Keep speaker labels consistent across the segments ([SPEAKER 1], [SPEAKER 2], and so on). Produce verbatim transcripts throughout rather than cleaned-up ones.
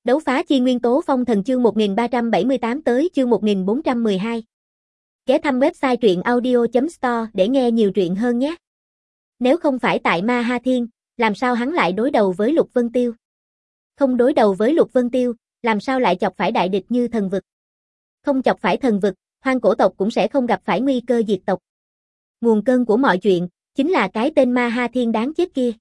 [SPEAKER 1] Đấu phá chi nguyên tố phong thần chương một nghìn ba trăm bảy mươi tám tới chương một nghìn bốn trăm mười hai. Ghé thăm website truyện audio chấm store để nghe nhiều truyện hơn nhé. Nếu không phải tại Ma Ha Thiên, làm sao hắn lại đối đầu với Lục Vân Tiêu? Không đối đầu với Lục Vân Tiêu, làm sao lại chọc phải đại địch như thần vực? Không chọc phải thần vực, hoang cổ tộc cũng sẽ không gặp phải nguy cơ diệt tộc. Nguồn cơn của mọi chuyện, chính là cái tên Ma Ha Thiên đáng chết kia.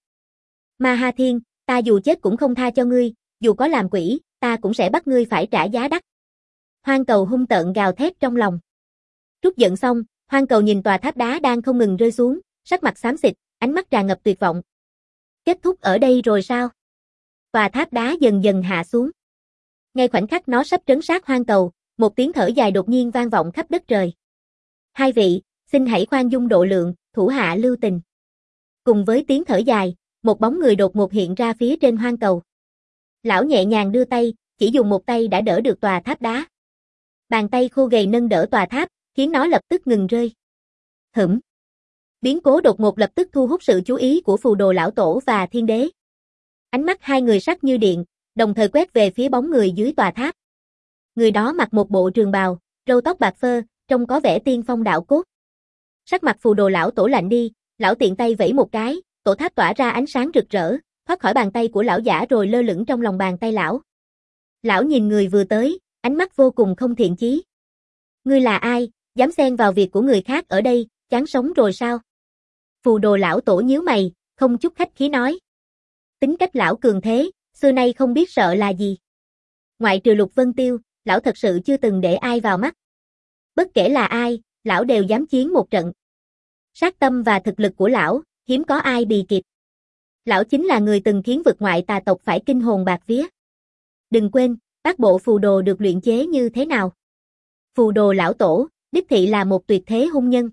[SPEAKER 1] Ma Ha Thiên, ta dù chết cũng không tha cho ngươi, dù có làm quỷ, ta cũng sẽ bắt ngươi phải trả giá đắt. Hoang Cầu hung tợn gào thét trong lòng. Trút giận xong, Hoang Cầu nhìn tòa tháp đá đang không ngừng rơi xuống, sắc mặt xám xịt, ánh mắt tràn ngập tuyệt vọng. Kết thúc ở đây rồi sao? Tòa tháp đá dần dần hạ xuống. Ngay khoảnh khắc nó sắp trấn sát Hoang Cầu, một tiếng thở dài đột nhiên vang vọng khắp đất trời. Hai vị, xin hãy khoan dung độ lượng, thủ hạ lưu tình. Cùng với tiếng thở dài, một bóng người đột ngột hiện ra phía trên Hoang Cầu. Lão nhẹ nhàng đưa tay, chỉ dùng một tay đã đỡ được tòa tháp đá. Bàn tay khô gầy nâng đỡ tòa tháp, khiến nó lập tức ngừng rơi. Hửm. Biến cố đột ngột lập tức thu hút sự chú ý của Phù Đồ lão tổ và Thiên Đế. Ánh mắt hai người sắc như điện, đồng thời quét về phía bóng người dưới tòa tháp. Người đó mặc một bộ trường bào, râu tóc bạc phơ, trông có vẻ tiên phong đạo cốt. Sắc mặt Phù Đồ lão tổ lạnh đi, lão tiện tay vẫy một cái, tổ tháp tỏa ra ánh sáng rực rỡ, thoát khỏi bàn tay của lão giả rồi lơ lửng trong lòng bàn tay lão. Lão nhìn người vừa tới, ánh mắt vô cùng không thiện chí. Ngươi là ai, dám xen vào việc của người khác ở đây, chán sống rồi sao? Phù Đồ lão tổ nhíu mày, không chút khách khí nói. Tính cách lão cường thế, xưa nay không biết sợ là gì. Ngoại trừ Lục Vân Tiêu, lão thật sự chưa từng để ai vào mắt. Bất kể là ai, lão đều dám chiến một trận. Sát tâm và thực lực của lão, hiếm có ai bì kịp. Lão chính là người từng khiến vực ngoại tà tộc phải kinh hồn bạt vía. Đừng quên, bát bộ phù đồ được luyện chế như thế nào. Phù Đồ lão tổ, đích thị là một tuyệt thế hung nhân.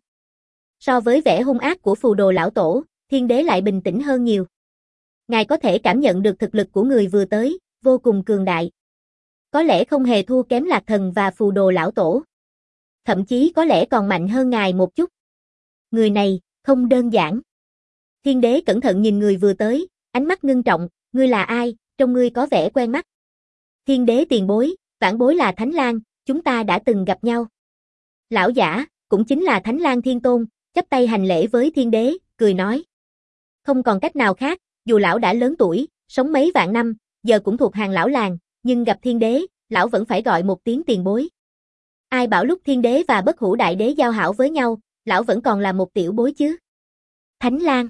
[SPEAKER 1] So với vẻ hung ác của Phù Đồ lão tổ, Thiên Đế lại bình tĩnh hơn nhiều. Ngài có thể cảm nhận được thực lực của người vừa tới, vô cùng cường đại. Có lẽ không hề thua kém Lạc Thần và Phù Đồ lão tổ. Thậm chí có lẽ còn mạnh hơn ngài một chút. Người này, không đơn giản. Thiên Đế cẩn thận nhìn người vừa tới, ánh mắt ngưng trọng, ngươi là ai, trông ngươi có vẻ quen mắt. Thiên Đế tiền bối, vãn bối là Thánh Lang, chúng ta đã từng gặp nhau. Lão giả, cũng chính là Thánh Lang Thiên Tôn, chắp tay hành lễ với Thiên Đế, cười nói. Không còn cách nào khác, dù lão đã lớn tuổi, sống mấy vạn năm, giờ cũng thuộc hàng lão làng, nhưng gặp Thiên Đế, lão vẫn phải gọi một tiếng tiền bối. Ai bảo lúc Thiên Đế và Bất Hủ Đại Đế giao hảo với nhau, lão vẫn còn là một tiểu bối chứ. Thánh Lang.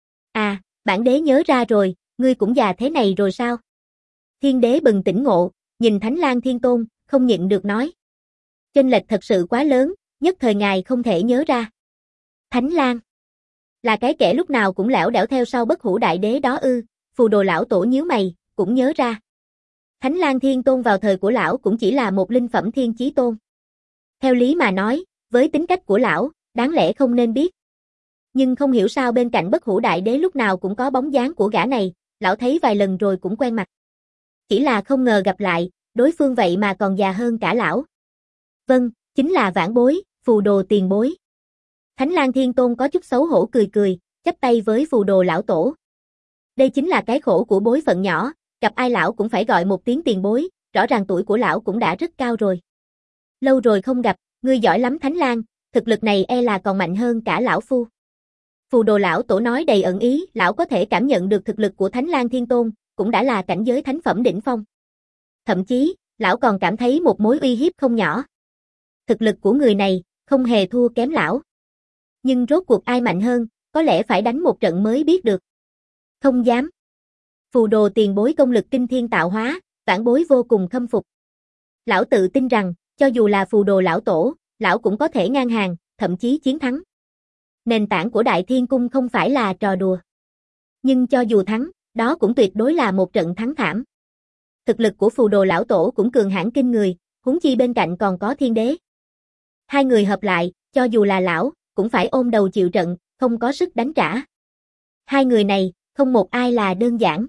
[SPEAKER 1] À, bản đế nhớ ra rồi, ngươi cũng già thế này rồi sao? Thiên Đế bừng tỉnh ngộ, nhìn Thánh Lang Thiên Tôn, không nhịn được nói. Chênh lệch thật sự quá lớn, nhất thời ngài không thể nhớ ra. Thánh Lang. Là cái kẻ lúc nào cũng lẻo đẻo theo sau Bất Hủ Đại Đế đó ư? Phù Đồ lão tổ nhíu mày, cũng nhớ ra. Thánh Lang Thiên Tôn vào thời của lão cũng chỉ là một linh phẩm thiên chí tôn. Theo lý mà nói, với tính cách của lão, đáng lẽ không nên biết. Nhưng không hiểu sao bên cạnh Bất Hủ Đại Đế lúc nào cũng có bóng dáng của gã này, lão thấy vài lần rồi cũng quen mặt. Chỉ là không ngờ gặp lại, đối phương vậy mà còn già hơn cả lão. Vâng, chính là vãn bối, Phù Đồ tiền bối. Thánh Lang Thiên Tôn có chút xấu hổ cười cười, chắp tay với Phù Đồ lão tổ. Đây chính là cái khổ của bối phận nhỏ, gặp ai lão cũng phải gọi một tiếng tiền bối, rõ ràng tuổi của lão cũng đã rất cao rồi. Lâu rồi không gặp, ngươi giỏi lắm Thánh Lang, thực lực này e là còn mạnh hơn cả lão phu. Phù Đồ lão tổ nói đầy ẩn ý, lão có thể cảm nhận được thực lực của Thánh Lang Thiên Tôn, cũng đã là cảnh giới thánh phẩm đỉnh phong. Thậm chí, lão còn cảm thấy một mối uy hiếp không nhỏ. Thực lực của người này, không hề thua kém lão. Nhưng rốt cuộc ai mạnh hơn, có lẽ phải đánh một trận mới biết được. Không dám. Phù Đồ tiền bối công lực kinh thiên tạo hóa, vãn bối vô cùng khâm phục. Lão tự tin rằng, cho dù là Phù Đồ lão tổ, lão cũng có thể ngang hàng, thậm chí chiến thắng. Nền tảng của Đại Thiên Cung không phải là trò đùa. Nhưng cho dù thắng, đó cũng tuyệt đối là một trận thắng thảm. Thực lực của Phù Đồ lão tổ cũng cường hãn kinh người, huống chi bên cạnh còn có Thiên Đế. Hai người hợp lại, cho dù là lão, cũng phải ôm đầu chịu trận, không có sức đánh trả. Hai người này, không một ai là đơn giản.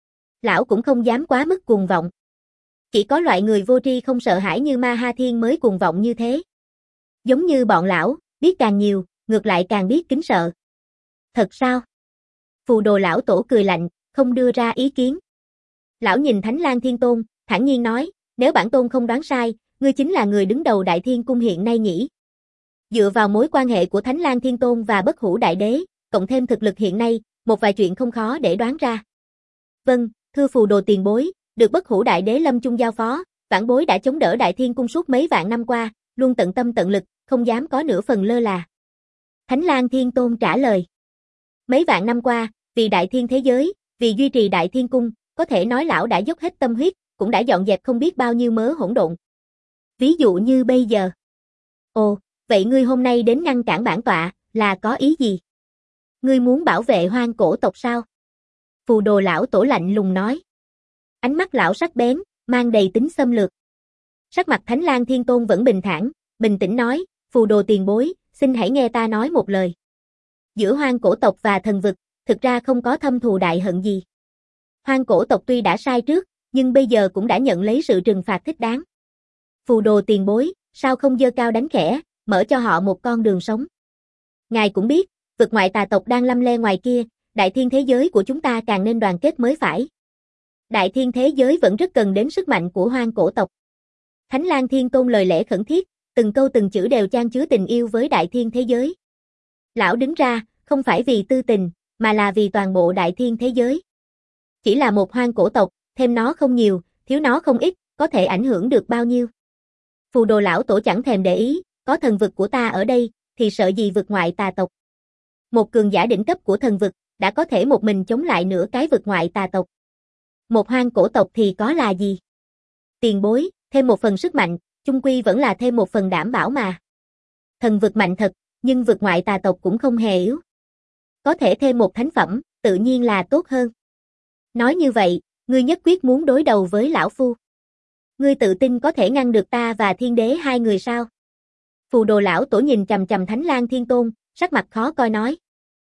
[SPEAKER 1] Lão cũng không dám quá mức cuồng vọng. Chỉ có loại người vô tri không sợ hãi như Ma Ha Thiên mới cuồng vọng như thế. Giống như bọn lão, biết càng nhiều, ngược lại càng biết kính sợ. Thật sao? Phù Đồ lão tổ cười lạnh, không đưa ra ý kiến. Lão nhìn Thánh Lang Thiên Tôn, thản nhiên nói, nếu bản tôn không đoán sai, ngươi chính là người đứng đầu Đại Thiên Cung hiện nay nhỉ? Dựa vào mối quan hệ của Thánh Lang Thiên Tôn và Bất Hủ Đại Đế, cộng thêm thực lực hiện nay, một vài chuyện không khó để đoán ra. Vâng, thưa phù đồ tiền bối, được Bất Hủ Đại Đế lâm chung giao phó, vãn bối đã chống đỡ Đại Thiên Cung suốt mấy vạn năm qua, luôn tận tâm tận lực, không dám có nửa phần lơ là. Thánh Lang Thiên Tôn trả lời. Mấy vạn năm qua, vì Đại Thiên thế giới, vì duy trì Đại Thiên Cung, có thể nói lão đã dốc hết tâm huyết, cũng đã dọn dẹp không biết bao nhiêu mớ hỗn độn. Ví dụ như bây giờ. Ồ, vậy ngươi hôm nay đến ngăn cản bản tọa, là có ý gì? Ngươi muốn bảo vệ hoang cổ tộc sao? Phù đồ lão tổ lạnh lùng nói. Ánh mắt lão sắc bén, mang đầy tính xâm lược. Sắc mặt Thánh Lang Thiên Tôn vẫn bình thản, bình tĩnh nói, phù đồ tiền bối, xin hãy nghe ta nói một lời. Giữa hoang cổ tộc và thần vực, thực ra không có thâm thù đại hận gì. Hoang cổ tộc tuy đã sai trước, nhưng bây giờ cũng đã nhận lấy sự trừng phạt thích đáng. Phù đồ tiền bối, sao không giơ cao đánh khẽ, mở cho họ một con đường sống. Ngài cũng biết, vực ngoại tà tộc đang lăm le ngoài kia, Đại Thiên thế giới của chúng ta càng nên đoàn kết mới phải. Đại Thiên thế giới vẫn rất cần đến sức mạnh của hoang cổ tộc. Thánh Lang Thiên Tôn lời lẽ khẩn thiết, từng câu từng chữ đều chan chứa tình yêu với Đại Thiên thế giới. Lão đứng ra, không phải vì tư tình, mà là vì toàn bộ Đại Thiên thế giới. Chỉ là một hoang cổ tộc, thêm nó không nhiều, thiếu nó không ít, có thể ảnh hưởng được bao nhiêu. Phù đồ lão tổ chẳng thèm để ý, có thần vực của ta ở đây, thì sợ gì vực ngoại tà tộc. Một cường giả đỉnh cấp của thần vực, đã có thể một mình chống lại nửa cái vực ngoại tà tộc. Một hoang cổ tộc thì có là gì? Tiền bối, thêm một phần sức mạnh, chung quy vẫn là thêm một phần đảm bảo mà. Thần vực mạnh thật, nhưng vực ngoại tà tộc cũng không hề yếu. Có thể thêm một thánh phẩm, tự nhiên là tốt hơn. Nói như vậy, ngươi nhất quyết muốn đối đầu với lão phu. Ngươi tự tin có thể ngăn được ta và thiên đế hai người sao? Phù đồ lão tổ nhìn chằm chằm Thánh Lang Thiên Tôn, sắc mặt khó coi nói.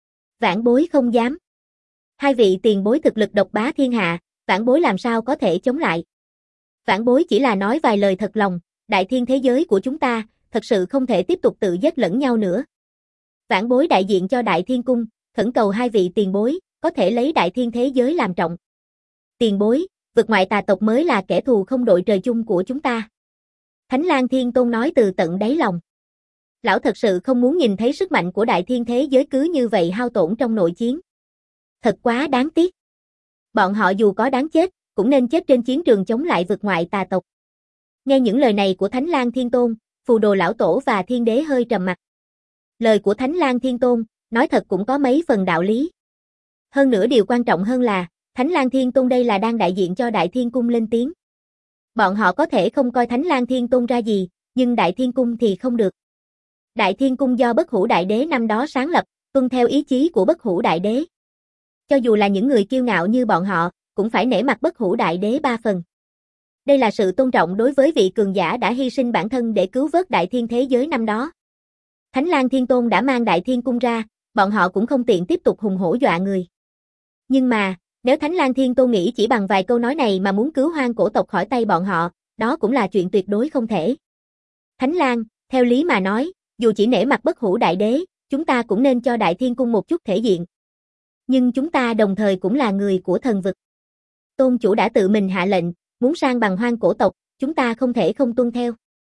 [SPEAKER 1] Vãn bối không dám. Hai vị tiền bối thực lực độc bá thiên hạ, vãn bối làm sao có thể chống lại. Vãn bối chỉ là nói vài lời thật lòng, Đại Thiên thế giới của chúng ta, thật sự không thể tiếp tục tự giết lẫn nhau nữa. Vãn bối đại diện cho Đại Thiên Cung, khẩn cầu hai vị tiền bối, có thể lấy Đại Thiên thế giới làm trọng. Tiền bối, vực ngoại tà tộc mới là kẻ thù không đội trời chung của chúng ta. Thánh Lang Thiên Tôn nói từ tận đáy lòng. Lão thật sự không muốn nhìn thấy sức mạnh của Đại Thiên thế giới cứ như vậy hao tổn trong nội chiến. Thật quá đáng tiếc. Bọn họ dù có đáng chết, cũng nên chết trên chiến trường chống lại vực ngoại tà tộc. Nghe những lời này của Thánh Lang Thiên Tôn, phù đồ lão tổ và thiên đế hơi trầm mặt. Lời của Thánh Lang Thiên Tôn, nói thật cũng có mấy phần đạo lý. Hơn nữa điều quan trọng hơn là, Thánh Lang Thiên Tôn đây là đang đại diện cho Đại Thiên Cung lên tiếng. Bọn họ có thể không coi Thánh Lang Thiên Tôn ra gì, nhưng Đại Thiên Cung thì không được. Đại Thiên Cung do Bất Hủ Đại Đế năm đó sáng lập, tuân theo ý chí của Bất Hủ Đại Đế. Cho dù là những người kiêu ngạo như bọn họ, cũng phải nể mặt Bất Hủ Đại Đế ba phần. Đây là sự tôn trọng đối với vị cường giả đã hy sinh bản thân để cứu vớt Đại Thiên thế giới năm đó. Thánh Lang Thiên Tôn đã mang Đại Thiên Cung ra, bọn họ cũng không tiện tiếp tục hùng hổ dọa người. Nhưng mà, nếu Thánh Lang Thiên Tôn nghĩ chỉ bằng vài câu nói này mà muốn cứu hoang cổ tộc khỏi tay bọn họ, đó cũng là chuyện tuyệt đối không thể. Thánh Lang, theo lý mà nói, dù chỉ nể mặt Bất Hủ Đại Đế, chúng ta cũng nên cho Đại Thiên Cung một chút thể diện. Nhưng chúng ta đồng thời cũng là người của thần vực. Tôn chủ đã tự mình hạ lệnh, muốn sang bằng hoang cổ tộc, chúng ta không thể không tuân theo.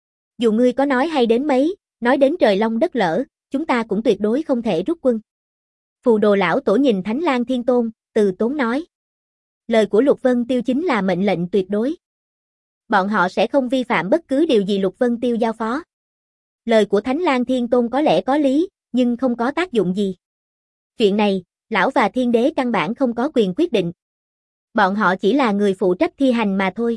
[SPEAKER 1] Dù ngươi có nói hay đến mấy, nói đến trời long đất lở, chúng ta cũng tuyệt đối không thể rút quân. Phù đồ lão tổ nhìn Thánh Lang Thiên Tôn, từ tốn nói. Lời của Lục Vân Tiêu chính là mệnh lệnh tuyệt đối. Bọn họ sẽ không vi phạm bất cứ điều gì Lục Vân Tiêu giao phó. Lời của Thánh Lang Thiên Tôn có lẽ có lý, nhưng không có tác dụng gì. Chuyện này, lão và thiên đế căn bản không có quyền quyết định. Bọn họ chỉ là người phụ trách thi hành mà thôi.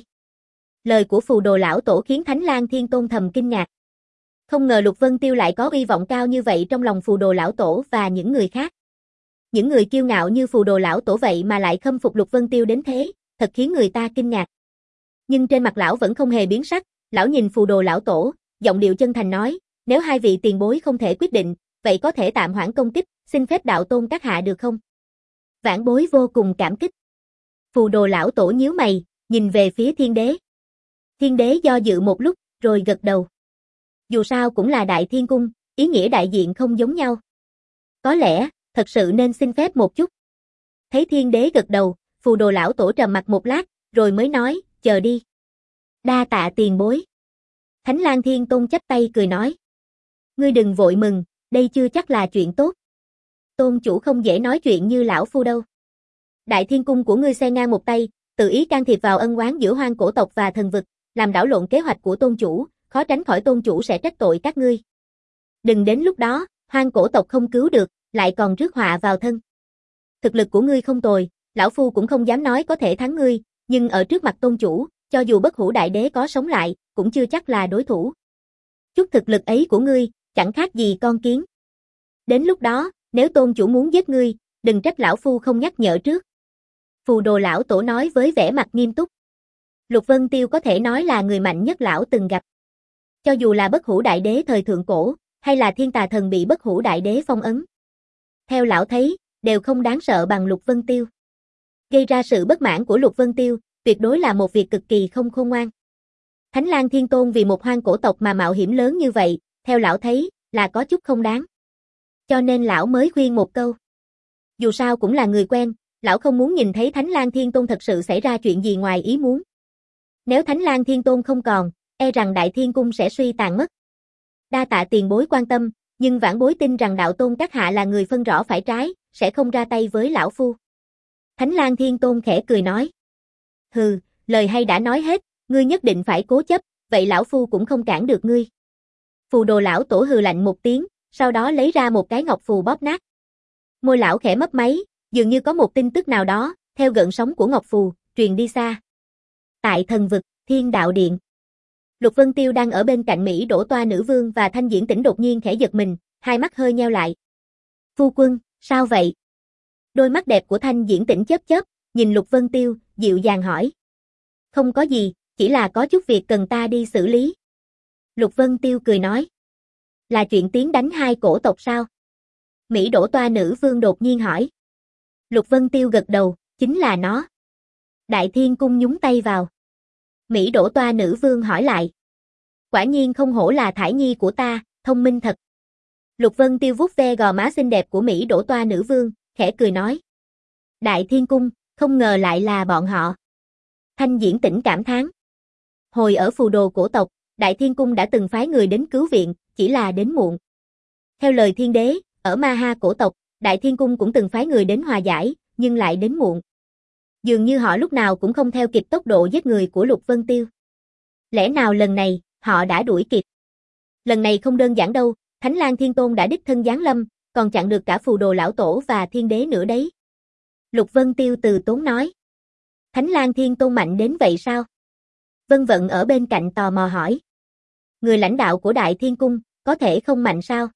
[SPEAKER 1] Lời của phù đồ lão tổ khiến Thánh Lang Thiên Tôn thầm kinh ngạc. Không ngờ Lục Vân Tiêu lại có uy vọng cao như vậy trong lòng phù đồ lão tổ và những người khác. Những người kiêu ngạo như phù đồ lão tổ vậy mà lại khâm phục Lục Vân Tiêu đến thế, thật khiến người ta kinh ngạc. Nhưng trên mặt lão vẫn không hề biến sắc, lão nhìn phù đồ lão tổ, giọng điệu chân thành nói, nếu hai vị tiền bối không thể quyết định, vậy có thể tạm hoãn công kích, xin phép đạo tôn các hạ được không? Vãn bối vô cùng cảm kích. Phù đồ lão tổ nhíu mày, nhìn về phía thiên đế. Thiên đế do dự một lúc, rồi gật đầu. Dù sao cũng là Đại Thiên Cung, ý nghĩa đại diện không giống nhau. Có lẽ, thật sự nên xin phép một chút. Thấy thiên đế gật đầu, phù đồ lão tổ trầm mặt một lát, rồi mới nói, chờ đi. Đa tạ tiền bối. Thánh Lang Thiên Tôn chắp tay cười nói. Ngươi đừng vội mừng, đây chưa chắc là chuyện tốt. Tôn chủ không dễ nói chuyện như lão phu đâu. Đại Thiên Cung của ngươi xe ngang một tay, tự ý can thiệp vào ân oán giữa hoang cổ tộc và thần vực, làm đảo lộn kế hoạch của tôn chủ, khó tránh khỏi tôn chủ sẽ trách tội các ngươi. Đừng đến lúc đó, hoang cổ tộc không cứu được, lại còn rước họa vào thân. Thực lực của ngươi không tồi, lão phu cũng không dám nói có thể thắng ngươi, nhưng ở trước mặt tôn chủ, cho dù bất hủ đại đế có sống lại, cũng chưa chắc là đối thủ. Chút thực lực ấy của ngươi, chẳng khác gì con kiến. Đến lúc đó, nếu tôn chủ muốn giết ngươi, đừng trách lão phu không nhắc nhở trước. Phù Đồ lão tổ nói với vẻ mặt nghiêm túc. Lục Vân Tiêu có thể nói là người mạnh nhất lão từng gặp. Cho dù là bất hủ đại đế thời thượng cổ, hay là thiên tà thần bị bất hủ đại đế phong ấn. Theo lão thấy, đều không đáng sợ bằng Lục Vân Tiêu. Gây ra sự bất mãn của Lục Vân Tiêu, tuyệt đối là một việc cực kỳ không khôn ngoan. Thánh Lang Thiên Tôn vì một hoang cổ tộc mà mạo hiểm lớn như vậy, theo lão thấy, là có chút không đáng. Cho nên lão mới khuyên một câu. Dù sao cũng là người quen, lão không muốn nhìn thấy Thánh Lang Thiên Tôn thật sự xảy ra chuyện gì ngoài ý muốn. Nếu Thánh Lang Thiên Tôn không còn, e rằng Đại Thiên Cung sẽ suy tàn mất. Đa tạ tiền bối quan tâm, nhưng vãn bối tin rằng đạo tôn các hạ là người phân rõ phải trái, sẽ không ra tay với lão phu. Thánh Lang Thiên Tôn khẽ cười nói. Hừ, lời hay đã nói hết, ngươi nhất định phải cố chấp, vậy lão phu cũng không cản được ngươi. Phù Đồ lão tổ hừ lạnh một tiếng, sau đó lấy ra một cái ngọc phù bóp nát. Môi lão khẽ mấp máy, dường như có một tin tức nào đó, theo gợn sóng của ngọc phù, truyền đi xa. Tại thần vực, Thiên Đạo Điện. Lục Vân Tiêu đang ở bên cạnh Mỹ Đỗ Toa Nữ Vương và Thanh Diễn Tĩnh đột nhiên khẽ giật mình, hai mắt hơi nheo lại. Phu quân, sao vậy? Đôi mắt đẹp của Thanh Diễn Tĩnh chớp chớp, nhìn Lục Vân Tiêu, dịu dàng hỏi. Không có gì, chỉ là có chút việc cần ta đi xử lý. Lục Vân Tiêu cười nói. Là chuyện tiến đánh hai cổ tộc sao? Mỹ Đỗ Toa Nữ Vương đột nhiên hỏi. Lục Vân Tiêu gật đầu, chính là nó. Đại Thiên Cung nhúng tay vào. Mỹ Đỗ Toa Nữ Vương hỏi lại. Quả nhiên không hổ là thải nhi của ta, thông minh thật. Lục Vân Tiêu vuốt ve gò má xinh đẹp của Mỹ Đỗ Toa Nữ Vương, khẽ cười nói. Đại Thiên Cung, không ngờ lại là bọn họ. Thanh Diễn Tĩnh cảm thán. Hồi ở Phù Đồ cổ tộc, Đại Thiên Cung đã từng phái người đến cứu viện, chỉ là đến muộn. Theo lời Thiên Đế, ở Ma Ha cổ tộc, Đại Thiên Cung cũng từng phái người đến hòa giải, nhưng lại đến muộn. Dường như họ lúc nào cũng không theo kịp tốc độ giết người của Lục Vân Tiêu. Lẽ nào lần này, họ đã đuổi kịp? Lần này không đơn giản đâu, Thánh Lang Thiên Tôn đã đích thân giáng lâm, còn chặn được cả Phù Đồ lão tổ và Thiên Đế nữa đấy. Lục Vân Tiêu từ tốn nói. Thánh Lang Thiên Tôn mạnh đến vậy sao? Vân Vận ở bên cạnh tò mò hỏi. Người lãnh đạo của Đại Thiên Cung, có thể không mạnh sao?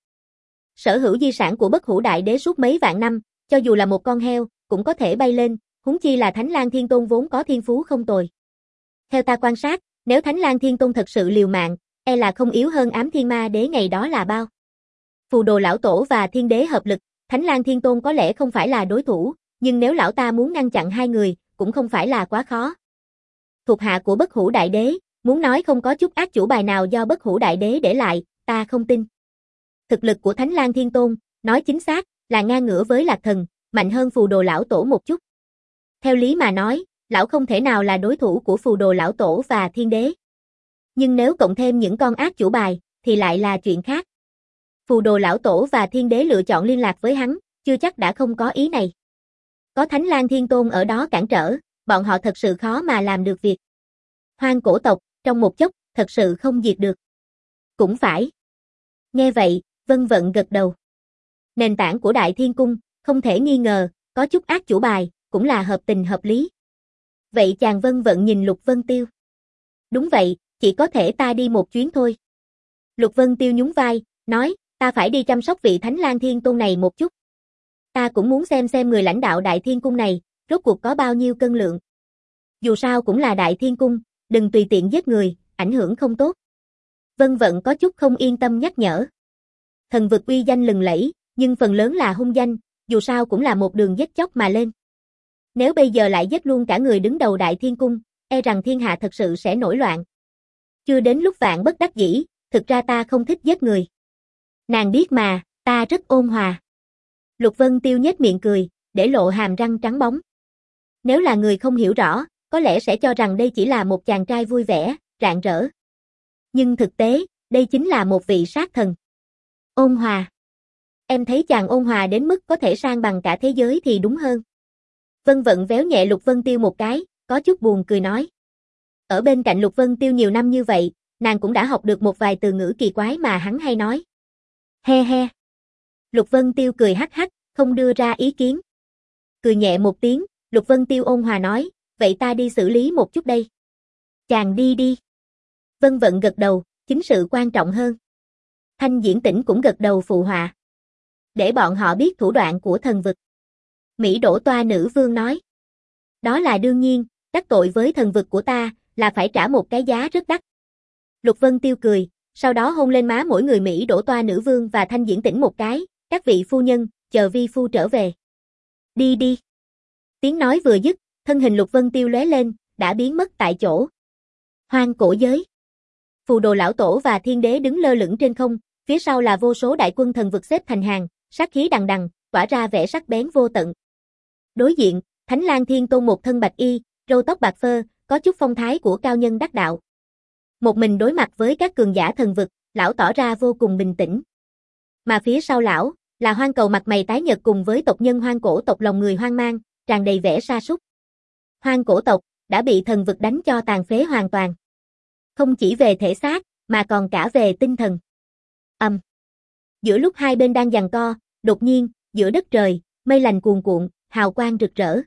[SPEAKER 1] Sở hữu di sản của bất hủ đại đế suốt mấy vạn năm, cho dù là một con heo, cũng có thể bay lên, huống chi là Thánh Lang Thiên Tôn vốn có thiên phú không tồi. Theo ta quan sát, nếu Thánh Lang Thiên Tôn thật sự liều mạng, e là không yếu hơn Ám Thiên Ma Đế ngày đó là bao. Phù Đồ lão tổ và Thiên Đế hợp lực, Thánh Lang Thiên Tôn có lẽ không phải là đối thủ, nhưng nếu lão ta muốn ngăn chặn hai người, cũng không phải là quá khó. Thuộc hạ của bất hủ đại đế, muốn nói không có chút ác chủ bài nào do bất hủ đại đế để lại, ta không tin. Thực lực của Thánh Lang Thiên Tôn, nói chính xác, là ngang ngửa với Lạc Thần, mạnh hơn Phù Đồ lão tổ một chút. Theo lý mà nói, lão không thể nào là đối thủ của Phù Đồ lão tổ và Thiên Đế. Nhưng nếu cộng thêm những con ác chủ bài, thì lại là chuyện khác. Phù Đồ lão tổ và Thiên Đế lựa chọn liên lạc với hắn, chưa chắc đã không có ý này. Có Thánh Lang Thiên Tôn ở đó cản trở, bọn họ thật sự khó mà làm được việc. Hoang cổ tộc, trong một chốc, thật sự không diệt được. Cũng phải. Nghe vậy, Vân Vận gật đầu. Nền tảng của Đại Thiên Cung, không thể nghi ngờ, có chút ác chủ bài, cũng là hợp tình hợp lý. Vậy chàng Vân Vận nhìn Lục Vân Tiêu. Đúng vậy, chỉ có thể ta đi một chuyến thôi. Lục Vân Tiêu nhún vai, nói, ta phải đi chăm sóc vị Thánh Lang Thiên Tôn này một chút. Ta cũng muốn xem xem người lãnh đạo Đại Thiên Cung này, rốt cuộc có bao nhiêu cân lượng. Dù sao cũng là Đại Thiên Cung, đừng tùy tiện giết người, ảnh hưởng không tốt. Vân Vận có chút không yên tâm nhắc nhở. Thần vực uy danh lừng lẫy, nhưng phần lớn là hung danh, dù sao cũng là một đường giết chóc mà lên. Nếu bây giờ lại giết luôn cả người đứng đầu Đại Thiên Cung, e rằng thiên hạ thật sự sẽ nổi loạn. Chưa đến lúc vạn bất đắc dĩ, thực ra ta không thích giết người. Nàng biết mà, ta rất ôn hòa. Lục Vân Tiêu nhếch miệng cười, để lộ hàm răng trắng bóng. Nếu là người không hiểu rõ, có lẽ sẽ cho rằng đây chỉ là một chàng trai vui vẻ, rạng rỡ. Nhưng thực tế, đây chính là một vị sát thần. Ôn Hòa. Em thấy chàng ôn hòa đến mức có thể sang bằng cả thế giới thì đúng hơn. Vân Vận véo nhẹ Lục Vân Tiêu một cái, có chút buồn cười nói. Ở bên cạnh Lục Vân Tiêu nhiều năm như vậy, nàng cũng đã học được một vài từ ngữ kỳ quái mà hắn hay nói. He he. Lục Vân Tiêu cười hắc hắc, không đưa ra ý kiến. Cười nhẹ một tiếng, Lục Vân Tiêu ôn hòa nói, vậy ta đi xử lý một chút đây. Chàng đi đi. Vân Vận gật đầu, chính sự quan trọng hơn. Thanh Diễn Tĩnh cũng gật đầu phụ họa. Để bọn họ biết thủ đoạn của thần vực. Mỹ Đỗ Toa nữ vương nói. Đó là đương nhiên, đắc tội với thần vực của ta, là phải trả một cái giá rất đắt. Lục Vân Tiêu cười, sau đó hôn lên má mỗi người Mỹ Đỗ Toa nữ vương và Thanh Diễn Tĩnh một cái, các vị phu nhân, chờ vi phu trở về. Đi đi. Tiếng nói vừa dứt, thân hình Lục Vân Tiêu lóe lên, đã biến mất tại chỗ. Hoang cổ giới. Phù Đồ lão tổ và Thiên Đế đứng lơ lửng trên không, phía sau là vô số đại quân thần vực xếp thành hàng, sát khí đằng đằng, tỏa ra vẻ sắc bén vô tận. Đối diện, Thánh Lang Thiên Tôn một thân bạch y, râu tóc bạc phơ, có chút phong thái của cao nhân đắc đạo. Một mình đối mặt với các cường giả thần vực, lão tỏ ra vô cùng bình tĩnh. Mà phía sau lão, là Hoang Cầu mặt mày tái nhợt cùng với tộc nhân hoang cổ tộc lòng người hoang mang, tràn đầy vẻ sa sút. Hoang cổ tộc đã bị thần vực đánh cho tàn phế hoàn toàn. Không chỉ về thể xác, mà còn cả về tinh thần. Ầm. Um. Giữa lúc hai bên đang giằng co, đột nhiên, giữa đất trời, mây lành cuồn cuộn, hào quang rực rỡ.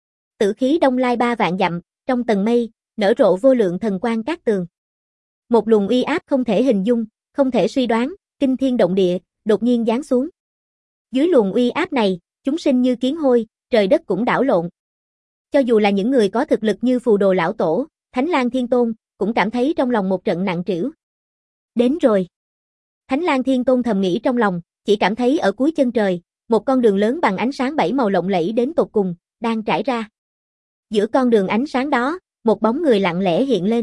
[SPEAKER 1] Tử khí đông lai ba vạn dặm, trong tầng mây, nở rộ vô lượng thần quang cát tường. Một luồng uy áp không thể hình dung, không thể suy đoán, kinh thiên động địa, đột nhiên giáng xuống. Dưới luồng uy áp này, chúng sinh như kiến hôi, trời đất cũng đảo lộn. Cho dù là những người có thực lực như Phù Đồ lão tổ, Thánh Lang Thiên Tôn, cũng cảm thấy trong lòng một trận nặng trĩu. Đến rồi. Thánh Lang Thiên Tôn thầm nghĩ trong lòng, chỉ cảm thấy ở cuối chân trời, một con đường lớn bằng ánh sáng bảy màu lộng lẫy đến tột cùng, đang trải ra. Giữa con đường ánh sáng đó, một bóng người lặng lẽ hiện lên.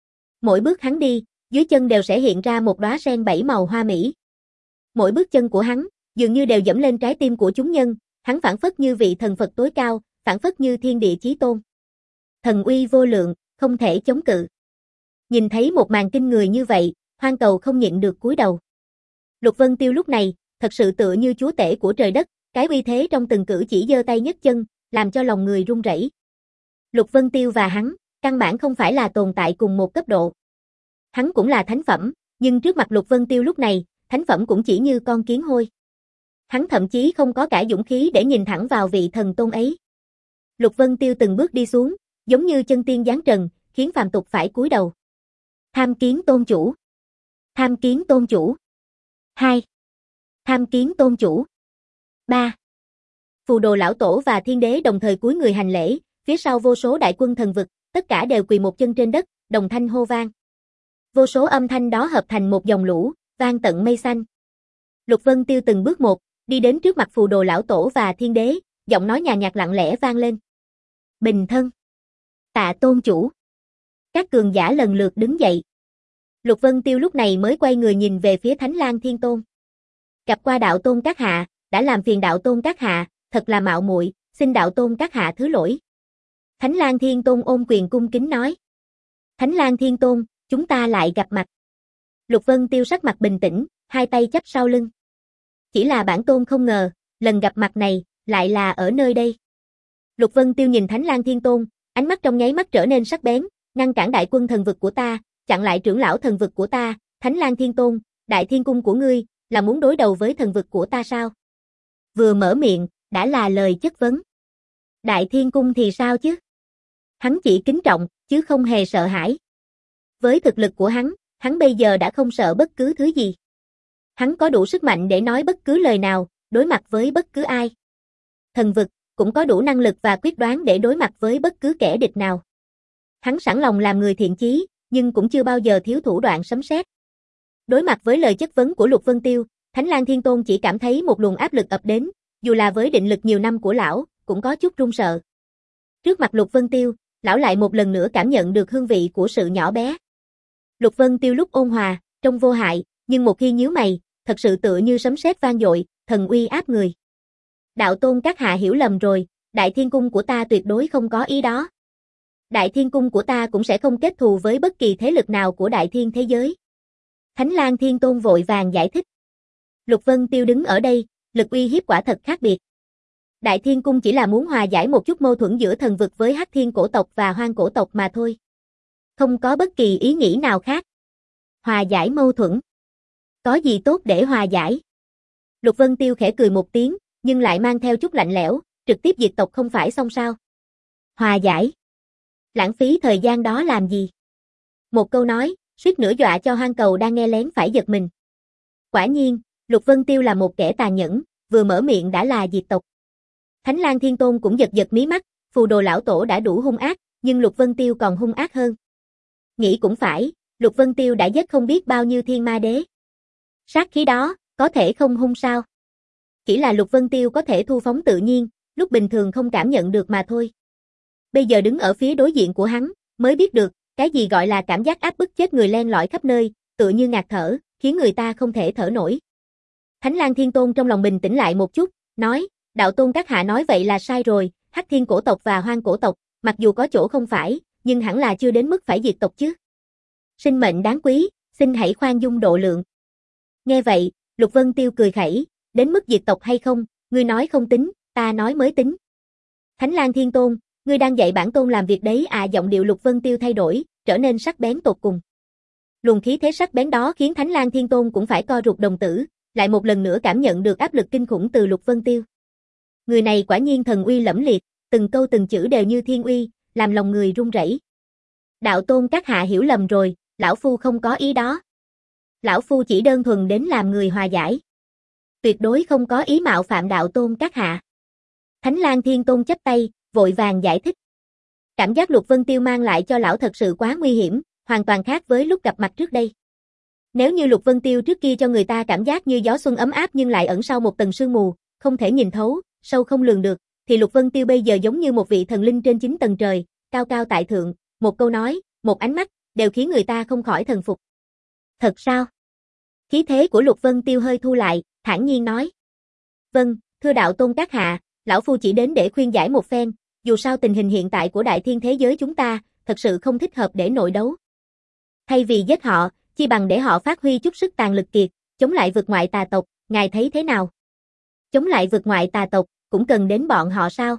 [SPEAKER 1] Mỗi bước hắn đi, dưới chân đều sẽ hiện ra một đóa sen bảy màu hoa mỹ. Mỗi bước chân của hắn, dường như đều dẫm lên trái tim của chúng nhân, hắn phảng phất như vị thần Phật tối cao, phảng phất như thiên địa chí tôn. Thần uy vô lượng, không thể chống cự. Nhìn thấy một màn kinh người như vậy, Hoang Cầu không nhịn được cúi đầu. Lục Vân Tiêu lúc này, thật sự tựa như chúa tể của trời đất, cái uy thế trong từng cử chỉ giơ tay nhấc chân, làm cho lòng người run rẩy. Lục Vân Tiêu và hắn, căn bản không phải là tồn tại cùng một cấp độ. Hắn cũng là thánh phẩm, nhưng trước mặt Lục Vân Tiêu lúc này, thánh phẩm cũng chỉ như con kiến hôi. Hắn thậm chí không có cả dũng khí để nhìn thẳng vào vị thần tôn ấy. Lục Vân Tiêu từng bước đi xuống, giống như chân tiên giáng trần, khiến phàm tục phải cúi đầu. Tham kiến tôn chủ. Tham kiến tôn chủ. Hai. Tham kiến tôn chủ. Ba. Phù Đồ lão tổ và Thiên Đế đồng thời cúi người hành lễ, phía sau vô số đại quân thần vực, tất cả đều quỳ một chân trên đất, đồng thanh hô vang. Vô số âm thanh đó hợp thành một dòng lũ, vang tận mây xanh. Lục Vân Tiêu từng bước một, đi đến trước mặt Phù Đồ lão tổ và Thiên Đế, giọng nói nhàn nhạt lặng lẽ vang lên. Bình thân. Tạ tôn chủ. Các cường giả lần lượt đứng dậy. Lục Vân Tiêu lúc này mới quay người nhìn về phía Thánh Lang Thiên Tôn. Gặp qua đạo tôn các hạ, đã làm phiền đạo tôn các hạ, thật là mạo muội, xin đạo tôn các hạ thứ lỗi. Thánh Lang Thiên Tôn ôm quyền cung kính nói. Thánh Lang Thiên Tôn, chúng ta lại gặp mặt. Lục Vân Tiêu sắc mặt bình tĩnh, hai tay chắp sau lưng. Chỉ là bản tôn không ngờ, lần gặp mặt này, lại là ở nơi đây. Lục Vân Tiêu nhìn Thánh Lang Thiên Tôn, ánh mắt trong nháy mắt trở nên sắc bén, ngăn cản đại quân thần vực của ta, chặn lại trưởng lão thần vực của ta, Thánh Lang Thiên Tôn, đại thiên cung của ngươi, là muốn đối đầu với thần vực của ta sao? Vừa mở miệng, đã là lời chất vấn. Đại thiên cung thì sao chứ? Hắn chỉ kính trọng, chứ không hề sợ hãi. Với thực lực của hắn, hắn bây giờ đã không sợ bất cứ thứ gì. Hắn có đủ sức mạnh để nói bất cứ lời nào, đối mặt với bất cứ ai. Thần vực, cũng có đủ năng lực và quyết đoán để đối mặt với bất cứ kẻ địch nào. Hắn sẵn lòng làm người thiện chí, nhưng cũng chưa bao giờ thiếu thủ đoạn sấm sét. Đối mặt với lời chất vấn của Lục Vân Tiêu, Thánh Lang Thiên Tôn chỉ cảm thấy một luồng áp lực ập đến, dù là với định lực nhiều năm của lão, cũng có chút run sợ. Trước mặt Lục Vân Tiêu, lão lại một lần nữa cảm nhận được hương vị của sự nhỏ bé. Lục Vân Tiêu lúc ôn hòa, trông vô hại, nhưng một khi nhíu mày, thật sự tựa như sấm sét vang dội, thần uy áp người. Đạo tôn các hạ hiểu lầm rồi, đại thiên cung của ta tuyệt đối không có ý đó. Đại Thiên Cung của ta cũng sẽ không kết thù với bất kỳ thế lực nào của Đại Thiên thế giới. Thánh Lang Thiên Tôn vội vàng giải thích. Lục Vân Tiêu đứng ở đây, lực uy hiếp quả thật khác biệt. Đại Thiên Cung chỉ là muốn hòa giải một chút mâu thuẫn giữa thần vực với Hắc Thiên cổ tộc và Hoang cổ tộc mà thôi. Không có bất kỳ ý nghĩ nào khác. Hòa giải mâu thuẫn. Có gì tốt để hòa giải? Lục Vân Tiêu khẽ cười một tiếng, nhưng lại mang theo chút lạnh lẽo, trực tiếp diệt tộc không phải xong sao? Hòa giải. Lãng phí thời gian đó làm gì? Một câu nói, suýt nữa dọa cho Hoang Cầu đang nghe lén phải giật mình. Quả nhiên, Lục Vân Tiêu là một kẻ tàn nhẫn, vừa mở miệng đã là diệt tộc. Thánh Lang Thiên Tôn cũng giật giật mí mắt, phù đồ lão tổ đã đủ hung ác, nhưng Lục Vân Tiêu còn hung ác hơn. Nghĩ cũng phải, Lục Vân Tiêu đã giết không biết bao nhiêu thiên ma đế. Sát khí đó, có thể không hung sao? Chỉ là Lục Vân Tiêu có thể thu phóng tự nhiên, lúc bình thường không cảm nhận được mà thôi. Bây giờ đứng ở phía đối diện của hắn, mới biết được, cái gì gọi là cảm giác áp bức chết người len lỏi khắp nơi, tựa như ngạt thở, khiến người ta không thể thở nổi. Thánh Lang Thiên Tôn trong lòng bình tĩnh lại một chút, nói, đạo tôn các hạ nói vậy là sai rồi, Hắc Thiên cổ tộc và Hoang cổ tộc, mặc dù có chỗ không phải, nhưng hẳn là chưa đến mức phải diệt tộc chứ. Sinh mệnh đáng quý, xin hãy khoan dung độ lượng. Nghe vậy, Lục Vân Tiêu cười khẩy, đến mức diệt tộc hay không, ngươi nói không tính, ta nói mới tính. Thánh Lang Thiên Tôn, ngươi đang dạy bản tôn làm việc đấy à? Giọng điệu Lục Vân Tiêu thay đổi, trở nên sắc bén tột cùng. Luồng khí thế sắc bén đó khiến Thánh Lang Thiên Tôn cũng phải co rụt đồng tử, lại một lần nữa cảm nhận được áp lực kinh khủng từ Lục Vân Tiêu. Người này quả nhiên thần uy lẫm liệt, từng câu từng chữ đều như thiên uy, làm lòng người run rẩy. Đạo tôn các hạ hiểu lầm rồi, lão phu không có ý đó. Lão phu chỉ đơn thuần đến làm người hòa giải. Tuyệt đối không có ý mạo phạm đạo tôn các hạ. Thánh Lang Thiên Tôn chắp tay, vội vàng giải thích. Cảm giác Lục Vân Tiêu mang lại cho lão thật sự quá nguy hiểm, hoàn toàn khác với lúc gặp mặt trước đây. Nếu như Lục Vân Tiêu trước kia cho người ta cảm giác như gió xuân ấm áp nhưng lại ẩn sau một tầng sương mù, không thể nhìn thấu, sâu không lường được, thì Lục Vân Tiêu bây giờ giống như một vị thần linh trên chín tầng trời, cao cao tại thượng, một câu nói, một ánh mắt, đều khiến người ta không khỏi thần phục. Thật sao? Khí thế của Lục Vân Tiêu hơi thu lại, thản nhiên nói. Vâng, thưa đạo tôn các hạ, lão phu chỉ đến để khuyên giải một phen, dù sao tình hình hiện tại của đại thiên thế giới chúng ta, thật sự không thích hợp để nội đấu. Thay vì giết họ, chi bằng để họ phát huy chút sức tàn lực kiệt, chống lại vực ngoại tà tộc, ngài thấy thế nào? Chống lại vực ngoại tà tộc, cũng cần đến bọn họ sao?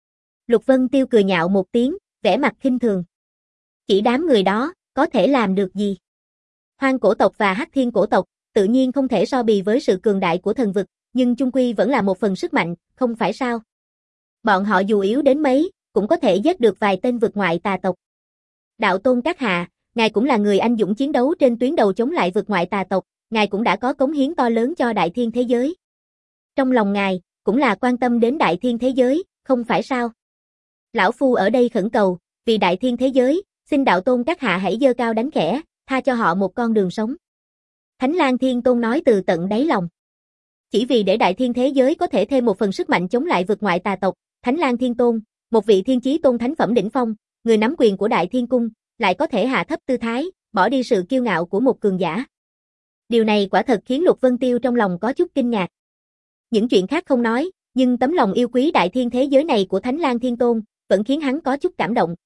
[SPEAKER 1] Lục Vân Tiêu cười nhạo một tiếng, vẻ mặt khinh thường. Chỉ đám người đó, có thể làm được gì? Hoang cổ tộc và Hắc Thiên cổ tộc, tự nhiên không thể so bì với sự cường đại của thần vực, nhưng chung quy vẫn là một phần sức mạnh, không phải sao? Bọn họ dù yếu đến mấy, cũng có thể giết được vài tên vực ngoại tà tộc. Đạo tôn các hạ, ngài cũng là người anh dũng chiến đấu trên tuyến đầu chống lại vực ngoại tà tộc, ngài cũng đã có cống hiến to lớn cho đại thiên thế giới. Trong lòng ngài, cũng là quan tâm đến đại thiên thế giới, không phải sao? Lão phu ở đây khẩn cầu, vì đại thiên thế giới, xin đạo tôn các hạ hãy giơ cao đánh khẽ, tha cho họ một con đường sống. Thánh Lang Thiên Tôn nói từ tận đáy lòng. Chỉ vì để đại thiên thế giới có thể thêm một phần sức mạnh chống lại vực ngoại tà tộc, Thánh Lang Thiên Tôn, một vị thiên chí tôn thánh phẩm đỉnh phong, người nắm quyền của Đại Thiên Cung, lại có thể hạ thấp tư thái, bỏ đi sự kiêu ngạo của một cường giả. Điều này quả thật khiến Lục Vân Tiêu trong lòng có chút kinh ngạc. Những chuyện khác không nói, nhưng tấm lòng yêu quý đại thiên thế giới này của Thánh Lang Thiên Tôn, vẫn khiến hắn có chút cảm động.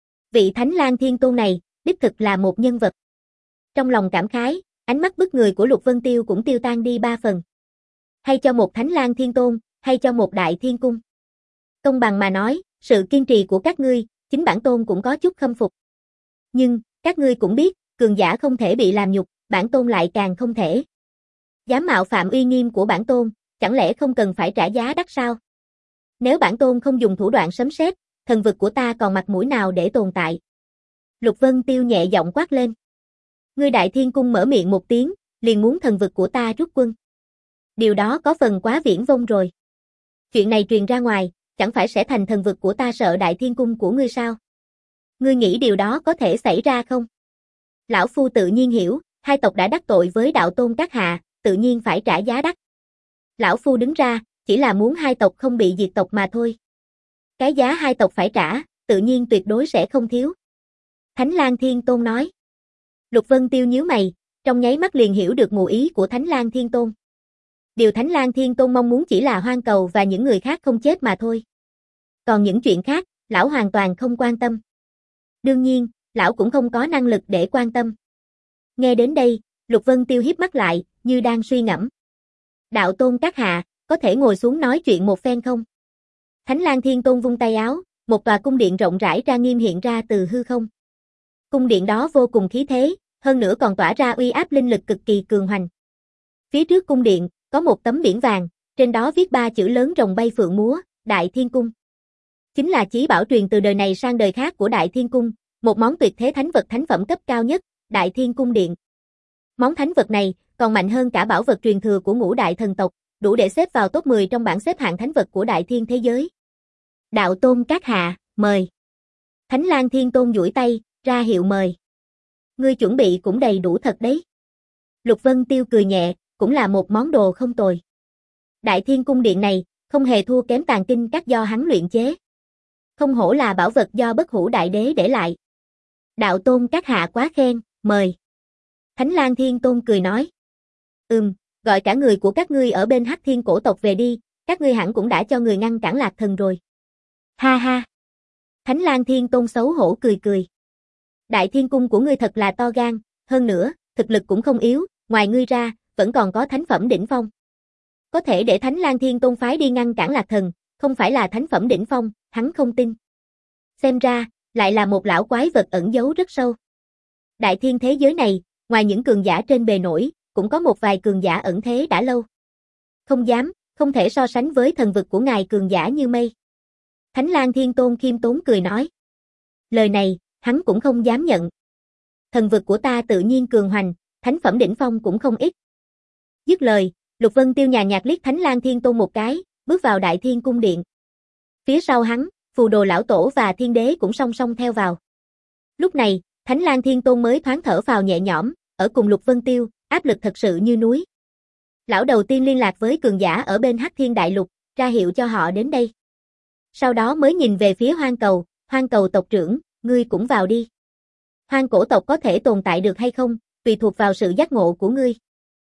[SPEAKER 1] Vị Thánh Lang Thiên Tôn này, đích thực là một nhân vật. Trong lòng cảm khái, ánh mắt bức người của Lục Vân Tiêu cũng tiêu tan đi ba phần. Hay cho một Thánh Lang Thiên Tôn, hay cho một Đại Thiên Cung. Công bằng mà nói, sự kiên trì của các ngươi, chính bản tôn cũng có chút khâm phục. Nhưng, các ngươi cũng biết, cường giả không thể bị làm nhục, bản tôn lại càng không thể. Dám mạo phạm uy nghiêm của bản tôn, chẳng lẽ không cần phải trả giá đắt sao? Nếu bản tôn không dùng thủ đoạn sấm sét, thần vực của ta còn mặt mũi nào để tồn tại? Lục Vân Tiêu nhẹ giọng quát lên. Ngươi Đại Thiên Cung mở miệng một tiếng, liền muốn thần vực của ta rút quân. Điều đó có phần quá viển vông rồi. Chuyện này truyền ra ngoài, chẳng phải sẽ thành thần vực của ta sợ Đại Thiên Cung của ngươi sao? Ngươi nghĩ điều đó có thể xảy ra không? Lão phu tự nhiên hiểu, hai tộc đã đắc tội với đạo tôn các hạ, tự nhiên phải trả giá đắt. Lão phu đứng ra, chỉ là muốn hai tộc không bị diệt tộc mà thôi. Cái giá hai tộc phải trả, tự nhiên tuyệt đối sẽ không thiếu. Thánh Lang Thiên Tôn nói. Lục Vân Tiêu nhíu mày, trong nháy mắt liền hiểu được ngụ ý của Thánh Lang Thiên Tôn. Điều Thánh Lang Thiên Tôn mong muốn chỉ là Hoang Cầu và những người khác không chết mà thôi. Còn những chuyện khác, lão hoàn toàn không quan tâm. Đương nhiên, lão cũng không có năng lực để quan tâm. Nghe đến đây, Lục Vân Tiêu híp mắt lại, như đang suy ngẫm. Đạo tôn các hạ, có thể ngồi xuống nói chuyện một phen không? Thánh Lang Thiên Tôn vung tay áo, một tòa cung điện rộng rãi ra nghiêm hiện ra từ hư không. Cung điện đó vô cùng khí thế, hơn nữa còn tỏa ra uy áp linh lực cực kỳ cường hoành. Phía trước cung điện, có một tấm biển vàng, trên đó viết ba chữ lớn rồng bay phượng múa, Đại Thiên Cung. Chính là chí bảo truyền từ đời này sang đời khác của Đại Thiên Cung, một món tuyệt thế thánh vật thánh phẩm cấp cao nhất, Đại Thiên Cung Điện. Món thánh vật này còn mạnh hơn cả bảo vật truyền thừa của ngũ đại thần tộc, đủ để xếp vào top mười trong bảng xếp hạng thánh vật của Đại Thiên thế giới. Đạo tôn các hạ, mời. Thánh Lang Thiên Tôn duỗi tay, ra hiệu mời. Ngươi chuẩn bị cũng đầy đủ thật đấy. Lục Vân Tiêu cười nhẹ, cũng là một món đồ không tồi. Đại Thiên Cung Điện này, không hề thua kém tàn kinh các do hắn luyện chế. Không hổ là bảo vật do Bất Hủ Đại Đế để lại. Đạo tôn các hạ quá khen, mời. Thánh Lang Thiên Tôn cười nói. Ừm, gọi cả người của các ngươi ở bên Hắc Thiên cổ tộc về đi, các ngươi hẳn cũng đã cho người ngăn cản Lạc Thần rồi. Ha ha. Thánh Lang Thiên Tôn xấu hổ cười cười. Đại Thiên Cung của ngươi thật là to gan, hơn nữa, thực lực cũng không yếu, ngoài ngươi ra, vẫn còn có thánh phẩm đỉnh phong. Có thể để Thánh Lang Thiên Tôn phái đi ngăn cản Lạc Thần, không phải là thánh phẩm đỉnh phong, hắn không tin. Xem ra, lại là một lão quái vật ẩn giấu rất sâu. Đại Thiên thế giới này, ngoài những cường giả trên bề nổi, cũng có một vài cường giả ẩn thế đã lâu. Không dám, không thể so sánh với thần vực của ngài cường giả như mây. Thánh Lang Thiên Tôn khiêm tốn cười nói. Lời này, hắn cũng không dám nhận. Thần vực của ta tự nhiên cường hoành, thánh phẩm đỉnh phong cũng không ít. Dứt lời, Lục Vân Tiêu nhàn nhạt liếc Thánh Lang Thiên Tôn một cái, bước vào Đại Thiên Cung Điện. Phía sau hắn, Phù Đồ Lão Tổ và Thiên Đế cũng song song theo vào. Lúc này, Thánh Lang Thiên Tôn mới thoáng thở phào nhẹ nhõm, ở cùng Lục Vân Tiêu, áp lực thật sự như núi. Lão đầu tiên liên lạc với cường giả ở bên Hắc Thiên Đại Lục, ra hiệu cho họ đến đây. Sau đó mới nhìn về phía Hoang Cầu, Hoang Cầu tộc trưởng, ngươi cũng vào đi. Hoang cổ tộc có thể tồn tại được hay không, tùy thuộc vào sự giác ngộ của ngươi.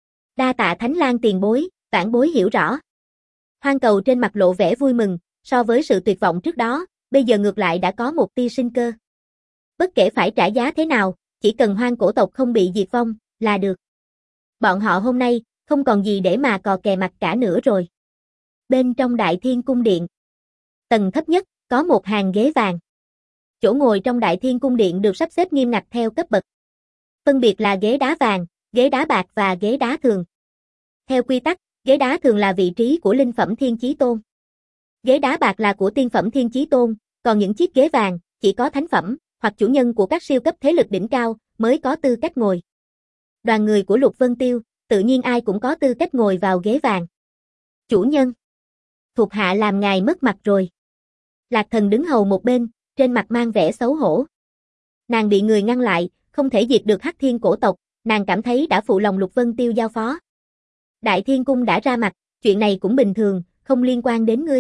[SPEAKER 1] Đa tạ Thánh Lang tiền bối, vãn bối hiểu rõ. Hoang Cầu trên mặt lộ vẻ vui mừng, so với sự tuyệt vọng trước đó, bây giờ ngược lại đã có một tia sinh cơ. Bất kể phải trả giá thế nào, chỉ cần Hoang cổ tộc không bị diệt vong, là được. Bọn họ hôm nay, không còn gì để mà cò kè mặt cả nữa rồi. Bên trong Đại Thiên Cung Điện, tầng thấp nhất, có một hàng ghế vàng. Chỗ ngồi trong Đại Thiên Cung Điện được sắp xếp nghiêm ngặt theo cấp bậc. Phân biệt là ghế đá vàng, ghế đá bạc và ghế đá thường. Theo quy tắc, ghế đá thường là vị trí của linh phẩm Thiên Chí Tôn. Ghế đá bạc là của tiên phẩm Thiên Chí Tôn, còn những chiếc ghế vàng, chỉ có thánh phẩm, hoặc chủ nhân của các siêu cấp thế lực đỉnh cao, mới có tư cách ngồi. Đoàn người của Lục Vân Tiêu, tự nhiên ai cũng có tư cách ngồi vào ghế vàng. Chủ nhân, thuộc hạ làm ngài mất mặt rồi. Lạc Thần đứng hầu một bên, trên mặt mang vẻ xấu hổ. Nàng bị người ngăn lại, không thể diệt được Hắc Thiên cổ tộc, nàng cảm thấy đã phụ lòng Lục Vân Tiêu giao phó. Đại Thiên Cung đã ra mặt, chuyện này cũng bình thường, không liên quan đến ngươi.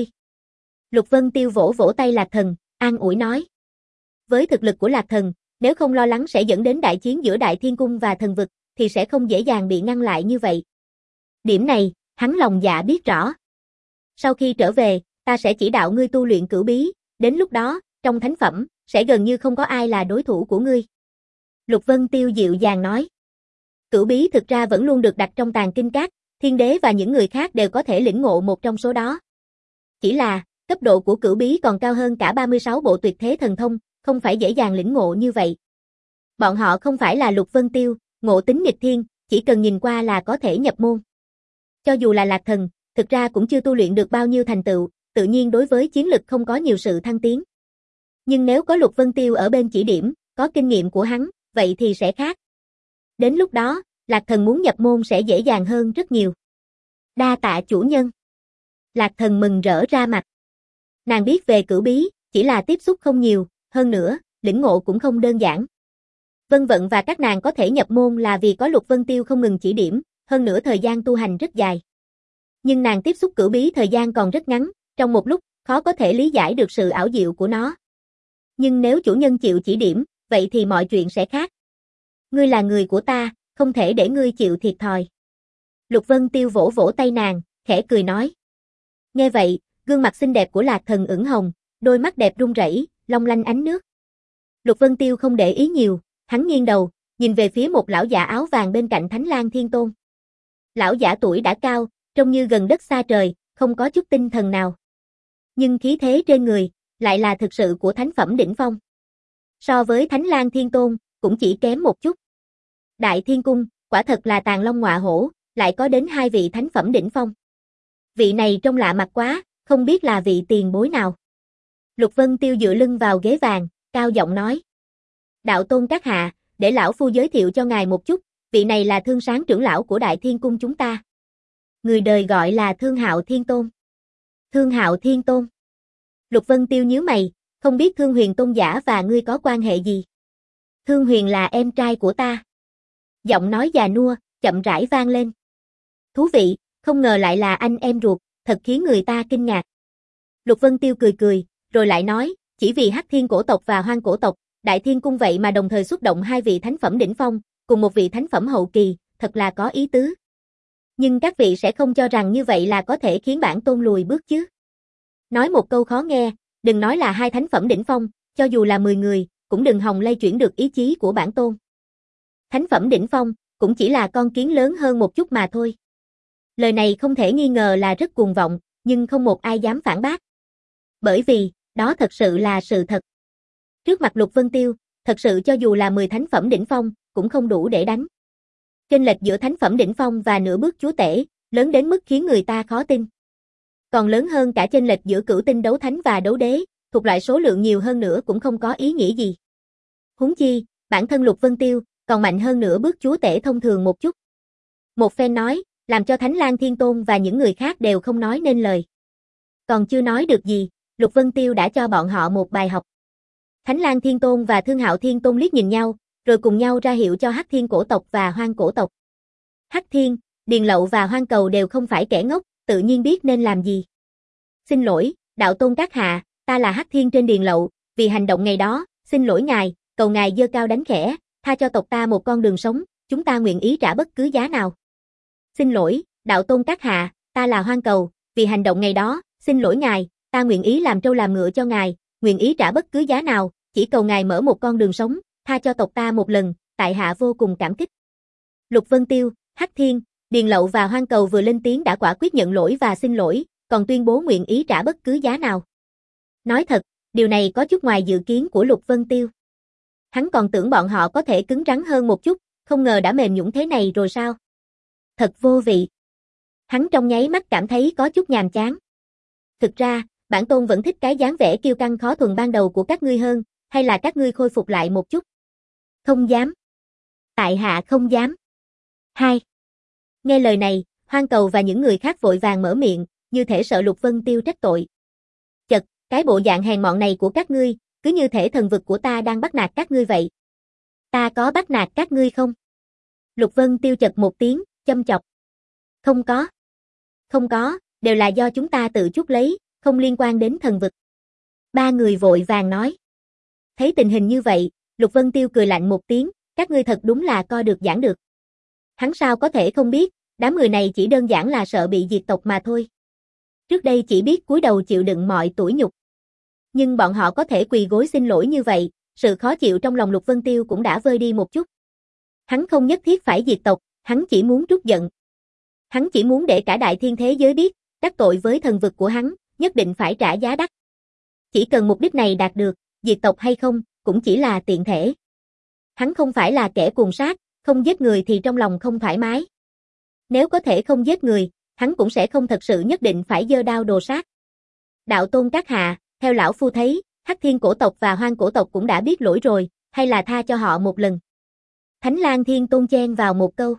[SPEAKER 1] Lục Vân Tiêu vỗ vỗ tay Lạc Thần, an ủi nói. Với thực lực của Lạc Thần, nếu không lo lắng sẽ dẫn đến đại chiến giữa Đại Thiên Cung và thần vực, thì sẽ không dễ dàng bị ngăn lại như vậy. Điểm này, hắn lòng dạ biết rõ. Sau khi trở về, ta sẽ chỉ đạo ngươi tu luyện cửu bí, đến lúc đó, trong thánh phẩm, sẽ gần như không có ai là đối thủ của ngươi. Lục Vân Tiêu dịu dàng nói. Cửu bí thực ra vẫn luôn được đặt trong tàng kinh các, Thiên Đế và những người khác đều có thể lĩnh ngộ một trong số đó. Chỉ là, cấp độ của cửu bí còn cao hơn cả ba mươi sáu bộ tuyệt thế thần thông, không phải dễ dàng lĩnh ngộ như vậy. Bọn họ không phải là Lục Vân Tiêu, ngộ tính nghịch thiên, chỉ cần nhìn qua là có thể nhập môn. Cho dù là Lạc Thần, thực ra cũng chưa tu luyện được bao nhiêu thành tựu, tự nhiên đối với chiến lực không có nhiều sự thăng tiến. Nhưng nếu có Lục Vân Tiêu ở bên chỉ điểm, có kinh nghiệm của hắn, vậy thì sẽ khác. Đến lúc đó, Lạc Thần muốn nhập môn sẽ dễ dàng hơn rất nhiều. Đa tạ chủ nhân. Lạc Thần mừng rỡ ra mặt. Nàng biết về cửu bí, chỉ là tiếp xúc không nhiều, hơn nữa, lĩnh ngộ cũng không đơn giản. Vân Vận và các nàng có thể nhập môn là vì có Lục Vân Tiêu không ngừng chỉ điểm, hơn nữa thời gian tu hành rất dài. Nhưng nàng tiếp xúc cửu bí thời gian còn rất ngắn, trong một lúc, khó có thể lý giải được sự ảo diệu của nó. Nhưng nếu chủ nhân chịu chỉ điểm, vậy thì mọi chuyện sẽ khác. Ngươi là người của ta, không thể để ngươi chịu thiệt thòi. Lục Vân Tiêu vỗ vỗ tay nàng, khẽ cười nói. Nghe vậy, gương mặt xinh đẹp của Lạc Thần ửng hồng, đôi mắt đẹp rung rẩy, long lanh ánh nước. Lục Vân Tiêu không để ý nhiều, hắn nghiêng đầu, nhìn về phía một lão giả áo vàng bên cạnh Thánh Lang Thiên Tôn. Lão giả tuổi đã cao, trông như gần đất xa trời, không có chút tinh thần nào. Nhưng khí thế trên người, lại là thực sự của thánh phẩm đỉnh phong. So với Thánh Lang Thiên Tôn, cũng chỉ kém một chút. Đại Thiên Cung, quả thật là tàng long ngọa hổ, lại có đến hai vị thánh phẩm đỉnh phong. Vị này trông lạ mặt quá, không biết là vị tiền bối nào. Lục Vân Tiêu dựa lưng vào ghế vàng, cao giọng nói. Đạo tôn các hạ, để lão phu giới thiệu cho ngài một chút, vị này là Thương Sáng trưởng lão của Đại Thiên Cung chúng ta. Người đời gọi là Thương Hạo Thiên Tôn. Thương Hạo Thiên Tôn. Lục Vân Tiêu nhíu mày, không biết Thương Huyền tôn giả và ngươi có quan hệ gì? Thương Huyền là em trai của ta. Giọng nói già nua, chậm rãi vang lên. Thú vị, không ngờ lại là anh em ruột, thật khiến người ta kinh ngạc. Lục Vân Tiêu cười cười, rồi lại nói, chỉ vì Hắc Thiên cổ tộc và Hoang cổ tộc, Đại Thiên Cung vậy mà đồng thời xuất động hai vị thánh phẩm đỉnh phong, cùng một vị thánh phẩm hậu kỳ, thật là có ý tứ. Nhưng các vị sẽ không cho rằng như vậy là có thể khiến bản tôn lùi bước chứ. Nói một câu khó nghe, đừng nói là hai thánh phẩm đỉnh phong, cho dù là mười người, cũng đừng hòng lay chuyển được ý chí của bản tôn. Thánh phẩm đỉnh phong, cũng chỉ là con kiến lớn hơn một chút mà thôi. Lời này không thể nghi ngờ là rất cuồng vọng, nhưng không một ai dám phản bác. Bởi vì, đó thật sự là sự thật. Trước mặt Lục Vân Tiêu, thật sự cho dù là mười thánh phẩm đỉnh phong, cũng không đủ để đánh. Chênh lệch giữa thánh phẩm đỉnh phong và nửa bước chúa tể, lớn đến mức khiến người ta khó tin. Còn lớn hơn cả chênh lệch giữa cửu tinh đấu thánh và đấu đế, thuộc loại số lượng nhiều hơn nữa cũng không có ý nghĩa gì. Huống chi, bản thân Lục Vân Tiêu, còn mạnh hơn nửa bước chúa tể thông thường một chút. Một phen nói, làm cho Thánh Lang Thiên Tôn và những người khác đều không nói nên lời. Còn chưa nói được gì, Lục Vân Tiêu đã cho bọn họ một bài học. Thánh Lang Thiên Tôn và Thương Hạo Thiên Tôn liếc nhìn nhau, rồi cùng nhau ra hiệu cho Hắc Thiên cổ tộc và Hoang cổ tộc. Hắc Thiên, Điền Lậu và Hoang Cầu đều không phải kẻ ngốc, tự nhiên biết nên làm gì. Xin lỗi, đạo tôn các hạ, ta là Hắc Thiên trên Điền Lậu, vì hành động ngày đó, xin lỗi ngài, cầu ngài giơ cao đánh khẽ, tha cho tộc ta một con đường sống, chúng ta nguyện ý trả bất cứ giá nào. Xin lỗi, đạo tôn các hạ, ta là Hoang Cầu, vì hành động ngày đó, xin lỗi ngài, ta nguyện ý làm trâu làm ngựa cho ngài, nguyện ý trả bất cứ giá nào, chỉ cầu ngài mở một con đường sống, tha cho tộc ta một lần, tại hạ vô cùng cảm kích. Lục Vân Tiêu, Hắc Thiên, Điền Lậu và Hoang Cầu vừa lên tiếng đã quả quyết nhận lỗi và xin lỗi, còn tuyên bố nguyện ý trả bất cứ giá nào. Nói thật, điều này có chút ngoài dự kiến của Lục Vân Tiêu. Hắn còn tưởng bọn họ có thể cứng rắn hơn một chút, không ngờ đã mềm nhũn thế này rồi sao? Thật vô vị. Hắn trong nháy mắt cảm thấy có chút nhàm chán. Thực ra, bản tôn vẫn thích cái dáng vẻ kiêu căng khó thuần ban đầu của các ngươi hơn, hay là các ngươi khôi phục lại một chút? Không dám. Tại hạ không dám. Hai. Nghe lời này, Hoang Cầu và những người khác vội vàng mở miệng, như thể sợ Lục Vân Tiêu trách tội. Chật, cái bộ dạng hèn mọn này của các ngươi, cứ như thể thần vực của ta đang bắt nạt các ngươi vậy. Ta có bắt nạt các ngươi không? Lục Vân Tiêu chật một tiếng, châm chọc. Không có. Không có, đều là do chúng ta tự chuốc lấy, không liên quan đến thần vực. Ba người vội vàng nói. Thấy tình hình như vậy, Lục Vân Tiêu cười lạnh một tiếng, các ngươi thật đúng là co được giảng được. Hắn sao có thể không biết, đám người này chỉ đơn giản là sợ bị diệt tộc mà thôi. Trước đây chỉ biết cúi đầu chịu đựng mọi tủi nhục. Nhưng bọn họ có thể quỳ gối xin lỗi như vậy, sự khó chịu trong lòng Lục Vân Tiêu cũng đã vơi đi một chút. Hắn không nhất thiết phải diệt tộc, hắn chỉ muốn trút giận. Hắn chỉ muốn để cả đại thiên thế giới biết, đắc tội với thần vực của hắn, nhất định phải trả giá đắt. Chỉ cần mục đích này đạt được, diệt tộc hay không, cũng chỉ là tiện thể. Hắn không phải là kẻ cuồng sát, không giết người thì trong lòng không thoải mái. Nếu có thể không giết người, hắn cũng sẽ không thật sự nhất định phải giơ đao đồ sát. Đạo tôn các hạ, theo lão phu thấy, Hắc Thiên cổ tộc và Hoang cổ tộc cũng đã biết lỗi rồi, hay là tha cho họ một lần. Thánh Lang Thiên Tôn chen vào một câu.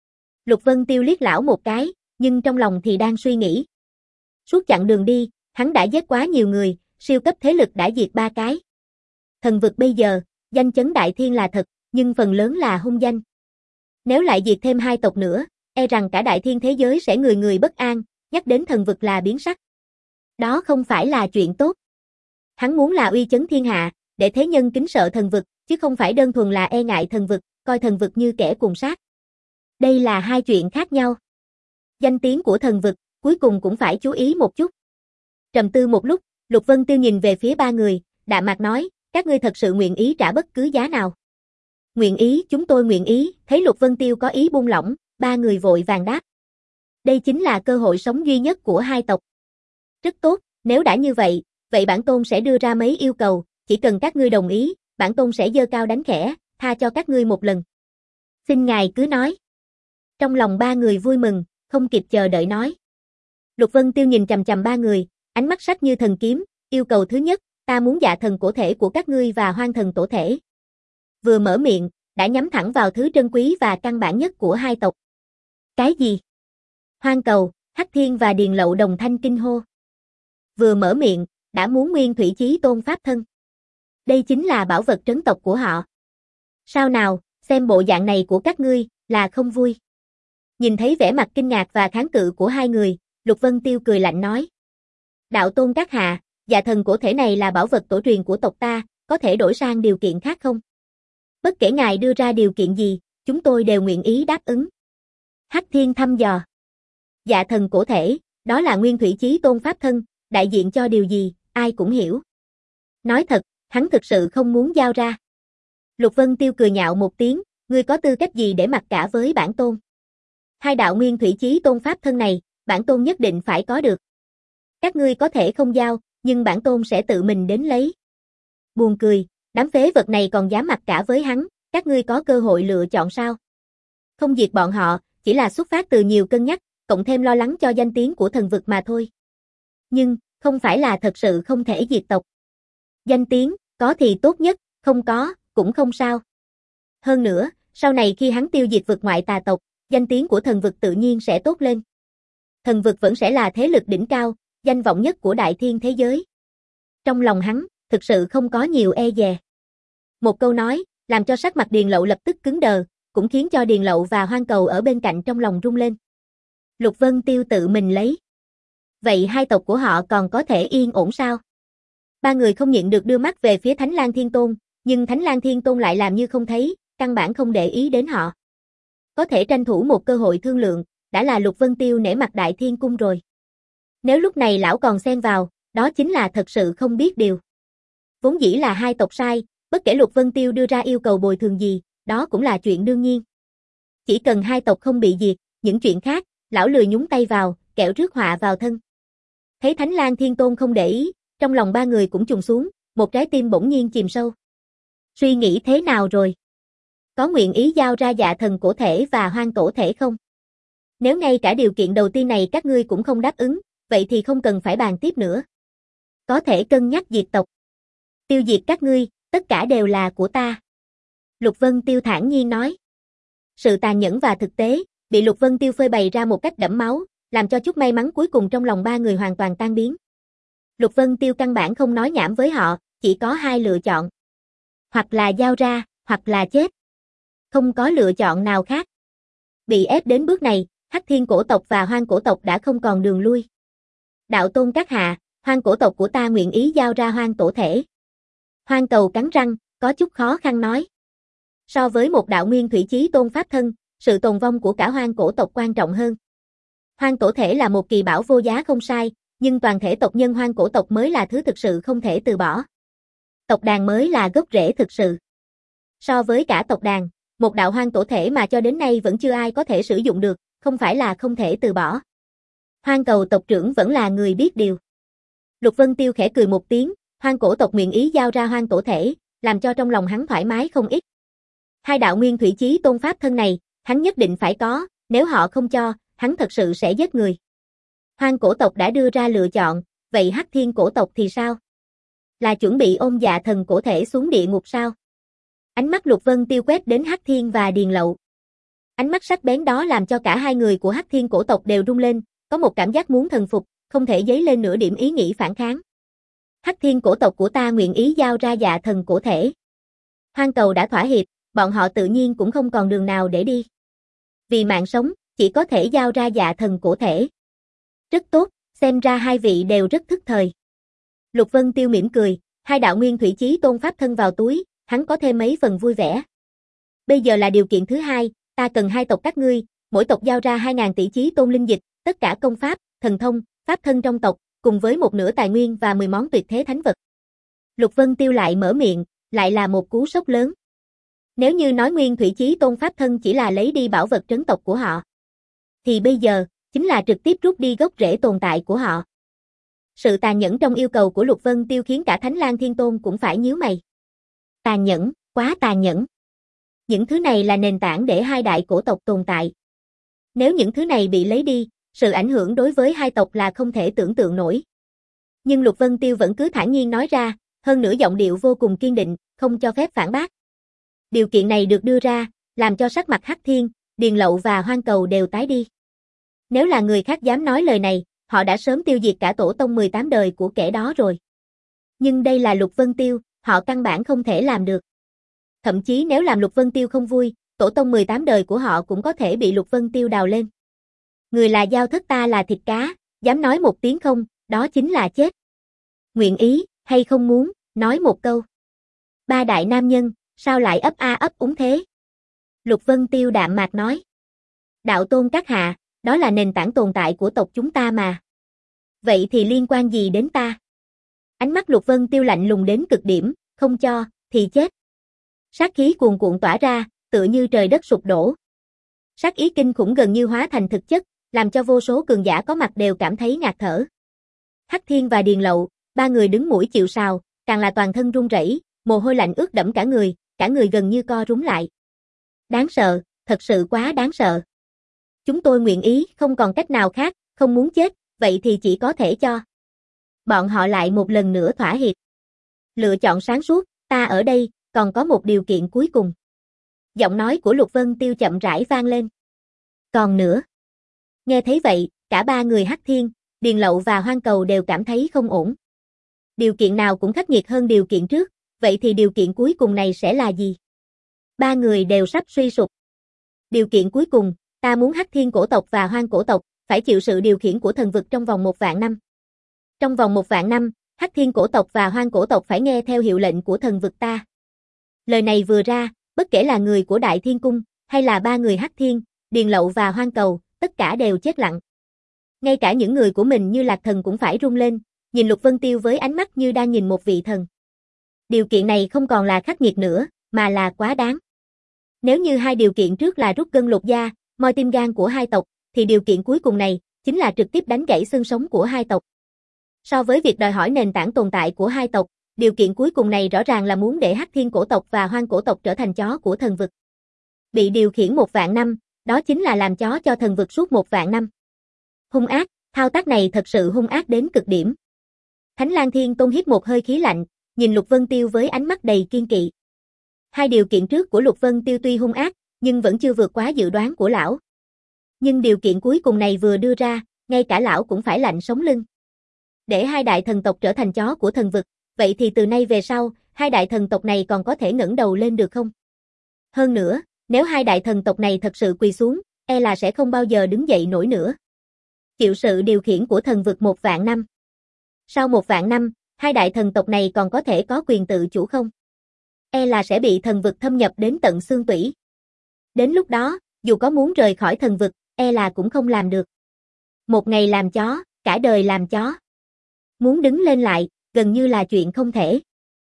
[SPEAKER 1] Lục Vân Tiêu liếc lão một cái, nhưng trong lòng thì đang suy nghĩ. Suốt chặng đường đi, hắn đã giết quá nhiều người, siêu cấp thế lực đã diệt ba cái. Thần vực bây giờ, danh chấn đại thiên là thật, nhưng phần lớn là hung danh. Nếu lại diệt thêm hai tộc nữa, e rằng cả đại thiên thế giới sẽ người người bất an, nhắc đến thần vực là biến sắc. Đó không phải là chuyện tốt. Hắn muốn là uy chấn thiên hạ, để thế nhân kính sợ thần vực, chứ không phải đơn thuần là e ngại thần vực, coi thần vực như kẻ cuồng sát. Đây là hai chuyện khác nhau. Danh tiếng của thần vực, cuối cùng cũng phải chú ý một chút. Trầm tư một lúc, Lục Vân Tiêu nhìn về phía ba người, đạm mạc nói, các ngươi thật sự nguyện ý trả bất cứ giá nào? Nguyện ý, chúng tôi nguyện ý, thấy Lục Vân Tiêu có ý buông lỏng, ba người vội vàng đáp. Đây chính là cơ hội sống duy nhất của hai tộc. Rất tốt, nếu đã như vậy, vậy bản tôn sẽ đưa ra mấy yêu cầu, chỉ cần các ngươi đồng ý, bản tôn sẽ giơ cao đánh khẽ, tha cho các ngươi một lần. Xin ngài cứ nói. Trong lòng ba người vui mừng, không kịp chờ đợi nói. Lục Vân Tiêu nhìn chằm chằm ba người, ánh mắt sắc như thần kiếm, yêu cầu thứ nhất, ta muốn dạ thần cổ thể của các ngươi và hoang thần tổ thể. Vừa mở miệng, đã nhắm thẳng vào thứ trân quý và căn bản nhất của hai tộc. Cái gì? Hoang Cầu, Hắc Thiên và Điền Lậu đồng thanh kinh hô. Vừa mở miệng, đã muốn Nguyên Thủy Chí Tôn pháp thân. Đây chính là bảo vật trấn tộc của họ. Sao nào, xem bộ dạng này của các ngươi, là không vui. Nhìn thấy vẻ mặt kinh ngạc và kháng cự của hai người, Lục Vân Tiêu cười lạnh nói. Đạo tôn các hạ, dạ thần cổ thể này là bảo vật tổ truyền của tộc ta, có thể đổi sang điều kiện khác không? Bất kể ngài đưa ra điều kiện gì, chúng tôi đều nguyện ý đáp ứng. Hắc Thiên thăm dò. Dạ thần cổ thể, đó là Nguyên Thủy Chí Tôn pháp thân, đại diện cho điều gì, ai cũng hiểu. Nói thật, hắn thực sự không muốn giao ra. Lục Vân Tiêu cười nhạo một tiếng, ngươi có tư cách gì để mặc cả với bản tôn? Hai đạo Nguyên Thủy Chí Tôn pháp thân này, bản tôn nhất định phải có được. Các ngươi có thể không giao, nhưng bản tôn sẽ tự mình đến lấy. Buồn cười, đám phế vật này còn dám mặc cả với hắn, các ngươi có cơ hội lựa chọn sao? Không diệt bọn họ, chỉ là xuất phát từ nhiều cân nhắc, cộng thêm lo lắng cho danh tiếng của thần vực mà thôi. Nhưng, không phải là thật sự không thể diệt tộc. Danh tiếng, có thì tốt nhất, không có, cũng không sao. Hơn nữa, sau này khi hắn tiêu diệt vực ngoại tà tộc, danh tiếng của thần vực tự nhiên sẽ tốt lên. Thần vực vẫn sẽ là thế lực đỉnh cao, danh vọng nhất của đại thiên thế giới. Trong lòng hắn, thực sự không có nhiều e dè. Một câu nói, làm cho sắc mặt Điền Lậu lập tức cứng đờ, cũng khiến cho Điền Lậu và Hoang Cầu ở bên cạnh trong lòng rung lên. Lục Vân Tiêu tự mình lấy. Vậy hai tộc của họ còn có thể yên ổn sao? Ba người không nhịn được đưa mắt về phía Thánh Lang Thiên Tôn, nhưng Thánh Lang Thiên Tôn lại làm như không thấy, căn bản không để ý đến họ. Có thể tranh thủ một cơ hội thương lượng, đã là Lục Vân Tiêu nể mặt Đại Thiên Cung rồi. Nếu lúc này lão còn xen vào, đó chính là thật sự không biết điều. Vốn dĩ là hai tộc sai, bất kể Lục Vân Tiêu đưa ra yêu cầu bồi thường gì, đó cũng là chuyện đương nhiên. Chỉ cần hai tộc không bị diệt, những chuyện khác, lão lười nhúng tay vào, kẻo rước họa vào thân. Thấy Thánh Lang Thiên Tôn không để ý, trong lòng ba người cũng trùng xuống, một trái tim bỗng nhiên chìm sâu. Suy nghĩ thế nào rồi? Có nguyện ý giao ra dạ thần cổ thể và hoang tổ thể không? Nếu ngay cả điều kiện đầu tiên này các ngươi cũng không đáp ứng, vậy thì không cần phải bàn tiếp nữa. Có thể cân nhắc diệt tộc. Tiêu diệt các ngươi, tất cả đều là của ta. Lục Vân Tiêu thản nhiên nói. Sự tàn nhẫn và thực tế, bị Lục Vân Tiêu phơi bày ra một cách đẫm máu, làm cho chút may mắn cuối cùng trong lòng ba người hoàn toàn tan biến. Lục Vân Tiêu căn bản không nói nhảm với họ, chỉ có hai lựa chọn. Hoặc là giao ra, hoặc là chết. Không có lựa chọn nào khác. Bị ép đến bước này, Hắc Thiên cổ tộc và Hoang cổ tộc đã không còn đường lui. Đạo tôn các hạ, Hoang cổ tộc của ta nguyện ý giao ra Hoang tổ thể. Hoang Cầu cắn răng, có chút khó khăn nói. So với một đạo Nguyên Thủy Chí Tôn pháp thân, sự tồn vong của cả Hoang cổ tộc quan trọng hơn. Hoang tổ thể là một kỳ bảo vô giá không sai, nhưng toàn thể tộc nhân Hoang cổ tộc mới là thứ thực sự không thể từ bỏ. Tộc đàn mới là gốc rễ thực sự. So với cả tộc đàn, một đạo Hoang tổ thể mà cho đến nay vẫn chưa ai có thể sử dụng được, không phải là không thể từ bỏ. Hoang Cầu tộc trưởng vẫn là người biết điều. Lục Vân Tiêu khẽ cười một tiếng, Hoang cổ tộc nguyện ý giao ra Hoang tổ thể, làm cho trong lòng hắn thoải mái không ít. Hai đạo Nguyên Thủy Chí Tôn pháp thân này, hắn nhất định phải có, nếu họ không cho, hắn thật sự sẽ giết người. Hoang cổ tộc đã đưa ra lựa chọn, vậy Hắc Thiên cổ tộc thì sao? Là chuẩn bị ôm dạ thần cổ thể xuống địa ngục sao? Ánh mắt Lục Vân Tiêu quét đến Hắc Thiên và Điền Lậu. Ánh mắt sắc bén đó làm cho cả hai người của Hắc Thiên cổ tộc đều rung lên, có một cảm giác muốn thần phục, không thể dấy lên nửa điểm ý nghĩ phản kháng. Hắc Thiên cổ tộc của ta nguyện ý giao ra dạ thần cổ thể. Hoang Cầu đã thỏa hiệp, bọn họ tự nhiên cũng không còn đường nào để đi. Vì mạng sống, chỉ có thể giao ra dạ thần cổ thể. Rất tốt, xem ra hai vị đều rất thức thời. Lục Vân Tiêu mỉm cười, hai đạo Nguyên Thủy Chí Tôn pháp thân vào túi, hắn có thêm mấy phần vui vẻ. Bây giờ là điều kiện thứ hai, ta cần hai tộc các ngươi, mỗi tộc giao ra hai ngàn tỷ Chí Tôn linh dịch, tất cả công pháp, thần thông, pháp thân trong tộc, cùng với một nửa tài nguyên và mười món tuyệt thế thánh vật. Lục Vân Tiêu lại mở miệng, lại là một cú sốc lớn. Nếu như nói Nguyên Thủy Chí Tôn Pháp Thân chỉ là lấy đi bảo vật trấn tộc của họ, thì bây giờ, chính là trực tiếp rút đi gốc rễ tồn tại của họ. Sự tàn nhẫn trong yêu cầu của Lục Vân Tiêu khiến cả Thánh Lang Thiên Tôn cũng phải nhíu mày. Tàn nhẫn, quá tàn nhẫn. Những thứ này là nền tảng để hai đại cổ tộc tồn tại. Nếu những thứ này bị lấy đi, sự ảnh hưởng đối với hai tộc là không thể tưởng tượng nổi. Nhưng Lục Vân Tiêu vẫn cứ thản nhiên nói ra, hơn nữa giọng điệu vô cùng kiên định, không cho phép phản bác. Điều kiện này được đưa ra, làm cho sắc mặt Hắc Thiên, Điền Lậu và Hoang Cầu đều tái đi. Nếu là người khác dám nói lời này, họ đã sớm tiêu diệt cả tổ tông mười tám đời của kẻ đó rồi. Nhưng đây là Lục Vân Tiêu, họ căn bản không thể làm được. Thậm chí nếu làm Lục Vân Tiêu không vui, tổ tông mười tám đời của họ cũng có thể bị Lục Vân Tiêu đào lên. Người là dao thất, ta là thịt cá, dám nói một tiếng không, đó chính là chết. Nguyện ý, hay không muốn, nói một câu. Ba đại nam nhân, sao lại ấp a ấp úng thế? Lục Vân Tiêu đạm mạc nói. Đạo tôn các hạ, đó là nền tảng tồn tại của tộc chúng ta mà. Vậy thì liên quan gì đến ta? Ánh mắt Lục Vân Tiêu lạnh lùng đến cực điểm, không cho, thì chết. Sát khí cuồn cuộn tỏa ra, tựa như trời đất sụp đổ. Sát ý kinh khủng gần như hóa thành thực chất, làm cho vô số cường giả có mặt đều cảm thấy ngạt thở. Hắc Thiên và Điền Lậu, ba người đứng mũi chịu sào, càng là toàn thân run rẩy, mồ hôi lạnh ướt đẫm cả người, cả người gần như co rúm lại. Đáng sợ, thật sự quá đáng sợ. Chúng tôi nguyện ý, không còn cách nào khác, không muốn chết, vậy thì chỉ có thể cho. Bọn họ lại một lần nữa thỏa hiệp. Lựa chọn sáng suốt, ta ở đây, còn có một điều kiện cuối cùng. Giọng nói của Lục Vân Tiêu chậm rãi vang lên. Còn nữa. Nghe thấy vậy, cả ba người Hắc Thiên, Điền Lậu và Hoang Cầu đều cảm thấy không ổn. Điều kiện nào cũng khắc nghiệt hơn điều kiện trước, vậy thì điều kiện cuối cùng này sẽ là gì? Ba người đều sắp suy sụp. Điều kiện cuối cùng, ta muốn Hắc Thiên cổ tộc và Hoang cổ tộc phải chịu sự điều khiển của thần vực trong vòng một vạn năm. Trong vòng một vạn năm, Hắc Thiên cổ tộc và Hoang cổ tộc phải nghe theo hiệu lệnh của thần vực ta. Lời này vừa ra, bất kể là người của Đại Thiên Cung, hay là ba người Hắc Thiên, Điền Lậu và Hoang Cầu, tất cả đều chết lặng. Ngay cả những người của mình như Lạc Thần cũng phải run lên, nhìn Lục Vân Tiêu với ánh mắt như đang nhìn một vị thần. Điều kiện này không còn là khắc nghiệt nữa, mà là quá đáng. Nếu như hai điều kiện trước là rút gân lột da, moi tim gan của hai tộc, thì điều kiện cuối cùng này, chính là trực tiếp đánh gãy xương sống của hai tộc. So với việc đòi hỏi nền tảng tồn tại của hai tộc, điều kiện cuối cùng này rõ ràng là muốn để Hắc Thiên cổ tộc và Hoang cổ tộc trở thành chó của thần vực. Bị điều khiển một vạn năm, đó chính là làm chó cho thần vực suốt một vạn năm. Hung ác, thao tác này thật sự hung ác đến cực điểm. Thánh Lang Thiên Tôn hít một hơi khí lạnh, nhìn Lục Vân Tiêu với ánh mắt đầy kiên kỵ. Hai điều kiện trước của Lục Vân Tiêu tuy hung ác, nhưng vẫn chưa vượt quá dự đoán của lão. Nhưng điều kiện cuối cùng này vừa đưa ra, ngay cả lão cũng phải lạnh sống lưng. Để hai đại thần tộc trở thành chó của thần vực, vậy thì từ nay về sau, hai đại thần tộc này còn có thể ngẩng đầu lên được không? Hơn nữa, nếu hai đại thần tộc này thật sự quỳ xuống, e là sẽ không bao giờ đứng dậy nổi nữa. Chịu sự điều khiển của thần vực một vạn năm. Sau một vạn năm, hai đại thần tộc này còn có thể có quyền tự chủ không? E là sẽ bị thần vực thâm nhập đến tận xương tủy. Đến lúc đó, dù có muốn rời khỏi thần vực, e là cũng không làm được. Một ngày làm chó, cả đời làm chó. Muốn đứng lên lại, gần như là chuyện không thể.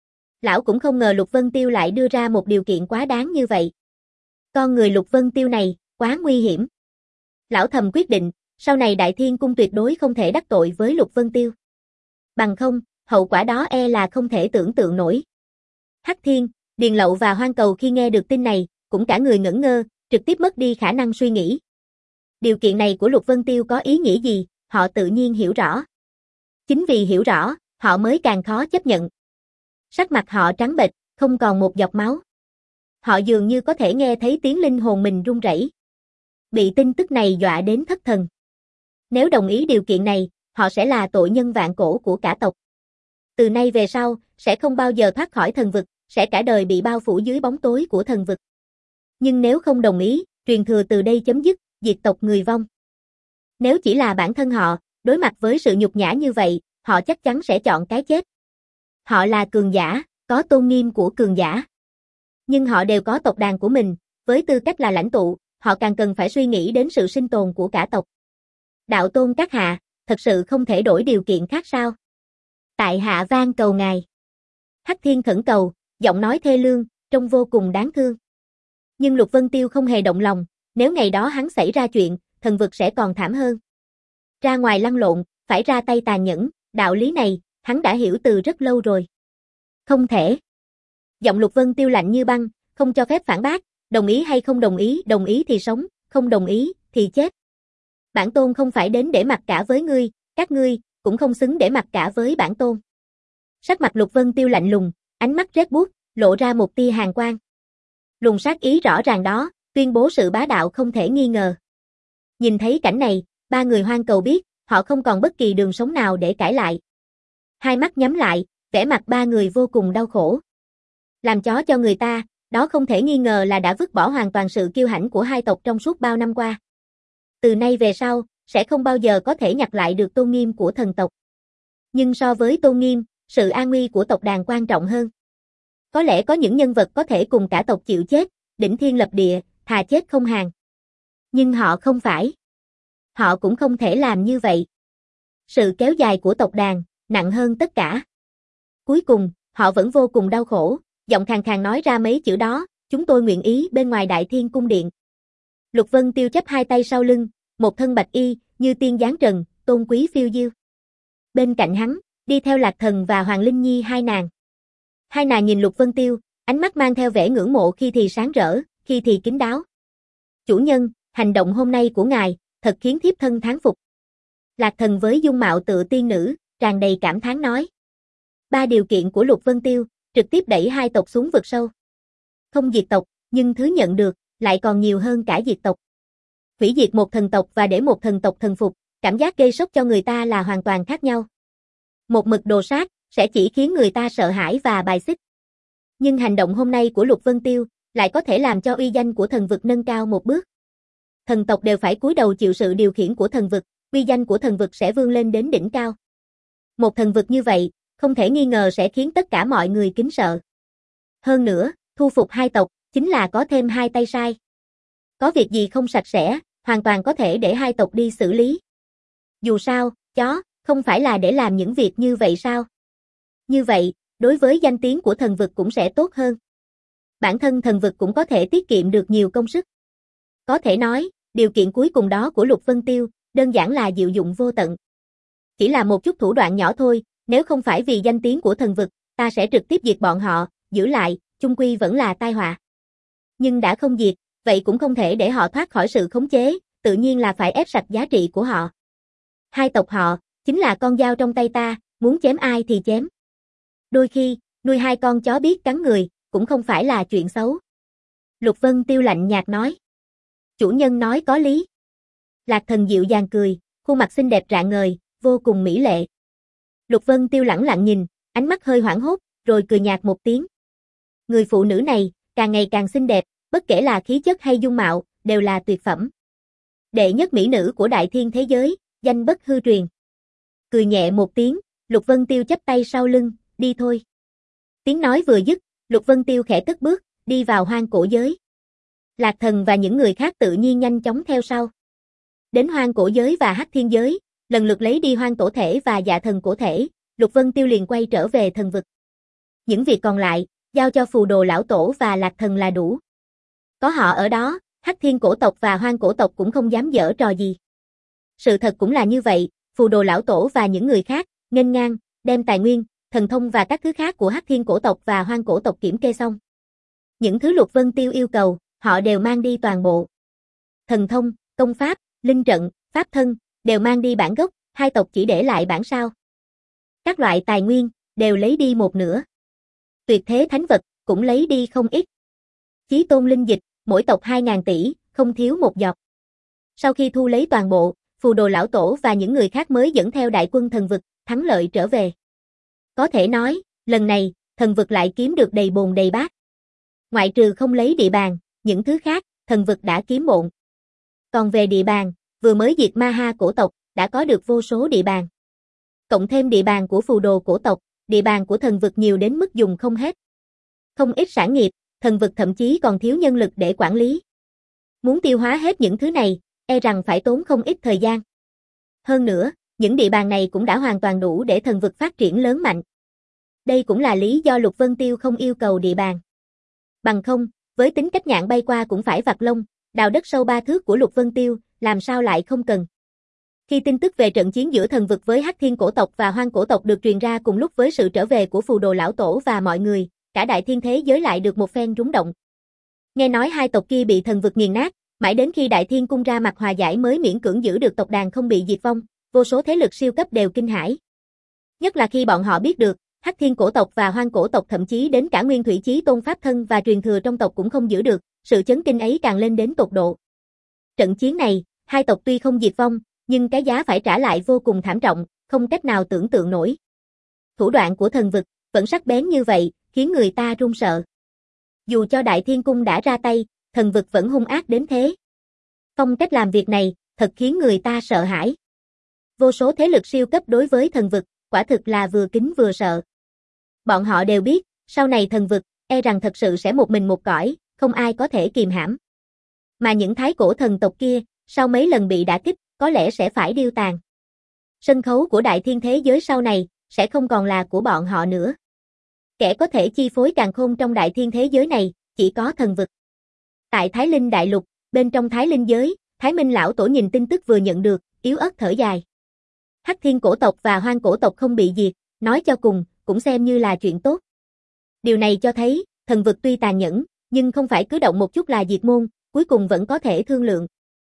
[SPEAKER 1] Lão cũng không ngờ Lục Vân Tiêu lại đưa ra một điều kiện quá đáng như vậy. Con người Lục Vân Tiêu này, quá nguy hiểm. Lão thầm quyết định, sau này Đại Thiên Cung tuyệt đối không thể đắc tội với Lục Vân Tiêu. Bằng không, hậu quả đó e là không thể tưởng tượng nổi. Hắc Thiên, Điền Lậu và Hoang Cầu khi nghe được tin này, cũng cả người ngẩn ngơ, trực tiếp mất đi khả năng suy nghĩ. Điều kiện này của Lục Vân Tiêu có ý nghĩa gì, họ tự nhiên hiểu rõ. Chính vì hiểu rõ, họ mới càng khó chấp nhận. Sắc mặt họ trắng bệch, không còn một giọt máu. Họ dường như có thể nghe thấy tiếng linh hồn mình run rẩy. Bị tin tức này dọa đến thất thần. Nếu đồng ý điều kiện này, họ sẽ là tội nhân vạn cổ của cả tộc. Từ nay về sau, sẽ không bao giờ thoát khỏi thần vực, sẽ cả đời bị bao phủ dưới bóng tối của thần vực. Nhưng nếu không đồng ý, truyền thừa từ đây chấm dứt, diệt tộc người vong. Nếu chỉ là bản thân họ, đối mặt với sự nhục nhã như vậy, họ chắc chắn sẽ chọn cái chết. Họ là cường giả, có tôn nghiêm của cường giả. Nhưng họ đều có tộc đàn của mình, với tư cách là lãnh tụ, họ càng cần phải suy nghĩ đến sự sinh tồn của cả tộc. Đạo tôn các hạ, thật sự không thể đổi điều kiện khác sao? Tại hạ van cầu ngài. Hắc Thiên khẩn cầu, giọng nói thê lương, trông vô cùng đáng thương. Nhưng Lục Vân Tiêu không hề động lòng, nếu ngày đó hắn xảy ra chuyện, thần vực sẽ còn thảm hơn. Ra ngoài lăn lộn, phải ra tay tàn nhẫn, đạo lý này, hắn đã hiểu từ rất lâu rồi. Không thể. Giọng Lục Vân Tiêu lạnh như băng, không cho phép phản bác, đồng ý hay không đồng ý, đồng ý thì sống, không đồng ý, thì chết. Bản tôn không phải đến để mặc cả với ngươi, các ngươi, cũng không xứng để mặc cả với bản tôn. Sắc mặt Lục Vân Tiêu lạnh lùng, ánh mắt rét buốt, lộ ra một tia hàn quang. Luồng sát ý rõ ràng đó, tuyên bố sự bá đạo không thể nghi ngờ. Nhìn thấy cảnh này, ba người Hoang Cầu biết, họ không còn bất kỳ đường sống nào để cãi lại. Hai mắt nhắm lại, vẻ mặt ba người vô cùng đau khổ. Làm chó cho người ta, đó không thể nghi ngờ là đã vứt bỏ hoàn toàn sự kiêu hãnh của hai tộc trong suốt bao năm qua. Từ nay về sau, sẽ không bao giờ có thể nhặt lại được tôn nghiêm của thần tộc. Nhưng so với tôn nghiêm, sự an nguy của tộc đàn quan trọng hơn. Có lẽ có những nhân vật có thể cùng cả tộc chịu chết, đỉnh thiên lập địa, thà chết không hàng. Nhưng họ không phải. Họ cũng không thể làm như vậy. Sự kéo dài của tộc đàn, nặng hơn tất cả. Cuối cùng, họ vẫn vô cùng đau khổ, giọng khàn khàn nói ra mấy chữ đó, chúng tôi nguyện ý bên ngoài Đại Thiên Cung Điện. Lục Vân Tiêu chắp hai tay sau lưng, một thân bạch y, như tiên giáng trần, tôn quý phiêu diêu. Bên cạnh hắn, đi theo Lạc Thần và Hoàng Linh Nhi hai nàng. Hai nàng nhìn Lục Vân Tiêu, ánh mắt mang theo vẻ ngưỡng mộ khi thì sáng rỡ, khi thì kín đáo. Chủ nhân, hành động hôm nay của ngài, thật khiến thiếp thân thán phục. Lạc Thần với dung mạo tựa tiên nữ, tràn đầy cảm thán nói. Ba điều kiện của Lục Vân Tiêu, trực tiếp đẩy hai tộc xuống vực sâu. Không diệt tộc, nhưng thứ nhận được, lại còn nhiều hơn cả diệt tộc. Hủy diệt một thần tộc và để một thần tộc thần phục, cảm giác gây sốc cho người ta là hoàn toàn khác nhau. Một mực đồ sát, sẽ chỉ khiến người ta sợ hãi và bài xích. Nhưng hành động hôm nay của Lục Vân Tiêu, lại có thể làm cho uy danh của thần vực nâng cao một bước. Thần tộc đều phải cúi đầu chịu sự điều khiển của thần vực, uy danh của thần vực sẽ vươn lên đến đỉnh cao. Một thần vực như vậy, không thể nghi ngờ sẽ khiến tất cả mọi người kính sợ. Hơn nữa, thu phục hai tộc, chính là có thêm hai tay sai. Có việc gì không sạch sẽ, hoàn toàn có thể để hai tộc đi xử lý. Dù sao, chó, không phải là để làm những việc như vậy sao? Như vậy, đối với danh tiếng của thần vực cũng sẽ tốt hơn. Bản thân thần vực cũng có thể tiết kiệm được nhiều công sức. Có thể nói, điều kiện cuối cùng đó của Lục Vân Tiêu, đơn giản là diệu dụng vô tận. Chỉ là một chút thủ đoạn nhỏ thôi, nếu không phải vì danh tiếng của thần vực, ta sẽ trực tiếp diệt bọn họ, giữ lại, chung quy vẫn là tai họa. Nhưng đã không diệt, vậy cũng không thể để họ thoát khỏi sự khống chế, tự nhiên là phải ép sạch giá trị của họ. Hai tộc họ, chính là con dao trong tay ta, muốn chém ai thì chém. Đôi khi, nuôi hai con chó biết cắn người, cũng không phải là chuyện xấu. Lục Vân Tiêu lạnh nhạt nói. Chủ nhân nói có lý. Lạc Thần dịu dàng cười, khuôn mặt xinh đẹp rạng ngời, vô cùng mỹ lệ. Lục Vân Tiêu lẳng lặng nhìn, ánh mắt hơi hoảng hốt, rồi cười nhạt một tiếng. Người phụ nữ này, càng ngày càng xinh đẹp, bất kể là khí chất hay dung mạo, đều là tuyệt phẩm. Đệ nhất mỹ nữ của đại thiên thế giới, danh bất hư truyền. Cười nhẹ một tiếng, Lục Vân Tiêu chắp tay sau lưng, đi thôi. Tiếng nói vừa dứt, Lục Vân Tiêu khẽ cất bước, đi vào hoang cổ giới. Lạc Thần và những người khác tự nhiên nhanh chóng theo sau. Đến hoang cổ giới và hắc thiên giới, lần lượt lấy đi hoang tổ thể và dạ thần cổ thể, Lục Vân Tiêu liền quay trở về thần vực. Những việc còn lại, giao cho phù đồ lão tổ và Lạc Thần là đủ. Có họ ở đó, hắc thiên cổ tộc và hoang cổ tộc cũng không dám giở trò gì. Sự thật cũng là như vậy, phù đồ lão tổ và những người khác, nghênh ngang, đem tài nguyên, thần thông và các thứ khác của hắc thiên cổ tộc và hoang cổ tộc kiểm kê xong. Những thứ Lục Vân Tiêu yêu cầu, họ đều mang đi toàn bộ. Thần thông, công pháp, linh trận, pháp thân, đều mang đi bản gốc, hai tộc chỉ để lại bản sao. Các loại tài nguyên, đều lấy đi một nửa. Tuyệt thế thánh vật, cũng lấy đi không ít. Chí tôn linh dịch, mỗi tộc hai ngàn tỷ, không thiếu một giọt. Sau khi thu lấy toàn bộ, phù đồ lão tổ và những người khác mới dẫn theo đại quân thần vực, thắng lợi trở về. Có thể nói, lần này, thần vực lại kiếm được đầy bồn đầy bát. Ngoại trừ không lấy địa bàn, những thứ khác, thần vực đã kiếm bộn. Còn về địa bàn, vừa mới diệt ma ha cổ tộc, đã có được vô số địa bàn. Cộng thêm địa bàn của phù đồ cổ tộc, địa bàn của thần vực nhiều đến mức dùng không hết. Không ít sản nghiệp, thần vực thậm chí còn thiếu nhân lực để quản lý. Muốn tiêu hóa hết những thứ này, e rằng phải tốn không ít thời gian. Hơn nữa, những địa bàn này cũng đã hoàn toàn đủ để thần vực phát triển lớn mạnh. Đây cũng là lý do Lục Vân Tiêu không yêu cầu địa bàn. Bằng không, với tính cách nhạn bay qua cũng phải vặt lông, đào đất sâu ba thước của Lục Vân Tiêu, làm sao lại không cần. Khi tin tức về trận chiến giữa thần vực với Hắc Thiên cổ tộc và Hoang cổ tộc được truyền ra cùng lúc với sự trở về của Phù Đồ lão tổ và mọi người, cả đại thiên thế giới lại được một phen rúng động. Nghe nói hai tộc kia bị thần vực nghiền nát, mãi đến khi Đại Thiên cung ra mặt hòa giải mới miễn cưỡng giữ được tộc đàn không bị diệt vong, vô số thế lực siêu cấp đều kinh hãi. Nhất là khi bọn họ biết được, Hắc Thiên cổ tộc và Hoang cổ tộc thậm chí đến cả Nguyên Thủy Chí Tôn pháp thân và truyền thừa trong tộc cũng không giữ được, sự chấn kinh ấy càng lên đến tột độ. Trận chiến này, hai tộc tuy không diệt vong, nhưng cái giá phải trả lại vô cùng thảm trọng, không cách nào tưởng tượng nổi. Thủ đoạn của thần vực vẫn sắc bén như vậy, khiến người ta run sợ. Dù cho Đại Thiên cung đã ra tay, thần vực vẫn hung ác đến thế. Phong cách làm việc này, thật khiến người ta sợ hãi. Vô số thế lực siêu cấp đối với thần vực, quả thực là vừa kính vừa sợ. Bọn họ đều biết, sau này thần vực, e rằng thật sự sẽ một mình một cõi, không ai có thể kìm hãm. Mà những thái cổ thần tộc kia, sau mấy lần bị đả kích, có lẽ sẽ phải điêu tàn. Sân khấu của đại thiên thế giới sau này, sẽ không còn là của bọn họ nữa. Kẻ có thể chi phối càn khôn trong đại thiên thế giới này, chỉ có thần vực. Tại Thái Linh Đại Lục, bên trong Thái Linh giới, Thái Minh lão tổ nhìn tin tức vừa nhận được, yếu ớt thở dài. Hắc Thiên cổ tộc và Hoang cổ tộc không bị diệt, nói cho cùng, cũng xem như là chuyện tốt. Điều này cho thấy, thần vực tuy tàn nhẫn, nhưng không phải cứ động một chút là diệt môn, cuối cùng vẫn có thể thương lượng.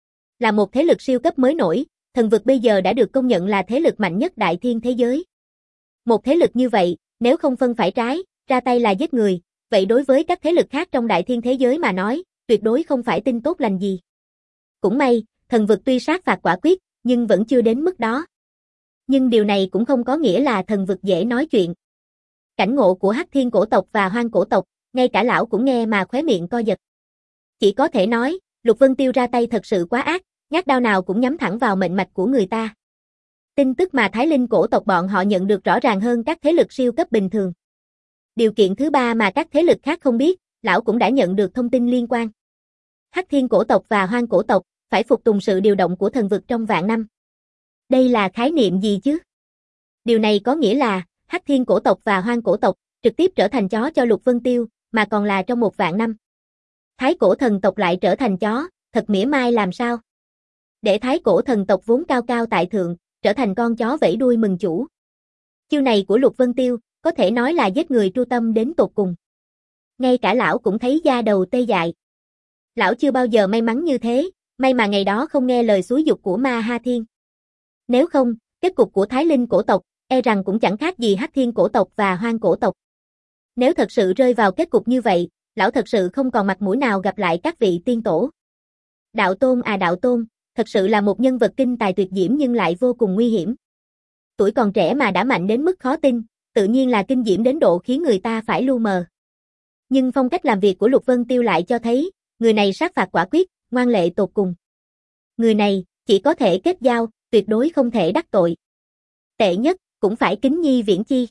[SPEAKER 1] Là một thế lực siêu cấp mới nổi, thần vực bây giờ đã được công nhận là thế lực mạnh nhất đại thiên thế giới. Một thế lực như vậy, nếu không phân phải trái, ra tay là giết người, vậy đối với các thế lực khác trong đại thiên thế giới mà nói, tuyệt đối không phải tin tốt lành gì. Cũng may, thần vực tuy sát phạt quả quyết, nhưng vẫn chưa đến mức đó. Nhưng điều này cũng không có nghĩa là thần vực dễ nói chuyện. Cảnh ngộ của Hắc Thiên cổ tộc và Hoang cổ tộc, ngay cả lão cũng nghe mà khóe miệng co giật. Chỉ có thể nói, Lục Vân Tiêu ra tay thật sự quá ác, nhát đao nào cũng nhắm thẳng vào mệnh mạch của người ta. Tin tức mà Thái Linh cổ tộc bọn họ nhận được rõ ràng hơn các thế lực siêu cấp bình thường. Điều kiện thứ ba mà các thế lực khác không biết, lão cũng đã nhận được thông tin liên quan. Hắc Thiên cổ tộc và Hoang cổ tộc phải phục tùng sự điều động của thần vực trong vạn năm. Đây là khái niệm gì chứ? Điều này có nghĩa là Hắc Thiên cổ tộc và Hoang cổ tộc trực tiếp trở thành chó cho Lục Vân Tiêu, mà còn là trong một vạn năm. Thái cổ thần tộc lại trở thành chó, thật mỉa mai làm sao? Để thái cổ thần tộc vốn cao cao tại thượng, trở thành con chó vẫy đuôi mừng chủ. Chiêu này của Lục Vân Tiêu, có thể nói là giết người tru tâm đến tột cùng. Ngay cả lão cũng thấy da đầu tê dại. Lão chưa bao giờ may mắn như thế, may mà ngày đó không nghe lời xúi giục của Ma Ha Thiên. Nếu không, kết cục của Thái Linh cổ tộc, e rằng cũng chẳng khác gì Hắc Thiên cổ tộc và Hoang cổ tộc. Nếu thật sự rơi vào kết cục như vậy, lão thật sự không còn mặt mũi nào gặp lại các vị tiên tổ. Đạo Tôn à Đạo Tôn, thật sự là một nhân vật kinh tài tuyệt diễm nhưng lại vô cùng nguy hiểm. Tuổi còn trẻ mà đã mạnh đến mức khó tin, tự nhiên là kinh diễm đến độ khiến người ta phải lu mờ. Nhưng phong cách làm việc của Lục Vân Tiêu lại cho thấy, người này sát phạt quả quyết, ngoan lệ tột cùng. Người này, chỉ có thể kết giao, tuyệt đối không thể đắc tội. Tệ nhất, cũng phải kính nhi viễn chi.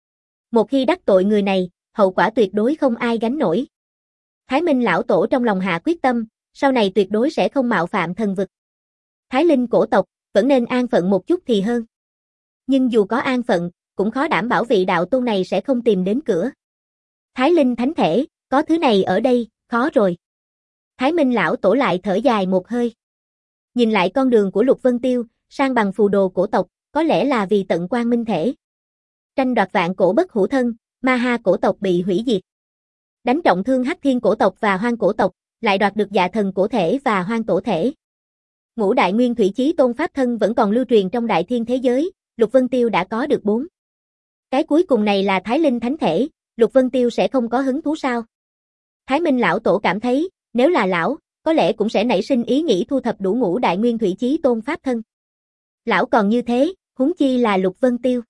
[SPEAKER 1] Một khi đắc tội người này, hậu quả tuyệt đối không ai gánh nổi. Thái Minh lão tổ trong lòng hạ quyết tâm, sau này tuyệt đối sẽ không mạo phạm thần vực. Thái Linh cổ tộc, vẫn nên an phận một chút thì hơn. Nhưng dù có an phận, cũng khó đảm bảo vị đạo tôn này sẽ không tìm đến cửa. Thái Linh thánh thể, có thứ này ở đây, khó rồi. Thái Minh lão tổ lại thở dài một hơi. Nhìn lại con đường của Lục Vân Tiêu, sang bằng phù đồ cổ tộc, có lẽ là vì tận quang minh thể. Tranh đoạt vạn cổ bất hủ thân, Ma Ha cổ tộc bị hủy diệt. Đánh trọng thương Hắc Thiên cổ tộc và Hoang cổ tộc, lại đoạt được dạ thần cổ thể và hoang tổ thể. Ngũ đại nguyên thủy chí tôn pháp thân vẫn còn lưu truyền trong đại thiên thế giới, Lục Vân Tiêu đã có được bốn. Cái cuối cùng này là Thái Linh thánh thể, Lục Vân Tiêu sẽ không có hứng thú sao? Thái Minh lão tổ cảm thấy, nếu là lão, có lẽ cũng sẽ nảy sinh ý nghĩ thu thập đủ ngũ đại nguyên thủy chí tôn pháp thân. Lão còn như thế, huống chi là Lục Vân Tiêu.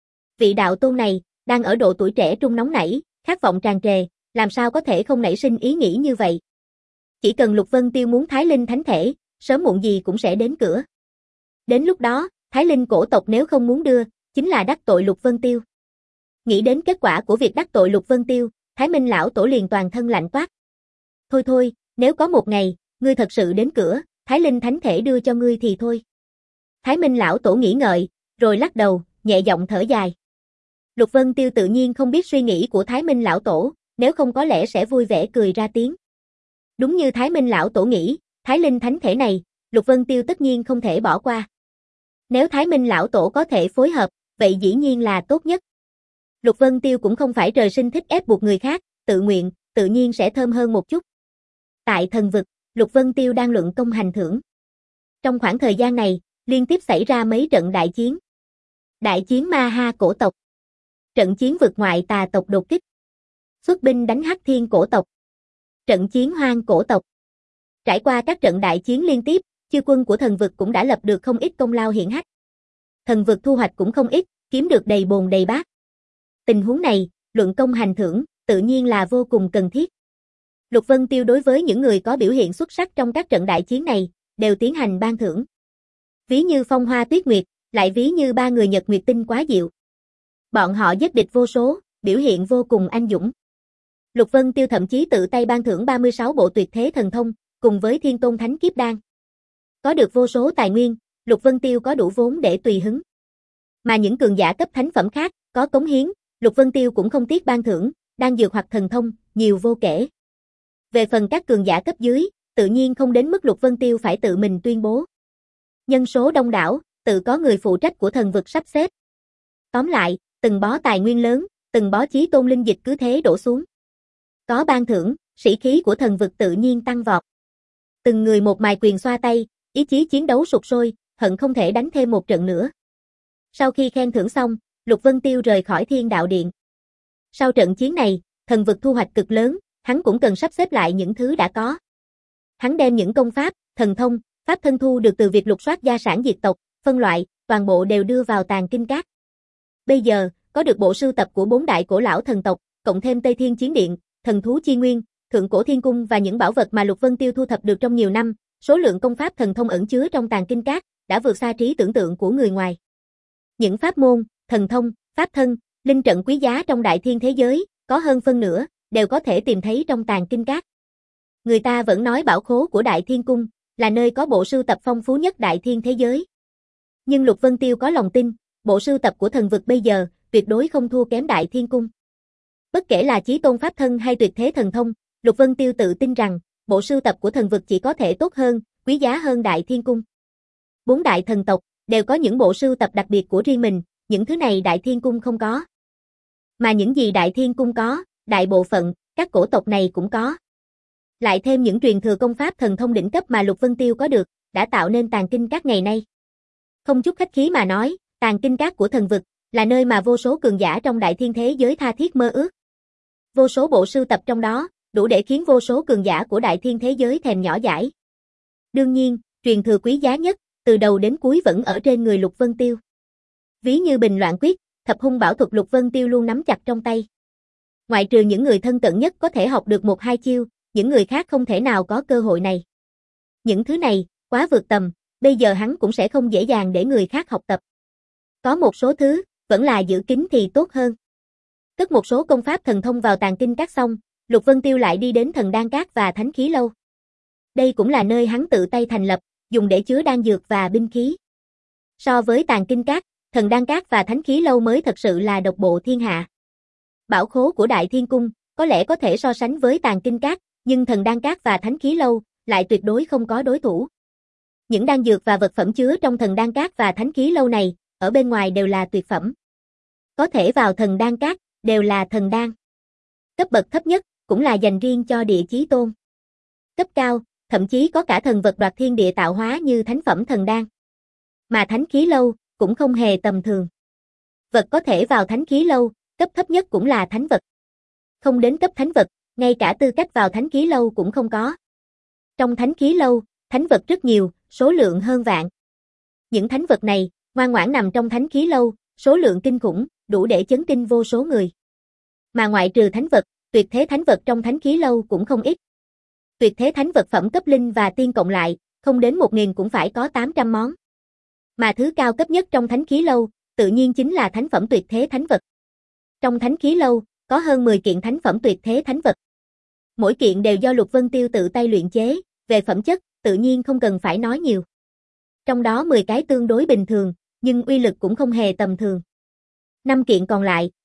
[SPEAKER 1] Vị đạo tôn này, đang ở độ tuổi trẻ trung nóng nảy, khát vọng tràn trề, làm sao có thể không nảy sinh ý nghĩ như vậy? Chỉ cần Lục Vân Tiêu muốn Thái Linh thánh thể, sớm muộn gì cũng sẽ đến cửa. Đến lúc đó, Thái Linh cổ tộc nếu không muốn đưa, chính là đắc tội Lục Vân Tiêu. Nghĩ đến kết quả của việc đắc tội Lục Vân Tiêu, Thái Minh lão tổ liền toàn thân lạnh toát. Thôi thôi, nếu có một ngày, ngươi thật sự đến cửa, Thái Linh thánh thể đưa cho ngươi thì thôi. Thái Minh lão tổ nghĩ ngợi, rồi lắc đầu, nhẹ giọng thở dài. Lục Vân Tiêu tự nhiên không biết suy nghĩ của Thái Minh lão tổ, nếu không có lẽ sẽ vui vẻ cười ra tiếng. Đúng như Thái Minh lão tổ nghĩ, Thái Linh thánh thể này, Lục Vân Tiêu tất nhiên không thể bỏ qua. Nếu Thái Minh lão tổ có thể phối hợp, vậy dĩ nhiên là tốt nhất. Lục Vân Tiêu cũng không phải trời sinh thích ép buộc người khác, tự nguyện, tự nhiên sẽ thơm hơn một chút. Tại thần vực, Lục Vân Tiêu đang luận công hành thưởng. Trong khoảng thời gian này, liên tiếp xảy ra mấy trận đại chiến. Đại chiến Ma Ha cổ tộc. Trận chiến vực ngoại tà tộc đột kích. Xuất binh đánh Hắc Thiên cổ tộc. Trận chiến Hoang cổ tộc. Trải qua các trận đại chiến liên tiếp, chư quân của thần vực cũng đã lập được không ít công lao hiển hách. Thần vực thu hoạch cũng không ít, kiếm được đầy bồn đầy bát. Tình huống này, luận công hành thưởng, tự nhiên là vô cùng cần thiết. Lục Vân Tiêu đối với những người có biểu hiện xuất sắc trong các trận đại chiến này, đều tiến hành ban thưởng. Ví như Phong Hoa Tuyết Nguyệt, lại ví như ba người Nhật Nguyệt Tinh quá diệu. Bọn họ giết địch vô số, biểu hiện vô cùng anh dũng. Lục Vân Tiêu thậm chí tự tay ban thưởng ba mươi sáu bộ tuyệt thế thần thông, cùng với Thiên Tôn Thánh Kiếp Đan. Có được vô số tài nguyên, Lục Vân Tiêu có đủ vốn để tùy hứng. Mà những cường giả cấp thánh phẩm khác, có cống hiến, Lục Vân Tiêu cũng không tiếc ban thưởng, đan dược hoặc thần thông, nhiều vô kể. Về phần các cường giả cấp dưới, tự nhiên không đến mức Lục Vân Tiêu phải tự mình tuyên bố. Nhân số đông đảo, tự có người phụ trách của thần vực sắp xếp. Tóm lại, từng bó tài nguyên lớn, từng bó chí tôn linh dịch cứ thế đổ xuống. Có ban thưởng, sĩ khí của thần vực tự nhiên tăng vọt. Từng người một mài quyền xoa tay, ý chí chiến đấu sục sôi, hận không thể đánh thêm một trận nữa. Sau khi khen thưởng xong, Lục Vân Tiêu rời khỏi Thiên Đạo Điện. Sau trận chiến này, thần vực thu hoạch cực lớn, hắn cũng cần sắp xếp lại những thứ đã có. Hắn đem những công pháp, thần thông, pháp thân thu được từ việc lục soát gia sản diệt tộc, phân loại, toàn bộ đều đưa vào tàng kinh các. Bây giờ, có được bộ sưu tập của bốn đại cổ lão thần tộc, cộng thêm Tây Thiên Chiến Điện, Thần Thú Chi Nguyên, Thượng Cổ Thiên Cung và những bảo vật mà Lục Vân Tiêu thu thập được trong nhiều năm, số lượng công pháp thần thông ẩn chứa trong tàng kinh các đã vượt xa trí tưởng tượng của người ngoài. Những pháp môn, thần thông, pháp thân, linh trận quý giá trong đại thiên thế giới, có hơn phân nửa, đều có thể tìm thấy trong tàng kinh các. Người ta vẫn nói bảo khố của Đại Thiên Cung là nơi có bộ sưu tập phong phú nhất đại thiên thế giới. Nhưng Lục Vân Tiêu có lòng tin, bộ sưu tập của thần vực bây giờ tuyệt đối không thua kém Đại Thiên Cung. Bất kể là chí tôn pháp thân hay tuyệt thế thần thông, Lục Vân Tiêu tự tin rằng bộ sưu tập của thần vực chỉ có thể tốt hơn, quý giá hơn Đại Thiên Cung. Bốn đại thần tộc đều có những bộ sưu tập đặc biệt của riêng mình, những thứ này Đại Thiên Cung không có. Mà những gì Đại Thiên Cung có, đại bộ phận, các cổ tộc này cũng có. Lại thêm những truyền thừa công pháp thần thông đỉnh cấp mà Lục Vân Tiêu có được, đã tạo nên tàng kinh các ngày nay. Không chút khách khí mà nói, tàng kinh các của thần vực, là nơi mà vô số cường giả trong đại thiên thế giới tha thiết mơ ước. Vô số bộ sưu tập trong đó, đủ để khiến vô số cường giả của đại thiên thế giới thèm nhỏ dãi. Đương nhiên, truyền thừa quý giá nhất, từ đầu đến cuối vẫn ở trên người Lục Vân Tiêu. Ví như Bình Loạn Quyết, thập hung bảo thuật Lục Vân Tiêu luôn nắm chặt trong tay. Ngoại trừ những người thân cận nhất có thể học được một hai chiêu, những người khác không thể nào có cơ hội này. Những thứ này, quá vượt tầm, bây giờ hắn cũng sẽ không dễ dàng để người khác học tập. Có một số thứ, vẫn là giữ kín thì tốt hơn. Cất một số công pháp thần thông vào tàng kinh các xong, Lục Vân Tiêu lại đi đến Thần Đan Các và Thánh Khí Lâu. Đây cũng là nơi hắn tự tay thành lập, dùng để chứa đan dược và binh khí. So với tàng kinh các, Thần Đan Các và Thánh Khí Lâu mới thật sự là độc bộ thiên hạ. Bảo khố của Đại Thiên Cung, có lẽ có thể so sánh với tàng kinh các, nhưng Thần Đan Các và Thánh Khí Lâu, lại tuyệt đối không có đối thủ. Những đan dược và vật phẩm chứa trong Thần Đan Các và Thánh Khí Lâu này, ở bên ngoài đều là tuyệt phẩm. Có thể vào Thần Đan Các, đều là thần đan. Cấp bậc thấp nhất, cũng là dành riêng cho địa chí tôn. Cấp cao, thậm chí có cả thần vật đoạt thiên địa tạo hóa như thánh phẩm thần đan. Mà Thánh Khí Lâu, cũng không hề tầm thường. Vật có thể vào Thánh Khí Lâu, cấp thấp nhất cũng là thánh vật. Không đến cấp thánh vật, ngay cả tư cách vào Thánh Khí Lâu cũng không có. Trong Thánh Khí Lâu, thánh vật rất nhiều, số lượng hơn vạn. Những thánh vật này, ngoan ngoãn nằm trong Thánh Khí Lâu, số lượng kinh khủng, đủ để chấn kinh vô số người. Mà ngoại trừ thánh vật, tuyệt thế thánh vật trong Thánh Khí Lâu cũng không ít. Tuyệt thế thánh vật phẩm cấp linh và tiên cộng lại, không đến một nghìn cũng phải có tám trăm món. Mà thứ cao cấp nhất trong Thánh Khí Lâu, tự nhiên chính là thánh phẩm tuyệt thế thánh vật. Trong Thánh Khí Lâu, có hơn mười kiện thánh phẩm tuyệt thế thánh vật. Mỗi kiện đều do Lục Vân Tiêu tự tay luyện chế, về phẩm chất, tự nhiên không cần phải nói nhiều. Trong đó mười cái tương đối bình thường, nhưng uy lực cũng không hề tầm thường. năm kiện còn lại,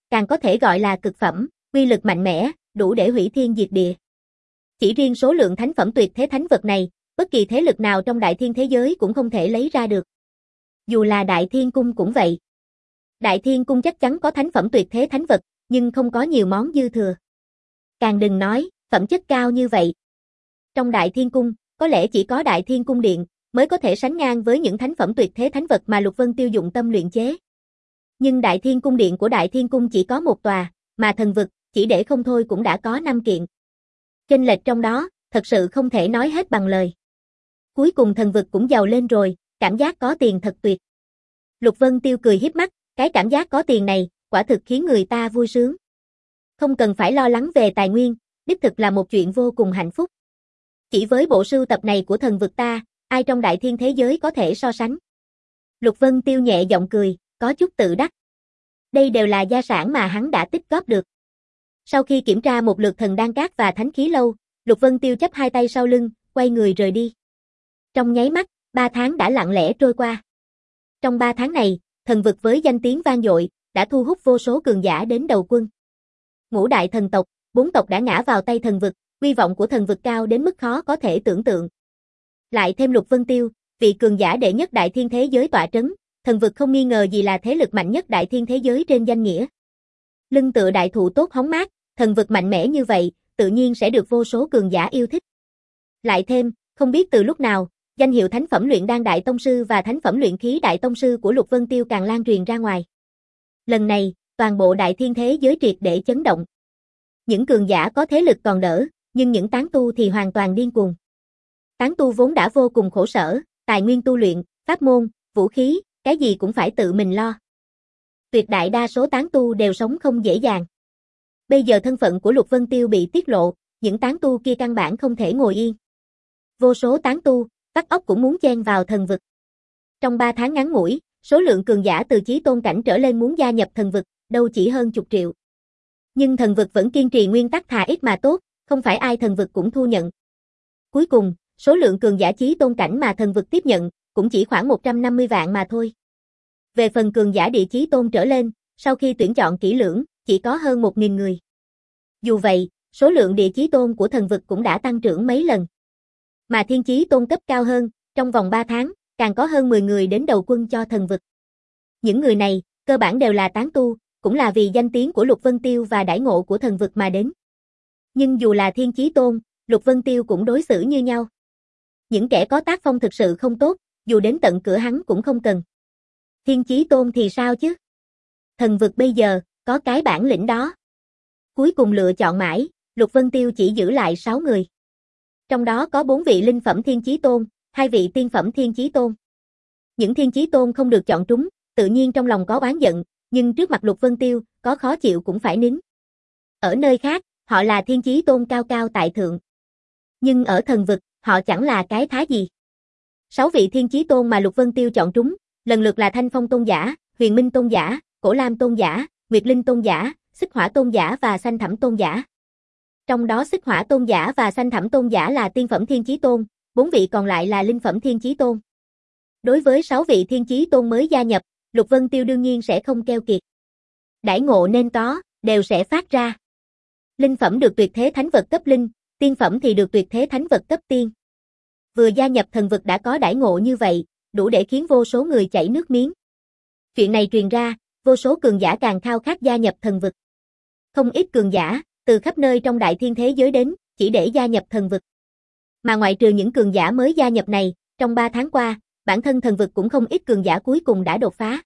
[SPEAKER 1] càng có thể gọi là cực phẩm, uy lực mạnh mẽ, đủ để hủy thiên diệt địa. Chỉ riêng số lượng thánh phẩm tuyệt thế thánh vật này, bất kỳ thế lực nào trong đại thiên thế giới cũng không thể lấy ra được. Dù là đại thiên cung cũng vậy. Đại thiên cung chắc chắn có thánh phẩm tuyệt thế thánh vật, nhưng không có nhiều món dư thừa. Càng đừng nói, phẩm chất cao như vậy. Trong đại thiên cung, có lẽ chỉ có đại thiên cung điện, mới có thể sánh ngang với những thánh phẩm tuyệt thế thánh vật mà Lục Vân Tiêu dụng tâm luyện chế. Nhưng đại thiên cung điện của đại thiên cung chỉ có một tòa, mà thần vực, chỉ để không thôi cũng đã có năm kiện. Chênh lệch trong đó, thật sự không thể nói hết bằng lời. Cuối cùng thần vực cũng giàu lên rồi, cảm giác có tiền thật tuyệt. Lục Vân Tiêu cười hiếp mắt, cái cảm giác có tiền này, quả thực khiến người ta vui sướng. Không cần phải lo lắng về tài nguyên, đích thực là một chuyện vô cùng hạnh phúc. Chỉ với bộ sưu tập này của thần vực ta, ai trong đại thiên thế giới có thể so sánh. Lục Vân Tiêu nhẹ giọng cười, có chút tự đắc. Đây đều là gia sản mà hắn đã tích góp được. Sau khi kiểm tra một lượt thần đan cát và thánh khí lâu, Lục Vân Tiêu chắp hai tay sau lưng, quay người rời đi. Trong nháy mắt, ba tháng đã lặng lẽ trôi qua. Trong ba tháng này, thần vực với danh tiếng vang dội, đã thu hút vô số cường giả đến đầu quân. Ngũ đại thần tộc, bốn tộc đã ngã vào tay thần vực, uy vọng của thần vực cao đến mức khó có thể tưởng tượng. Lại thêm Lục Vân Tiêu, vị cường giả đệ nhất đại thiên thế giới tọa trấn, thần vực không nghi ngờ gì là thế lực mạnh nhất đại thiên thế giới trên danh nghĩa. Lưng tựa đại thụ tốt hóng mát, thần vực mạnh mẽ như vậy, tự nhiên sẽ được vô số cường giả yêu thích. Lại thêm, không biết từ lúc nào, danh hiệu thánh phẩm luyện đan đại tông sư và thánh phẩm luyện khí đại tông sư của Lục Vân Tiêu càng lan truyền ra ngoài. Lần này, toàn bộ đại thiên thế giới triệt để chấn động. Những cường giả có thế lực còn đỡ, nhưng những tán tu thì hoàn toàn điên cuồng. Tán tu vốn đã vô cùng khổ sở, tài nguyên tu luyện, pháp môn, vũ khí, cái gì cũng phải tự mình lo. Tuyệt đại đa số tán tu đều sống không dễ dàng. Bây giờ thân phận của Lục Vân Tiêu bị tiết lộ, những tán tu kia căn bản không thể ngồi yên. Vô số tán tu, vắt óc cũng muốn chen vào thần vực. Trong ba tháng ngắn ngủi, số lượng cường giả từ chí tôn cảnh trở lên muốn gia nhập thần vực, đâu chỉ hơn chục triệu. Nhưng thần vực vẫn kiên trì nguyên tắc thà ít mà tốt, không phải ai thần vực cũng thu nhận. Cuối cùng, số lượng cường giả chí tôn cảnh mà thần vực tiếp nhận, cũng chỉ khoảng một trăm năm mươi vạn mà thôi. Về phần cường giả địa chí tôn trở lên, sau khi tuyển chọn kỹ lưỡng, chỉ có hơn một nghìn người. Dù vậy, số lượng địa chí tôn của thần vực cũng đã tăng trưởng mấy lần. Mà thiên chí tôn cấp cao hơn, trong vòng ba tháng, càng có hơn mười người đến đầu quân cho thần vực. Những người này, cơ bản đều là tán tu, cũng là vì danh tiếng của Lục Vân Tiêu và đãi ngộ của thần vực mà đến. Nhưng dù là thiên chí tôn, Lục Vân Tiêu cũng đối xử như nhau. Những kẻ có tác phong thực sự không tốt, dù đến tận cửa hắn cũng không cần. Thiên chí tôn thì sao chứ? Thần vực bây giờ, có cái bản lĩnh đó. Cuối cùng lựa chọn mãi, Lục Vân Tiêu chỉ giữ lại sáu người. Trong đó có bốn vị linh phẩm thiên chí tôn, hai vị tiên phẩm thiên chí tôn. Những thiên chí tôn không được chọn trúng, tự nhiên trong lòng có oán giận, nhưng trước mặt Lục Vân Tiêu, có khó chịu cũng phải nín. Ở nơi khác, họ là thiên chí tôn cao cao tại thượng. Nhưng ở thần vực, họ chẳng là cái thá gì. Sáu vị thiên chí tôn mà Lục Vân Tiêu chọn trúng, lần lượt là Thanh Phong tôn giả, Huyền Minh tôn giả, Cổ Lam tôn giả, Nguyệt Linh tôn giả, Xích Hỏa tôn giả và Xanh Thẳm tôn giả. Trong đó Xích Hỏa tôn giả và Xanh Thẳm tôn giả là tiên phẩm thiên chí tôn, bốn vị còn lại là linh phẩm thiên chí tôn. Đối với sáu vị thiên chí tôn mới gia nhập, Lục Vân Tiêu đương nhiên sẽ không keo kiệt. Đãi ngộ nên có, đều sẽ phát ra. Linh phẩm được tuyệt thế thánh vật cấp linh, tiên phẩm thì được tuyệt thế thánh vật cấp tiên. Vừa gia nhập thần vực đã có đãi ngộ như vậy, đủ để khiến vô số người chảy nước miếng. Chuyện này truyền ra, vô số cường giả càng khao khát gia nhập thần vực. Không ít cường giả, từ khắp nơi trong đại thiên thế giới đến, chỉ để gia nhập thần vực. Mà ngoại trừ những cường giả mới gia nhập này, trong ba tháng qua, bản thân thần vực cũng không ít cường giả cuối cùng đã đột phá.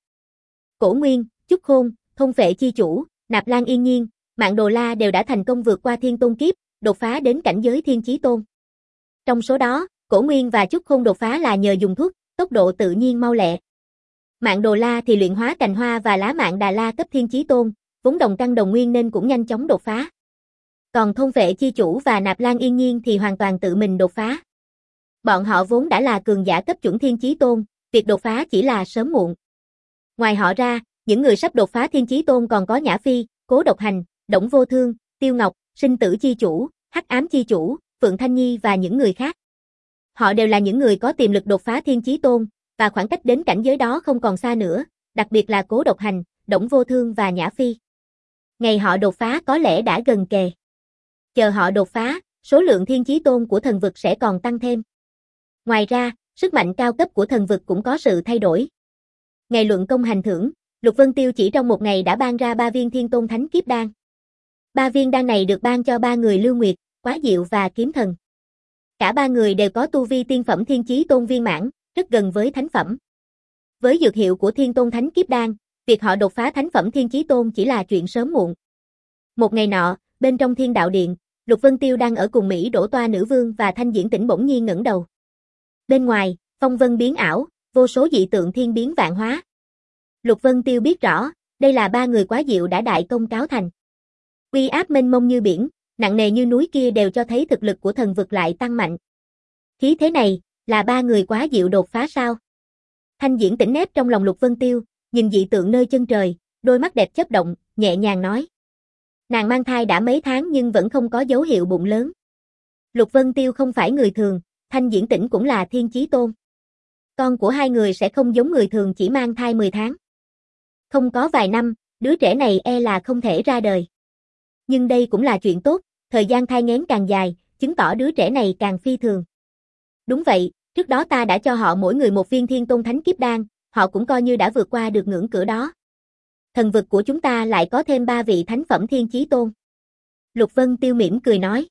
[SPEAKER 1] Cổ Nguyên, Chúc Khôn, Thôn Phệ Chi Chủ, Nạp Lan Yên Nhiên, Mạng Đồ La đều đã thành công vượt qua thiên tôn kiếp, đột phá đến cảnh giới thiên chí tôn. Trong số đó, Cổ Nguyên và Chúc Khôn đột phá là nhờ dùng thuốc, tốc độ tự nhiên mau lẹ. Mạng Đồ La thì luyện hóa cành hoa và lá Mạng Đà La cấp thiên chí tôn, vốn đồng căn đồng nguyên nên cũng nhanh chóng đột phá. Còn Thôn Phệ Chi Chủ và Nạp Lan Yên Nhiên thì hoàn toàn tự mình đột phá. Bọn họ vốn đã là cường giả cấp chuẩn thiên chí tôn, việc đột phá chỉ là sớm muộn. Ngoài họ ra, những người sắp đột phá thiên chí tôn còn có Nhã Phi, Cố Độc Hành, Đổng Vô Thương, Tiêu Ngọc, Sinh Tử Chi Chủ, Hắc Ám Chi Chủ, Phượng Thanh Nhi và những người khác. Họ đều là những người có tiềm lực đột phá thiên chí tôn, và khoảng cách đến cảnh giới đó không còn xa nữa, đặc biệt là Cố Độc Hành, Đổng Vô Thương và Nhã Phi. Ngày họ đột phá có lẽ đã gần kề. Chờ họ đột phá, số lượng thiên chí tôn của thần vực sẽ còn tăng thêm. Ngoài ra, sức mạnh cao cấp của thần vực cũng có sự thay đổi. Ngày luận công hành thưởng, Lục Vân Tiêu chỉ trong một ngày đã ban ra ba viên Thiên Tôn Thánh Kiếp Đan. Ba viên đan này được ban cho ba người Lưu Nguyệt, Quá Diệu và Kiếm Thần. Cả ba người đều có tu vi tiên phẩm thiên chí tôn viên mãn, rất gần với thánh phẩm. Với dược hiệu của Thiên Tôn Thánh Kiếp Đan, việc họ đột phá thánh phẩm thiên chí tôn chỉ là chuyện sớm muộn. Một ngày nọ, bên trong Thiên Đạo Điện, Lục Vân Tiêu đang ở cùng Mỹ Đỗ Toa Nữ Vương và Thanh Diễn Tĩnh bỗng nhiên ngẩng đầu. Bên ngoài, phong vân biến ảo, vô số dị tượng thiên biến vạn hóa. Lục Vân Tiêu biết rõ, đây là ba người Quá Diệu đã đại công cáo thành. Uy áp mênh mông như biển, nặng nề như núi kia đều cho thấy thực lực của thần vực lại tăng mạnh. Khí thế này, là ba người Quá Diệu đột phá sao? Thanh Diễn Tĩnh nép trong lòng Lục Vân Tiêu, nhìn dị tượng nơi chân trời, đôi mắt đẹp chớp động, nhẹ nhàng nói. Nàng mang thai đã mấy tháng nhưng vẫn không có dấu hiệu bụng lớn. Lục Vân Tiêu không phải người thường, Thanh Diễn Tĩnh cũng là thiên chí tôn. Con của hai người sẽ không giống người thường chỉ mang thai mười tháng. Không có vài năm, đứa trẻ này e là không thể ra đời. Nhưng đây cũng là chuyện tốt, thời gian thai nghén càng dài, chứng tỏ đứa trẻ này càng phi thường. Đúng vậy, trước đó ta đã cho họ mỗi người một viên Thiên Tôn Thánh Kiếp Đan, họ cũng coi như đã vượt qua được ngưỡng cửa đó. Thần vực của chúng ta lại có thêm ba vị thánh phẩm thiên chí tôn. Lục Vân Tiêu mỉm cười nói.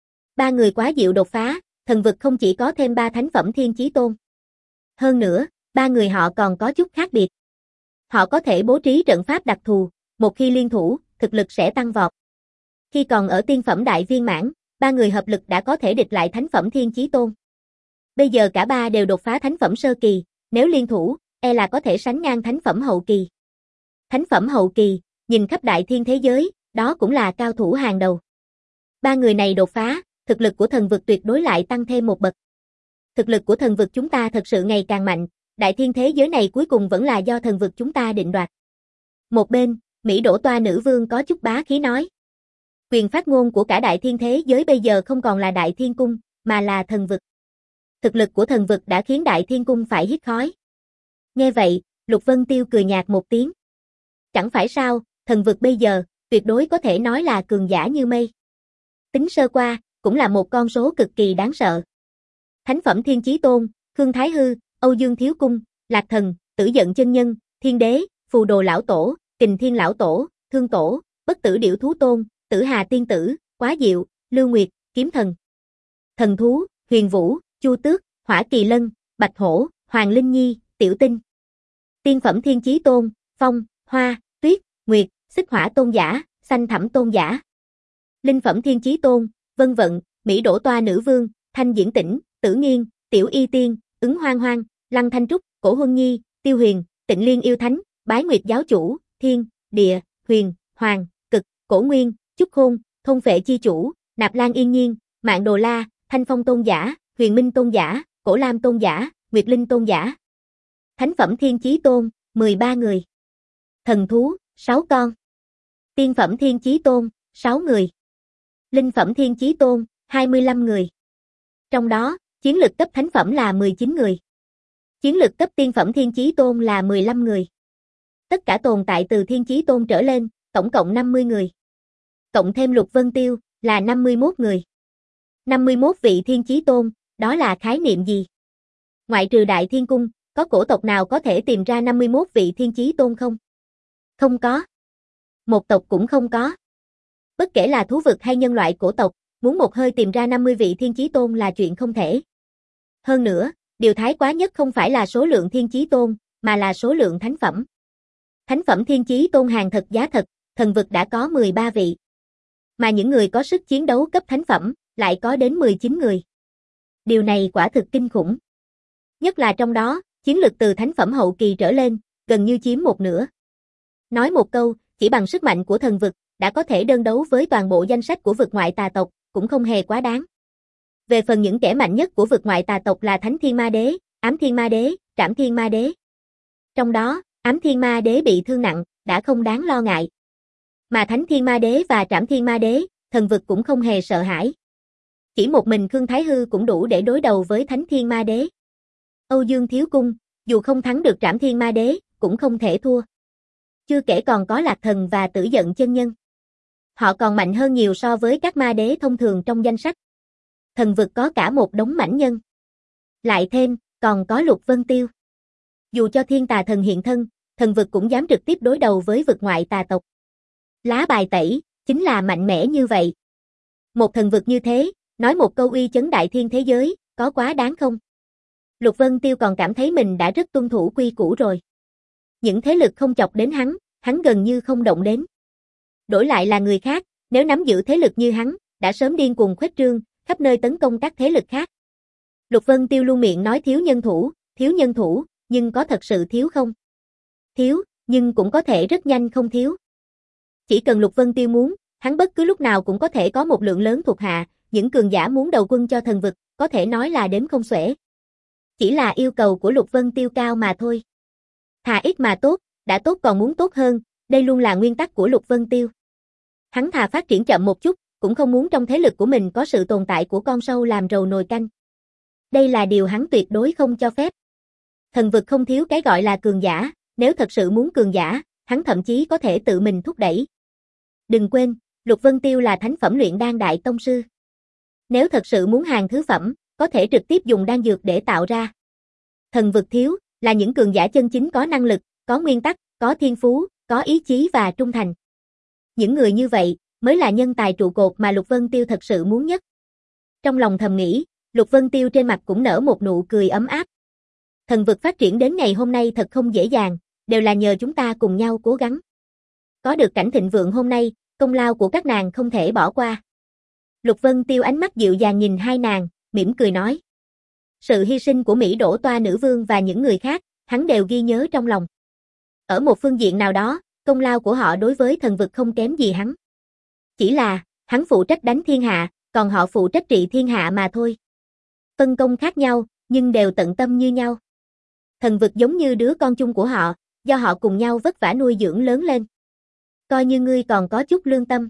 [SPEAKER 1] Ba người Quá Diệu đột phá, thần vực không chỉ có thêm ba thánh phẩm thiên chí tôn. Hơn nữa, ba người họ còn có chút khác biệt. Họ có thể bố trí trận pháp đặc thù, một khi liên thủ, thực lực sẽ tăng vọt. Khi còn ở tiên phẩm đại viên mãn, ba người hợp lực đã có thể địch lại thánh phẩm thiên chí tôn. Bây giờ cả ba đều đột phá thánh phẩm sơ kỳ, nếu liên thủ, e là có thể sánh ngang thánh phẩm hậu kỳ. Thánh phẩm hậu kỳ, nhìn khắp đại thiên thế giới, đó cũng là cao thủ hàng đầu. Ba người này đột phá, thực lực của thần vực tuyệt đối lại tăng thêm một bậc. Thực lực của thần vực chúng ta thật sự ngày càng mạnh, đại thiên thế giới này cuối cùng vẫn là do thần vực chúng ta định đoạt. Một bên, Mỹ Đỗ Toa Nữ Vương có chút bá khí nói. Quyền phát ngôn của cả đại thiên thế giới bây giờ không còn là đại thiên cung, mà là thần vực. Thực lực của thần vực đã khiến đại thiên cung phải hít khói. Nghe vậy, Lục Vân Tiêu cười nhạt một tiếng. Chẳng phải sao, thần vực bây giờ, tuyệt đối có thể nói là cường giả như mây. Tính sơ qua, cũng là một con số cực kỳ đáng sợ. Thánh phẩm thiên chí tôn, Khương Thái Hư, Âu Dương Thiếu Cung, Lạc Thần, Tử Giận Chân Nhân, Thiên Đế, Phù Đồ Lão Tổ, Kình Thiên Lão Tổ, Thương Tổ, Bất Tử Điểu Thú Tôn, Tử Hà Tiên Tử, Quá Diệu, Lưu Nguyệt, Kiếm Thần. Thần Thú, Huyền Vũ, Chu Tước, Hỏa Kỳ Lân, Bạch Hổ, Hoàng Linh Nhi, Tiểu Tinh. Tiên phẩm thiên chí tôn, Phong, Hoa, Tuyết, Nguyệt, Xích Hỏa Tôn Giả, Xanh Thẳm Tôn Giả. Linh phẩm thiên chí tôn, Vân Vận, Mỹ Đỗ Toa Nữ Vương, Thanh Diễn Tĩnh, Tử Nghiên, Tiểu Y Tiên, Ứng Hoang Hoang, Lăng Thanh Trúc, Cổ Huân Nhi, Tiêu Huyền, Tịnh Liên Yêu Thánh, Bái Nguyệt Giáo Chủ, Thiên, Địa, Huyền, Hoàng, Cực, Cổ Nguyên, Chúc Khôn, Thôn Phệ Chi Chủ, Nạp Lan Yên Nhiên, Mạng Đồ La, Thanh Phong Tôn Giả, Huyền Minh Tôn Giả, Cổ Lam Tôn Giả, Nguyệt Linh Tôn Giả. Thánh phẩm thiên chí tôn, mười ba người. Thần thú, sáu con. Tiên phẩm thiên chí tôn, sáu người. Linh phẩm thiên chí tôn, hai mươi lăm người. Trong đó, chiến lực cấp thánh phẩm là mười chín người. Chiến lực cấp tiên phẩm thiên chí tôn là mười lăm người. Tất cả tồn tại từ thiên chí tôn trở lên, tổng cộng năm mươi người. Cộng thêm Lục Vân Tiêu, là năm mươi mốt người. năm mươi mốt vị thiên chí tôn, đó là khái niệm gì? Ngoại trừ Đại Thiên Cung, có cổ tộc nào có thể tìm ra năm mươi mốt vị thiên chí tôn không? Không có. Một tộc cũng không có. Bất kể là thú vực hay nhân loại cổ tộc, muốn một hơi tìm ra năm mươi vị thiên chí tôn là chuyện không thể. Hơn nữa, điều thái quá nhất không phải là số lượng thiên chí tôn, mà là số lượng thánh phẩm. Thánh phẩm thiên chí tôn hàng thật giá thật, thần vực đã có mười ba vị. Mà những người có sức chiến đấu cấp thánh phẩm, lại có đến mười chín người. Điều này quả thực kinh khủng. Nhất là trong đó, chiến lực từ thánh phẩm hậu kỳ trở lên, gần như chiếm một nửa. Nói một câu, chỉ bằng sức mạnh của thần vực, đã có thể đơn đấu với toàn bộ danh sách của vực ngoại tà tộc, cũng không hề quá đáng. Về phần những kẻ mạnh nhất của vực ngoại tà tộc là Thánh Thiên Ma Đế, Ám Thiên Ma Đế, Trảm Thiên Ma Đế. Trong đó, Ám Thiên Ma Đế bị thương nặng, đã không đáng lo ngại. Mà Thánh Thiên Ma Đế và Trảm Thiên Ma Đế, thần vực cũng không hề sợ hãi. Chỉ một mình Khương Thái Hư cũng đủ để đối đầu với Thánh Thiên Ma Đế. Âu Dương Thiếu Cung, dù không thắng được Trảm Thiên Ma Đế, cũng không thể thua. Chưa kể còn có Lạc Thần và Tử Giận Chân Nhân. Họ còn mạnh hơn nhiều so với các ma đế thông thường trong danh sách. Thần vực có cả một đống mãnh nhân. Lại thêm, còn có Lục Vân Tiêu. Dù cho thiên tà thần hiện thân, thần vực cũng dám trực tiếp đối đầu với vực ngoại tà tộc. Lá bài tẩy, chính là mạnh mẽ như vậy. Một thần vực như thế, nói một câu uy chấn đại thiên thế giới, có quá đáng không? Lục Vân Tiêu còn cảm thấy mình đã rất tuân thủ quy củ rồi. Những thế lực không chọc đến hắn, hắn gần như không động đến. Đổi lại là người khác, nếu nắm giữ thế lực như hắn, đã sớm điên cuồng khuếch trương, khắp nơi tấn công các thế lực khác. Lục Vân Tiêu luôn miệng nói thiếu nhân thủ, thiếu nhân thủ, nhưng có thật sự thiếu không? Thiếu, nhưng cũng có thể rất nhanh không thiếu. Chỉ cần Lục Vân Tiêu muốn, hắn bất cứ lúc nào cũng có thể có một lượng lớn thuộc hạ, những cường giả muốn đầu quân cho thần vực, có thể nói là đếm không xuể. Chỉ là yêu cầu của Lục Vân Tiêu cao mà thôi. Thà ít mà tốt, đã tốt còn muốn tốt hơn, đây luôn là nguyên tắc của Lục Vân Tiêu. Hắn thà phát triển chậm một chút, cũng không muốn trong thế lực của mình có sự tồn tại của con sâu làm rầu nồi canh. Đây là điều hắn tuyệt đối không cho phép. Thần vực không thiếu cái gọi là cường giả, nếu thật sự muốn cường giả, hắn thậm chí có thể tự mình thúc đẩy. Đừng quên, Lục Vân Tiêu là thánh phẩm luyện đan đại tông sư. Nếu thật sự muốn hàng thứ phẩm, có thể trực tiếp dùng đan dược để tạo ra. Thần vực thiếu, là những cường giả chân chính có năng lực, có nguyên tắc, có thiên phú, có ý chí và trung thành. Những người như vậy, mới là nhân tài trụ cột mà Lục Vân Tiêu thật sự muốn nhất. Trong lòng thầm nghĩ, Lục Vân Tiêu trên mặt cũng nở một nụ cười ấm áp. Thần vực phát triển đến ngày hôm nay thật không dễ dàng, đều là nhờ chúng ta cùng nhau cố gắng. Có được cảnh thịnh vượng hôm nay, công lao của các nàng không thể bỏ qua. Lục Vân Tiêu ánh mắt dịu dàng nhìn hai nàng, mỉm cười nói. Sự hy sinh của Mỹ Đỗ Toa nữ vương và những người khác, hắn đều ghi nhớ trong lòng. Ở một phương diện nào đó, công lao của họ đối với thần vực không kém gì hắn. Chỉ là, hắn phụ trách đánh thiên hạ, còn họ phụ trách trị thiên hạ mà thôi. Phân công khác nhau, nhưng đều tận tâm như nhau. Thần vực giống như đứa con chung của họ, do họ cùng nhau vất vả nuôi dưỡng lớn lên. Coi như ngươi còn có chút lương tâm.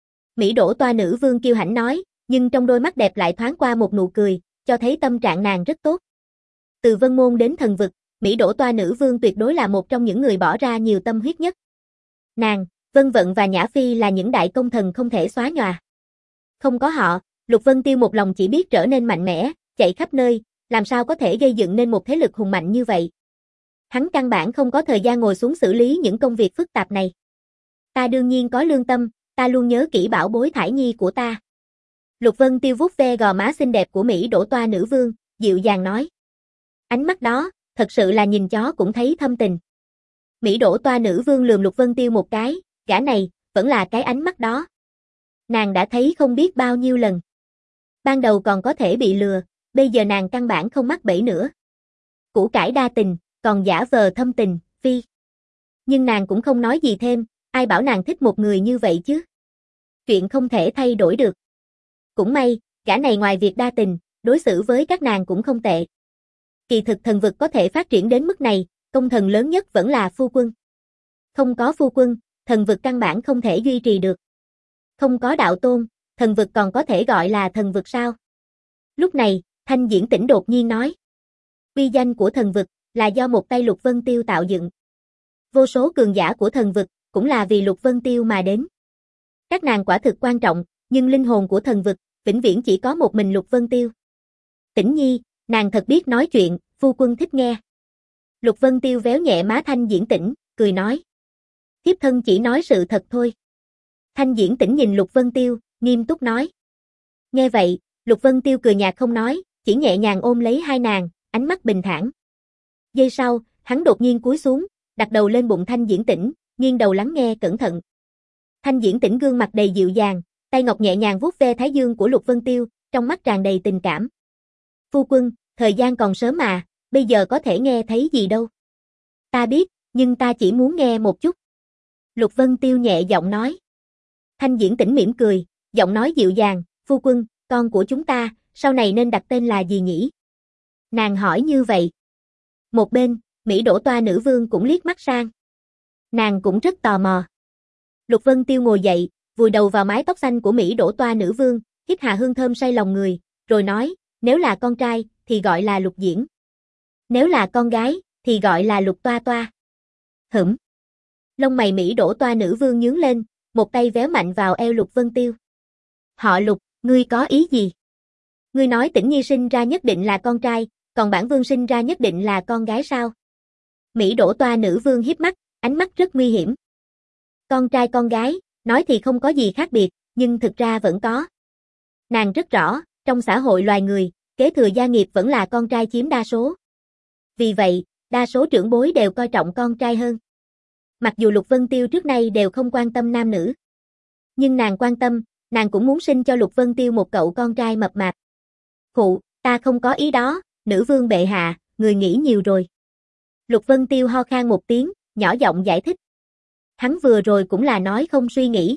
[SPEAKER 1] Mỹ Đỗ Toa nữ vương kiêu hãnh nói, nhưng trong đôi mắt đẹp lại thoáng qua một nụ cười, cho thấy tâm trạng nàng rất tốt. Từ Vân Môn đến thần vực, Mỹ Đỗ Toa nữ vương tuyệt đối là một trong những người bỏ ra nhiều tâm huyết nhất. Nàng, Vân Vận và Nhã Phi là những đại công thần không thể xóa nhòa. Không có họ, Lục Vân Tiêu một lòng chỉ biết trở nên mạnh mẽ, chạy khắp nơi, làm sao có thể gây dựng nên một thế lực hùng mạnh như vậy. Hắn căn bản không có thời gian ngồi xuống xử lý những công việc phức tạp này. Ta đương nhiên có lương tâm, ta luôn nhớ kỹ bảo bối Thải Nhi của ta. Lục Vân Tiêu vuốt ve gò má xinh đẹp của Mỹ Đỗ Toa nữ vương, dịu dàng nói. Ánh mắt đó, thật sự là nhìn chó cũng thấy thâm tình. Mỹ Đỗ Toa nữ vương lườm Lục Vân Tiêu một cái, gã này, vẫn là cái ánh mắt đó. Nàng đã thấy không biết bao nhiêu lần. Ban đầu còn có thể bị lừa, bây giờ nàng căn bản không mắc bẫy nữa. Củ cải đa tình, còn giả vờ thâm tình, phi. Nhưng nàng cũng không nói gì thêm, ai bảo nàng thích một người như vậy chứ. Chuyện không thể thay đổi được. Cũng may, gã này ngoài việc đa tình, đối xử với các nàng cũng không tệ. Kỳ thực thần vực có thể phát triển đến mức này, công thần lớn nhất vẫn là phu quân. Không có phu quân, thần vực căn bản không thể duy trì được. Không có đạo tôn, thần vực còn có thể gọi là thần vực sao? Lúc này, Thanh Diễn Tĩnh đột nhiên nói. Uy danh của thần vực, là do một tay Lục Vân Tiêu tạo dựng. Vô số cường giả của thần vực, cũng là vì Lục Vân Tiêu mà đến. Các nàng quả thực quan trọng, nhưng linh hồn của thần vực, vĩnh viễn chỉ có một mình Lục Vân Tiêu. Tĩnh Nhi, nàng thật biết nói chuyện, phu quân thích nghe. Lục Vân Tiêu véo nhẹ má Thanh Diễn Tĩnh, cười nói. Thiếp thân chỉ nói sự thật thôi. Thanh Diễn Tĩnh nhìn Lục Vân Tiêu, nghiêm túc nói. Nghe vậy, Lục Vân Tiêu cười nhạt không nói, chỉ nhẹ nhàng ôm lấy hai nàng, ánh mắt bình thản. Giây sau, hắn đột nhiên cúi xuống, đặt đầu lên bụng Thanh Diễn Tĩnh, nghiêng đầu lắng nghe cẩn thận. Thanh Diễn Tĩnh gương mặt đầy dịu dàng, tay ngọc nhẹ nhàng vuốt ve thái dương của Lục Vân Tiêu, trong mắt tràn đầy tình cảm. Phu quân, thời gian còn sớm mà, bây giờ có thể nghe thấy gì đâu. Ta biết, nhưng ta chỉ muốn nghe một chút. Lục Vân Tiêu nhẹ giọng nói. Thanh Diễn Tĩnh mỉm cười, giọng nói dịu dàng, phu quân, con của chúng ta, sau này nên đặt tên là gì nhỉ? Nàng hỏi như vậy. Một bên, Mỹ Đỗ Toa nữ vương cũng liếc mắt sang. Nàng cũng rất tò mò. Lục Vân Tiêu ngồi dậy, vùi đầu vào mái tóc xanh của Mỹ Đỗ Toa nữ vương, hít hà hương thơm say lòng người, rồi nói, nếu là con trai, thì gọi là Lục Diễn. Nếu là con gái, thì gọi là Lục Toa Toa. Hửm. Lông mày Mỹ Đỗ Toa nữ vương nhướng lên, một tay véo mạnh vào eo Lục Vân Tiêu. Họ Lục, ngươi có ý gì? Ngươi nói Tĩnh Nhi sinh ra nhất định là con trai, còn bản vương sinh ra nhất định là con gái sao? Mỹ Đỗ Toa nữ vương hiếp mắt, ánh mắt rất nguy hiểm. Con trai con gái, nói thì không có gì khác biệt, nhưng thực ra vẫn có. Nàng rất rõ, trong xã hội loài người, kế thừa gia nghiệp vẫn là con trai chiếm đa số. Vì vậy, đa số trưởng bối đều coi trọng con trai hơn. Mặc dù Lục Vân Tiêu trước nay đều không quan tâm nam nữ. Nhưng nàng quan tâm, nàng cũng muốn sinh cho Lục Vân Tiêu một cậu con trai mập mạp. Khụ, ta không có ý đó, nữ vương bệ hạ, người nghĩ nhiều rồi. Lục Vân Tiêu ho khan một tiếng, nhỏ giọng giải thích. Hắn vừa rồi cũng là nói không suy nghĩ.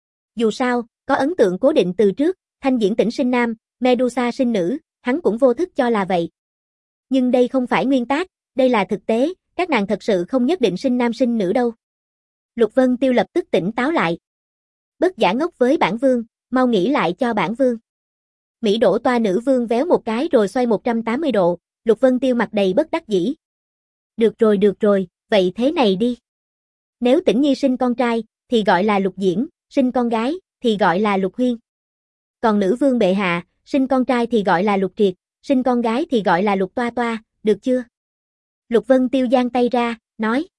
[SPEAKER 1] Dù sao, có ấn tượng cố định từ trước, Thanh Diễn Tĩnh sinh nam, Medusa sinh nữ, hắn cũng vô thức cho là vậy. Nhưng đây không phải nguyên tắc, đây là thực tế, các nàng thật sự không nhất định sinh nam sinh nữ đâu. Lục Vân Tiêu lập tức tỉnh táo lại. Bất giả ngốc với bản vương, mau nghĩ lại cho bản vương. Mỹ Đỗ Toa nữ vương véo một cái rồi xoay một trăm tám mươi độ, Lục Vân Tiêu mặt đầy bất đắc dĩ. Được rồi được rồi, vậy thế này đi. Nếu Tĩnh Nhi sinh con trai, thì gọi là Lục Diễn, sinh con gái, thì gọi là Lục Huyên. Còn nữ vương bệ hạ, sinh con trai thì gọi là Lục Triệt, sinh con gái thì gọi là Lục Toa Toa, được chưa? Lục Vân Tiêu giang tay ra, nói.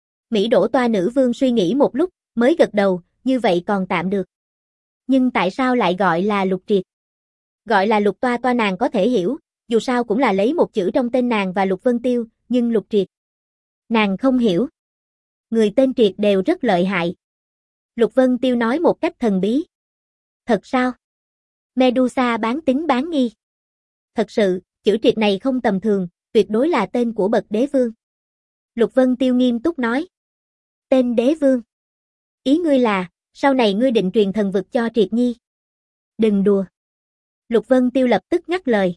[SPEAKER 1] Mỹ Đỗ Toa nữ vương suy nghĩ một lúc, mới gật đầu, như vậy còn tạm được. Nhưng tại sao lại gọi là Lục Triệt? Gọi là Lục Toa Toa nàng có thể hiểu, dù sao cũng là lấy một chữ trong tên nàng và Lục Vân Tiêu, nhưng Lục Triệt. Nàng không hiểu. Người tên Triệt đều rất lợi hại. Lục Vân Tiêu nói một cách thần bí. Thật sao? Medusa bán tín bán nghi. Thật sự, chữ Triệt này không tầm thường, tuyệt đối là tên của bậc đế vương. Lục Vân Tiêu nghiêm túc nói. Tên đế vương. Ý ngươi là, sau này ngươi định truyền thần vực cho Triệt Nhi. Đừng đùa. Lục Vân Tiêu lập tức ngắt lời.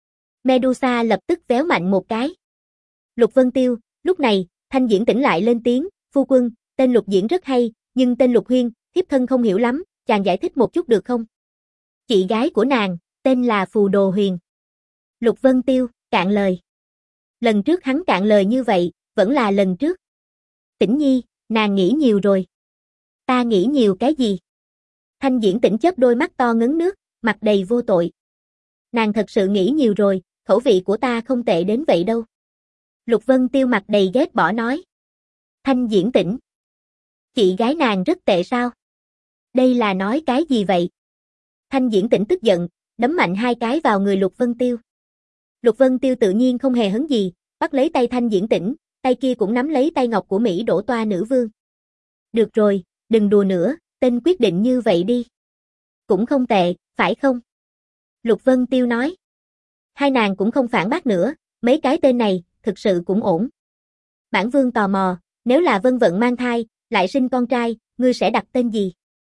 [SPEAKER 1] Medusa lập tức véo mạnh một cái. Lục Vân Tiêu, lúc này, Thanh Diễn Tĩnh lại lên tiếng, phu quân, tên Lục Diễn rất hay, nhưng tên Lục Huyên, thiếp thân không hiểu lắm, chàng giải thích một chút được không? Chị gái của nàng, tên là Phù Đồ Huyền. Lục Vân Tiêu, cạn lời. Lần trước hắn cạn lời như vậy, vẫn là lần trước. Tĩnh Nhi, nàng nghĩ nhiều rồi. Ta nghĩ nhiều cái gì? Thanh Diễn Tĩnh chớp đôi mắt to ngấn nước, mặt đầy vô tội. Nàng thật sự nghĩ nhiều rồi, khẩu vị của ta không tệ đến vậy đâu. Lục Vân Tiêu mặt đầy ghét bỏ nói. Thanh Diễn Tĩnh. Chị gái nàng rất tệ sao? Đây là nói cái gì vậy? Thanh Diễn Tĩnh tức giận, đấm mạnh hai cái vào người Lục Vân Tiêu. Lục Vân Tiêu tự nhiên không hề hấn gì, bắt lấy tay Thanh Diễn Tĩnh, tay kia cũng nắm lấy tay ngọc của Mỹ Đỗ Toa nữ vương. Được rồi, đừng đùa nữa, tên quyết định như vậy đi. Cũng không tệ, phải không? Lục Vân Tiêu nói. Hai nàng cũng không phản bác nữa, mấy cái tên này, thực sự cũng ổn. Bản vương tò mò, nếu là Vân Vận mang thai, lại sinh con trai, ngươi sẽ đặt tên gì?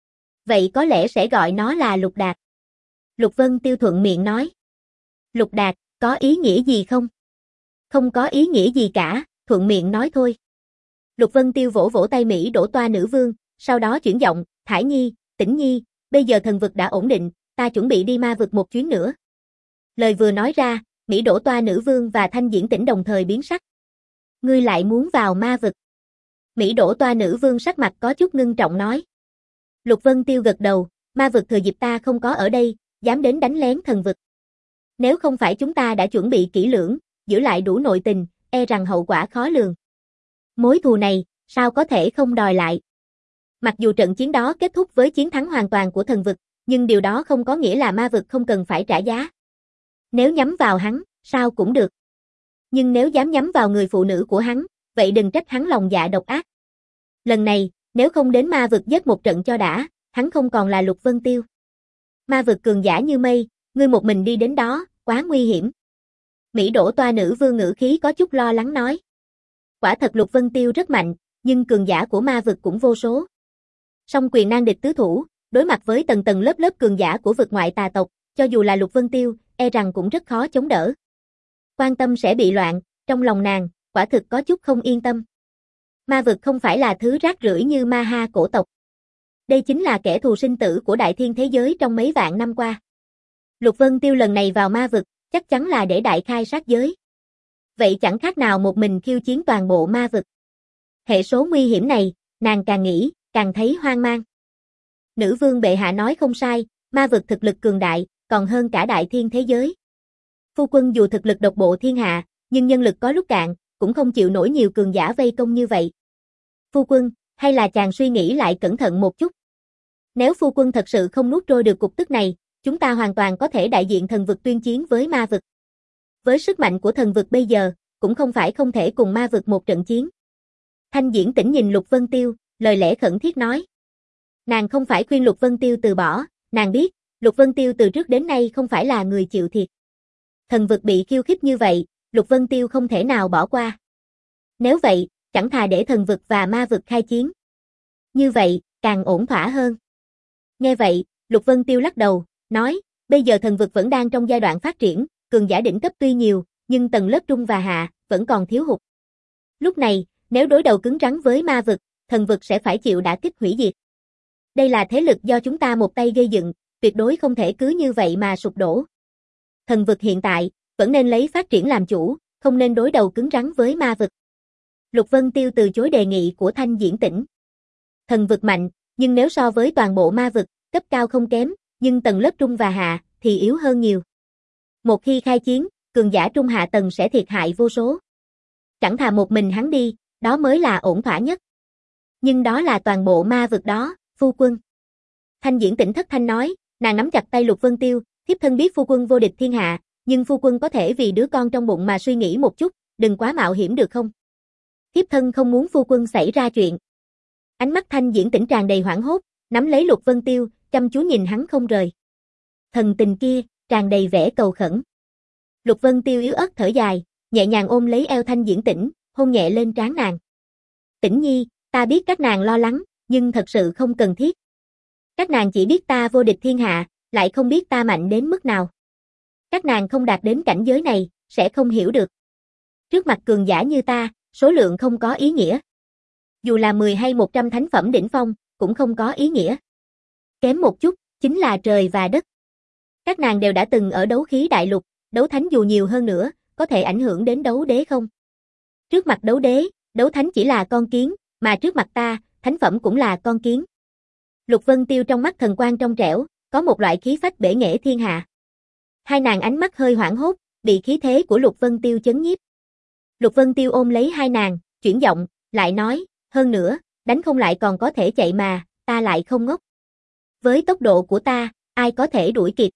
[SPEAKER 1] Vậy có lẽ sẽ gọi nó là Lục Đạt. Lục Vân Tiêu thuận miệng nói. Lục Đạt, có ý nghĩa gì không? Không có ý nghĩa gì cả, thuận miệng nói thôi. Lục Vân Tiêu vỗ vỗ tay Mỹ Đỗ Toa nữ vương, sau đó chuyển giọng, Thải Nhi, Tĩnh Nhi, bây giờ thần vực đã ổn định, ta chuẩn bị đi ma vực một chuyến nữa. Lời vừa nói ra, Mỹ Đỗ Toa nữ vương và Thanh Diễn Tĩnh đồng thời biến sắc. Ngươi lại muốn vào ma vực? Mỹ Đỗ Toa nữ vương sắc mặt có chút ngưng trọng nói. Lục Vân Tiêu gật đầu, ma vực thừa dịp ta không có ở đây, dám đến đánh lén thần vực. Nếu không phải chúng ta đã chuẩn bị kỹ lưỡng, giữ lại đủ nội tình, e rằng hậu quả khó lường. Mối thù này, sao có thể không đòi lại? Mặc dù trận chiến đó kết thúc với chiến thắng hoàn toàn của thần vực, nhưng điều đó không có nghĩa là ma vực không cần phải trả giá. Nếu nhắm vào hắn, sao cũng được. Nhưng nếu dám nhắm vào người phụ nữ của hắn, vậy đừng trách hắn lòng dạ độc ác. Lần này, nếu không đến ma vực giết một trận cho đã, hắn không còn là Lục Vân Tiêu. Ma vực cường giả như mây, ngươi một mình đi đến đó, quá nguy hiểm. Mỹ Đỗ Toa nữ vương ngữ khí có chút lo lắng nói. Quả thật Lục Vân Tiêu rất mạnh, nhưng cường giả của ma vực cũng vô số. Song quyền nan địch tứ thủ, đối mặt với tầng tầng lớp lớp cường giả của vực ngoại tà tộc, cho dù là Lục Vân Tiêu, e rằng cũng rất khó chống đỡ. Quan tâm sẽ bị loạn, trong lòng nàng, quả thực có chút không yên tâm. Ma vực không phải là thứ rác rưởi như ma ha cổ tộc. Đây chính là kẻ thù sinh tử của đại thiên thế giới trong mấy vạn năm qua. Lục Vân Tiêu lần này vào ma vực, chắc chắn là để đại khai sát giới. Vậy chẳng khác nào một mình khiêu chiến toàn bộ ma vực. Hệ số nguy hiểm này, nàng càng nghĩ, càng thấy hoang mang. Nữ vương bệ hạ nói không sai, ma vực thực lực cường đại, còn hơn cả đại thiên thế giới. Phu quân dù thực lực độc bộ thiên hạ, nhưng nhân lực có lúc cạn, cũng không chịu nổi nhiều cường giả vây công như vậy. Phu quân, hay là chàng suy nghĩ lại cẩn thận một chút. Nếu phu quân thật sự không nuốt trôi được cục tức này, chúng ta hoàn toàn có thể đại diện thần vực tuyên chiến với ma vực. Với sức mạnh của thần vực bây giờ, cũng không phải không thể cùng ma vực một trận chiến. Thanh Diễn Tĩnh nhìn Lục Vân Tiêu, lời lẽ khẩn thiết nói. Nàng không phải khuyên Lục Vân Tiêu từ bỏ, nàng biết, Lục Vân Tiêu từ trước đến nay không phải là người chịu thiệt. Thần vực bị khiêu khích như vậy, Lục Vân Tiêu không thể nào bỏ qua. Nếu vậy, chẳng thà để thần vực và ma vực khai chiến. Như vậy, càng ổn thỏa hơn. Nghe vậy, Lục Vân Tiêu lắc đầu, nói, bây giờ thần vực vẫn đang trong giai đoạn phát triển, cường giả đỉnh cấp tuy nhiều, nhưng tầng lớp trung và hạ, vẫn còn thiếu hụt. Lúc này, nếu đối đầu cứng rắn với ma vực, thần vực sẽ phải chịu đả kích hủy diệt. Đây là thế lực do chúng ta một tay gây dựng, tuyệt đối không thể cứ như vậy mà sụp đổ. Thần vực hiện tại, vẫn nên lấy phát triển làm chủ, không nên đối đầu cứng rắn với ma vực. Lục Vân Tiêu từ chối đề nghị của Thanh Diễn Tĩnh. Thần vực mạnh, nhưng nếu so với toàn bộ ma vực, cấp cao không kém, nhưng tầng lớp trung và hạ, thì yếu hơn nhiều. Một khi khai chiến, cường giả trung hạ tầng sẽ thiệt hại vô số. Chẳng thà một mình hắn đi, đó mới là ổn thỏa nhất. Nhưng đó là toàn bộ ma vực đó, phu quân. Thanh Diễn Tĩnh thất thanh nói, nàng nắm chặt tay Lục Vân Tiêu, thiếp thân biết phu quân vô địch thiên hạ, nhưng phu quân có thể vì đứa con trong bụng mà suy nghĩ một chút, đừng quá mạo hiểm được không? Thiếp thân không muốn phu quân xảy ra chuyện. Ánh mắt Thanh Diễn Tĩnh tràn đầy hoảng hốt, nắm lấy Lục Vân Tiêu, chăm chú nhìn hắn không rời. Thần tình kia, tràn đầy vẻ cầu khẩn. Lục Vân Tiêu yếu ớt thở dài, nhẹ nhàng ôm lấy eo Thanh Diễn Tĩnh, hôn nhẹ lên trán nàng. Tĩnh nhi, ta biết các nàng lo lắng, nhưng thật sự không cần thiết. Các nàng chỉ biết ta vô địch thiên hạ, lại không biết ta mạnh đến mức nào. Các nàng không đạt đến cảnh giới này, sẽ không hiểu được. Trước mặt cường giả như ta, số lượng không có ý nghĩa. Dù là mười hay một trăm thánh phẩm đỉnh phong, cũng không có ý nghĩa. Kém một chút, chính là trời và đất. Các nàng đều đã từng ở đấu khí đại lục, đấu thánh dù nhiều hơn nữa, có thể ảnh hưởng đến đấu đế không? Trước mặt đấu đế, đấu thánh chỉ là con kiến, mà trước mặt ta, thánh phẩm cũng là con kiến. Lục Vân Tiêu trong mắt thần quang trong trẻo, có một loại khí phách bể nghệ thiên hạ. Hai nàng ánh mắt hơi hoảng hốt, bị khí thế của Lục Vân Tiêu chấn nhiếp. Lục Vân Tiêu ôm lấy hai nàng, chuyển giọng, lại nói, hơn nữa, đánh không lại còn có thể chạy mà, ta lại không ngốc. Với tốc độ của ta, ai có thể đuổi kịp?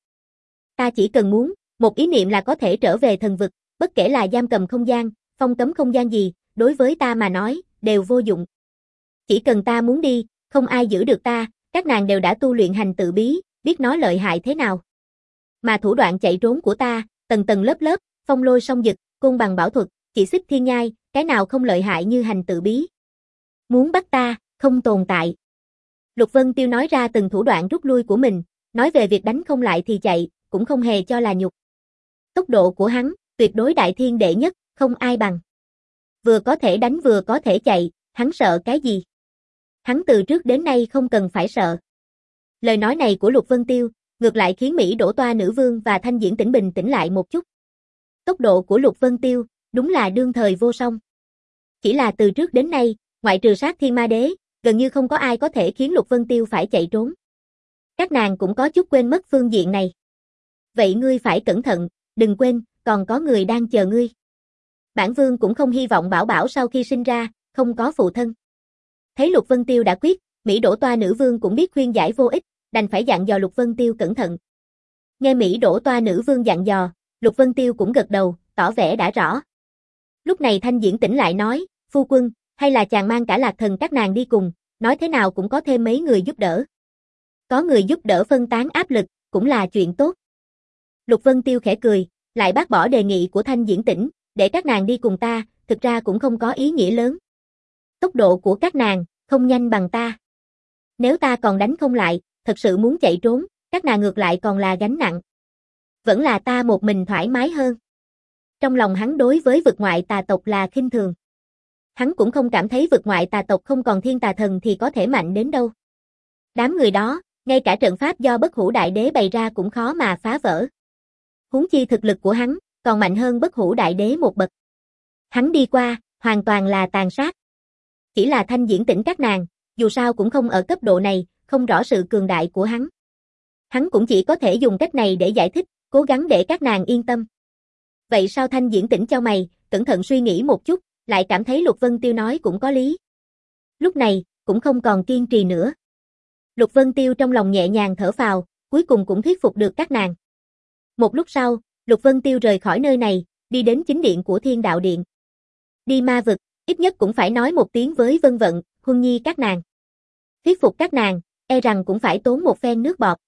[SPEAKER 1] Ta chỉ cần muốn, một ý niệm là có thể trở về thần vực, bất kể là giam cầm không gian, phong cấm không gian gì, đối với ta mà nói, đều vô dụng. Chỉ cần ta muốn đi, không ai giữ được ta, các nàng đều đã tu luyện hành tự bí, biết nó lợi hại thế nào. Mà thủ đoạn chạy trốn của ta, tầng tầng lớp lớp, phong lôi song dực, côn bằng bảo thuật, chỉ xích thiên nhai, cái nào không lợi hại như hành tự bí. Muốn bắt ta, không tồn tại. Lục Vân Tiêu nói ra từng thủ đoạn rút lui của mình, nói về việc đánh không lại thì chạy, cũng không hề cho là nhục. Tốc độ của hắn, tuyệt đối đại thiên đệ nhất, không ai bằng. Vừa có thể đánh vừa có thể chạy, hắn sợ cái gì? Hắn từ trước đến nay không cần phải sợ. Lời nói này của Lục Vân Tiêu, ngược lại khiến Mỹ Đỗ Toa Nữ Vương và Thanh Diễn Tĩnh bình tĩnh lại một chút. Tốc độ của Lục Vân Tiêu, đúng là đương thời vô song. Chỉ là từ trước đến nay, ngoại trừ sát thiên ma đế, gần như không có ai có thể khiến Lục Vân Tiêu phải chạy trốn. Các nàng cũng có chút quên mất phương diện này. Vậy ngươi phải cẩn thận, đừng quên, còn có người đang chờ ngươi. Bản vương cũng không hy vọng Bảo Bảo sau khi sinh ra, không có phụ thân. Thấy Lục Vân Tiêu đã quyết, Mỹ Đỗ Toa Nữ Vương cũng biết khuyên giải vô ích, đành phải dặn dò Lục Vân Tiêu cẩn thận. Nghe Mỹ Đỗ Toa Nữ Vương dặn dò, Lục Vân Tiêu cũng gật đầu, tỏ vẻ đã rõ. Lúc này Thanh Diễn Tĩnh lại nói, phu quân, hay là chàng mang cả Lạc Thần các nàng đi cùng, nói thế nào cũng có thêm mấy người giúp đỡ. Có người giúp đỡ phân tán áp lực, cũng là chuyện tốt. Lục Vân Tiêu khẽ cười, lại bác bỏ đề nghị của Thanh Diễn Tĩnh, để các nàng đi cùng ta, thực ra cũng không có ý nghĩa lớn. Tốc độ của các nàng, không nhanh bằng ta. Nếu ta còn đánh không lại, thật sự muốn chạy trốn, các nàng ngược lại còn là gánh nặng. Vẫn là ta một mình thoải mái hơn. Trong lòng hắn đối với vực ngoại tà tộc là khinh thường. Hắn cũng không cảm thấy vực ngoại tà tộc không còn thiên tà thần thì có thể mạnh đến đâu. Đám người đó, ngay cả trận pháp do Bất Hủ Đại Đế bày ra cũng khó mà phá vỡ. Huống chi thực lực của hắn, còn mạnh hơn Bất Hủ Đại Đế một bậc. Hắn đi qua, hoàn toàn là tàn sát. Chỉ là Thanh Diễn Tĩnh các nàng, dù sao cũng không ở cấp độ này, không rõ sự cường đại của hắn. Hắn cũng chỉ có thể dùng cách này để giải thích, cố gắng để các nàng yên tâm. Vậy sao Thanh Diễn tỉnh cho mày, cẩn thận suy nghĩ một chút, lại cảm thấy Lục Vân Tiêu nói cũng có lý. Lúc này, cũng không còn kiên trì nữa. Lục Vân Tiêu trong lòng nhẹ nhàng thở phào, cuối cùng cũng thuyết phục được các nàng. Một lúc sau, Lục Vân Tiêu rời khỏi nơi này, đi đến chính điện của Thiên Đạo Điện. Đi ma vực, ít nhất cũng phải nói một tiếng với Vân Vận, Huân Nhi các nàng. Thuyết phục các nàng, e rằng cũng phải tốn một phen nước bọt.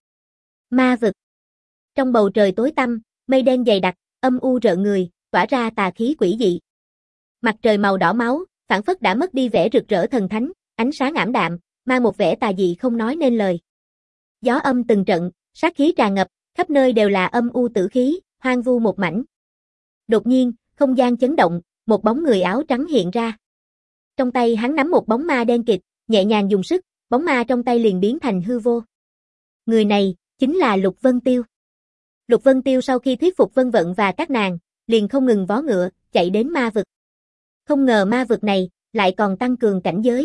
[SPEAKER 1] Ma vực. Trong bầu trời tối tăm, mây đen dày đặc, âm u rợn người, tỏa ra tà khí quỷ dị. Mặt trời màu đỏ máu, phảng phất đã mất đi vẻ rực rỡ thần thánh, ánh sáng ảm đạm, mang một vẻ tà dị không nói nên lời. Gió âm từng trận, sát khí tràn ngập, khắp nơi đều là âm u tử khí, hoang vu một mảnh. Đột nhiên, không gian chấn động, một bóng người áo trắng hiện ra. Trong tay hắn nắm một bóng ma đen kịt, nhẹ nhàng dùng sức, bóng ma trong tay liền biến thành hư vô. Người này, chính là Lục Vân Tiêu. Lục Vân Tiêu sau khi thuyết phục Vân Vận và các nàng, liền không ngừng vó ngựa, chạy đến ma vực. Không ngờ ma vực này, lại còn tăng cường cảnh giới.